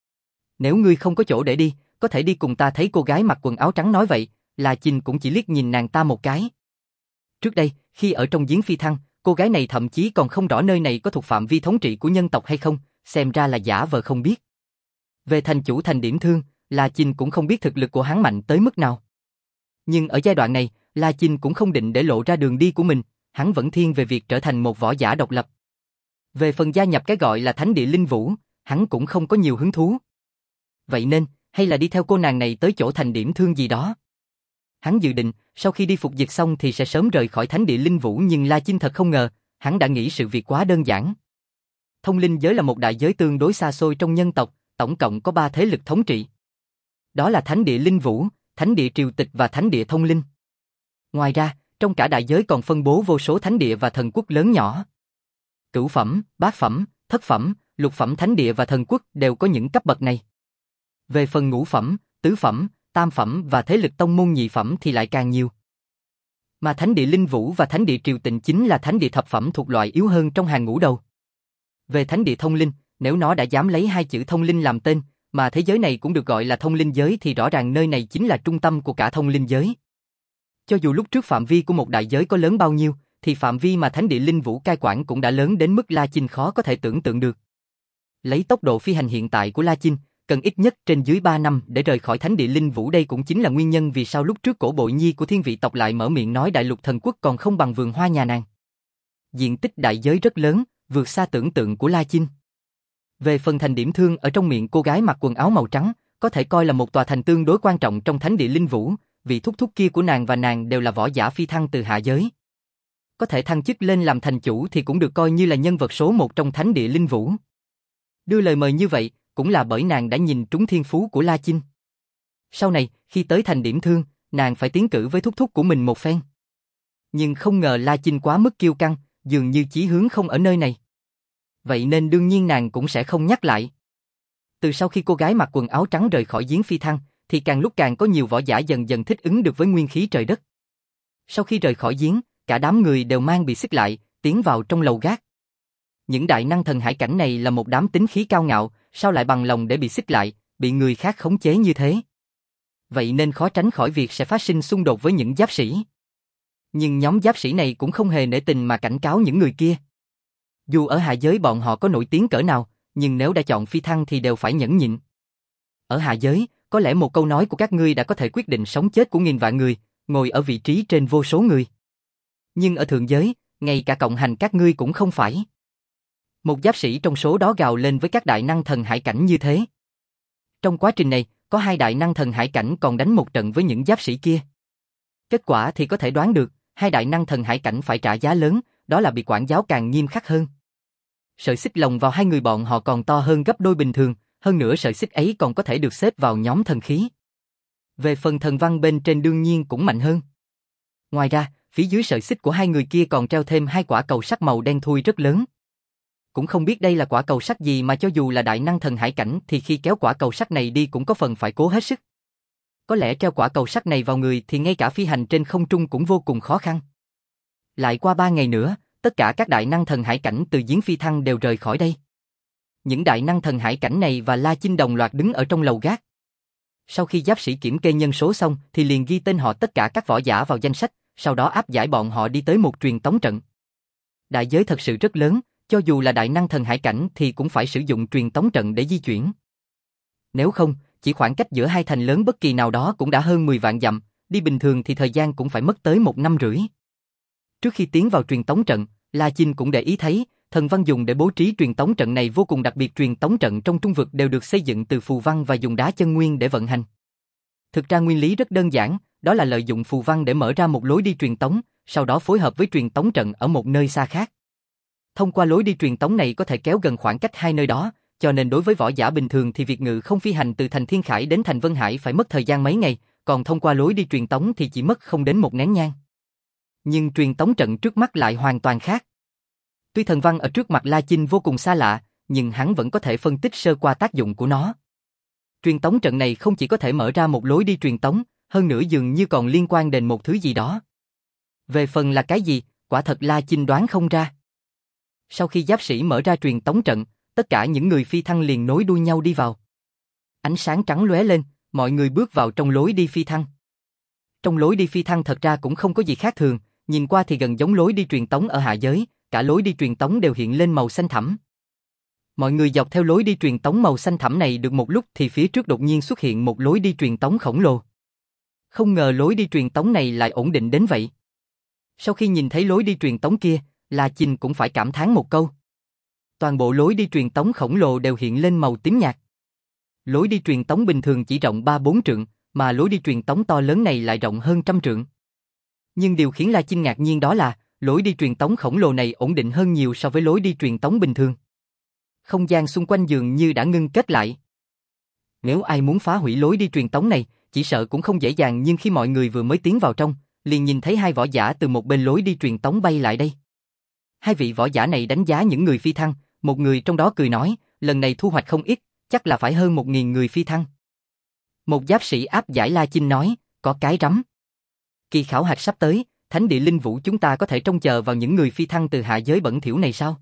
Nếu ngươi không có chỗ để đi, có thể đi cùng ta. Thấy cô gái mặc quần áo trắng nói vậy, La Chinh cũng chỉ liếc nhìn nàng ta một cái. Trước đây, khi ở trong giếng phi thăng, cô gái này thậm chí còn không rõ nơi này có thuộc phạm vi thống trị của nhân tộc hay không, xem ra là giả vờ không biết. Về thành chủ thành điểm thương, La Chinh cũng không biết thực lực của hắn mạnh tới mức nào. Nhưng ở giai đoạn này, La Chinh cũng không định để lộ ra đường đi của mình, hắn vẫn thiên về việc trở thành một võ giả độc lập. Về phần gia nhập cái gọi là thánh địa Linh Vũ, hắn cũng không có nhiều hứng thú. Vậy nên, hay là đi theo cô nàng này tới chỗ thành điểm thương gì đó. Hắn dự định, sau khi đi phục dịch xong thì sẽ sớm rời khỏi thánh địa Linh Vũ, nhưng La Chinh thật không ngờ, hắn đã nghĩ sự việc quá đơn giản. Thông linh giới là một đại giới tương đối xa xôi trong nhân tộc, tổng cộng có ba thế lực thống trị. Đó là thánh địa Linh Vũ, thánh địa Triều Tịch và thánh địa Thông Linh. Ngoài ra, trong cả đại giới còn phân bố vô số thánh địa và thần quốc lớn nhỏ. Cửu phẩm, bát phẩm, thất phẩm, lục phẩm thánh địa và thần quốc đều có những cấp bậc này. Về phần ngũ phẩm, tứ phẩm, tam phẩm và thế lực tông môn nhị phẩm thì lại càng nhiều. Mà thánh địa Linh Vũ và thánh địa Triều Tịnh chính là thánh địa thập phẩm thuộc loại yếu hơn trong hàng ngũ đầu. Về thánh địa Thông Linh, nếu nó đã dám lấy hai chữ thông linh làm tên, mà thế giới này cũng được gọi là thông linh giới thì rõ ràng nơi này chính là trung tâm của cả thông linh giới. Cho dù lúc trước phạm vi của một đại giới có lớn bao nhiêu, thì phạm vi mà thánh địa Linh Vũ cai quản cũng đã lớn đến mức La Chinh khó có thể tưởng tượng được. Lấy tốc độ phi hành hiện tại của La Chinh, cần ít nhất trên dưới ba năm để rời khỏi thánh địa Linh Vũ. Đây cũng chính là nguyên nhân vì sao lúc trước Cổ Bội Nhi của Thiên Vị tộc lại mở miệng nói đại lục thần quốc còn không bằng vườn hoa nhà nàng. Diện tích đại giới rất lớn, vượt xa tưởng tượng của La Chinh. Về phần thành điểm thương ở trong miệng cô gái mặc quần áo màu trắng, có thể coi là một tòa thành tương đối quan trọng trong thánh địa Linh Vũ, vị thúc thúc kia của nàng và nàng đều là võ giả phi thăng từ hạ giới. Có thể thăng chức lên làm thành chủ thì cũng được coi như là nhân vật số một trong thánh địa Linh Vũ. Đưa lời mời như vậy, cũng là bởi nàng đã nhìn trúng thiên phú của La Chinh. Sau này, khi tới thành điểm thương, nàng phải tiến cử với thúc thúc của mình một phen. Nhưng không ngờ La Chinh quá mức kiêu căng, dường như chí hướng không ở nơi này. Vậy nên đương nhiên nàng cũng sẽ không nhắc lại. Từ sau khi cô gái mặc quần áo trắng rời khỏi giếng phi thăng, thì càng lúc càng có nhiều võ giả dần dần thích ứng được với nguyên khí trời đất. Sau khi rời khỏi giếng, cả đám người đều mang bị xích lại, tiến vào trong lầu gác. Những đại năng thần hải cảnh này là một đám tính khí cao ngạo, sao lại bằng lòng để bị xích lại, bị người khác khống chế như thế? Vậy nên khó tránh khỏi việc sẽ phát sinh xung đột với những giáp sĩ. Nhưng nhóm giáp sĩ này cũng không hề nể tình mà cảnh cáo những người kia. Dù ở hạ giới bọn họ có nổi tiếng cỡ nào, nhưng nếu đã chọn phi thăng thì đều phải nhẫn nhịn. Ở hạ giới, có lẽ một câu nói của các ngươi đã có thể quyết định sống chết của nghìn vạn người, ngồi ở vị trí trên vô số người. Nhưng ở thượng giới, ngay cả cộng hành các ngươi cũng không phải. Một giáp sĩ trong số đó gào lên với các đại năng thần hải cảnh như thế. Trong quá trình này, có hai đại năng thần hải cảnh còn đánh một trận với những giáp sĩ kia. Kết quả thì có thể đoán được, hai đại năng thần hải cảnh phải trả giá lớn, đó là bị quản giáo càng nghiêm khắc hơn. Sợi xích lồng vào hai người bọn họ còn to hơn gấp đôi bình thường, hơn nữa sợi xích ấy còn có thể được xếp vào nhóm thần khí. Về phần thần văn bên trên đương nhiên cũng mạnh hơn. Ngoài ra, phía dưới sợi xích của hai người kia còn treo thêm hai quả cầu sắt màu đen thui rất lớn. Cũng không biết đây là quả cầu sắt gì mà cho dù là đại năng thần hải cảnh thì khi kéo quả cầu sắt này đi cũng có phần phải cố hết sức. Có lẽ treo quả cầu sắt này vào người thì ngay cả phi hành trên không trung cũng vô cùng khó khăn. Lại qua ba ngày nữa, tất cả các đại năng thần hải cảnh từ giếng phi thăng đều rời khỏi đây. Những đại năng thần hải cảnh này và La Chinh đồng loạt đứng ở trong lầu gác. Sau khi giáp sĩ kiểm kê nhân số xong thì liền ghi tên họ tất cả các võ giả vào danh sách, sau đó áp giải bọn họ đi tới một truyền tống trận. Đại giới thật sự rất lớn, cho dù là đại năng thần hải cảnh thì cũng phải sử dụng truyền tống trận để di chuyển. Nếu không, chỉ khoảng cách giữa hai thành lớn bất kỳ nào đó cũng đã hơn mười vạn dặm, đi bình thường thì thời gian cũng phải mất tới một năm rưỡi. Trước khi tiến vào truyền tống trận, La Chinh cũng để ý thấy, thần văn dùng để bố trí truyền tống trận này vô cùng đặc biệt. Truyền tống trận trong trung vực đều được xây dựng từ phù văn và dùng đá chân nguyên để vận hành. Thực ra nguyên lý rất đơn giản, đó là lợi dụng phù văn để mở ra một lối đi truyền tống, sau đó phối hợp với truyền tống trận ở một nơi xa khác. Thông qua lối đi truyền tống này có thể kéo gần khoảng cách hai nơi đó, cho nên đối với võ giả bình thường thì việc ngự không phi hành từ thành Thiên Khải đến thành Vân Hải phải mất thời gian mấy ngày, còn thông qua lối đi truyền tống thì chỉ mất không đến một nén nhang. Nhưng truyền tống trận trước mắt lại hoàn toàn khác. Tuy thần văn ở trước mặt La Chinh vô cùng xa lạ, nhưng hắn vẫn có thể phân tích sơ qua tác dụng của nó. Truyền tống trận này không chỉ có thể mở ra một lối đi truyền tống, hơn nữa dường như còn liên quan đến một thứ gì đó. Về phần là cái gì, quả thật La Chinh đoán không ra. Sau khi giáp sĩ mở ra truyền tống trận, tất cả những người phi thăng liền nối đuôi nhau đi vào. Ánh sáng trắng lóe lên, mọi người bước vào trong lối đi phi thăng. Trong lối đi phi thăng thật ra cũng không có gì khác thường, nhìn qua thì gần giống lối đi truyền tống ở hạ giới, cả lối đi truyền tống đều hiện lên màu xanh thẳm. Mọi người dọc theo lối đi truyền tống màu xanh thẳm này được một lúc thì phía trước đột nhiên xuất hiện một lối đi truyền tống khổng lồ. Không ngờ lối đi truyền tống này lại ổn định đến vậy. Sau khi nhìn thấy lối đi truyền tống kia, La Chinh cũng phải cảm thán một câu. Toàn bộ lối đi truyền tống khổng lồ đều hiện lên màu tím nhạt. Lối đi truyền tống bình thường chỉ rộng ba bốn trượng, mà lối đi truyền tống to lớn này lại rộng hơn trăm trượng. Nhưng điều khiến La Chinh ngạc nhiên đó là, lối đi truyền tống khổng lồ này ổn định hơn nhiều so với lối đi truyền tống bình thường. Không gian xung quanh dường như đã ngưng kết lại. Nếu ai muốn phá hủy lối đi truyền tống này, chỉ sợ cũng không dễ dàng, nhưng khi mọi người vừa mới tiến vào trong, liền nhìn thấy hai võ giả từ một bên lối đi truyền tống bay lại đây. Hai vị võ giả này đánh giá những người phi thăng, một người trong đó cười nói, lần này thu hoạch không ít, chắc là phải hơn một nghìn người phi thăng. Một giáp sĩ áp giải La Chinh nói, có cái rắm. Kỳ khảo hạch sắp tới, thánh địa linh vũ chúng ta có thể trông chờ vào những người phi thăng từ hạ giới bẩn thỉu này sao?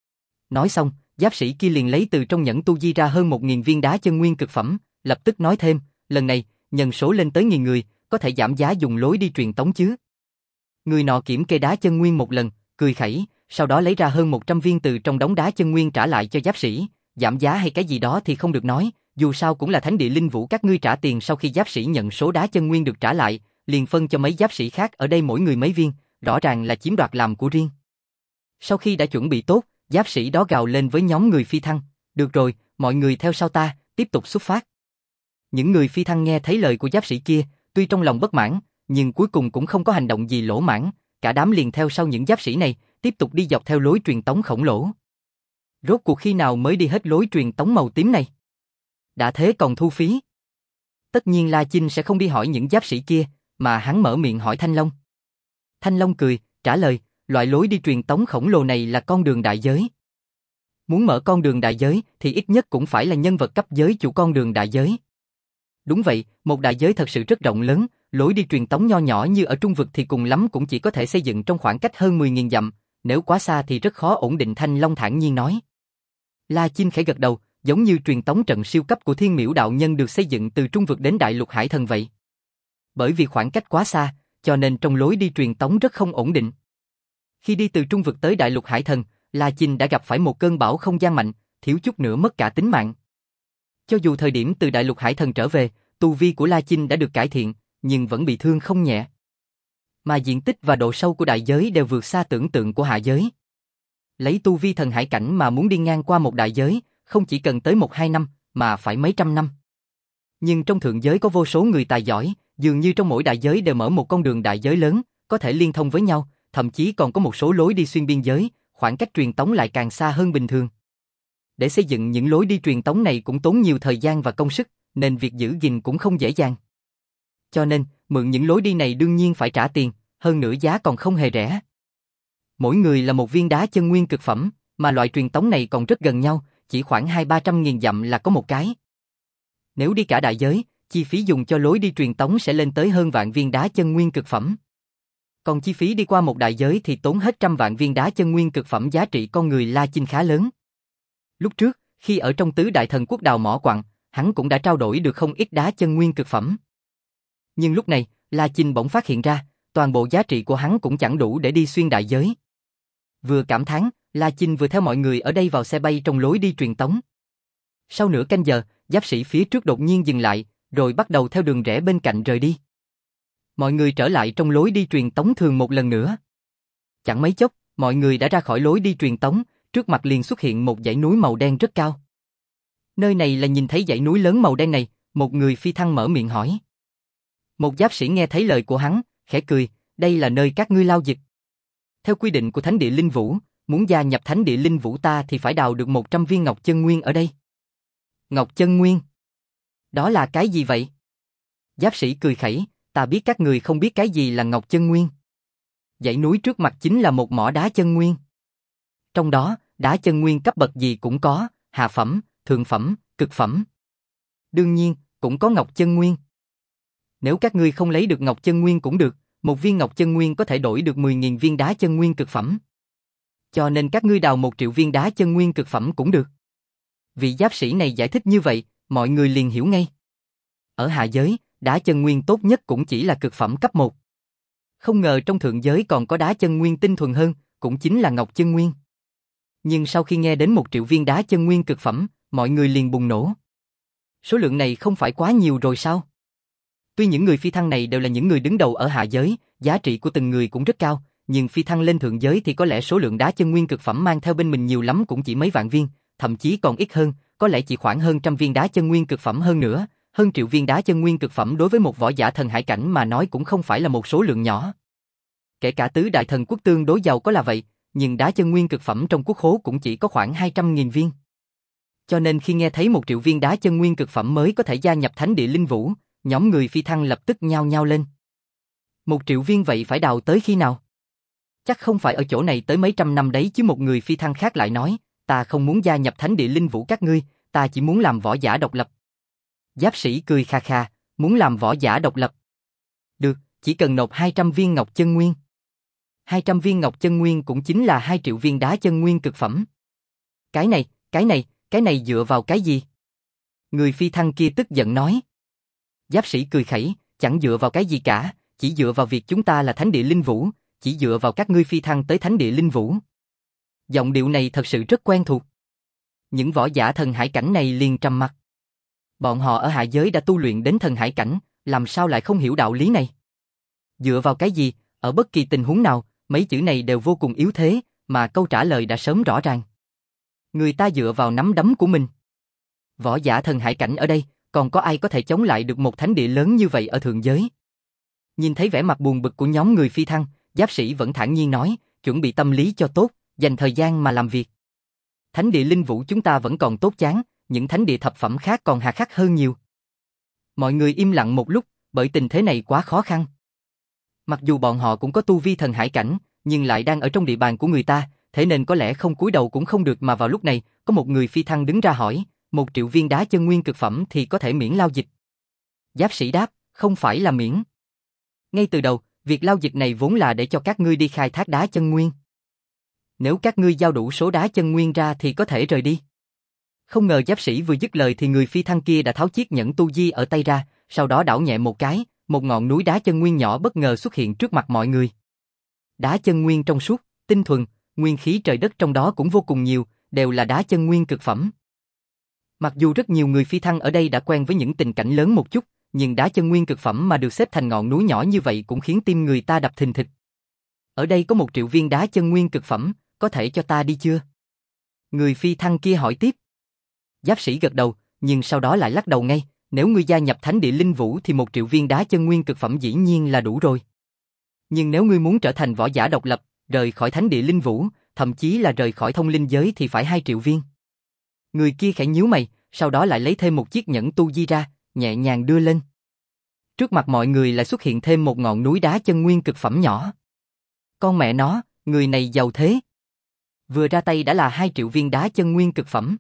Nói xong, giáp sĩ kia liền lấy từ trong nhẫn tu di ra hơn một nghìn viên đá chân nguyên cực phẩm, lập tức nói thêm, lần này, nhân số lên tới nghìn người, có thể giảm giá dùng lối đi truyền tống chứ? Người nọ kiểm kê đá chân nguyên một lần, cười khẩy, sau đó lấy ra hơn một trăm viên từ trong đống đá chân nguyên trả lại cho giáp sĩ, giảm giá hay cái gì đó thì không được nói, dù sao cũng là thánh địa linh vũ các ngươi trả tiền. Sau khi giáp sĩ nhận số đá chân nguyên được trả lại, liền phân cho mấy giáp sĩ khác ở đây mỗi người mấy viên, rõ ràng là chiếm đoạt làm của riêng. Sau khi đã chuẩn bị tốt, giáp sĩ đó gào lên với nhóm người phi thăng, được rồi, mọi người theo sau ta, tiếp tục xuất phát. Những người phi thăng nghe thấy lời của giáp sĩ kia, tuy trong lòng bất mãn, nhưng cuối cùng cũng không có hành động gì lỗ mãng, cả đám liền theo sau những giáp sĩ này, tiếp tục đi dọc theo lối truyền tống khổng lồ. Rốt cuộc khi nào mới đi hết lối truyền tống màu tím này? Đã thế còn thu phí. Tất nhiên La Chinh sẽ không đi hỏi những giáp sĩ kia, mà hắn mở miệng hỏi Thanh Long. Thanh Long cười, trả lời, loại lối đi truyền tống khổng lồ này là con đường đại giới. Muốn mở con đường đại giới thì ít nhất cũng phải là nhân vật cấp giới chủ con đường đại giới. Đúng vậy, một đại giới thật sự rất rộng lớn, lối đi truyền tống nho nhỏ như ở trung vực thì cùng lắm cũng chỉ có thể xây dựng trong khoảng cách hơn mười nghìn dặm, nếu quá xa thì rất khó ổn định. Thanh Long thản nhiên nói. La Chinh khẽ gật đầu, giống như truyền tống trận siêu cấp của Thiên Miễu đạo nhân được xây dựng từ trung vực đến Đại Lục Hải Thần vậy. Bởi vì khoảng cách quá xa, cho nên trong lối đi truyền tống rất không ổn định. Khi đi từ trung vực tới Đại Lục Hải Thần, La Chinh đã gặp phải một cơn bão không gian mạnh, thiếu chút nữa mất cả tính mạng. Cho dù thời điểm từ Đại Lục Hải Thần trở về, tu vi của La Chinh đã được cải thiện, nhưng vẫn bị thương không nhẹ. Mà diện tích và độ sâu của đại giới đều vượt xa tưởng tượng của hạ giới. Lấy tu vi thần hải cảnh mà muốn đi ngang qua một đại giới, không chỉ cần tới một hai năm, mà phải mấy trăm năm. Nhưng trong thượng giới có vô số người tài giỏi, dường như trong mỗi đại giới đều mở một con đường đại giới lớn, có thể liên thông với nhau, thậm chí còn có một số lối đi xuyên biên giới, khoảng cách truyền tống lại càng xa hơn bình thường. để xây dựng những lối đi truyền tống này cũng tốn nhiều thời gian và công sức, nên việc giữ gìn cũng không dễ dàng. Cho nên, mượn những lối đi này đương nhiên phải trả tiền, hơn nữa giá còn không hề rẻ. Mỗi người là một viên đá chân nguyên cực phẩm, mà loại truyền tống này còn rất gần nhau, chỉ khoảng hai ba trăm nghìn dặm là có một cái. Nếu đi cả đại giới, chi phí dùng cho lối đi truyền tống sẽ lên tới hơn vạn viên đá chân nguyên cực phẩm. Còn chi phí đi qua một đại giới thì tốn hết trăm vạn viên đá chân nguyên cực phẩm, giá trị con người La Chinh khá lớn. Lúc trước, khi ở trong tứ đại thần quốc đào mỏ quặng, hắn cũng đã trao đổi được không ít đá chân nguyên cực phẩm. Nhưng lúc này, La Chinh bỗng phát hiện ra, toàn bộ giá trị của hắn cũng chẳng đủ để đi xuyên đại giới. Vừa cảm thán, La Chinh vừa theo mọi người ở đây vào xe bay trong lối đi truyền tống. Sau nửa canh giờ, giáp sĩ phía trước đột nhiên dừng lại, rồi bắt đầu theo đường rẽ bên cạnh rời đi. Mọi người trở lại trong lối đi truyền tống thường một lần nữa. Chẳng mấy chốc, mọi người đã ra khỏi lối đi truyền tống, trước mặt liền xuất hiện một dãy núi màu đen rất cao. Nơi này là nhìn thấy dãy núi lớn màu đen này, một người phi thăng mở miệng hỏi. Một giáp sĩ nghe thấy lời của hắn, khẽ cười, đây là nơi các ngươi lao dịch. Theo quy định của Thánh địa Linh Vũ, muốn gia nhập Thánh địa Linh Vũ ta thì phải đào được một trăm viên ngọc chân nguyên ở đây. Ngọc chân nguyên? Đó là cái gì vậy? Giáp sĩ cười khẩy, ta biết các người không biết cái gì là ngọc chân nguyên. Dãy núi trước mặt chính là một mỏ đá chân nguyên. Trong đó, đá chân nguyên cấp bậc gì cũng có, hạ phẩm, thượng phẩm, cực phẩm. Đương nhiên, cũng có ngọc chân nguyên. Nếu các ngươi không lấy được ngọc chân nguyên cũng được, một viên ngọc chân nguyên có thể đổi được mười nghìn viên đá chân nguyên cực phẩm. Cho nên các ngươi đào một triệu viên đá chân nguyên cực phẩm cũng được. Vị giáp sĩ này giải thích như vậy, mọi người liền hiểu ngay. Ở hạ giới, đá chân nguyên tốt nhất cũng chỉ là cực phẩm cấp một. Không ngờ trong thượng giới còn có đá chân nguyên tinh thuần hơn, cũng chính là ngọc chân nguyên. Nhưng sau khi nghe đến một triệu viên đá chân nguyên cực phẩm, mọi người liền bùng nổ. Số lượng này không phải quá nhiều rồi sao? Tuy những người phi thăng này đều là những người đứng đầu ở hạ giới, giá trị của từng người cũng rất cao, nhưng phi thăng lên thượng giới thì có lẽ số lượng đá chân nguyên cực phẩm mang theo bên mình nhiều lắm cũng chỉ mấy vạn viên, thậm chí còn ít hơn, có lẽ chỉ khoảng hơn trăm viên đá chân nguyên cực phẩm hơn nữa, hơn triệu viên đá chân nguyên cực phẩm đối với một võ giả thần hải cảnh mà nói cũng không phải là một số lượng nhỏ. Kể cả tứ đại thần quốc tương đối giàu có là vậy, nhưng đá chân nguyên cực phẩm trong quốc khố cũng chỉ có khoảng hai trăm nghìn viên. Cho nên khi nghe thấy một triệu viên đá chân nguyên cực phẩm mới có thể gia nhập Thánh địa Linh Vũ, nhóm người phi thăng lập tức nhao nhao lên. Một triệu viên vậy phải đào tới khi nào? Chắc không phải ở chỗ này tới mấy trăm năm đấy chứ. Một người phi thăng khác lại nói, ta không muốn gia nhập Thánh địa Linh Vũ các ngươi, ta chỉ muốn làm võ giả độc lập. Giáp sĩ cười kha kha, muốn làm võ giả độc lập. Được, chỉ cần nộp hai trăm viên ngọc chân nguyên. hai trăm viên ngọc chân nguyên cũng chính là hai triệu viên đá chân nguyên cực phẩm. Cái này, cái này, cái này dựa vào cái gì? Người phi thăng kia tức giận nói. Giáp sĩ cười khẩy, chẳng dựa vào cái gì cả, chỉ dựa vào việc chúng ta là Thánh địa Linh Vũ, chỉ dựa vào các ngươi phi thăng tới Thánh địa Linh Vũ. Giọng điệu này thật sự rất quen thuộc. Những võ giả thần hải cảnh này liền trầm mặt. Bọn họ ở hạ giới đã tu luyện đến thần hải cảnh, làm sao lại không hiểu đạo lý này? Dựa vào cái gì, ở bất kỳ tình huống nào, mấy chữ này đều vô cùng yếu thế, mà câu trả lời đã sớm rõ ràng. Người ta dựa vào nắm đấm của mình. Võ giả thần hải cảnh ở đây, còn có ai có thể chống lại được một thánh địa lớn như vậy ở thượng giới? Nhìn thấy vẻ mặt buồn bực của nhóm người phi thăng, giáp sĩ vẫn thản nhiên nói, chuẩn bị tâm lý cho tốt, dành thời gian mà làm việc. Thánh địa Linh Vũ chúng ta vẫn còn tốt chán, những thánh địa thập phẩm khác còn hà khắc hơn nhiều. Mọi người im lặng một lúc, bởi tình thế này quá khó khăn. Mặc dù bọn họ cũng có tu vi thần hải cảnh, nhưng lại đang ở trong địa bàn của người ta, thế nên có lẽ không cúi đầu cũng không được. Mà vào lúc này, có một người phi thăng đứng ra hỏi, một triệu viên đá chân nguyên cực phẩm thì có thể miễn lao dịch. Giáp sĩ đáp, không phải là miễn. Ngay từ đầu, việc lao dịch này vốn là để cho các ngươi đi khai thác đá chân nguyên. Nếu các ngươi giao đủ số đá chân nguyên ra thì có thể rời đi. Không ngờ giáp sĩ vừa dứt lời thì người phi thăng kia đã tháo chiếc nhẫn tu di ở tay ra, sau đó đảo nhẹ một cái, một ngọn núi đá chân nguyên nhỏ bất ngờ xuất hiện trước mặt mọi người. Đá chân nguyên trong suốt, tinh thuần, nguyên khí trời đất trong đó cũng vô cùng nhiều, đều là đá chân nguyên cực phẩm. Mặc dù rất nhiều người phi thăng ở đây đã quen với những tình cảnh lớn một chút, nhưng đá chân nguyên cực phẩm mà được xếp thành ngọn núi nhỏ như vậy cũng khiến tim người ta đập thình thịch. Ở đây có một triệu viên đá chân nguyên cực phẩm, có thể cho ta đi chưa? Người phi thăng kia hỏi tiếp. Giáp sĩ gật đầu, nhưng sau đó lại lắc đầu ngay, nếu ngươi gia nhập Thánh địa Linh Vũ thì một triệu viên đá chân nguyên cực phẩm dĩ nhiên là đủ rồi. Nhưng nếu ngươi muốn trở thành võ giả độc lập, rời khỏi Thánh địa Linh Vũ, thậm chí là rời khỏi thông linh giới thì phải hai triệu viên. Người kia khẽ nhíu mày, sau đó lại lấy thêm một chiếc nhẫn tu di ra, nhẹ nhàng đưa lên. Trước mặt mọi người lại xuất hiện thêm một ngọn núi đá chân nguyên cực phẩm nhỏ. Con mẹ nó, người này giàu thế. Vừa ra tay đã là hai triệu viên đá chân nguyên cực phẩm.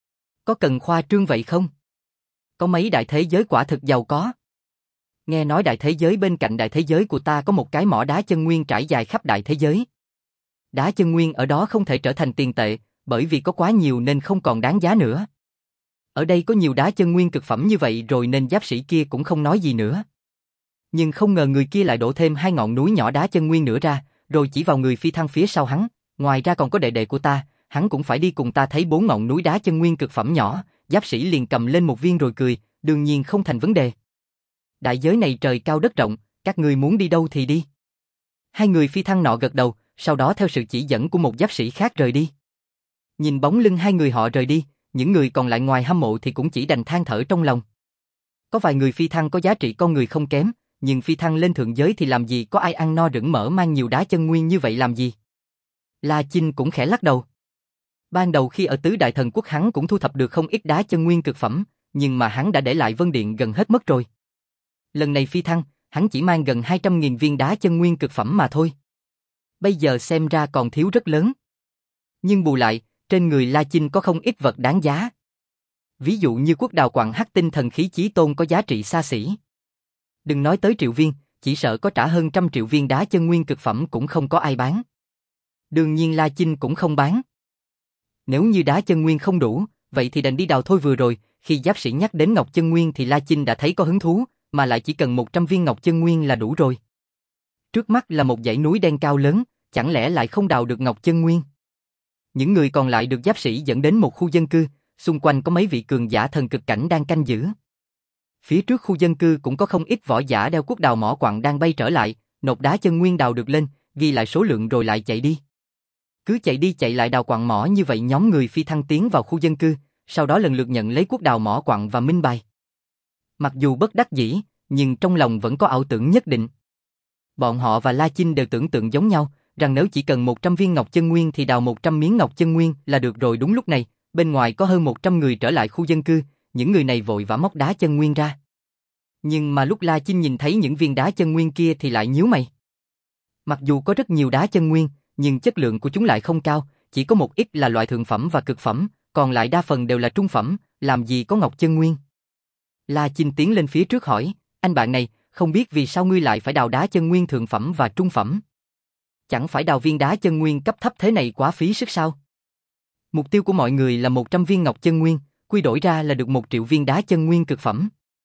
Có cần khoa trương vậy không? Có mấy đại thế giới quả thực giàu có. Nghe nói đại thế giới bên cạnh đại thế giới của ta có một cái mỏ đá chân nguyên trải dài khắp đại thế giới. Đá chân nguyên ở đó không thể trở thành tiền tệ, bởi vì có quá nhiều nên không còn đáng giá nữa. Ở đây có nhiều đá chân nguyên cực phẩm như vậy rồi nên giáp sĩ kia cũng không nói gì nữa. Nhưng không ngờ người kia lại đổ thêm hai ngọn núi nhỏ đá chân nguyên nữa ra, rồi chỉ vào người phi thăng phía sau hắn. Ngoài ra còn có đệ đệ của ta, hắn cũng phải đi cùng ta thấy bốn ngọn núi đá chân nguyên cực phẩm nhỏ. Giáp sĩ liền cầm lên một viên rồi cười, đương nhiên không thành vấn đề. Đại giới này trời cao đất rộng, các ngươi muốn đi đâu thì đi. Hai người phi thăng nọ gật đầu, sau đó theo sự chỉ dẫn của một giáp sĩ khác rời đi. Nhìn bóng lưng hai người họ rời đi, những người còn lại ngoài hâm mộ thì cũng chỉ đành than thở trong lòng. Có vài người phi thăng có giá trị con người không kém, nhưng phi thăng lên thượng giới thì làm gì có ai ăn no rửng mỡ mang nhiều đá chân nguyên như vậy làm gì. La Chinh cũng khẽ lắc đầu. Ban đầu khi ở tứ đại thần quốc hắn cũng thu thập được không ít đá chân nguyên cực phẩm, nhưng mà hắn đã để lại Vân Điện gần hết mất rồi. Lần này phi thăng, hắn chỉ mang gần hai trăm nghìn viên đá chân nguyên cực phẩm mà thôi. Bây giờ xem ra còn thiếu rất lớn. Nhưng bù lại, trên người La Chinh có không ít vật đáng giá. Ví dụ như quốc đào quặng hắc tinh thần khí chí tôn có giá trị xa xỉ. Đừng nói tới triệu viên, chỉ sợ có trả hơn trăm triệu viên đá chân nguyên cực phẩm cũng không có ai bán. Đương nhiên La Chinh cũng không bán. Nếu như đá chân nguyên không đủ, vậy thì đành đi đào thôi. Vừa rồi, khi giáp sĩ nhắc đến ngọc chân nguyên thì La Chinh đã thấy có hứng thú, mà lại chỉ cần một trăm viên ngọc chân nguyên là đủ rồi. Trước mắt là một dãy núi đen cao lớn, chẳng lẽ lại không đào được ngọc chân nguyên? Những người còn lại được giáp sĩ dẫn đến một khu dân cư, xung quanh có mấy vị cường giả thần cực cảnh đang canh giữ. Phía trước khu dân cư cũng có không ít võ giả đeo cuốc đào mỏ quặng đang bay trở lại, nộp đá chân nguyên đào được lên, ghi lại số lượng rồi lại chạy đi. Cứ chạy đi chạy lại đào quặng mỏ như vậy nhóm người phi thăng tiến vào khu dân cư, sau đó lần lượt nhận lấy cuốc đào mỏ quặng và minh bài. Mặc dù bất đắc dĩ, nhưng trong lòng vẫn có ảo tưởng nhất định. Bọn họ và La Chinh đều tưởng tượng giống nhau, rằng nếu chỉ cần một trăm viên ngọc chân nguyên thì đào một trăm miếng ngọc chân nguyên là được rồi. Đúng lúc này, bên ngoài có hơn một trăm người trở lại khu dân cư, những người này vội vã móc đá chân nguyên ra. Nhưng mà lúc La Chinh nhìn thấy những viên đá chân nguyên kia thì lại nhíu mày. Mặc dù có rất nhiều đá chân nguyên, nhưng chất lượng của chúng lại không cao, chỉ có một ít là loại thượng phẩm và cực phẩm, còn lại đa phần đều là trung phẩm, làm gì có ngọc chân nguyên. La Chinh tiến lên phía trước hỏi, anh bạn này, không biết vì sao ngươi lại phải đào đá chân nguyên thượng phẩm và trung phẩm? Chẳng phải đào viên đá chân nguyên cấp thấp thế này quá phí sức sao? Mục tiêu của mọi người là một trăm viên ngọc chân nguyên, quy đổi ra là được một triệu viên đá chân nguyên cực phẩm.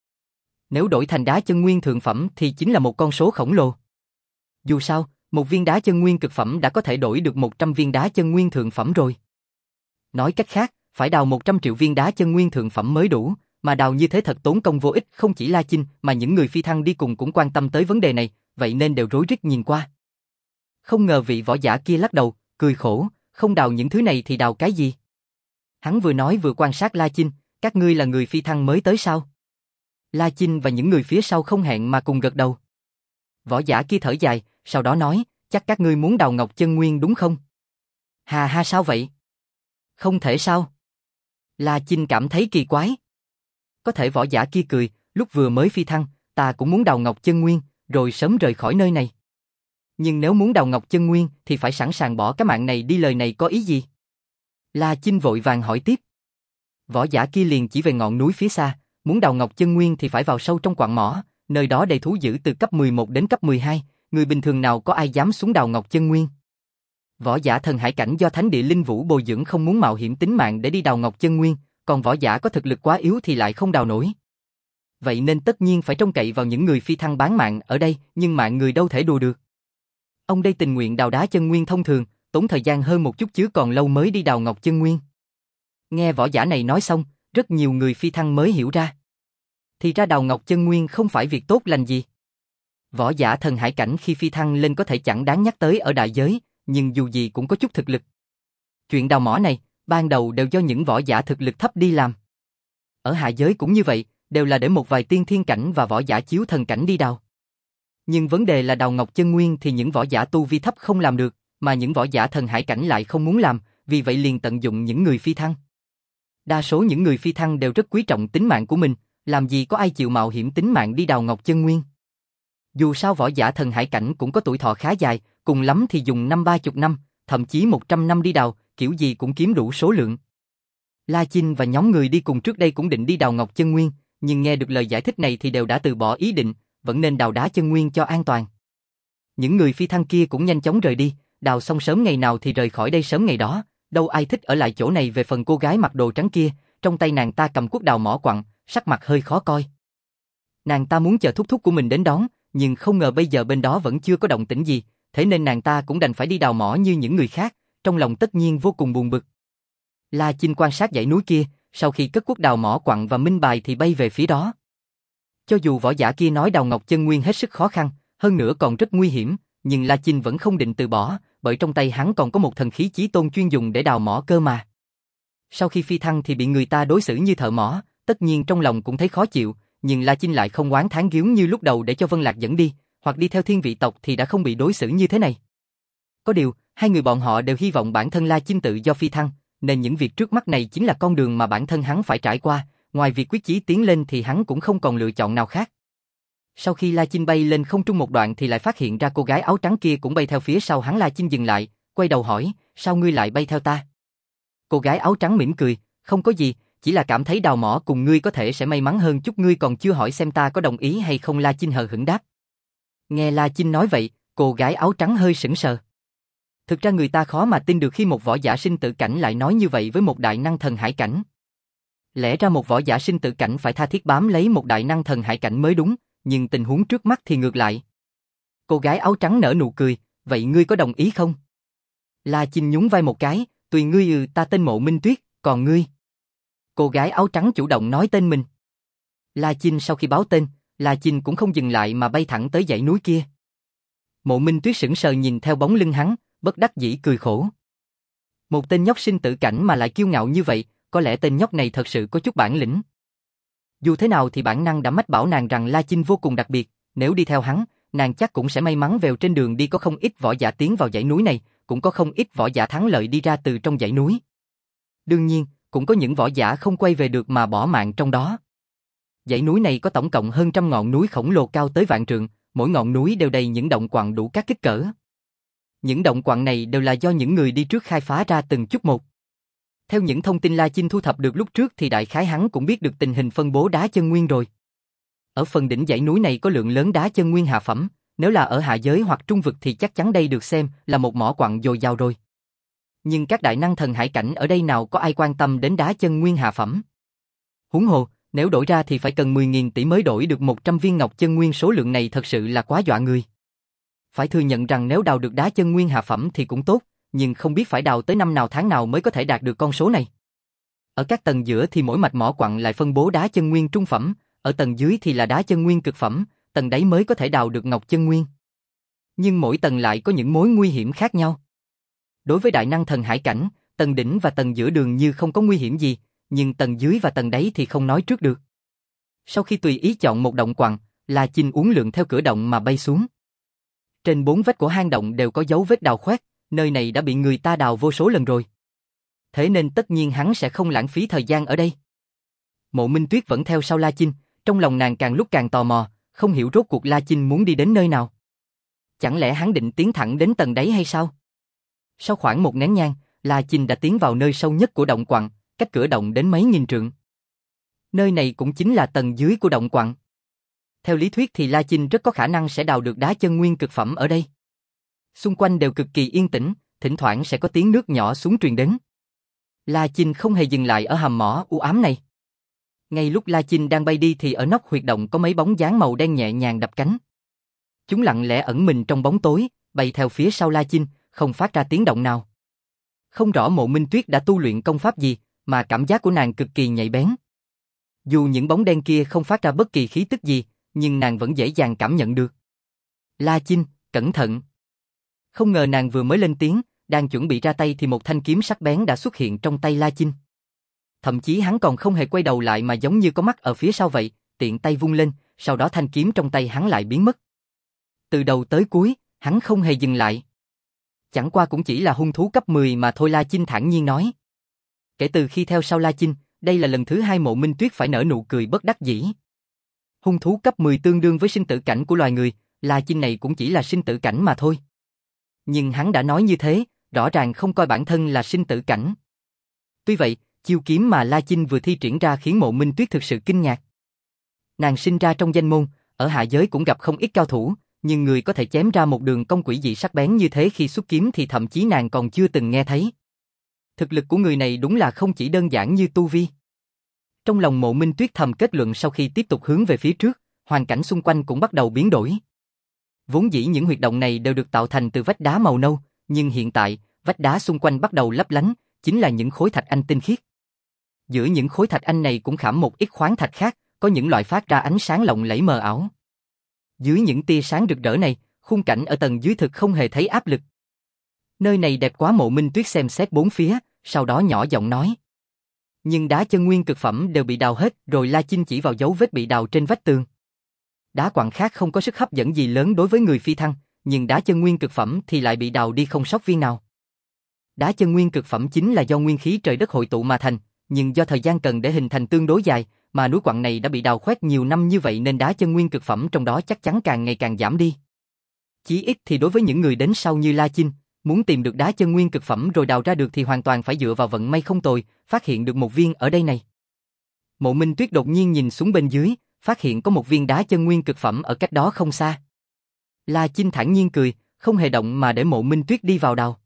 Nếu đổi thành đá chân nguyên thượng phẩm thì chính là một con số khổng lồ. Dù sao, một viên đá chân nguyên cực phẩm đã có thể đổi được một trăm viên đá chân nguyên thượng phẩm rồi. Nói cách khác, phải đào một trăm triệu viên đá chân nguyên thượng phẩm mới đủ, mà đào như thế thật tốn công vô ích. Không chỉ La Chinh mà những người phi thăng đi cùng cũng quan tâm tới vấn đề này, vậy nên đều rối rít nhìn qua. Không ngờ vị võ giả kia lắc đầu, cười khổ, không đào những thứ này thì đào cái gì? Hắn vừa nói vừa quan sát La Chinh, các ngươi là người phi thăng mới tới sao? La Chinh và những người phía sau không hẹn mà cùng gật đầu. Võ giả kia thở dài, sau đó nói, chắc các ngươi muốn đào ngọc chân nguyên đúng không? Hà ha, sao vậy? Không thể sao? La Chinh cảm thấy kỳ quái. Có thể võ giả kia cười, lúc vừa mới phi thăng, ta cũng muốn đào ngọc chân nguyên, rồi sớm rời khỏi nơi này. Nhưng nếu muốn đào ngọc chân nguyên thì phải sẵn sàng bỏ cái mạng này đi, lời này có ý gì? La Chinh vội vàng hỏi tiếp. Võ giả kia liền chỉ về ngọn núi phía xa, muốn đào ngọc chân nguyên thì phải vào sâu trong quặng mỏ, nơi đó đầy thú dữ từ cấp mười một đến cấp mười hai, người bình thường nào có ai dám xuống đào ngọc chân nguyên. Võ giả thần hải cảnh do thánh địa linh vũ bồi dưỡng không muốn mạo hiểm tính mạng để đi đào ngọc chân nguyên, còn võ giả có thực lực quá yếu thì lại không đào nổi. Vậy nên tất nhiên phải trông cậy vào những người phi thăng bán mạng ở đây, nhưng mạng người đâu thể đùa được. Ông đây tình nguyện đào đá chân nguyên thông thường, tốn thời gian hơn một chút chứ còn lâu mới đi đào ngọc chân nguyên. Nghe võ giả này nói xong, rất nhiều người phi thăng mới hiểu ra. Thì ra đào ngọc chân nguyên không phải việc tốt lành gì. Võ giả thần hải cảnh khi phi thăng lên có thể chẳng đáng nhắc tới ở đại giới, nhưng dù gì cũng có chút thực lực. Chuyện đào mỏ này, ban đầu đều do những võ giả thực lực thấp đi làm. Ở hạ giới cũng như vậy, đều là để một vài tiên thiên cảnh và võ giả chiếu thần cảnh đi đào. Nhưng vấn đề là đào ngọc chân nguyên thì những võ giả tu vi thấp không làm được, mà những võ giả thần hải cảnh lại không muốn làm, vì vậy liền tận dụng những người phi thăng. Đa số những người phi thăng đều rất quý trọng tính mạng của mình, làm gì có ai chịu mạo hiểm tính mạng đi đào ngọc chân nguyên. Dù sao võ giả thần hải cảnh cũng có tuổi thọ khá dài, cùng lắm thì dùng năm ba chục năm, thậm chí một trăm năm đi đào, kiểu gì cũng kiếm đủ số lượng. La Chinh và nhóm người đi cùng trước đây cũng định đi đào ngọc chân nguyên, nhưng nghe được lời giải thích này thì đều đã từ bỏ ý định, vẫn nên đào đá chân nguyên cho an toàn. Những người phi thăng kia cũng nhanh chóng rời đi, đào xong sớm ngày nào thì rời khỏi đây sớm ngày đó, đâu ai thích ở lại chỗ này. Về phần cô gái mặc đồ trắng kia, trong tay nàng ta cầm cuốc đào mỏ quặng, sắc mặt hơi khó coi. Nàng ta muốn chờ thúc thúc của mình đến đón, nhưng không ngờ bây giờ bên đó vẫn chưa có động tĩnh gì, thế nên nàng ta cũng đành phải đi đào mỏ như những người khác, trong lòng tất nhiên vô cùng buồn bực. La Chinh quan sát dãy núi kia, sau khi cất cuốc đào mỏ quặng và minh bài thì bay về phía đó. Cho dù võ giả kia nói đào ngọc chân nguyên hết sức khó khăn, hơn nữa còn rất nguy hiểm, nhưng La Chinh vẫn không định từ bỏ, bởi trong tay hắn còn có một thần khí chí tôn chuyên dùng để đào mỏ cơ mà. Sau khi phi thăng thì bị người ta đối xử như thợ mỏ, tất nhiên trong lòng cũng thấy khó chịu, nhưng La Chinh lại không oán thán ghiếu như lúc đầu để cho Vân Lạc dẫn đi, hoặc đi theo thiên vị tộc thì đã không bị đối xử như thế này. Có điều, hai người bọn họ đều hy vọng bản thân La Chinh tự do phi thăng, nên những việc trước mắt này chính là con đường mà bản thân hắn phải trải qua, ngoài việc quyết chí tiến lên thì hắn cũng không còn lựa chọn nào khác. Sau khi La Chinh bay lên không trung một đoạn thì lại phát hiện ra cô gái áo trắng kia cũng bay theo phía sau hắn. La Chinh dừng lại, quay đầu hỏi, sao ngươi lại bay theo ta? Cô gái áo trắng mỉm cười, không có gì, chỉ là cảm thấy đào mỏ cùng ngươi có thể sẽ may mắn hơn chút. Ngươi còn chưa hỏi xem ta có đồng ý hay không. La Chinh hờ hững đáp. Nghe La Chinh nói vậy, cô gái áo trắng hơi sững sờ. Thực ra người ta khó mà tin được khi một võ giả sinh tử cảnh lại nói như vậy với một đại năng thần hải cảnh. Lẽ ra một võ giả sinh tử cảnh phải tha thiết bám lấy một đại năng thần hải cảnh mới đúng, nhưng tình huống trước mắt thì ngược lại. Cô gái áo trắng nở nụ cười, vậy ngươi có đồng ý không? La Chinh nhún vai một cái, tùy ngươi. Ừ, ta tên Mộ Minh Tuyết, còn ngươi? Cô gái áo trắng chủ động nói tên mình. La Chinh sau khi báo tên, La Chinh cũng không dừng lại mà bay thẳng tới dãy núi kia. Mộ Minh Tuyết sững sờ nhìn theo bóng lưng hắn, bất đắc dĩ cười khổ. Một tên nhóc sinh tử cảnh mà lại kiêu ngạo như vậy, có lẽ tên nhóc này thật sự có chút bản lĩnh. Dù thế nào thì bản năng đã mách bảo nàng rằng La Chinh vô cùng đặc biệt, nếu đi theo hắn, nàng chắc cũng sẽ may mắn. Vèo trên đường đi có không ít võ giả tiến vào dãy núi này, cũng có không ít võ giả thắng lợi đi ra từ trong dãy núi. Đương nhiên, cũng có những võ giả không quay về được mà bỏ mạng trong đó. Dãy núi này có tổng cộng hơn trăm ngọn núi khổng lồ cao tới vạn trượng, mỗi ngọn núi đều đầy những động quặng đủ các kích cỡ. Những động quặng này đều là do những người đi trước khai phá ra từng chút một. Theo những thông tin La Chinh thu thập được lúc trước thì đại khái hắn cũng biết được tình hình phân bố đá chân nguyên rồi. Ở phần đỉnh dãy núi này có lượng lớn đá chân nguyên hạ phẩm, nếu là ở hạ giới hoặc trung vực thì chắc chắn đây được xem là một mỏ quặng dồi dào rồi. Nhưng các đại năng thần hải cảnh ở đây nào có ai quan tâm đến đá chân nguyên hạ phẩm. Huống hồ, nếu đổi ra thì phải cần mười nghìn tỷ mới đổi được một trăm viên ngọc chân nguyên, số lượng này thật sự là quá dọa người. Phải thừa nhận rằng nếu đào được đá chân nguyên hạ phẩm thì cũng tốt, nhưng không biết phải đào tới năm nào tháng nào mới có thể đạt được con số này. Ở các tầng giữa thì mỗi mạch mỏ quặng lại phân bố đá chân nguyên trung phẩm, ở tầng dưới thì là đá chân nguyên cực phẩm, tầng đáy mới có thể đào được ngọc chân nguyên. Nhưng mỗi tầng lại có những mối nguy hiểm khác nhau. Đối với đại năng thần hải cảnh, tầng đỉnh và tầng giữa đường như không có nguy hiểm gì, nhưng tầng dưới và tầng đáy thì không nói trước được. Sau khi tùy ý chọn một động quặng, La Chinh uốn lượn theo cửa động mà bay xuống. Trên bốn vách của hang động đều có dấu vết đào khoét, nơi này đã bị người ta đào vô số lần rồi. Thế nên tất nhiên hắn sẽ không lãng phí thời gian ở đây. Mộ Minh Tuyết vẫn theo sau La Chinh, trong lòng nàng càng lúc càng tò mò, không hiểu rốt cuộc La Chinh muốn đi đến nơi nào. Chẳng lẽ hắn định tiến thẳng đến tầng đáy hay sao? Sau khoảng một nén nhang, La Chinh đã tiến vào nơi sâu nhất của động quặng, cách cửa động đến mấy nghìn trượng. Nơi này cũng chính là tầng dưới của động quặng. Theo lý thuyết thì La Chinh rất có khả năng sẽ đào được đá chân nguyên cực phẩm ở đây. Xung quanh đều cực kỳ yên tĩnh, thỉnh thoảng sẽ có tiếng nước nhỏ xuống truyền đến. La Chinh không hề dừng lại ở hầm mỏ u ám này. Ngay lúc La Chinh đang bay đi thì ở nóc huyệt động có mấy bóng dáng màu đen nhẹ nhàng đập cánh. Chúng lặng lẽ ẩn mình trong bóng tối, bay theo phía sau La Chinh, không phát ra tiếng động nào. Không rõ Mộ Minh Tuyết đã tu luyện công pháp gì, mà cảm giác của nàng cực kỳ nhạy bén. Dù những bóng đen kia không phát ra bất kỳ khí tức gì, nhưng nàng vẫn dễ dàng cảm nhận được. La Chinh, cẩn thận! Không ngờ nàng vừa mới lên tiếng, đang chuẩn bị ra tay thì một thanh kiếm sắc bén đã xuất hiện trong tay La Chinh. Thậm chí hắn còn không hề quay đầu lại mà giống như có mắt ở phía sau vậy, tiện tay vung lên, sau đó thanh kiếm trong tay hắn lại biến mất. Từ đầu tới cuối, hắn không hề dừng lại. Chẳng qua cũng chỉ là hung thú cấp mười mà thôi, La Chinh thản nhiên nói. Kể từ khi theo sau La Chinh, đây là lần thứ hai Mộ Minh Tuyết phải nở nụ cười bất đắc dĩ. Hung thú cấp mười tương đương với sinh tử cảnh của loài người, La Chinh này cũng chỉ là sinh tử cảnh mà thôi. Nhưng hắn đã nói như thế, rõ ràng không coi bản thân là sinh tử cảnh. Tuy vậy, chiêu kiếm mà La Chinh vừa thi triển ra khiến Mộ Minh Tuyết thực sự kinh ngạc. Nàng sinh ra trong danh môn, ở hạ giới cũng gặp không ít cao thủ, nhưng người có thể chém ra một đường cong quỷ dị sắc bén như thế khi xuất kiếm thì thậm chí nàng còn chưa từng nghe thấy. Thực lực của người này đúng là không chỉ đơn giản như tu vi. Trong lòng Mộ Minh Tuyết thầm kết luận sau khi tiếp tục hướng về phía trước, hoàn cảnh xung quanh cũng bắt đầu biến đổi. Vốn dĩ những huyệt động này đều được tạo thành từ vách đá màu nâu, nhưng hiện tại, vách đá xung quanh bắt đầu lấp lánh, chính là những khối thạch anh tinh khiết. Giữa những khối thạch anh này cũng khảm một ít khoáng thạch khác, có những loại phát ra ánh sáng lộng lẫy mờ ảo. Dưới những tia sáng rực rỡ này, khung cảnh ở tầng dưới thực không hề thấy áp lực. Nơi này đẹp quá. Mộ Minh Tuyết xem xét bốn phía, sau đó nhỏ giọng nói. Nhưng đá chân nguyên cực phẩm đều bị đào hết, rồi La Chinh chỉ vào dấu vết bị đào trên vách tường. Đá quặng khác không có sức hấp dẫn gì lớn đối với người phi thăng, nhưng đá chân nguyên cực phẩm thì lại bị đào đi không sót viên nào. Đá chân nguyên cực phẩm chính là do nguyên khí trời đất hội tụ mà thành, nhưng do thời gian cần để hình thành tương đối dài, mà núi quặng này đã bị đào khoét nhiều năm như vậy nên đá chân nguyên cực phẩm trong đó chắc chắn càng ngày càng giảm đi. Chí ít thì đối với những người đến sau như La Chinh, muốn tìm được đá chân nguyên cực phẩm rồi đào ra được thì hoàn toàn phải dựa vào vận may không tồi, phát hiện được một viên ở đây này. Mộ Minh Tuyết đột nhiên nhìn xuống bên dưới, phát hiện có một viên đá chân nguyên cực phẩm ở cách đó không xa. La Chinh thản nhiên cười, không hề động mà để Mộ Minh Tuyết đi vào đào.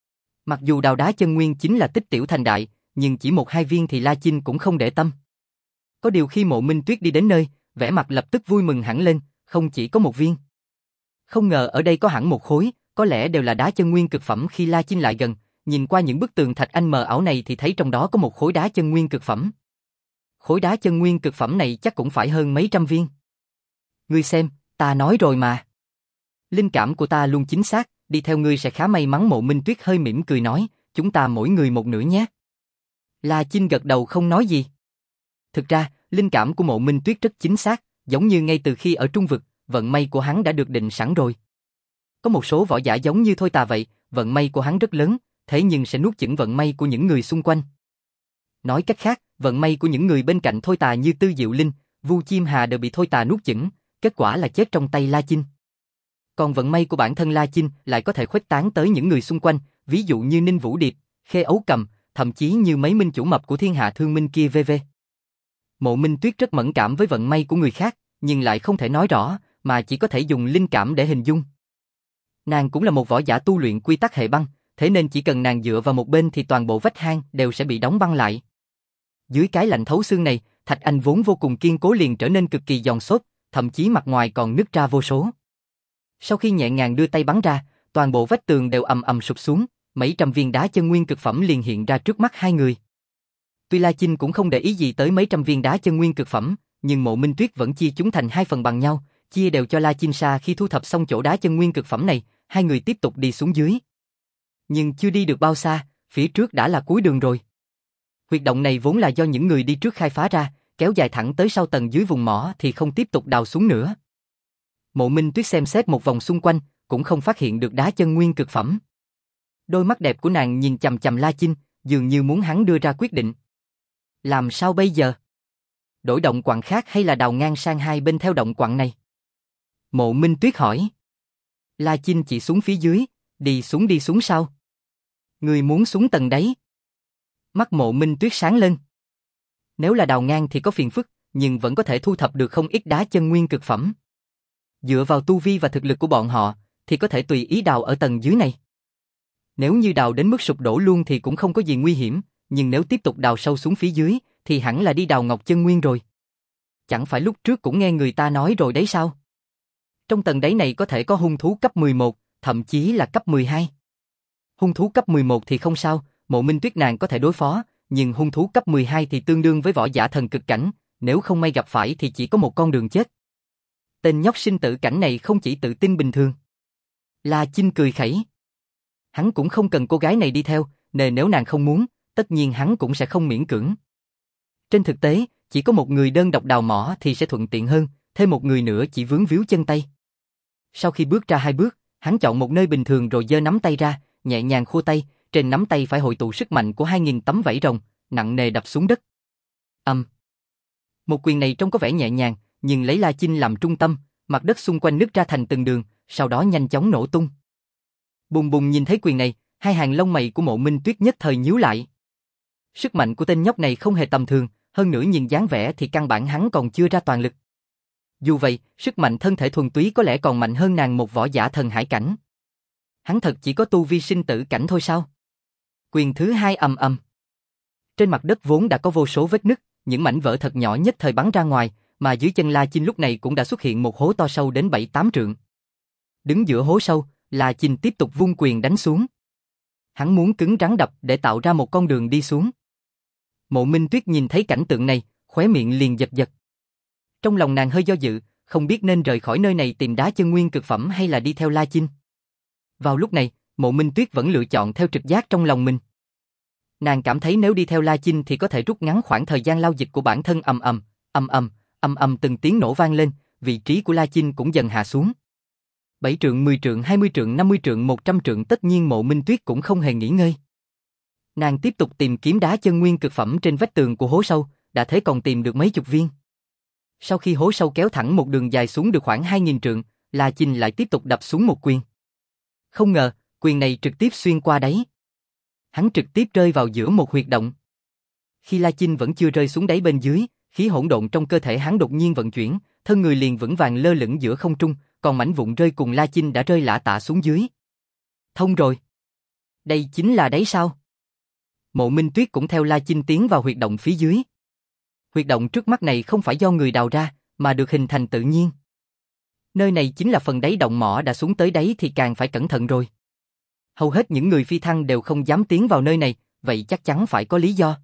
Mặc dù đào đá chân nguyên chính là tích tiểu thành đại, nhưng chỉ một hai viên thì La Chinh cũng không để tâm. Có điều khi Mộ Minh Tuyết đi đến nơi, vẻ mặt lập tức vui mừng hẳn lên, không chỉ có một viên. Không ngờ ở đây có hẳn một khối, có lẽ đều là đá chân nguyên cực phẩm. Khi La Chinh lại gần, nhìn qua những bức tường thạch anh mờ ảo này thì thấy trong đó có một khối đá chân nguyên cực phẩm. Khối đá chân nguyên cực phẩm này chắc cũng phải hơn mấy trăm viên. Ngươi xem, ta nói rồi mà. Linh cảm của ta luôn chính xác, đi theo ngươi sẽ khá may mắn. Mộ Minh Tuyết hơi mỉm cười nói, chúng ta mỗi người một nửa nhé. La Chinh gật đầu không nói gì. Thực ra, linh cảm của Mộ Minh Tuyết rất chính xác, giống như ngay từ khi ở Trung Vực, vận may của hắn đã được định sẵn rồi. Có một số võ giả giống như Thôi Tà vậy, vận may của hắn rất lớn, thế nhưng sẽ nuốt chửng vận may của những người xung quanh. Nói cách khác, vận may của những người bên cạnh Thôi Tà như Tư Diệu Linh, Vu Chim Hà đều bị Thôi Tà nuốt chửng, kết quả là chết trong tay La Chinh. Còn vận may của bản thân La Chinh lại có thể khuếch tán tới những người xung quanh, ví dụ như Ninh Vũ Điệp, Khê Ấu Cầm, thậm chí như mấy minh chủ mập của Thiên Hạ Thương Minh kia vân vân. Mộ Minh Tuyết rất mẫn cảm với vận may của người khác, nhưng lại không thể nói rõ, mà chỉ có thể dùng linh cảm để hình dung. Nàng cũng là một võ giả tu luyện quy tắc hệ băng, thế nên chỉ cần nàng dựa vào một bên thì toàn bộ vách hang đều sẽ bị đóng băng lại. Dưới cái lạnh thấu xương này, thạch anh vốn vô cùng kiên cố liền trở nên cực kỳ giòn xốp, thậm chí mặt ngoài còn nứt ra vô số. Sau khi nhẹ nhàng đưa tay bắn ra, toàn bộ vách tường đều ầm ầm sụp xuống, mấy trăm viên đá chân nguyên cực phẩm liền hiện ra trước mắt hai người. Tuy La Chinh cũng không để ý gì tới mấy trăm viên đá chân nguyên cực phẩm, nhưng Mộ Minh Tuyết vẫn chia chúng thành hai phần bằng nhau, chia đều cho La Chinh. Sa khi thu thập xong chỗ đá chân nguyên cực phẩm này, hai người tiếp tục đi xuống dưới. Nhưng chưa đi được bao xa, phía trước đã là cuối đường rồi. Huyệt động này vốn là do những người đi trước khai phá ra, kéo dài thẳng tới sau tầng dưới vùng mỏ thì không tiếp tục đào xuống nữa. Mộ Minh Tuyết xem xét một vòng xung quanh, cũng không phát hiện được đá chân nguyên cực phẩm. Đôi mắt đẹp của nàng nhìn chằm chằm La Chinh, dường như muốn hắn đưa ra quyết định. Làm sao bây giờ? Đổi động quặng khác hay là đào ngang sang hai bên theo động quặng này? Mộ Minh Tuyết hỏi. La Chinh chỉ xuống phía dưới, đi xuống đi xuống sao? Người muốn xuống tầng đấy? Mắt Mộ Minh Tuyết sáng lên. Nếu là đào ngang thì có phiền phức, nhưng vẫn có thể thu thập được không ít đá chân nguyên cực phẩm. Dựa vào tu vi và thực lực của bọn họ, thì có thể tùy ý đào ở tầng dưới này. Nếu như đào đến mức sụp đổ luôn thì cũng không có gì nguy hiểm, nhưng nếu tiếp tục đào sâu xuống phía dưới, thì hẳn là đi đào ngọc chân nguyên rồi. Chẳng phải lúc trước cũng nghe người ta nói rồi đấy sao? Trong tầng đáy này có thể có hung thú cấp mười một, thậm chí là cấp mười hai. Hung thú cấp mười một thì không sao, Mộ Minh Tuyết nàng có thể đối phó, nhưng hung thú cấp mười hai thì tương đương với võ giả thần cực cảnh, nếu không may gặp phải thì chỉ có một con đường chết. Tên nhóc sinh tử cảnh này không chỉ tự tin bình thường. La Chinh cười khẩy. Hắn cũng không cần cô gái này đi theo, nên nếu nàng không muốn, tất nhiên hắn cũng sẽ không miễn cưỡng. Trên thực tế, chỉ có một người đơn độc đào mỏ thì sẽ thuận tiện hơn, thêm một người nữa chỉ vướng víu chân tay. Sau khi bước ra hai bước, hắn chọn một nơi bình thường rồi giơ nắm tay ra, nhẹ nhàng khua tay, trên nắm tay phải hội tụ sức mạnh của hai nghìn tấm vảy rồng, nặng nề đập xuống đất. Âm. Một quyền này trông có vẻ nhẹ nhàng, nhưng lấy La Chinh làm trung tâm, mặt đất xung quanh nứt ra thành từng đường, sau đó nhanh chóng nổ tung. Bùng bùng, nhìn thấy quyền này, hai hàng lông mày của Mộ Minh Tuyết nhất thời nhíu lại. Sức mạnh của tên nhóc này không hề tầm thường, hơn nữa nhìn dáng vẻ thì căn bản hắn còn chưa ra toàn lực. Dù vậy, sức mạnh thân thể thuần túy có lẽ còn mạnh hơn nàng một võ giả thần hải cảnh. Hắn thật chỉ có tu vi sinh tử cảnh thôi sao? Quyền thứ hai ầm ầm. Trên mặt đất vốn đã có vô số vết nứt, những mảnh vỡ thật nhỏ nhất thời bắn ra ngoài, mà dưới chân La Chinh lúc này cũng đã xuất hiện một hố to sâu đến bảy tám trượng. Đứng giữa hố sâu, La Chinh tiếp tục vung quyền đánh xuống. Hắn muốn cứng rắn đập để tạo ra một con đường đi xuống. Mộ Minh Tuyết nhìn thấy cảnh tượng này, khóe miệng liền giật giật. Trong lòng nàng hơi do dự, không biết nên rời khỏi nơi này tìm đá chân nguyên cực phẩm hay là đi theo La Chinh. Vào lúc này, Mộ Minh Tuyết vẫn lựa chọn theo trực giác trong lòng mình. Nàng cảm thấy nếu đi theo La Chinh thì có thể rút ngắn khoảng thời gian lao dịch của bản thân. Ầm ầm, ầm ầm, ầm ầm, từng tiếng nổ vang lên, vị trí của La Chinh cũng dần hạ xuống. bảy trượng, mười trượng, hai mươi trượng, năm mươi trượng, một trăm trượng, tất nhiên Mộ Minh Tuyết cũng không hề nghỉ ngơi. Nàng tiếp tục tìm kiếm đá chân nguyên cực phẩm trên vách tường của hố sâu, đã thế còn tìm được mấy chục viên. Sau khi hố sâu kéo thẳng một đường dài xuống được khoảng hai nghìn trượng, La Chinh lại tiếp tục đập xuống một quyền. Không ngờ, quyền này trực tiếp xuyên qua đáy. Hắn trực tiếp rơi vào giữa một huyệt động. Khi La Chinh vẫn chưa rơi xuống đáy bên dưới, khí hỗn độn trong cơ thể hắn đột nhiên vận chuyển, thân người liền vững vàng lơ lửng giữa không trung, còn mảnh vụn rơi cùng La Chinh đã rơi lả tả xuống dưới. Thông rồi. Đây chính là đáy sao? Mộ Minh Tuyết cũng theo La Chinh tiến vào huyệt động phía dưới. Huyệt động trước mắt này không phải do người đào ra, mà được hình thành tự nhiên. Nơi này chính là phần đáy động mỏ, đã xuống tới đáy thì càng phải cẩn thận rồi. Hầu hết những người phi thăng đều không dám tiến vào nơi này, vậy chắc chắn phải có lý do.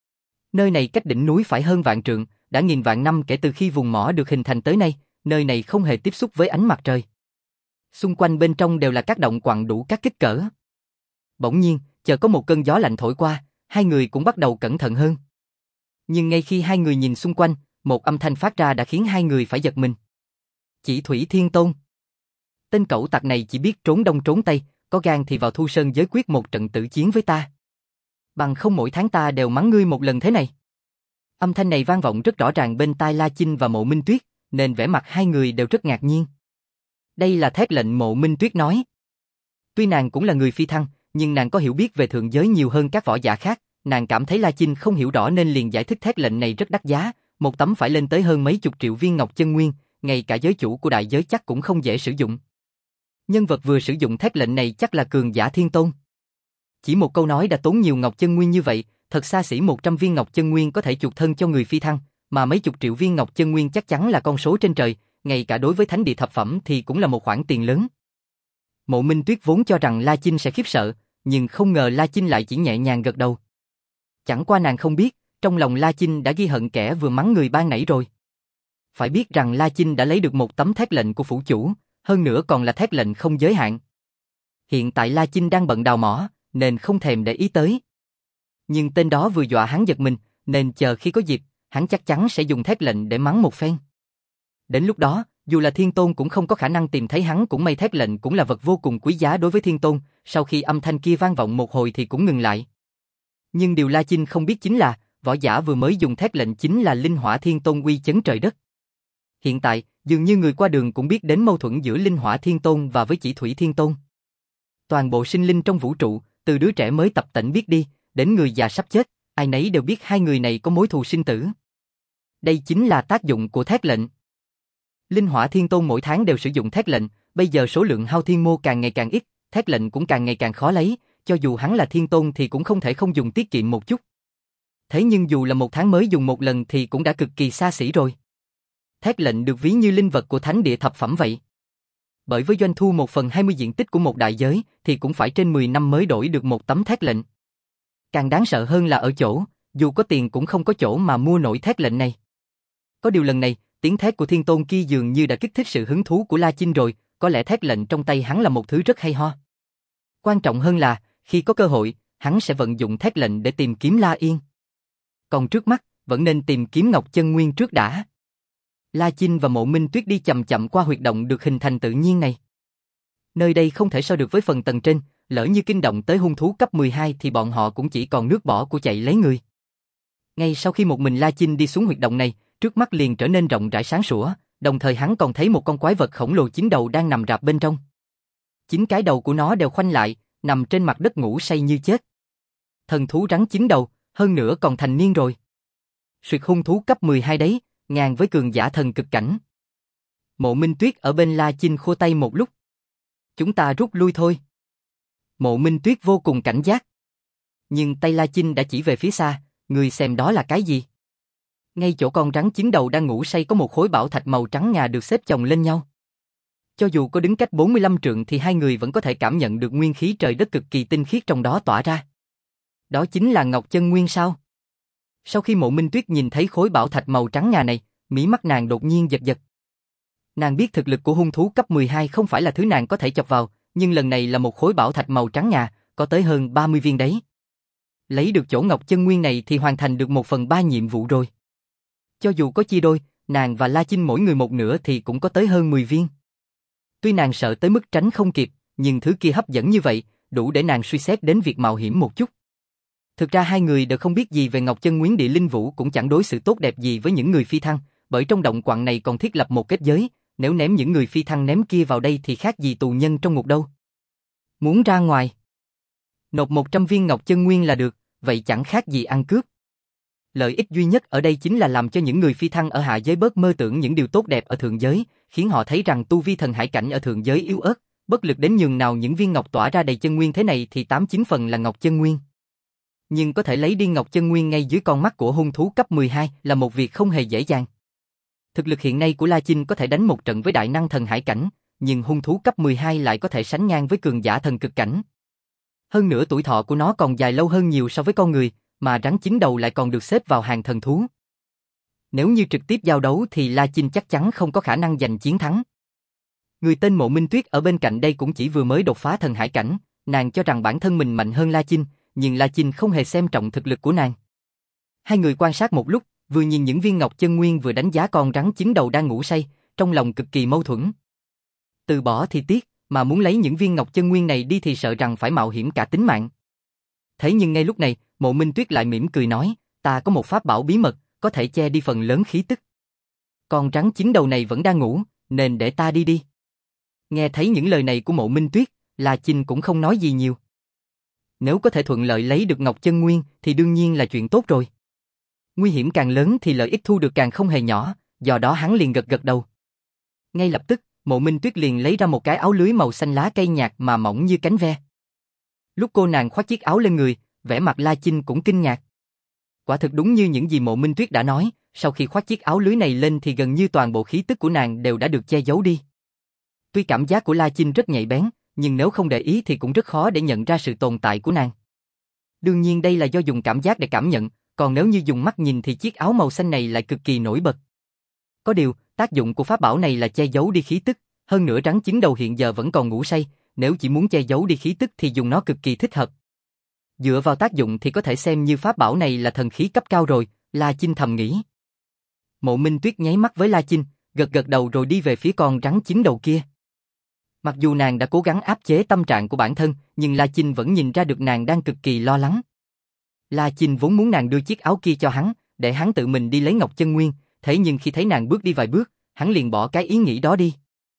Nơi này cách đỉnh núi phải hơn vạn trượng, đã nghìn vạn năm kể từ khi vùng mỏ được hình thành tới nay, nơi này không hề tiếp xúc với ánh mặt trời. Xung quanh bên trong đều là các động quặng đủ các kích cỡ. Bỗng nhiên, chợt có một cơn gió lạnh thổi qua, hai người cũng bắt đầu cẩn thận hơn. Nhưng ngay khi hai người nhìn xung quanh, một âm thanh phát ra đã khiến hai người phải giật mình. Chỉ Thủy Thiên Tôn. Tên cẩu tặc này chỉ biết trốn đông trốn tây, có gan thì vào Thu Sơn giới quyết một trận tử chiến với ta. Bằng không mỗi tháng ta đều mắng ngươi một lần thế này. Âm thanh này vang vọng rất rõ ràng bên tai La Chinh và Mộ Minh Tuyết, nên vẻ mặt hai người đều rất ngạc nhiên. Đây là thét lệnh Mộ Minh Tuyết nói. Tuy nàng cũng là người phi thăng, nhưng nàng có hiểu biết về thượng giới nhiều hơn các võ giả khác, nàng cảm thấy La Chinh không hiểu rõ nên liền giải thích thét lệnh này rất đắt giá, một tấm phải lên tới hơn mấy chục triệu viên ngọc chân nguyên, ngay cả giới chủ của đại giới chắc cũng không dễ sử dụng. Nhân vật vừa sử dụng thét lệnh này chắc là cường giả thiên tôn. Chỉ một câu nói đã tốn nhiều ngọc chân nguyên như vậy, thật xa xỉ một trăm viên ngọc chân nguyên có thể chuộc thân cho người phi thăng, mà mấy chục triệu viên ngọc chân nguyên chắc chắn là con số trên trời, ngay cả đối với thánh địa thập phẩm thì cũng là một khoản tiền lớn. Mộ Minh Tuyết vốn cho rằng La Chinh sẽ khiếp sợ, nhưng không ngờ La Chinh lại chỉ nhẹ nhàng gật đầu. Chẳng qua nàng không biết, trong lòng La Chinh đã ghi hận kẻ vừa mắng người ban nãy rồi. Phải biết rằng La Chinh đã lấy được một tấm thét lệnh của phủ chủ, hơn nữa còn là thét lệnh không giới hạn. Hiện tại La Chinh đang bận đào mỏ, nên không thèm để ý tới. Nhưng tên đó vừa dọa hắn giật mình, nên chờ khi có dịp, hắn chắc chắn sẽ dùng thét lệnh để mắng một phen. Đến lúc đó, dù là Thiên Tôn cũng không có khả năng tìm thấy hắn, cũng may thét lệnh cũng là vật vô cùng quý giá đối với Thiên Tôn, sau khi âm thanh kia vang vọng một hồi thì cũng ngừng lại. Nhưng điều La Chinh không biết chính là, võ giả vừa mới dùng thét lệnh chính là Linh Hỏa Thiên Tôn uy chấn trời đất. Hiện tại, dường như người qua đường cũng biết đến mâu thuẫn giữa Linh Hỏa Thiên Tôn và với Chỉ Thủy Thiên Tôn. Toàn bộ sinh linh trong vũ trụ, từ đứa trẻ mới tập tễnh biết đi, đến người già sắp chết, ai nấy đều biết hai người này có mối thù sinh tử. Đây chính là tác dụng của thét lệnh. Linh Hỏa Thiên Tôn mỗi tháng đều sử dụng thét lệnh, bây giờ số lượng hao thiên mô càng ngày càng ít, thét lệnh cũng càng ngày càng khó lấy, cho dù hắn là Thiên Tôn thì cũng không thể không dùng tiết kiệm một chút. Thế nhưng dù là một tháng mới dùng một lần thì cũng đã cực kỳ xa xỉ rồi. Thét lệnh được ví như linh vật của thánh địa thập phẩm vậy. Bởi với doanh thu một phần hai mươi diện tích của một đại giới thì cũng phải trên mười năm mới đổi được một tấm thét lệnh. Càng đáng sợ hơn là ở chỗ, dù có tiền cũng không có chỗ mà mua nổi thét lệnh này. Có điều lần này, tiếng thét của Thiên Tôn kia dường như đã kích thích sự hứng thú của La Chinh rồi, có lẽ thét lệnh trong tay hắn là một thứ rất hay ho. Quan trọng hơn là, khi có cơ hội, hắn sẽ vận dụng thét lệnh để tìm kiếm La Yên. Còn trước mắt, vẫn nên tìm kiếm Ngọc Chân Nguyên trước đã. La Chinh và Mộ Minh Tuyết đi chậm chậm qua huyệt động được hình thành tự nhiên này. Nơi đây không thể so được với phần tầng trên, lỡ như kinh động tới hung thú cấp mười hai thì bọn họ cũng chỉ còn nước bỏ của chạy lấy người. Ngay sau khi một mình La Chinh đi xuống huyệt động này, trước mắt liền trở nên rộng rãi sáng sủa, đồng thời hắn còn thấy một con quái vật khổng lồ chín đầu đang nằm rạp bên trong. Chín cái đầu của nó đều khoanh lại, nằm trên mặt đất ngủ say như chết. Thần thú rắn chín đầu, hơn nữa còn thành niên rồi. Suyệt hung thú cấp mười hai đấy, ngang với cường giả thần cực cảnh. Mộ Minh Tuyết ở bên La Chinh khô tay một lúc. Chúng ta rút lui thôi. Mộ Minh Tuyết vô cùng cảnh giác. Nhưng tay La Chinh đã chỉ về phía xa, người xem đó là cái gì? Ngay chỗ con rắn chín đầu đang ngủ say có một khối bảo thạch màu trắng ngà được xếp chồng lên nhau. Cho dù có đứng cách bốn mươi lăm trượng thì hai người vẫn có thể cảm nhận được nguyên khí trời đất cực kỳ tinh khiết trong đó tỏa ra. Đó chính là Ngọc Chân Nguyên sao? Sau khi Mộ Minh Tuyết nhìn thấy khối bảo thạch màu trắng ngà này, mí mắt nàng đột nhiên giật giật. Nàng biết thực lực của hung thú cấp mười hai không phải là thứ nàng có thể chọc vào, nhưng lần này là một khối bảo thạch màu trắng ngà, có tới hơn ba mươi viên đấy. Lấy được chỗ Ngọc Chân Nguyên này thì hoàn thành được một phần ba nhiệm vụ rồi. Cho dù có chia đôi, nàng và La Chinh mỗi người một nửa thì cũng có tới hơn mười viên. Tuy nàng sợ tới mức tránh không kịp, nhưng thứ kia hấp dẫn như vậy, đủ để nàng suy xét đến việc mạo hiểm một chút. Thực ra hai người đều không biết gì về Ngọc Chân Nguyên Địa Linh Vũ cũng chẳng đối xử tốt đẹp gì với những người phi thăng, bởi trong động quặng này còn thiết lập một kết giới, nếu ném những người phi thăng ném kia vào đây thì khác gì tù nhân trong ngục đâu. Muốn ra ngoài, nộp một trăm viên Ngọc Chân Nguyên là được, vậy chẳng khác gì ăn cướp. Lợi ích duy nhất ở đây chính là làm cho những người phi thăng ở hạ giới bớt mơ tưởng những điều tốt đẹp ở thượng giới, khiến họ thấy rằng tu vi thần hải cảnh ở thượng giới yếu ớt, bất lực đến nhường nào những viên ngọc tỏa ra đầy chân nguyên thế này thì tám chín phần là Ngọc Chân Nguyên. Nhưng có thể lấy đi Ngọc Chân Nguyên ngay dưới con mắt của hung thú cấp mười hai là một việc không hề dễ dàng. Thực lực hiện nay của La Chinh có thể đánh một trận với đại năng thần hải cảnh, nhưng hung thú cấp mười hai lại có thể sánh ngang với cường giả thần cực cảnh. Hơn nữa tuổi thọ của nó còn dài lâu hơn nhiều so với con người, mà rắn chín đầu lại còn được xếp vào hàng thần thú. Nếu như trực tiếp giao đấu thì La Chinh chắc chắn không có khả năng giành chiến thắng. Người tên Mộ Minh Tuyết ở bên cạnh đây cũng chỉ vừa mới đột phá thần hải cảnh, nàng cho rằng bản thân mình mạnh hơn La Chinh, nhưng La Chinh không hề xem trọng thực lực của nàng. Hai người quan sát một lúc, vừa nhìn những viên Ngọc Chân Nguyên vừa đánh giá con rắn chín đầu đang ngủ say, trong lòng cực kỳ mâu thuẫn. Từ bỏ thì tiếc, mà muốn lấy những viên Ngọc Chân Nguyên này đi thì sợ rằng phải mạo hiểm cả tính mạng. Thế nhưng ngay lúc này, Mộ Minh Tuyết lại mỉm cười nói, ta có một pháp bảo bí mật, có thể che đi phần lớn khí tức. Con rắn chín đầu này vẫn đang ngủ, nên để ta đi đi. Nghe thấy những lời này của Mộ Minh Tuyết, La Chinh cũng không nói gì nhiều. Nếu có thể thuận lợi lấy được Ngọc Chân Nguyên thì đương nhiên là chuyện tốt rồi. Nguy hiểm càng lớn thì lợi ích thu được càng không hề nhỏ, do đó hắn liền gật gật đầu. Ngay lập tức, Mộ Minh Tuyết liền lấy ra một cái áo lưới màu xanh lá cây nhạt mà mỏng như cánh ve. Lúc cô nàng khoác chiếc áo lên người, vẻ mặt La Chinh cũng kinh ngạc. Quả thực đúng như những gì Mộ Minh Tuyết đã nói, sau khi khoác chiếc áo lưới này lên thì gần như toàn bộ khí tức của nàng đều đã được che giấu đi. Tuy cảm giác của La Chinh rất nhạy bén, nhưng nếu không để ý thì cũng rất khó để nhận ra sự tồn tại của nàng. Đương nhiên đây là do dùng cảm giác để cảm nhận, còn nếu như dùng mắt nhìn thì chiếc áo màu xanh này lại cực kỳ nổi bật. Có điều, tác dụng của pháp bảo này là che giấu đi khí tức, hơn nữa rắn chín đầu hiện giờ vẫn còn ngủ say, nếu chỉ muốn che giấu đi khí tức thì dùng nó cực kỳ thích hợp. Dựa vào tác dụng thì có thể xem như pháp bảo này là thần khí cấp cao rồi, La Chinh thầm nghĩ. Mộ Minh Tuyết nháy mắt với La Chinh, gật gật đầu rồi đi về phía con rắn chín đầu kia. Mặc dù nàng đã cố gắng áp chế tâm trạng của bản thân, nhưng La Chinh vẫn nhìn ra được nàng đang cực kỳ lo lắng. La Chinh vốn muốn nàng đưa chiếc áo kia cho hắn, để hắn tự mình đi lấy Ngọc Chân Nguyên, thế nhưng khi thấy nàng bước đi vài bước, hắn liền bỏ cái ý nghĩ đó đi.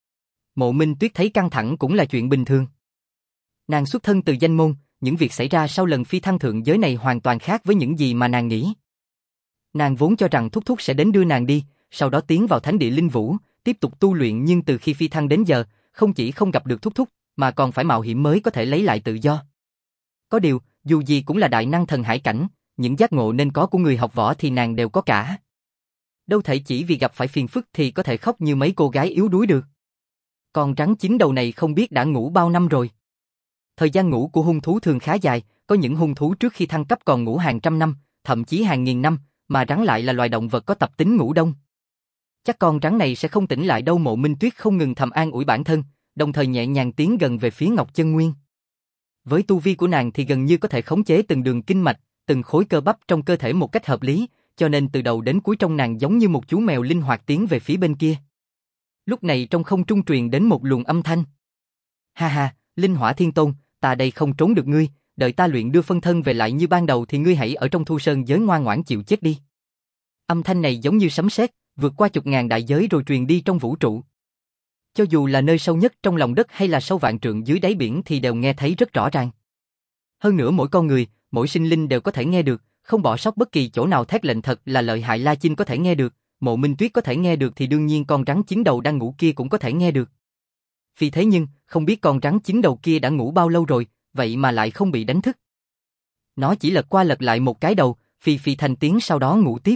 Mộ Minh Tuyết thấy căng thẳng cũng là chuyện bình thường. Nàng xuất thân từ danh môn, những việc xảy ra sau lần phi thăng thượng giới này hoàn toàn khác với những gì mà nàng nghĩ. Nàng vốn cho rằng Thúc Thúc sẽ đến đưa nàng đi, sau đó tiến vào thánh địa linh vũ, tiếp tục tu luyện, nhưng từ khi phi thăng đến giờ, không chỉ không gặp được Thúc Thúc, mà còn phải mạo hiểm mới có thể lấy lại tự do. Có điều, dù gì cũng là đại năng thần hải cảnh, những giác ngộ nên có của người học võ thì nàng đều có cả. Đâu thể chỉ vì gặp phải phiền phức thì có thể khóc như mấy cô gái yếu đuối được. Con rắn chín đầu này không biết đã ngủ bao năm rồi. Thời gian ngủ của hung thú thường khá dài, có những hung thú trước khi thăng cấp còn ngủ hàng trăm năm, thậm chí hàng nghìn năm, mà rắn lại là loài động vật có tập tính ngủ đông. Chắc con rắn này sẽ không tỉnh lại đâu. Mộ Minh Tuyết không ngừng thầm an ủi bản thân, đồng thời nhẹ nhàng tiến gần về phía Ngọc Chân Nguyên. Với tu vi của nàng thì gần như có thể khống chế từng đường kinh mạch, từng khối cơ bắp trong cơ thể một cách hợp lý, cho nên từ đầu đến cuối trong nàng giống như một chú mèo linh hoạt tiến về phía bên kia. Lúc này trong không trung truyền đến một luồng âm thanh. Ha ha, Linh Hỏa Thiên Tôn, ta đây không trốn được ngươi, đợi ta luyện đưa phân thân về lại như ban đầu thì ngươi hãy ở trong Thu Sơn giới ngoan ngoãn chịu chết đi. Âm thanh này giống như sấm sét, vượt qua chục ngàn đại giới rồi truyền đi trong vũ trụ. Cho dù là nơi sâu nhất trong lòng đất hay là sâu vạn trượng dưới đáy biển thì đều nghe thấy rất rõ ràng. Hơn nữa mỗi con người, mỗi sinh linh đều có thể nghe được, không bỏ sót bất kỳ chỗ nào. Thét lệnh thật là lợi hại. La Chinh có thể nghe được, Mộ Minh Tuyết có thể nghe được thì đương nhiên con rắn chín đầu đang ngủ kia cũng có thể nghe được. Vì thế nhưng, không biết con rắn chín đầu kia đã ngủ bao lâu rồi, vậy mà lại không bị đánh thức. Nó chỉ lật qua lật lại một cái đầu, phì phì thành tiếng sau đó ngủ tiếp.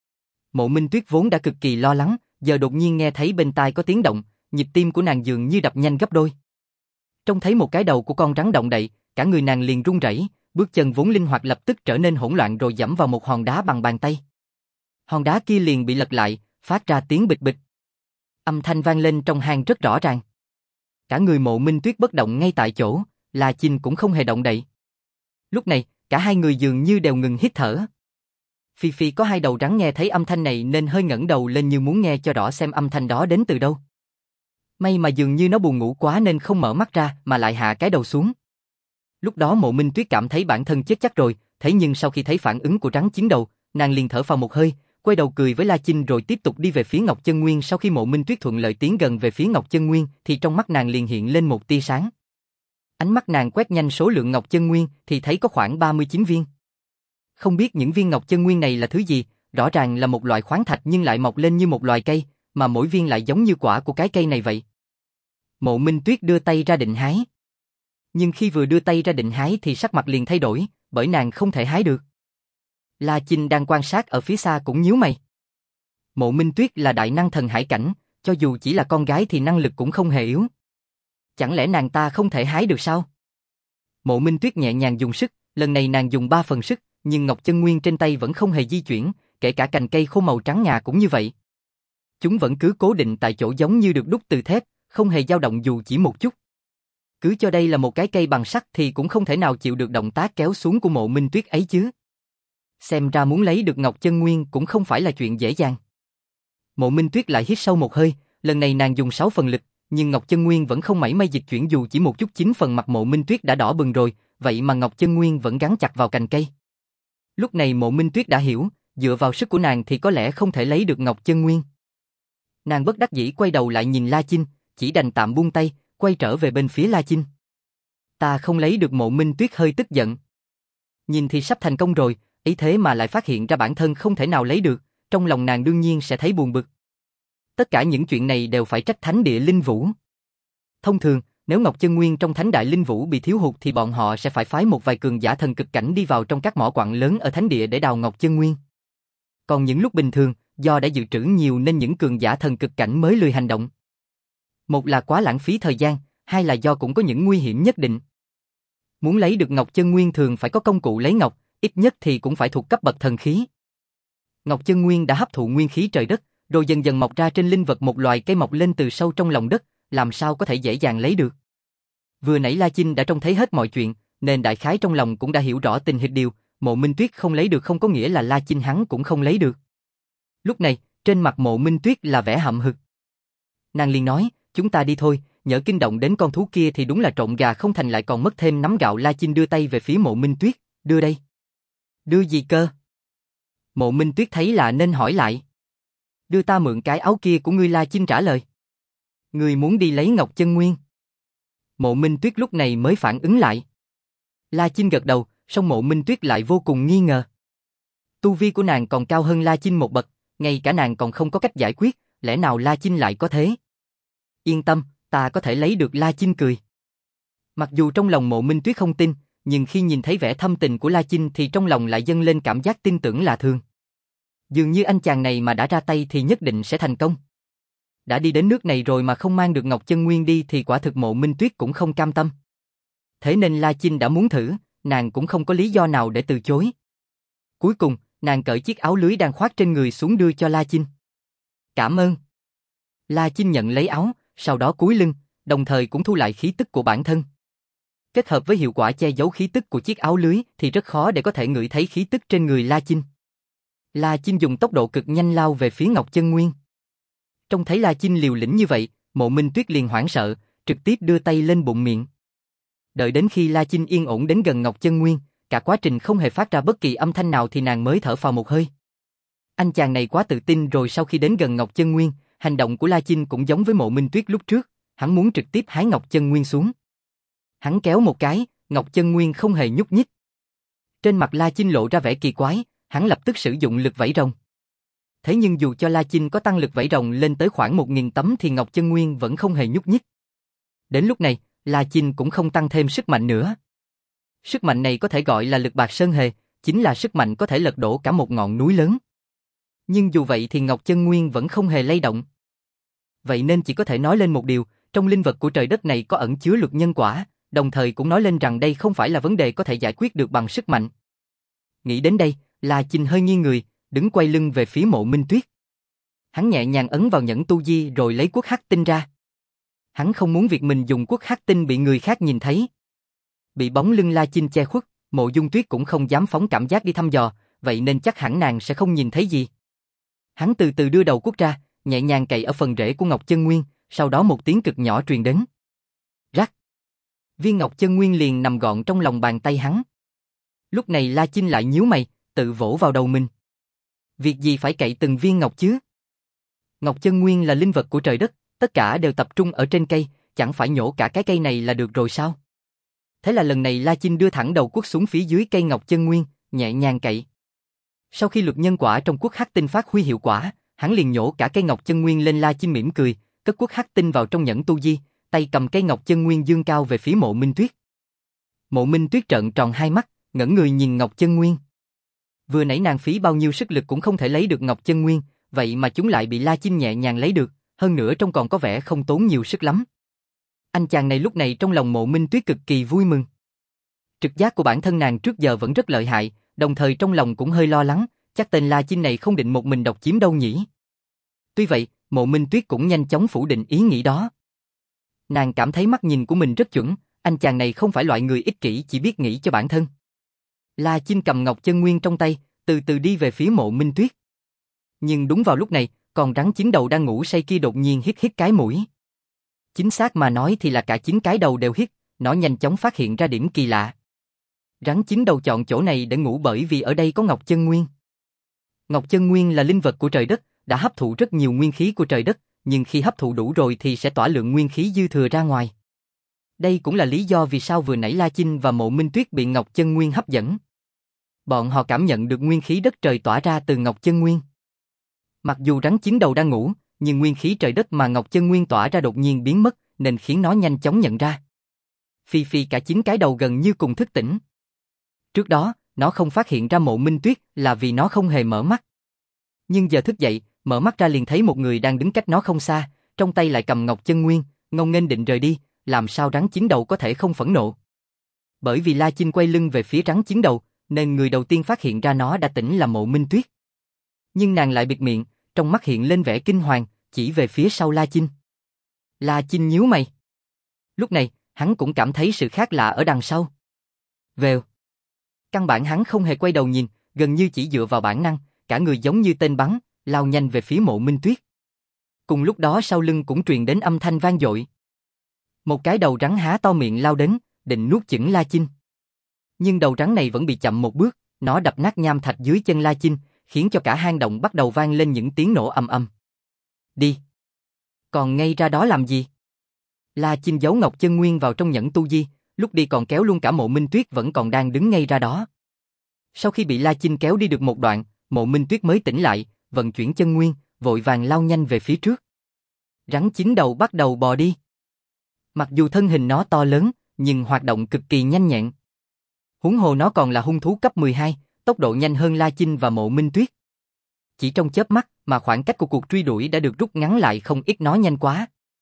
Mộ Minh Tuyết vốn đã cực kỳ lo lắng, giờ đột nhiên nghe thấy bên tai có tiếng động, nhịp tim của nàng dường như đập nhanh gấp đôi. Trông thấy một cái đầu của con rắn động đậy, cả người nàng liền run rẩy, bước chân vốn linh hoạt lập tức trở nên hỗn loạn rồi giẫm vào một hòn đá bằng bàn tay. Hòn đá kia liền bị lật lại, phát ra tiếng bịch bịch. Âm thanh vang lên trong hang rất rõ ràng. Cả người Mộ Minh Tuyết bất động ngay tại chỗ, La Chinh cũng không hề động đậy. Lúc này, cả hai người dường như đều ngừng hít thở. Phi Phi có hai đầu rắn nghe thấy âm thanh này nên hơi ngẩng đầu lên như muốn nghe cho rõ xem âm thanh đó đến từ đâu. May mà dường như nó buồn ngủ quá nên không mở mắt ra mà lại hạ cái đầu xuống. Lúc đó Mộ Minh Tuyết cảm thấy bản thân chết chắc rồi, thế nhưng sau khi thấy phản ứng của rắn chín đầu, nàng liền thở phào một hơi, quay đầu cười với La Chinh rồi tiếp tục đi về phía Ngọc Chân Nguyên. Sau khi Mộ Minh Tuyết thuận lợi tiến gần về phía Ngọc Chân Nguyên thì trong mắt nàng liền hiện lên một tia sáng. Ánh mắt nàng quét nhanh số lượng Ngọc Chân Nguyên thì thấy có khoảng ba mươi chín viên. Không biết những viên Ngọc Chân Nguyên này là thứ gì, rõ ràng là một loại khoáng thạch nhưng lại mọc lên như một loài cây, mà mỗi viên lại giống như quả của cái cây này vậy. Mộ Minh Tuyết đưa tay ra định hái. Nhưng khi vừa đưa tay ra định hái thì sắc mặt liền thay đổi, bởi nàng không thể hái được. La Chinh đang quan sát ở phía xa cũng nhíu mày. Mộ Minh Tuyết là đại năng thần hải cảnh, cho dù chỉ là con gái thì năng lực cũng không hề yếu. Chẳng lẽ nàng ta không thể hái được sao? Mộ Minh Tuyết nhẹ nhàng dùng sức, lần này nàng dùng ba phần sức, nhưng Ngọc Chân Nguyên trên tay vẫn không hề di chuyển, kể cả cành cây khô màu trắng ngà cũng như vậy. Chúng vẫn cứ cố định tại chỗ giống như được đúc từ thép, không hề dao động dù chỉ một chút. Cứ cho đây là một cái cây bằng sắt thì cũng không thể nào chịu được động tác kéo xuống của Mộ Minh Tuyết ấy chứ. Xem ra muốn lấy được Ngọc Chân Nguyên cũng không phải là chuyện dễ dàng. Mộ Minh Tuyết lại hít sâu một hơi, lần này nàng dùng sáu phần lực, nhưng Ngọc Chân Nguyên vẫn không mảy may dịch chuyển dù chỉ một chút. Chín phần mặt Mộ Minh Tuyết đã đỏ bừng rồi, vậy mà Ngọc Chân Nguyên vẫn gắn chặt vào cành cây. Lúc này Mộ Minh Tuyết đã hiểu, dựa vào sức của nàng thì có lẽ không thể lấy được Ngọc Chân Nguyên. Nàng bất đắc dĩ quay đầu lại nhìn La Chinh, chỉ đành tạm buông tay, quay trở về bên phía La Chinh. Ta không lấy được. Mộ Minh Tuyết hơi tức giận. Nhìn thì sắp thành công rồi, ấy thế mà lại phát hiện ra bản thân không thể nào lấy được, trong lòng nàng đương nhiên sẽ thấy buồn bực. Tất cả những chuyện này đều phải trách Thánh Địa Linh Vũ. Thông thường, nếu Ngọc Chân Nguyên trong Thánh Đại Linh Vũ bị thiếu hụt thì bọn họ sẽ phải phái một vài cường giả thần cực cảnh đi vào trong các mỏ quặng lớn ở Thánh Địa để đào Ngọc Chân Nguyên. Còn những lúc bình thường, do đã dự trữ nhiều nên những cường giả thần cực cảnh mới lười hành động. Một là quá lãng phí thời gian, hai là do cũng có những nguy hiểm nhất định. Muốn lấy được Ngọc Chân Nguyên thường phải có công cụ lấy ngọc, ít nhất thì cũng phải thuộc cấp bậc thần khí. Ngọc Chân Nguyên đã hấp thụ nguyên khí trời đất, rồi dần dần mọc ra trên linh vật một loài cây mọc lên từ sâu trong lòng đất, làm sao có thể dễ dàng lấy được. Vừa nãy La Chinh đã trông thấy hết mọi chuyện, nên đại khái trong lòng cũng đã hiểu rõ tình hình điều, Mộ Minh Tuyết không lấy được không có nghĩa là La Chinh hắn cũng không lấy được. Lúc này, trên mặt Mộ Minh Tuyết là vẻ hậm hực. Nàng liền nói, chúng ta đi thôi, nhỡ kinh động đến con thú kia thì đúng là trộn gà không thành lại còn mất thêm nắm gạo. La Chinh đưa tay về phía Mộ Minh Tuyết, đưa đây. Đưa gì cơ? Mộ Minh Tuyết thấy lạ nên hỏi lại. Đưa ta mượn cái áo kia của ngươi. La Chinh trả lời. Ngươi muốn đi lấy Ngọc Chân Nguyên? Mộ Minh Tuyết lúc này mới phản ứng lại. La Chinh gật đầu, song Mộ Minh Tuyết lại vô cùng nghi ngờ. Tu vi của nàng còn cao hơn La Chinh một bậc, ngay cả nàng còn không có cách giải quyết, lẽ nào La Chinh lại có thế? Yên tâm, ta có thể lấy được. La Chinh cười. Mặc dù trong lòng Mộ Minh Tuyết không tin, nhưng khi nhìn thấy vẻ thâm tình của La Chinh thì trong lòng lại dâng lên cảm giác tin tưởng lạ thường. Dường như anh chàng này mà đã ra tay thì nhất định sẽ thành công. Đã đi đến nước này rồi mà không mang được Ngọc Chân Nguyên đi thì quả thực Mộ Minh Tuyết cũng không cam tâm. Thế nên La Chinh đã muốn thử, nàng cũng không có lý do nào để từ chối. Cuối cùng, nàng cởi chiếc áo lưới đang khoác trên người xuống đưa cho La Chinh. Cảm ơn. La Chinh nhận lấy áo, sau đó cúi lưng, đồng thời cũng thu lại khí tức của bản thân. Kết hợp với hiệu quả che giấu khí tức của chiếc áo lưới thì rất khó để có thể ngửi thấy khí tức trên người La Chinh. La Chinh dùng tốc độ cực nhanh lao về phía Ngọc Chân Nguyên. Trông thấy La Chinh liều lĩnh như vậy, Mộ Minh Tuyết liền hoảng sợ, trực tiếp đưa tay lên bụng miệng. Đợi đến khi La Chinh yên ổn đến gần Ngọc Chân Nguyên, cả quá trình không hề phát ra bất kỳ âm thanh nào thì nàng mới thở phào một hơi. Anh chàng này quá tự tin rồi. Sau khi đến gần Ngọc Chân Nguyên, hành động của La Chinh cũng giống với Mộ Minh Tuyết lúc trước, hắn muốn trực tiếp hái Ngọc Chân Nguyên xuống. Hắn kéo một cái, Ngọc Chân Nguyên không hề nhúc nhích. Trên mặt La Chinh lộ ra vẻ kỳ quái, hắn lập tức sử dụng lực vẫy rồng. Thế nhưng dù cho La Chinh có tăng lực vẫy rồng lên tới khoảng một nghìn tấm thì Ngọc Chân Nguyên vẫn không hề nhúc nhích. Đến lúc này, La Chinh cũng không tăng thêm sức mạnh nữa. Sức mạnh này có thể gọi là lực bạc sơn hề, chính là sức mạnh có thể lật đổ cả một ngọn núi lớn. Nhưng dù vậy thì Ngọc Chân Nguyên vẫn không hề lay động. Vậy nên chỉ có thể nói lên một điều, trong linh vật của trời đất này có ẩn chứa luật nhân quả, đồng thời cũng nói lên rằng đây không phải là vấn đề có thể giải quyết được bằng sức mạnh. Nghĩ đến đây, La Chinh hơi nghiêng người, đứng quay lưng về phía Mộ Minh Tuyết. Hắn nhẹ nhàng ấn vào nhẫn tu di rồi lấy quốc hắc tinh ra. Hắn không muốn việc mình dùng quốc hắc tinh bị người khác nhìn thấy. Bị bóng lưng La Chinh che khuất, Mộ Dung Tuyết cũng không dám phóng cảm giác đi thăm dò, vậy nên chắc hẳn nàng sẽ không nhìn thấy gì. Hắn từ từ đưa đầu quốc ra, nhẹ nhàng cày ở phần rễ của Ngọc Chân Nguyên, sau đó một tiếng cực nhỏ truyền đến. Rắc. Viên Ngọc Chân Nguyên liền nằm gọn trong lòng bàn tay hắn. Lúc này La Chinh lại nhíu mày, tự vỗ vào đầu mình. Việc gì phải cậy từng viên ngọc chứ? Ngọc Chân Nguyên là linh vật của trời đất, tất cả đều tập trung ở trên cây, chẳng phải nhổ cả cái cây này là được rồi sao? Thế là lần này La Chinh đưa thẳng đầu quốc xuống phía dưới cây Ngọc Chân Nguyên, nhẹ nhàng cậy. Sau khi luật nhân quả trong quốc hắc tinh phát huy hiệu quả, hắn liền nhổ cả cây Ngọc Chân Nguyên lên. La Chinh mỉm cười, cất quốc hắc tinh vào trong nhẫn tu di, tay cầm cây Ngọc Chân Nguyên dương cao về phía Mộ Minh Tuyết. Mộ Minh Tuyết trợn tròn hai mắt, ngẩng người nhìn Ngọc Chân Nguyên. Vừa nãy nàng phí bao nhiêu sức lực cũng không thể lấy được Ngọc Chân Nguyên, vậy mà chúng lại bị La Chinh nhẹ nhàng lấy được, hơn nữa trông còn có vẻ không tốn nhiều sức lắm. Anh chàng này lúc này trong lòng Mộ Minh Tuyết cực kỳ vui mừng. Trực giác của bản thân nàng trước giờ vẫn rất lợi hại, đồng thời trong lòng cũng hơi lo lắng, chắc tên La Chinh này không định một mình độc chiếm đâu nhỉ. Tuy vậy, Mộ Minh Tuyết cũng nhanh chóng phủ định ý nghĩ đó. Nàng cảm thấy mắt nhìn của mình rất chuẩn, anh chàng này không phải loại người ích kỷ chỉ biết nghĩ cho bản thân. La Chinh cầm Ngọc Chân Nguyên trong tay, từ từ đi về phía Mộ Minh Tuyết. Nhưng đúng vào lúc này, con rắn chín đầu đang ngủ say kia đột nhiên hít hít cái mũi. Chính xác mà nói thì là cả chín cái đầu đều hít, nó nhanh chóng phát hiện ra điểm kỳ lạ. Rắn chín đầu chọn chỗ này để ngủ bởi vì ở đây có Ngọc Chân Nguyên. Ngọc Chân Nguyên là linh vật của trời đất, đã hấp thụ rất nhiều nguyên khí của trời đất, nhưng khi hấp thụ đủ rồi thì sẽ tỏa lượng nguyên khí dư thừa ra ngoài. Đây cũng là lý do vì sao vừa nãy La Chinh và Mộ Minh Tuyết bị Ngọc Chân Nguyên hấp dẫn. Bọn họ cảm nhận được nguyên khí đất trời tỏa ra từ Ngọc Chân Nguyên. Mặc dù rắn chín đầu đang ngủ, nhưng nguyên khí trời đất mà Ngọc Chân Nguyên tỏa ra đột nhiên biến mất, nên khiến nó nhanh chóng nhận ra. Phi phi cả chín cái đầu gần như cùng thức tỉnh. Trước đó, nó không phát hiện ra Mộ Minh Tuyết là vì nó không hề mở mắt. Nhưng giờ thức dậy, mở mắt ra liền thấy một người đang đứng cách nó không xa, trong tay lại cầm Ngọc Chân Nguyên, ngông nghênh định rời đi, làm sao rắn chín đầu có thể không phẫn nộ. Bởi vì La Chinh quay lưng về phía rắn chín đầu, nên người đầu tiên phát hiện ra nó đã tỉnh là Mộ Minh Tuyết. Nhưng nàng lại bịt miệng, trong mắt hiện lên vẻ kinh hoàng, chỉ về phía sau La Chinh. La Chinh nhíu mày. Lúc này, hắn cũng cảm thấy sự khác lạ ở đằng sau. Vèo. Căn bản hắn không hề quay đầu nhìn, gần như chỉ dựa vào bản năng, cả người giống như tên bắn, lao nhanh về phía Mộ Minh Tuyết. Cùng lúc đó sau lưng cũng truyền đến âm thanh vang dội. Một cái đầu rắn há to miệng lao đến, định nuốt chửng La Chinh. Nhưng đầu rắn này vẫn bị chậm một bước, nó đập nát nham thạch dưới chân La Chinh, khiến cho cả hang động bắt đầu vang lên những tiếng nổ ầm ầm. Đi! Còn ngay ra đó làm gì? La Chinh giấu Ngọc Chân Nguyên vào trong nhẫn tu di, lúc đi còn kéo luôn cả Mộ Minh Tuyết vẫn còn đang đứng ngay ra đó. Sau khi bị La Chinh kéo đi được một đoạn, Mộ Minh Tuyết mới tỉnh lại, vận chuyển chân nguyên, vội vàng lao nhanh về phía trước. Rắn chín đầu bắt đầu bò đi. Mặc dù thân hình nó to lớn, nhưng hoạt động cực kỳ nhanh nhẹn. Huống hồ nó còn là hung thú cấp mười hai, tốc độ nhanh hơn La Chinh và Mộ Minh Tuyết. Chỉ trong chớp mắt mà khoảng cách của cuộc truy đuổi đã được rút ngắn lại không ít, nó nhanh quá.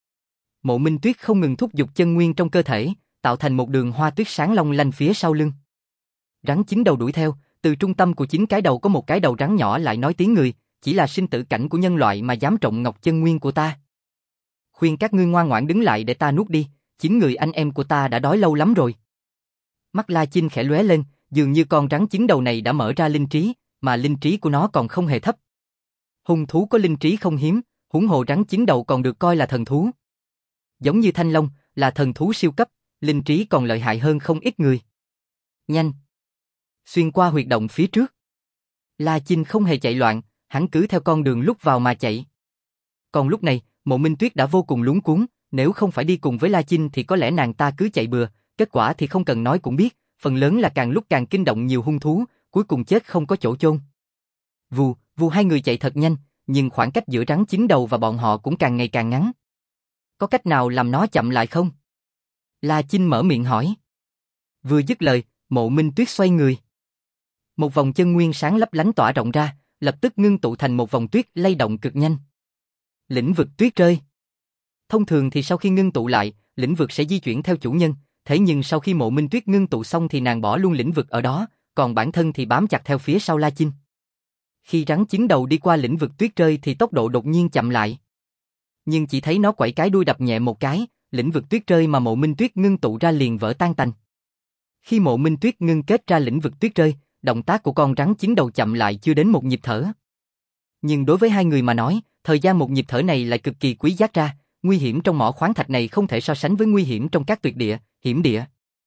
Mộ Minh Tuyết không ngừng thúc giục chân nguyên trong cơ thể, tạo thành một đường hoa tuyết sáng long lanh phía sau lưng. Rắn chín đầu đuổi theo, từ trung tâm của chín cái đầu có một cái đầu rắn nhỏ lại nói tiếng người, chỉ là sinh tử cảnh của nhân loại mà dám trộm Ngọc Chân Nguyên của ta. Khuyên các ngươi ngoan ngoãn đứng lại để ta nuốt đi, chín người anh em của ta đã đói lâu lắm rồi. Mắt La Chinh khẽ lóe lên, dường như con rắn chín đầu này đã mở ra linh trí, mà linh trí của nó còn không hề thấp. Hung thú có linh trí không hiếm, huống hồ rắn chín đầu còn được coi là thần thú. Giống như Thanh Long, là thần thú siêu cấp, linh trí còn lợi hại hơn không ít người. Nhanh! Xuyên qua huyệt động phía trước. La Chinh không hề chạy loạn, hắn cứ theo con đường lúc vào mà chạy. Còn lúc này, Mộ Minh Tuyết đã vô cùng luống cuống, nếu không phải đi cùng với La Chinh thì có lẽ nàng ta cứ chạy bừa, kết quả thì không cần nói cũng biết, phần lớn là càng lúc càng kinh động nhiều hung thú, cuối cùng chết không có chỗ chôn. Vù, vù hai người chạy thật nhanh, nhưng khoảng cách giữa rắn chín đầu và bọn họ cũng càng ngày càng ngắn. Có cách nào làm nó chậm lại không? La Chinh mở miệng hỏi. Vừa dứt lời, Mộ Minh Tuyết xoay người. Một vòng chân nguyên sáng lấp lánh tỏa rộng ra, lập tức ngưng tụ thành một vòng tuyết lay động cực nhanh. Lĩnh vực tuyết rơi. Thông thường thì sau khi ngưng tụ lại, lĩnh vực sẽ di chuyển theo chủ nhân, thế nhưng sau khi Mộ Minh Tuyết ngưng tụ xong thì nàng bỏ luôn lĩnh vực ở đó, còn bản thân thì bám chặt theo phía sau La Chinh. Khi rắn chín đầu đi qua lĩnh vực tuyết rơi thì tốc độ đột nhiên chậm lại. Nhưng chỉ thấy nó quẩy cái đuôi đập nhẹ một cái, lĩnh vực tuyết rơi mà Mộ Minh Tuyết ngưng tụ ra liền vỡ tan tành. Khi Mộ Minh Tuyết ngưng kết ra lĩnh vực tuyết rơi, động tác của con rắn chín đầu chậm lại chưa đến một nhịp thở. Nhưng đối với hai người mà nói, thời gian một nhịp thở này lại cực kỳ quý giá ra, nguy hiểm trong mỏ khoáng thạch này không thể so sánh với nguy hiểm trong các tuyệt địa, hiểm địa.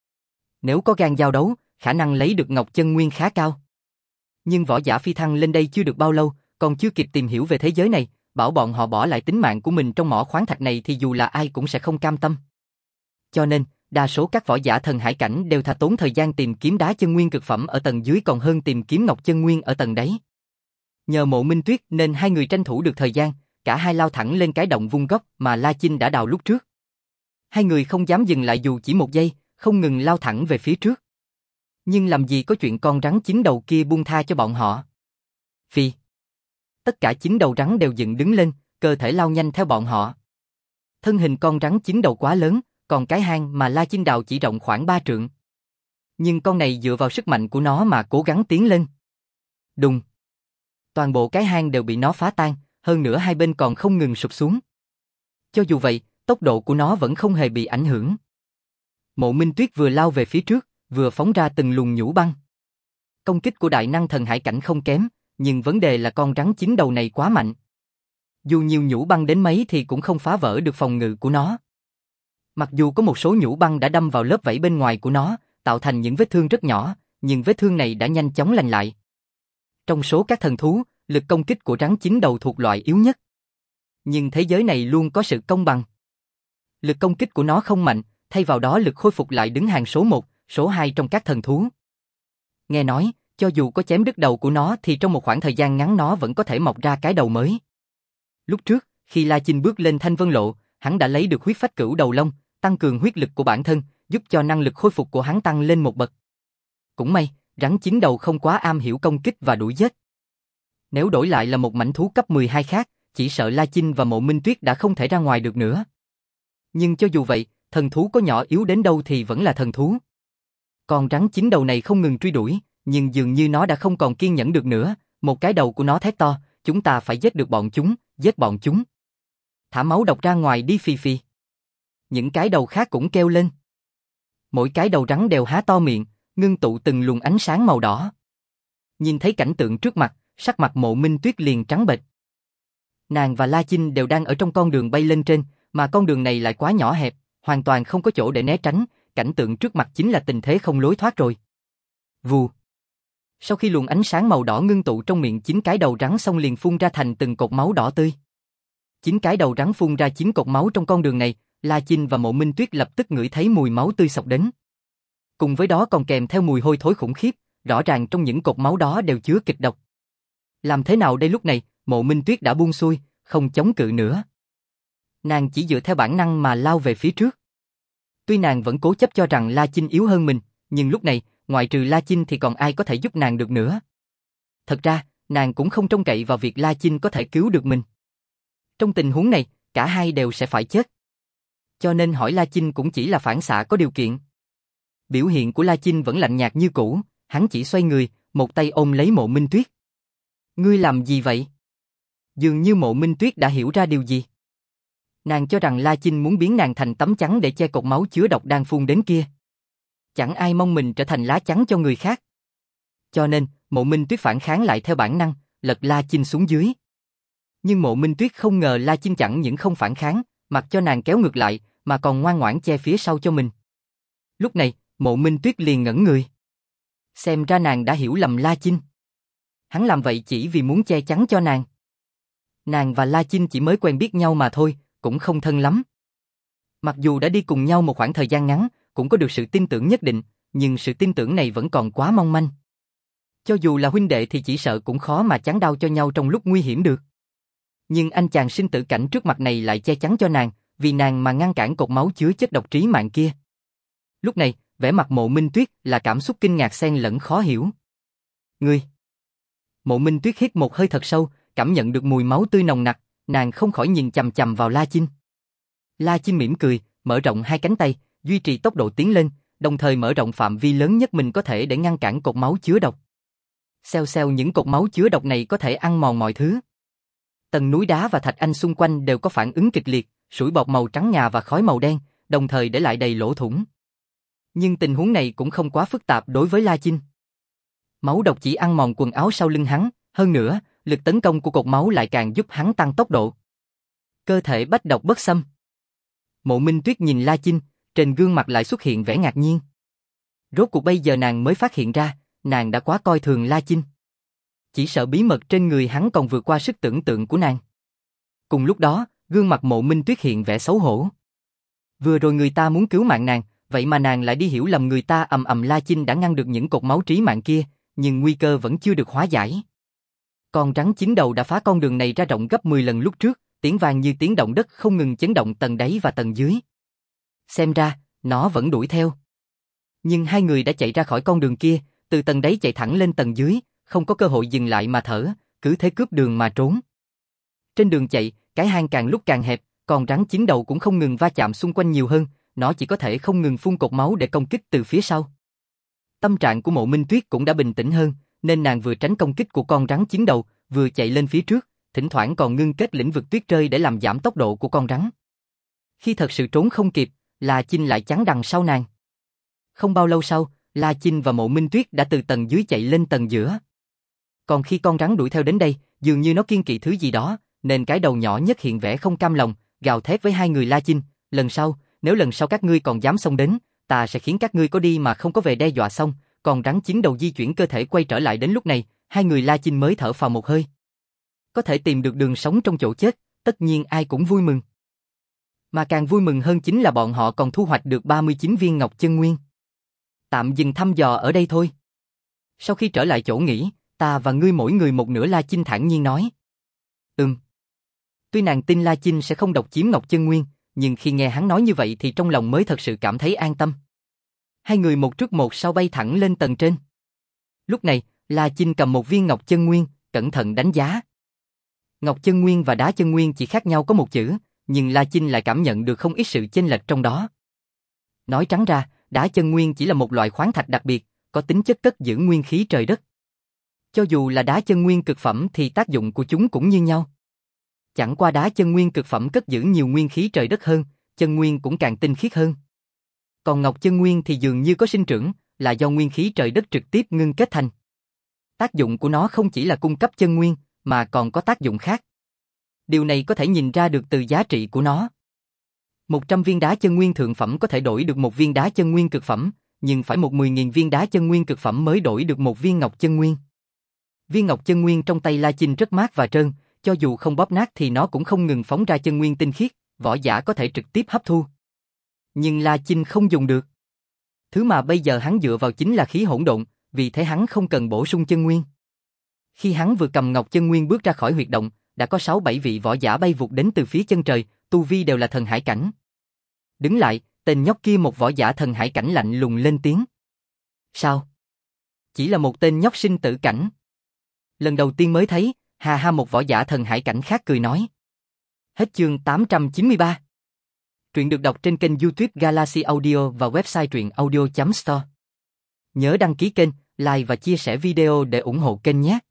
Nếu có gan giao đấu, khả năng lấy được ngọc chân nguyên khá cao. Nhưng võ giả phi thăng lên đây chưa được bao lâu, còn chưa kịp tìm hiểu về thế giới này, bảo bọn họ bỏ lại tính mạng của mình trong mỏ khoáng thạch này thì dù là ai cũng sẽ không cam tâm. Cho nên, đa số các võ giả thần hải cảnh đều thà tốn thời gian tìm kiếm đá chân nguyên cực phẩm ở tầng dưới còn hơn tìm kiếm ngọc chân nguyên ở tầng đáy. Nhờ Mộ Minh Tuyết nên hai người tranh thủ được thời gian, cả hai lao thẳng lên cái động vung gốc mà La Chinh đã đào lúc trước. Hai người không dám dừng lại dù chỉ một giây, không ngừng lao thẳng về phía trước. Nhưng làm gì có chuyện con rắn chín đầu kia buông tha cho bọn họ. Phi. Tất cả chín đầu rắn đều dựng đứng lên, cơ thể lao nhanh theo bọn họ. Thân hình con rắn chín đầu quá lớn, còn cái hang mà La Chinh đào chỉ rộng khoảng ba trượng. Nhưng con này dựa vào sức mạnh của nó mà cố gắng tiến lên. Đùng. Toàn bộ cái hang đều bị nó phá tan, hơn nữa hai bên còn không ngừng sụp xuống. Cho dù vậy, tốc độ của nó vẫn không hề bị ảnh hưởng. Mộ Minh Tuyết vừa lao về phía trước, vừa phóng ra từng luồng nhũ băng. Công kích của đại năng thần hải cảnh không kém, nhưng vấn đề là con rắn chín đầu này quá mạnh. Dù nhiều nhũ băng đến mấy thì cũng không phá vỡ được phòng ngự của nó. Mặc dù có một số nhũ băng đã đâm vào lớp vảy bên ngoài của nó, tạo thành những vết thương rất nhỏ, nhưng vết thương này đã nhanh chóng lành lại. Trong số các thần thú, lực công kích của rắn chín đầu thuộc loại yếu nhất. Nhưng thế giới này luôn có sự công bằng. Lực công kích của nó không mạnh, thay vào đó lực khôi phục lại đứng hàng số một, số hai trong các thần thú. Nghe nói, cho dù có chém đứt đầu của nó thì trong một khoảng thời gian ngắn nó vẫn có thể mọc ra cái đầu mới. Lúc trước, khi La Chinh bước lên Thanh Vân Lộ, hắn đã lấy được huyết phách cửu đầu long, tăng cường huyết lực của bản thân, giúp cho năng lực khôi phục của hắn tăng lên một bậc. Cũng may, rắn chín đầu không quá am hiểu công kích và đuổi giết. Nếu đổi lại là một mãnh thú cấp mười hai khác, chỉ sợ La Chinh và Mộ Minh Tuyết đã không thể ra ngoài được nữa. Nhưng cho dù vậy, thần thú có nhỏ yếu đến đâu thì vẫn là thần thú. Con rắn chín đầu này không ngừng truy đuổi, nhưng dường như nó đã không còn kiên nhẫn được nữa, một cái đầu của nó thét to, chúng ta phải giết được bọn chúng, giết bọn chúng. Thả máu độc ra ngoài đi Phi Phi. Những cái đầu khác cũng kêu lên. Mỗi cái đầu rắn đều há to miệng, ngưng tụ từng luồng ánh sáng màu đỏ. Nhìn thấy cảnh tượng trước mặt, sắc mặt Mộ Minh Tuyết liền trắng bệch. Nàng và La Chinh đều đang ở trong con đường bay lên trên, mà con đường này lại quá nhỏ hẹp, hoàn toàn không có chỗ để né tránh, cảnh tượng trước mặt chính là tình thế không lối thoát rồi. Vù. Sau khi luồng ánh sáng màu đỏ ngưng tụ trong miệng chín cái đầu rắn xong liền phun ra thành từng cột máu đỏ tươi. Chín cái đầu rắn phun ra chín cột máu trong con đường này, La Chinh và Mộ Minh Tuyết lập tức ngửi thấy mùi máu tươi xộc đến. Cùng với đó còn kèm theo mùi hôi thối khủng khiếp, rõ ràng trong những cột máu đó đều chứa kịch độc. Làm thế nào đây lúc này, Mộ Minh Tuyết đã buông xuôi, không chống cự nữa. Nàng chỉ dựa theo bản năng mà lao về phía trước. Tuy nàng vẫn cố chấp cho rằng La Chinh yếu hơn mình, nhưng lúc này, ngoại trừ La Chinh thì còn ai có thể giúp nàng được nữa. Thật ra, nàng cũng không trông cậy vào việc La Chinh có thể cứu được mình. Trong tình huống này, cả hai đều sẽ phải chết. Cho nên hỏi La Chinh cũng chỉ là phản xạ có điều kiện. Biểu hiện của La Chinh vẫn lạnh nhạt như cũ, hắn chỉ xoay người, một tay ôm lấy Mộ Minh Tuyết. Ngươi làm gì vậy? Dường như Mộ Minh Tuyết đã hiểu ra điều gì. Nàng cho rằng La Chinh muốn biến nàng thành tấm chắn để che cột máu chứa độc đang phun đến kia. Chẳng ai mong mình trở thành lá chắn cho người khác. Cho nên, Mộ Minh Tuyết phản kháng lại theo bản năng, lật La Chinh xuống dưới. Nhưng Mộ Minh Tuyết không ngờ La Chinh chẳng những không phản kháng, mặc cho nàng kéo ngược lại, mà còn ngoan ngoãn che phía sau cho mình. Lúc này, Mộ Minh Tuyết liền ngẩn người. Xem ra nàng đã hiểu lầm La Chinh. Hắn làm vậy chỉ vì muốn che chắn cho nàng. Nàng và La Chinh chỉ mới quen biết nhau mà thôi, cũng không thân lắm. Mặc dù đã đi cùng nhau một khoảng thời gian ngắn, cũng có được sự tin tưởng nhất định, nhưng sự tin tưởng này vẫn còn quá mong manh. Cho dù là huynh đệ thì chỉ sợ cũng khó mà chắn đau cho nhau trong lúc nguy hiểm được. Nhưng anh chàng sinh tử cảnh trước mặt này lại che chắn cho nàng, vì nàng mà ngăn cản cột máu chứa chất độc trí mạng kia. Lúc này, vẻ mặt Mộ Minh Tuyết là cảm xúc kinh ngạc xen lẫn khó hiểu. Ngươi! Mộ Minh Tuyết hít một hơi thật sâu, cảm nhận được mùi máu tươi nồng nặc, nàng không khỏi nhìn chằm chằm vào La Chinh. La Chinh mỉm cười, mở rộng hai cánh tay, duy trì tốc độ tiến lên, đồng thời mở rộng phạm vi lớn nhất mình có thể để ngăn cản cột máu chứa độc. Xèo xèo, những cột máu chứa độc này có thể ăn mòn mọi thứ. Tầng núi đá và thạch anh xung quanh đều có phản ứng kịch liệt, sủi bọt màu trắng ngà và khói màu đen, đồng thời để lại đầy lỗ thủng. Nhưng tình huống này cũng không quá phức tạp đối với La Chinh. Máu độc chỉ ăn mòn quần áo sau lưng hắn, hơn nữa, lực tấn công của cột máu lại càng giúp hắn tăng tốc độ. Cơ thể bách độc bất xâm. Mộ Minh Tuyết nhìn La Chinh, trên gương mặt lại xuất hiện vẻ ngạc nhiên. Rốt cuộc bây giờ nàng mới phát hiện ra, nàng đã quá coi thường La Chinh. Chỉ sợ bí mật trên người hắn còn vượt qua sức tưởng tượng của nàng. Cùng lúc đó, gương mặt Mộ Minh Tuyết hiện vẻ xấu hổ. Vừa rồi người ta muốn cứu mạng nàng, vậy mà nàng lại đi hiểu lầm người ta. Ầm ầm. La Chinh đã ngăn được những cột máu trí mạng kia, nhưng nguy cơ vẫn chưa được hóa giải. Con rắn chín đầu đã phá con đường này ra rộng gấp mười lần lúc trước, tiếng vang như tiếng động đất không ngừng chấn động tầng đáy và tầng dưới. Xem ra, nó vẫn đuổi theo. Nhưng hai người đã chạy ra khỏi con đường kia, từ tầng đáy chạy thẳng lên tầng dưới, không có cơ hội dừng lại mà thở, cứ thế cướp đường mà trốn. Trên đường chạy, cái hang càng lúc càng hẹp, con rắn chín đầu cũng không ngừng va chạm xung quanh nhiều hơn, nó chỉ có thể không ngừng phun cột máu để công kích từ phía sau. Tâm trạng của Mộ Minh Tuyết cũng đã bình tĩnh hơn, nên nàng vừa tránh công kích của con rắn chín đầu, vừa chạy lên phía trước, thỉnh thoảng còn ngưng kết lĩnh vực tuyết rơi để làm giảm tốc độ của con rắn. Khi thật sự trốn không kịp, La Chinh lại chắn đằng sau nàng. Không bao lâu sau, La Chinh và Mộ Minh Tuyết đã từ tầng dưới chạy lên tầng giữa. Còn khi con rắn đuổi theo đến đây, dường như nó kiêng kỵ thứ gì đó, nên cái đầu nhỏ nhất hiện vẻ không cam lòng, gào thét với hai người La Chinh, lần sau, nếu lần sau các ngươi còn dám xông đến, ta sẽ khiến các ngươi có đi mà không có về. Đe dọa xong, còn rắn chín đầu di chuyển cơ thể quay trở lại. Đến lúc này, hai người La Chinh mới thở phào một hơi. Có thể tìm được đường sống trong chỗ chết, tất nhiên ai cũng vui mừng. Mà càng vui mừng hơn chính là bọn họ còn thu hoạch được ba mươi chín viên ngọc chân nguyên. Tạm dừng thăm dò ở đây thôi. Sau khi trở lại chỗ nghỉ, ta và ngươi mỗi người một nửa. La Chinh thản nhiên nói. Ừm. Tuy nàng tin La Chinh sẽ không độc chiếm ngọc chân nguyên, nhưng khi nghe hắn nói như vậy thì trong lòng mới thật sự cảm thấy an tâm. Hai người một trước một sau bay thẳng lên tầng trên. Lúc này, La Chinh cầm một viên ngọc chân nguyên, cẩn thận đánh giá. Ngọc chân nguyên và đá chân nguyên chỉ khác nhau có một chữ, nhưng La Chinh lại cảm nhận được không ít sự chênh lệch trong đó. Nói trắng ra, đá chân nguyên chỉ là một loại khoáng thạch đặc biệt, có tính chất cất giữ nguyên khí trời đất. Cho dù là đá chân nguyên cực phẩm thì tác dụng của chúng cũng như nhau. Chẳng qua đá chân nguyên cực phẩm cất giữ nhiều nguyên khí trời đất hơn, chân nguyên cũng càng tinh khiết hơn. Còn ngọc chân nguyên thì dường như có sinh trưởng, là do nguyên khí trời đất trực tiếp ngưng kết thành. Tác dụng của nó không chỉ là cung cấp chân nguyên, mà còn có tác dụng khác. Điều này có thể nhìn ra được từ giá trị của nó. một trăm viên đá chân nguyên thượng phẩm có thể đổi được một viên đá chân nguyên cực phẩm, nhưng phải một mười nghìn viên đá chân nguyên cực phẩm mới đổi được một viên ngọc chân nguyên. Viên ngọc chân nguyên trong tay La Chinh rất mát và trơn, cho dù không bóp nát thì nó cũng không ngừng phóng ra chân nguyên tinh khiết, võ giả có thể trực tiếp hấp thu. Nhưng La Chinh không dùng được. Thứ mà bây giờ hắn dựa vào chính là khí hỗn độn, vì thế hắn không cần bổ sung chân nguyên. Khi hắn vừa cầm ngọc chân nguyên bước ra khỏi huyệt động, đã có sáu bảy vị võ giả bay vụt đến từ phía chân trời, tu vi đều là thần hải cảnh. Đứng lại, tên nhóc kia, một võ giả thần hải cảnh lạnh lùng lên tiếng. Sao? Chỉ là một tên nhóc sinh tử cảnh. Lần đầu tiên mới thấy, ha ha, một võ giả thần hải cảnh khác cười nói. Hết chương tám trăm chín mươi ba. Truyện được đọc trên kênh YouTube Galaxy Audio và website truyện audio chấm store. Nhớ đăng ký kênh, like và chia sẻ video để ủng hộ kênh nhé.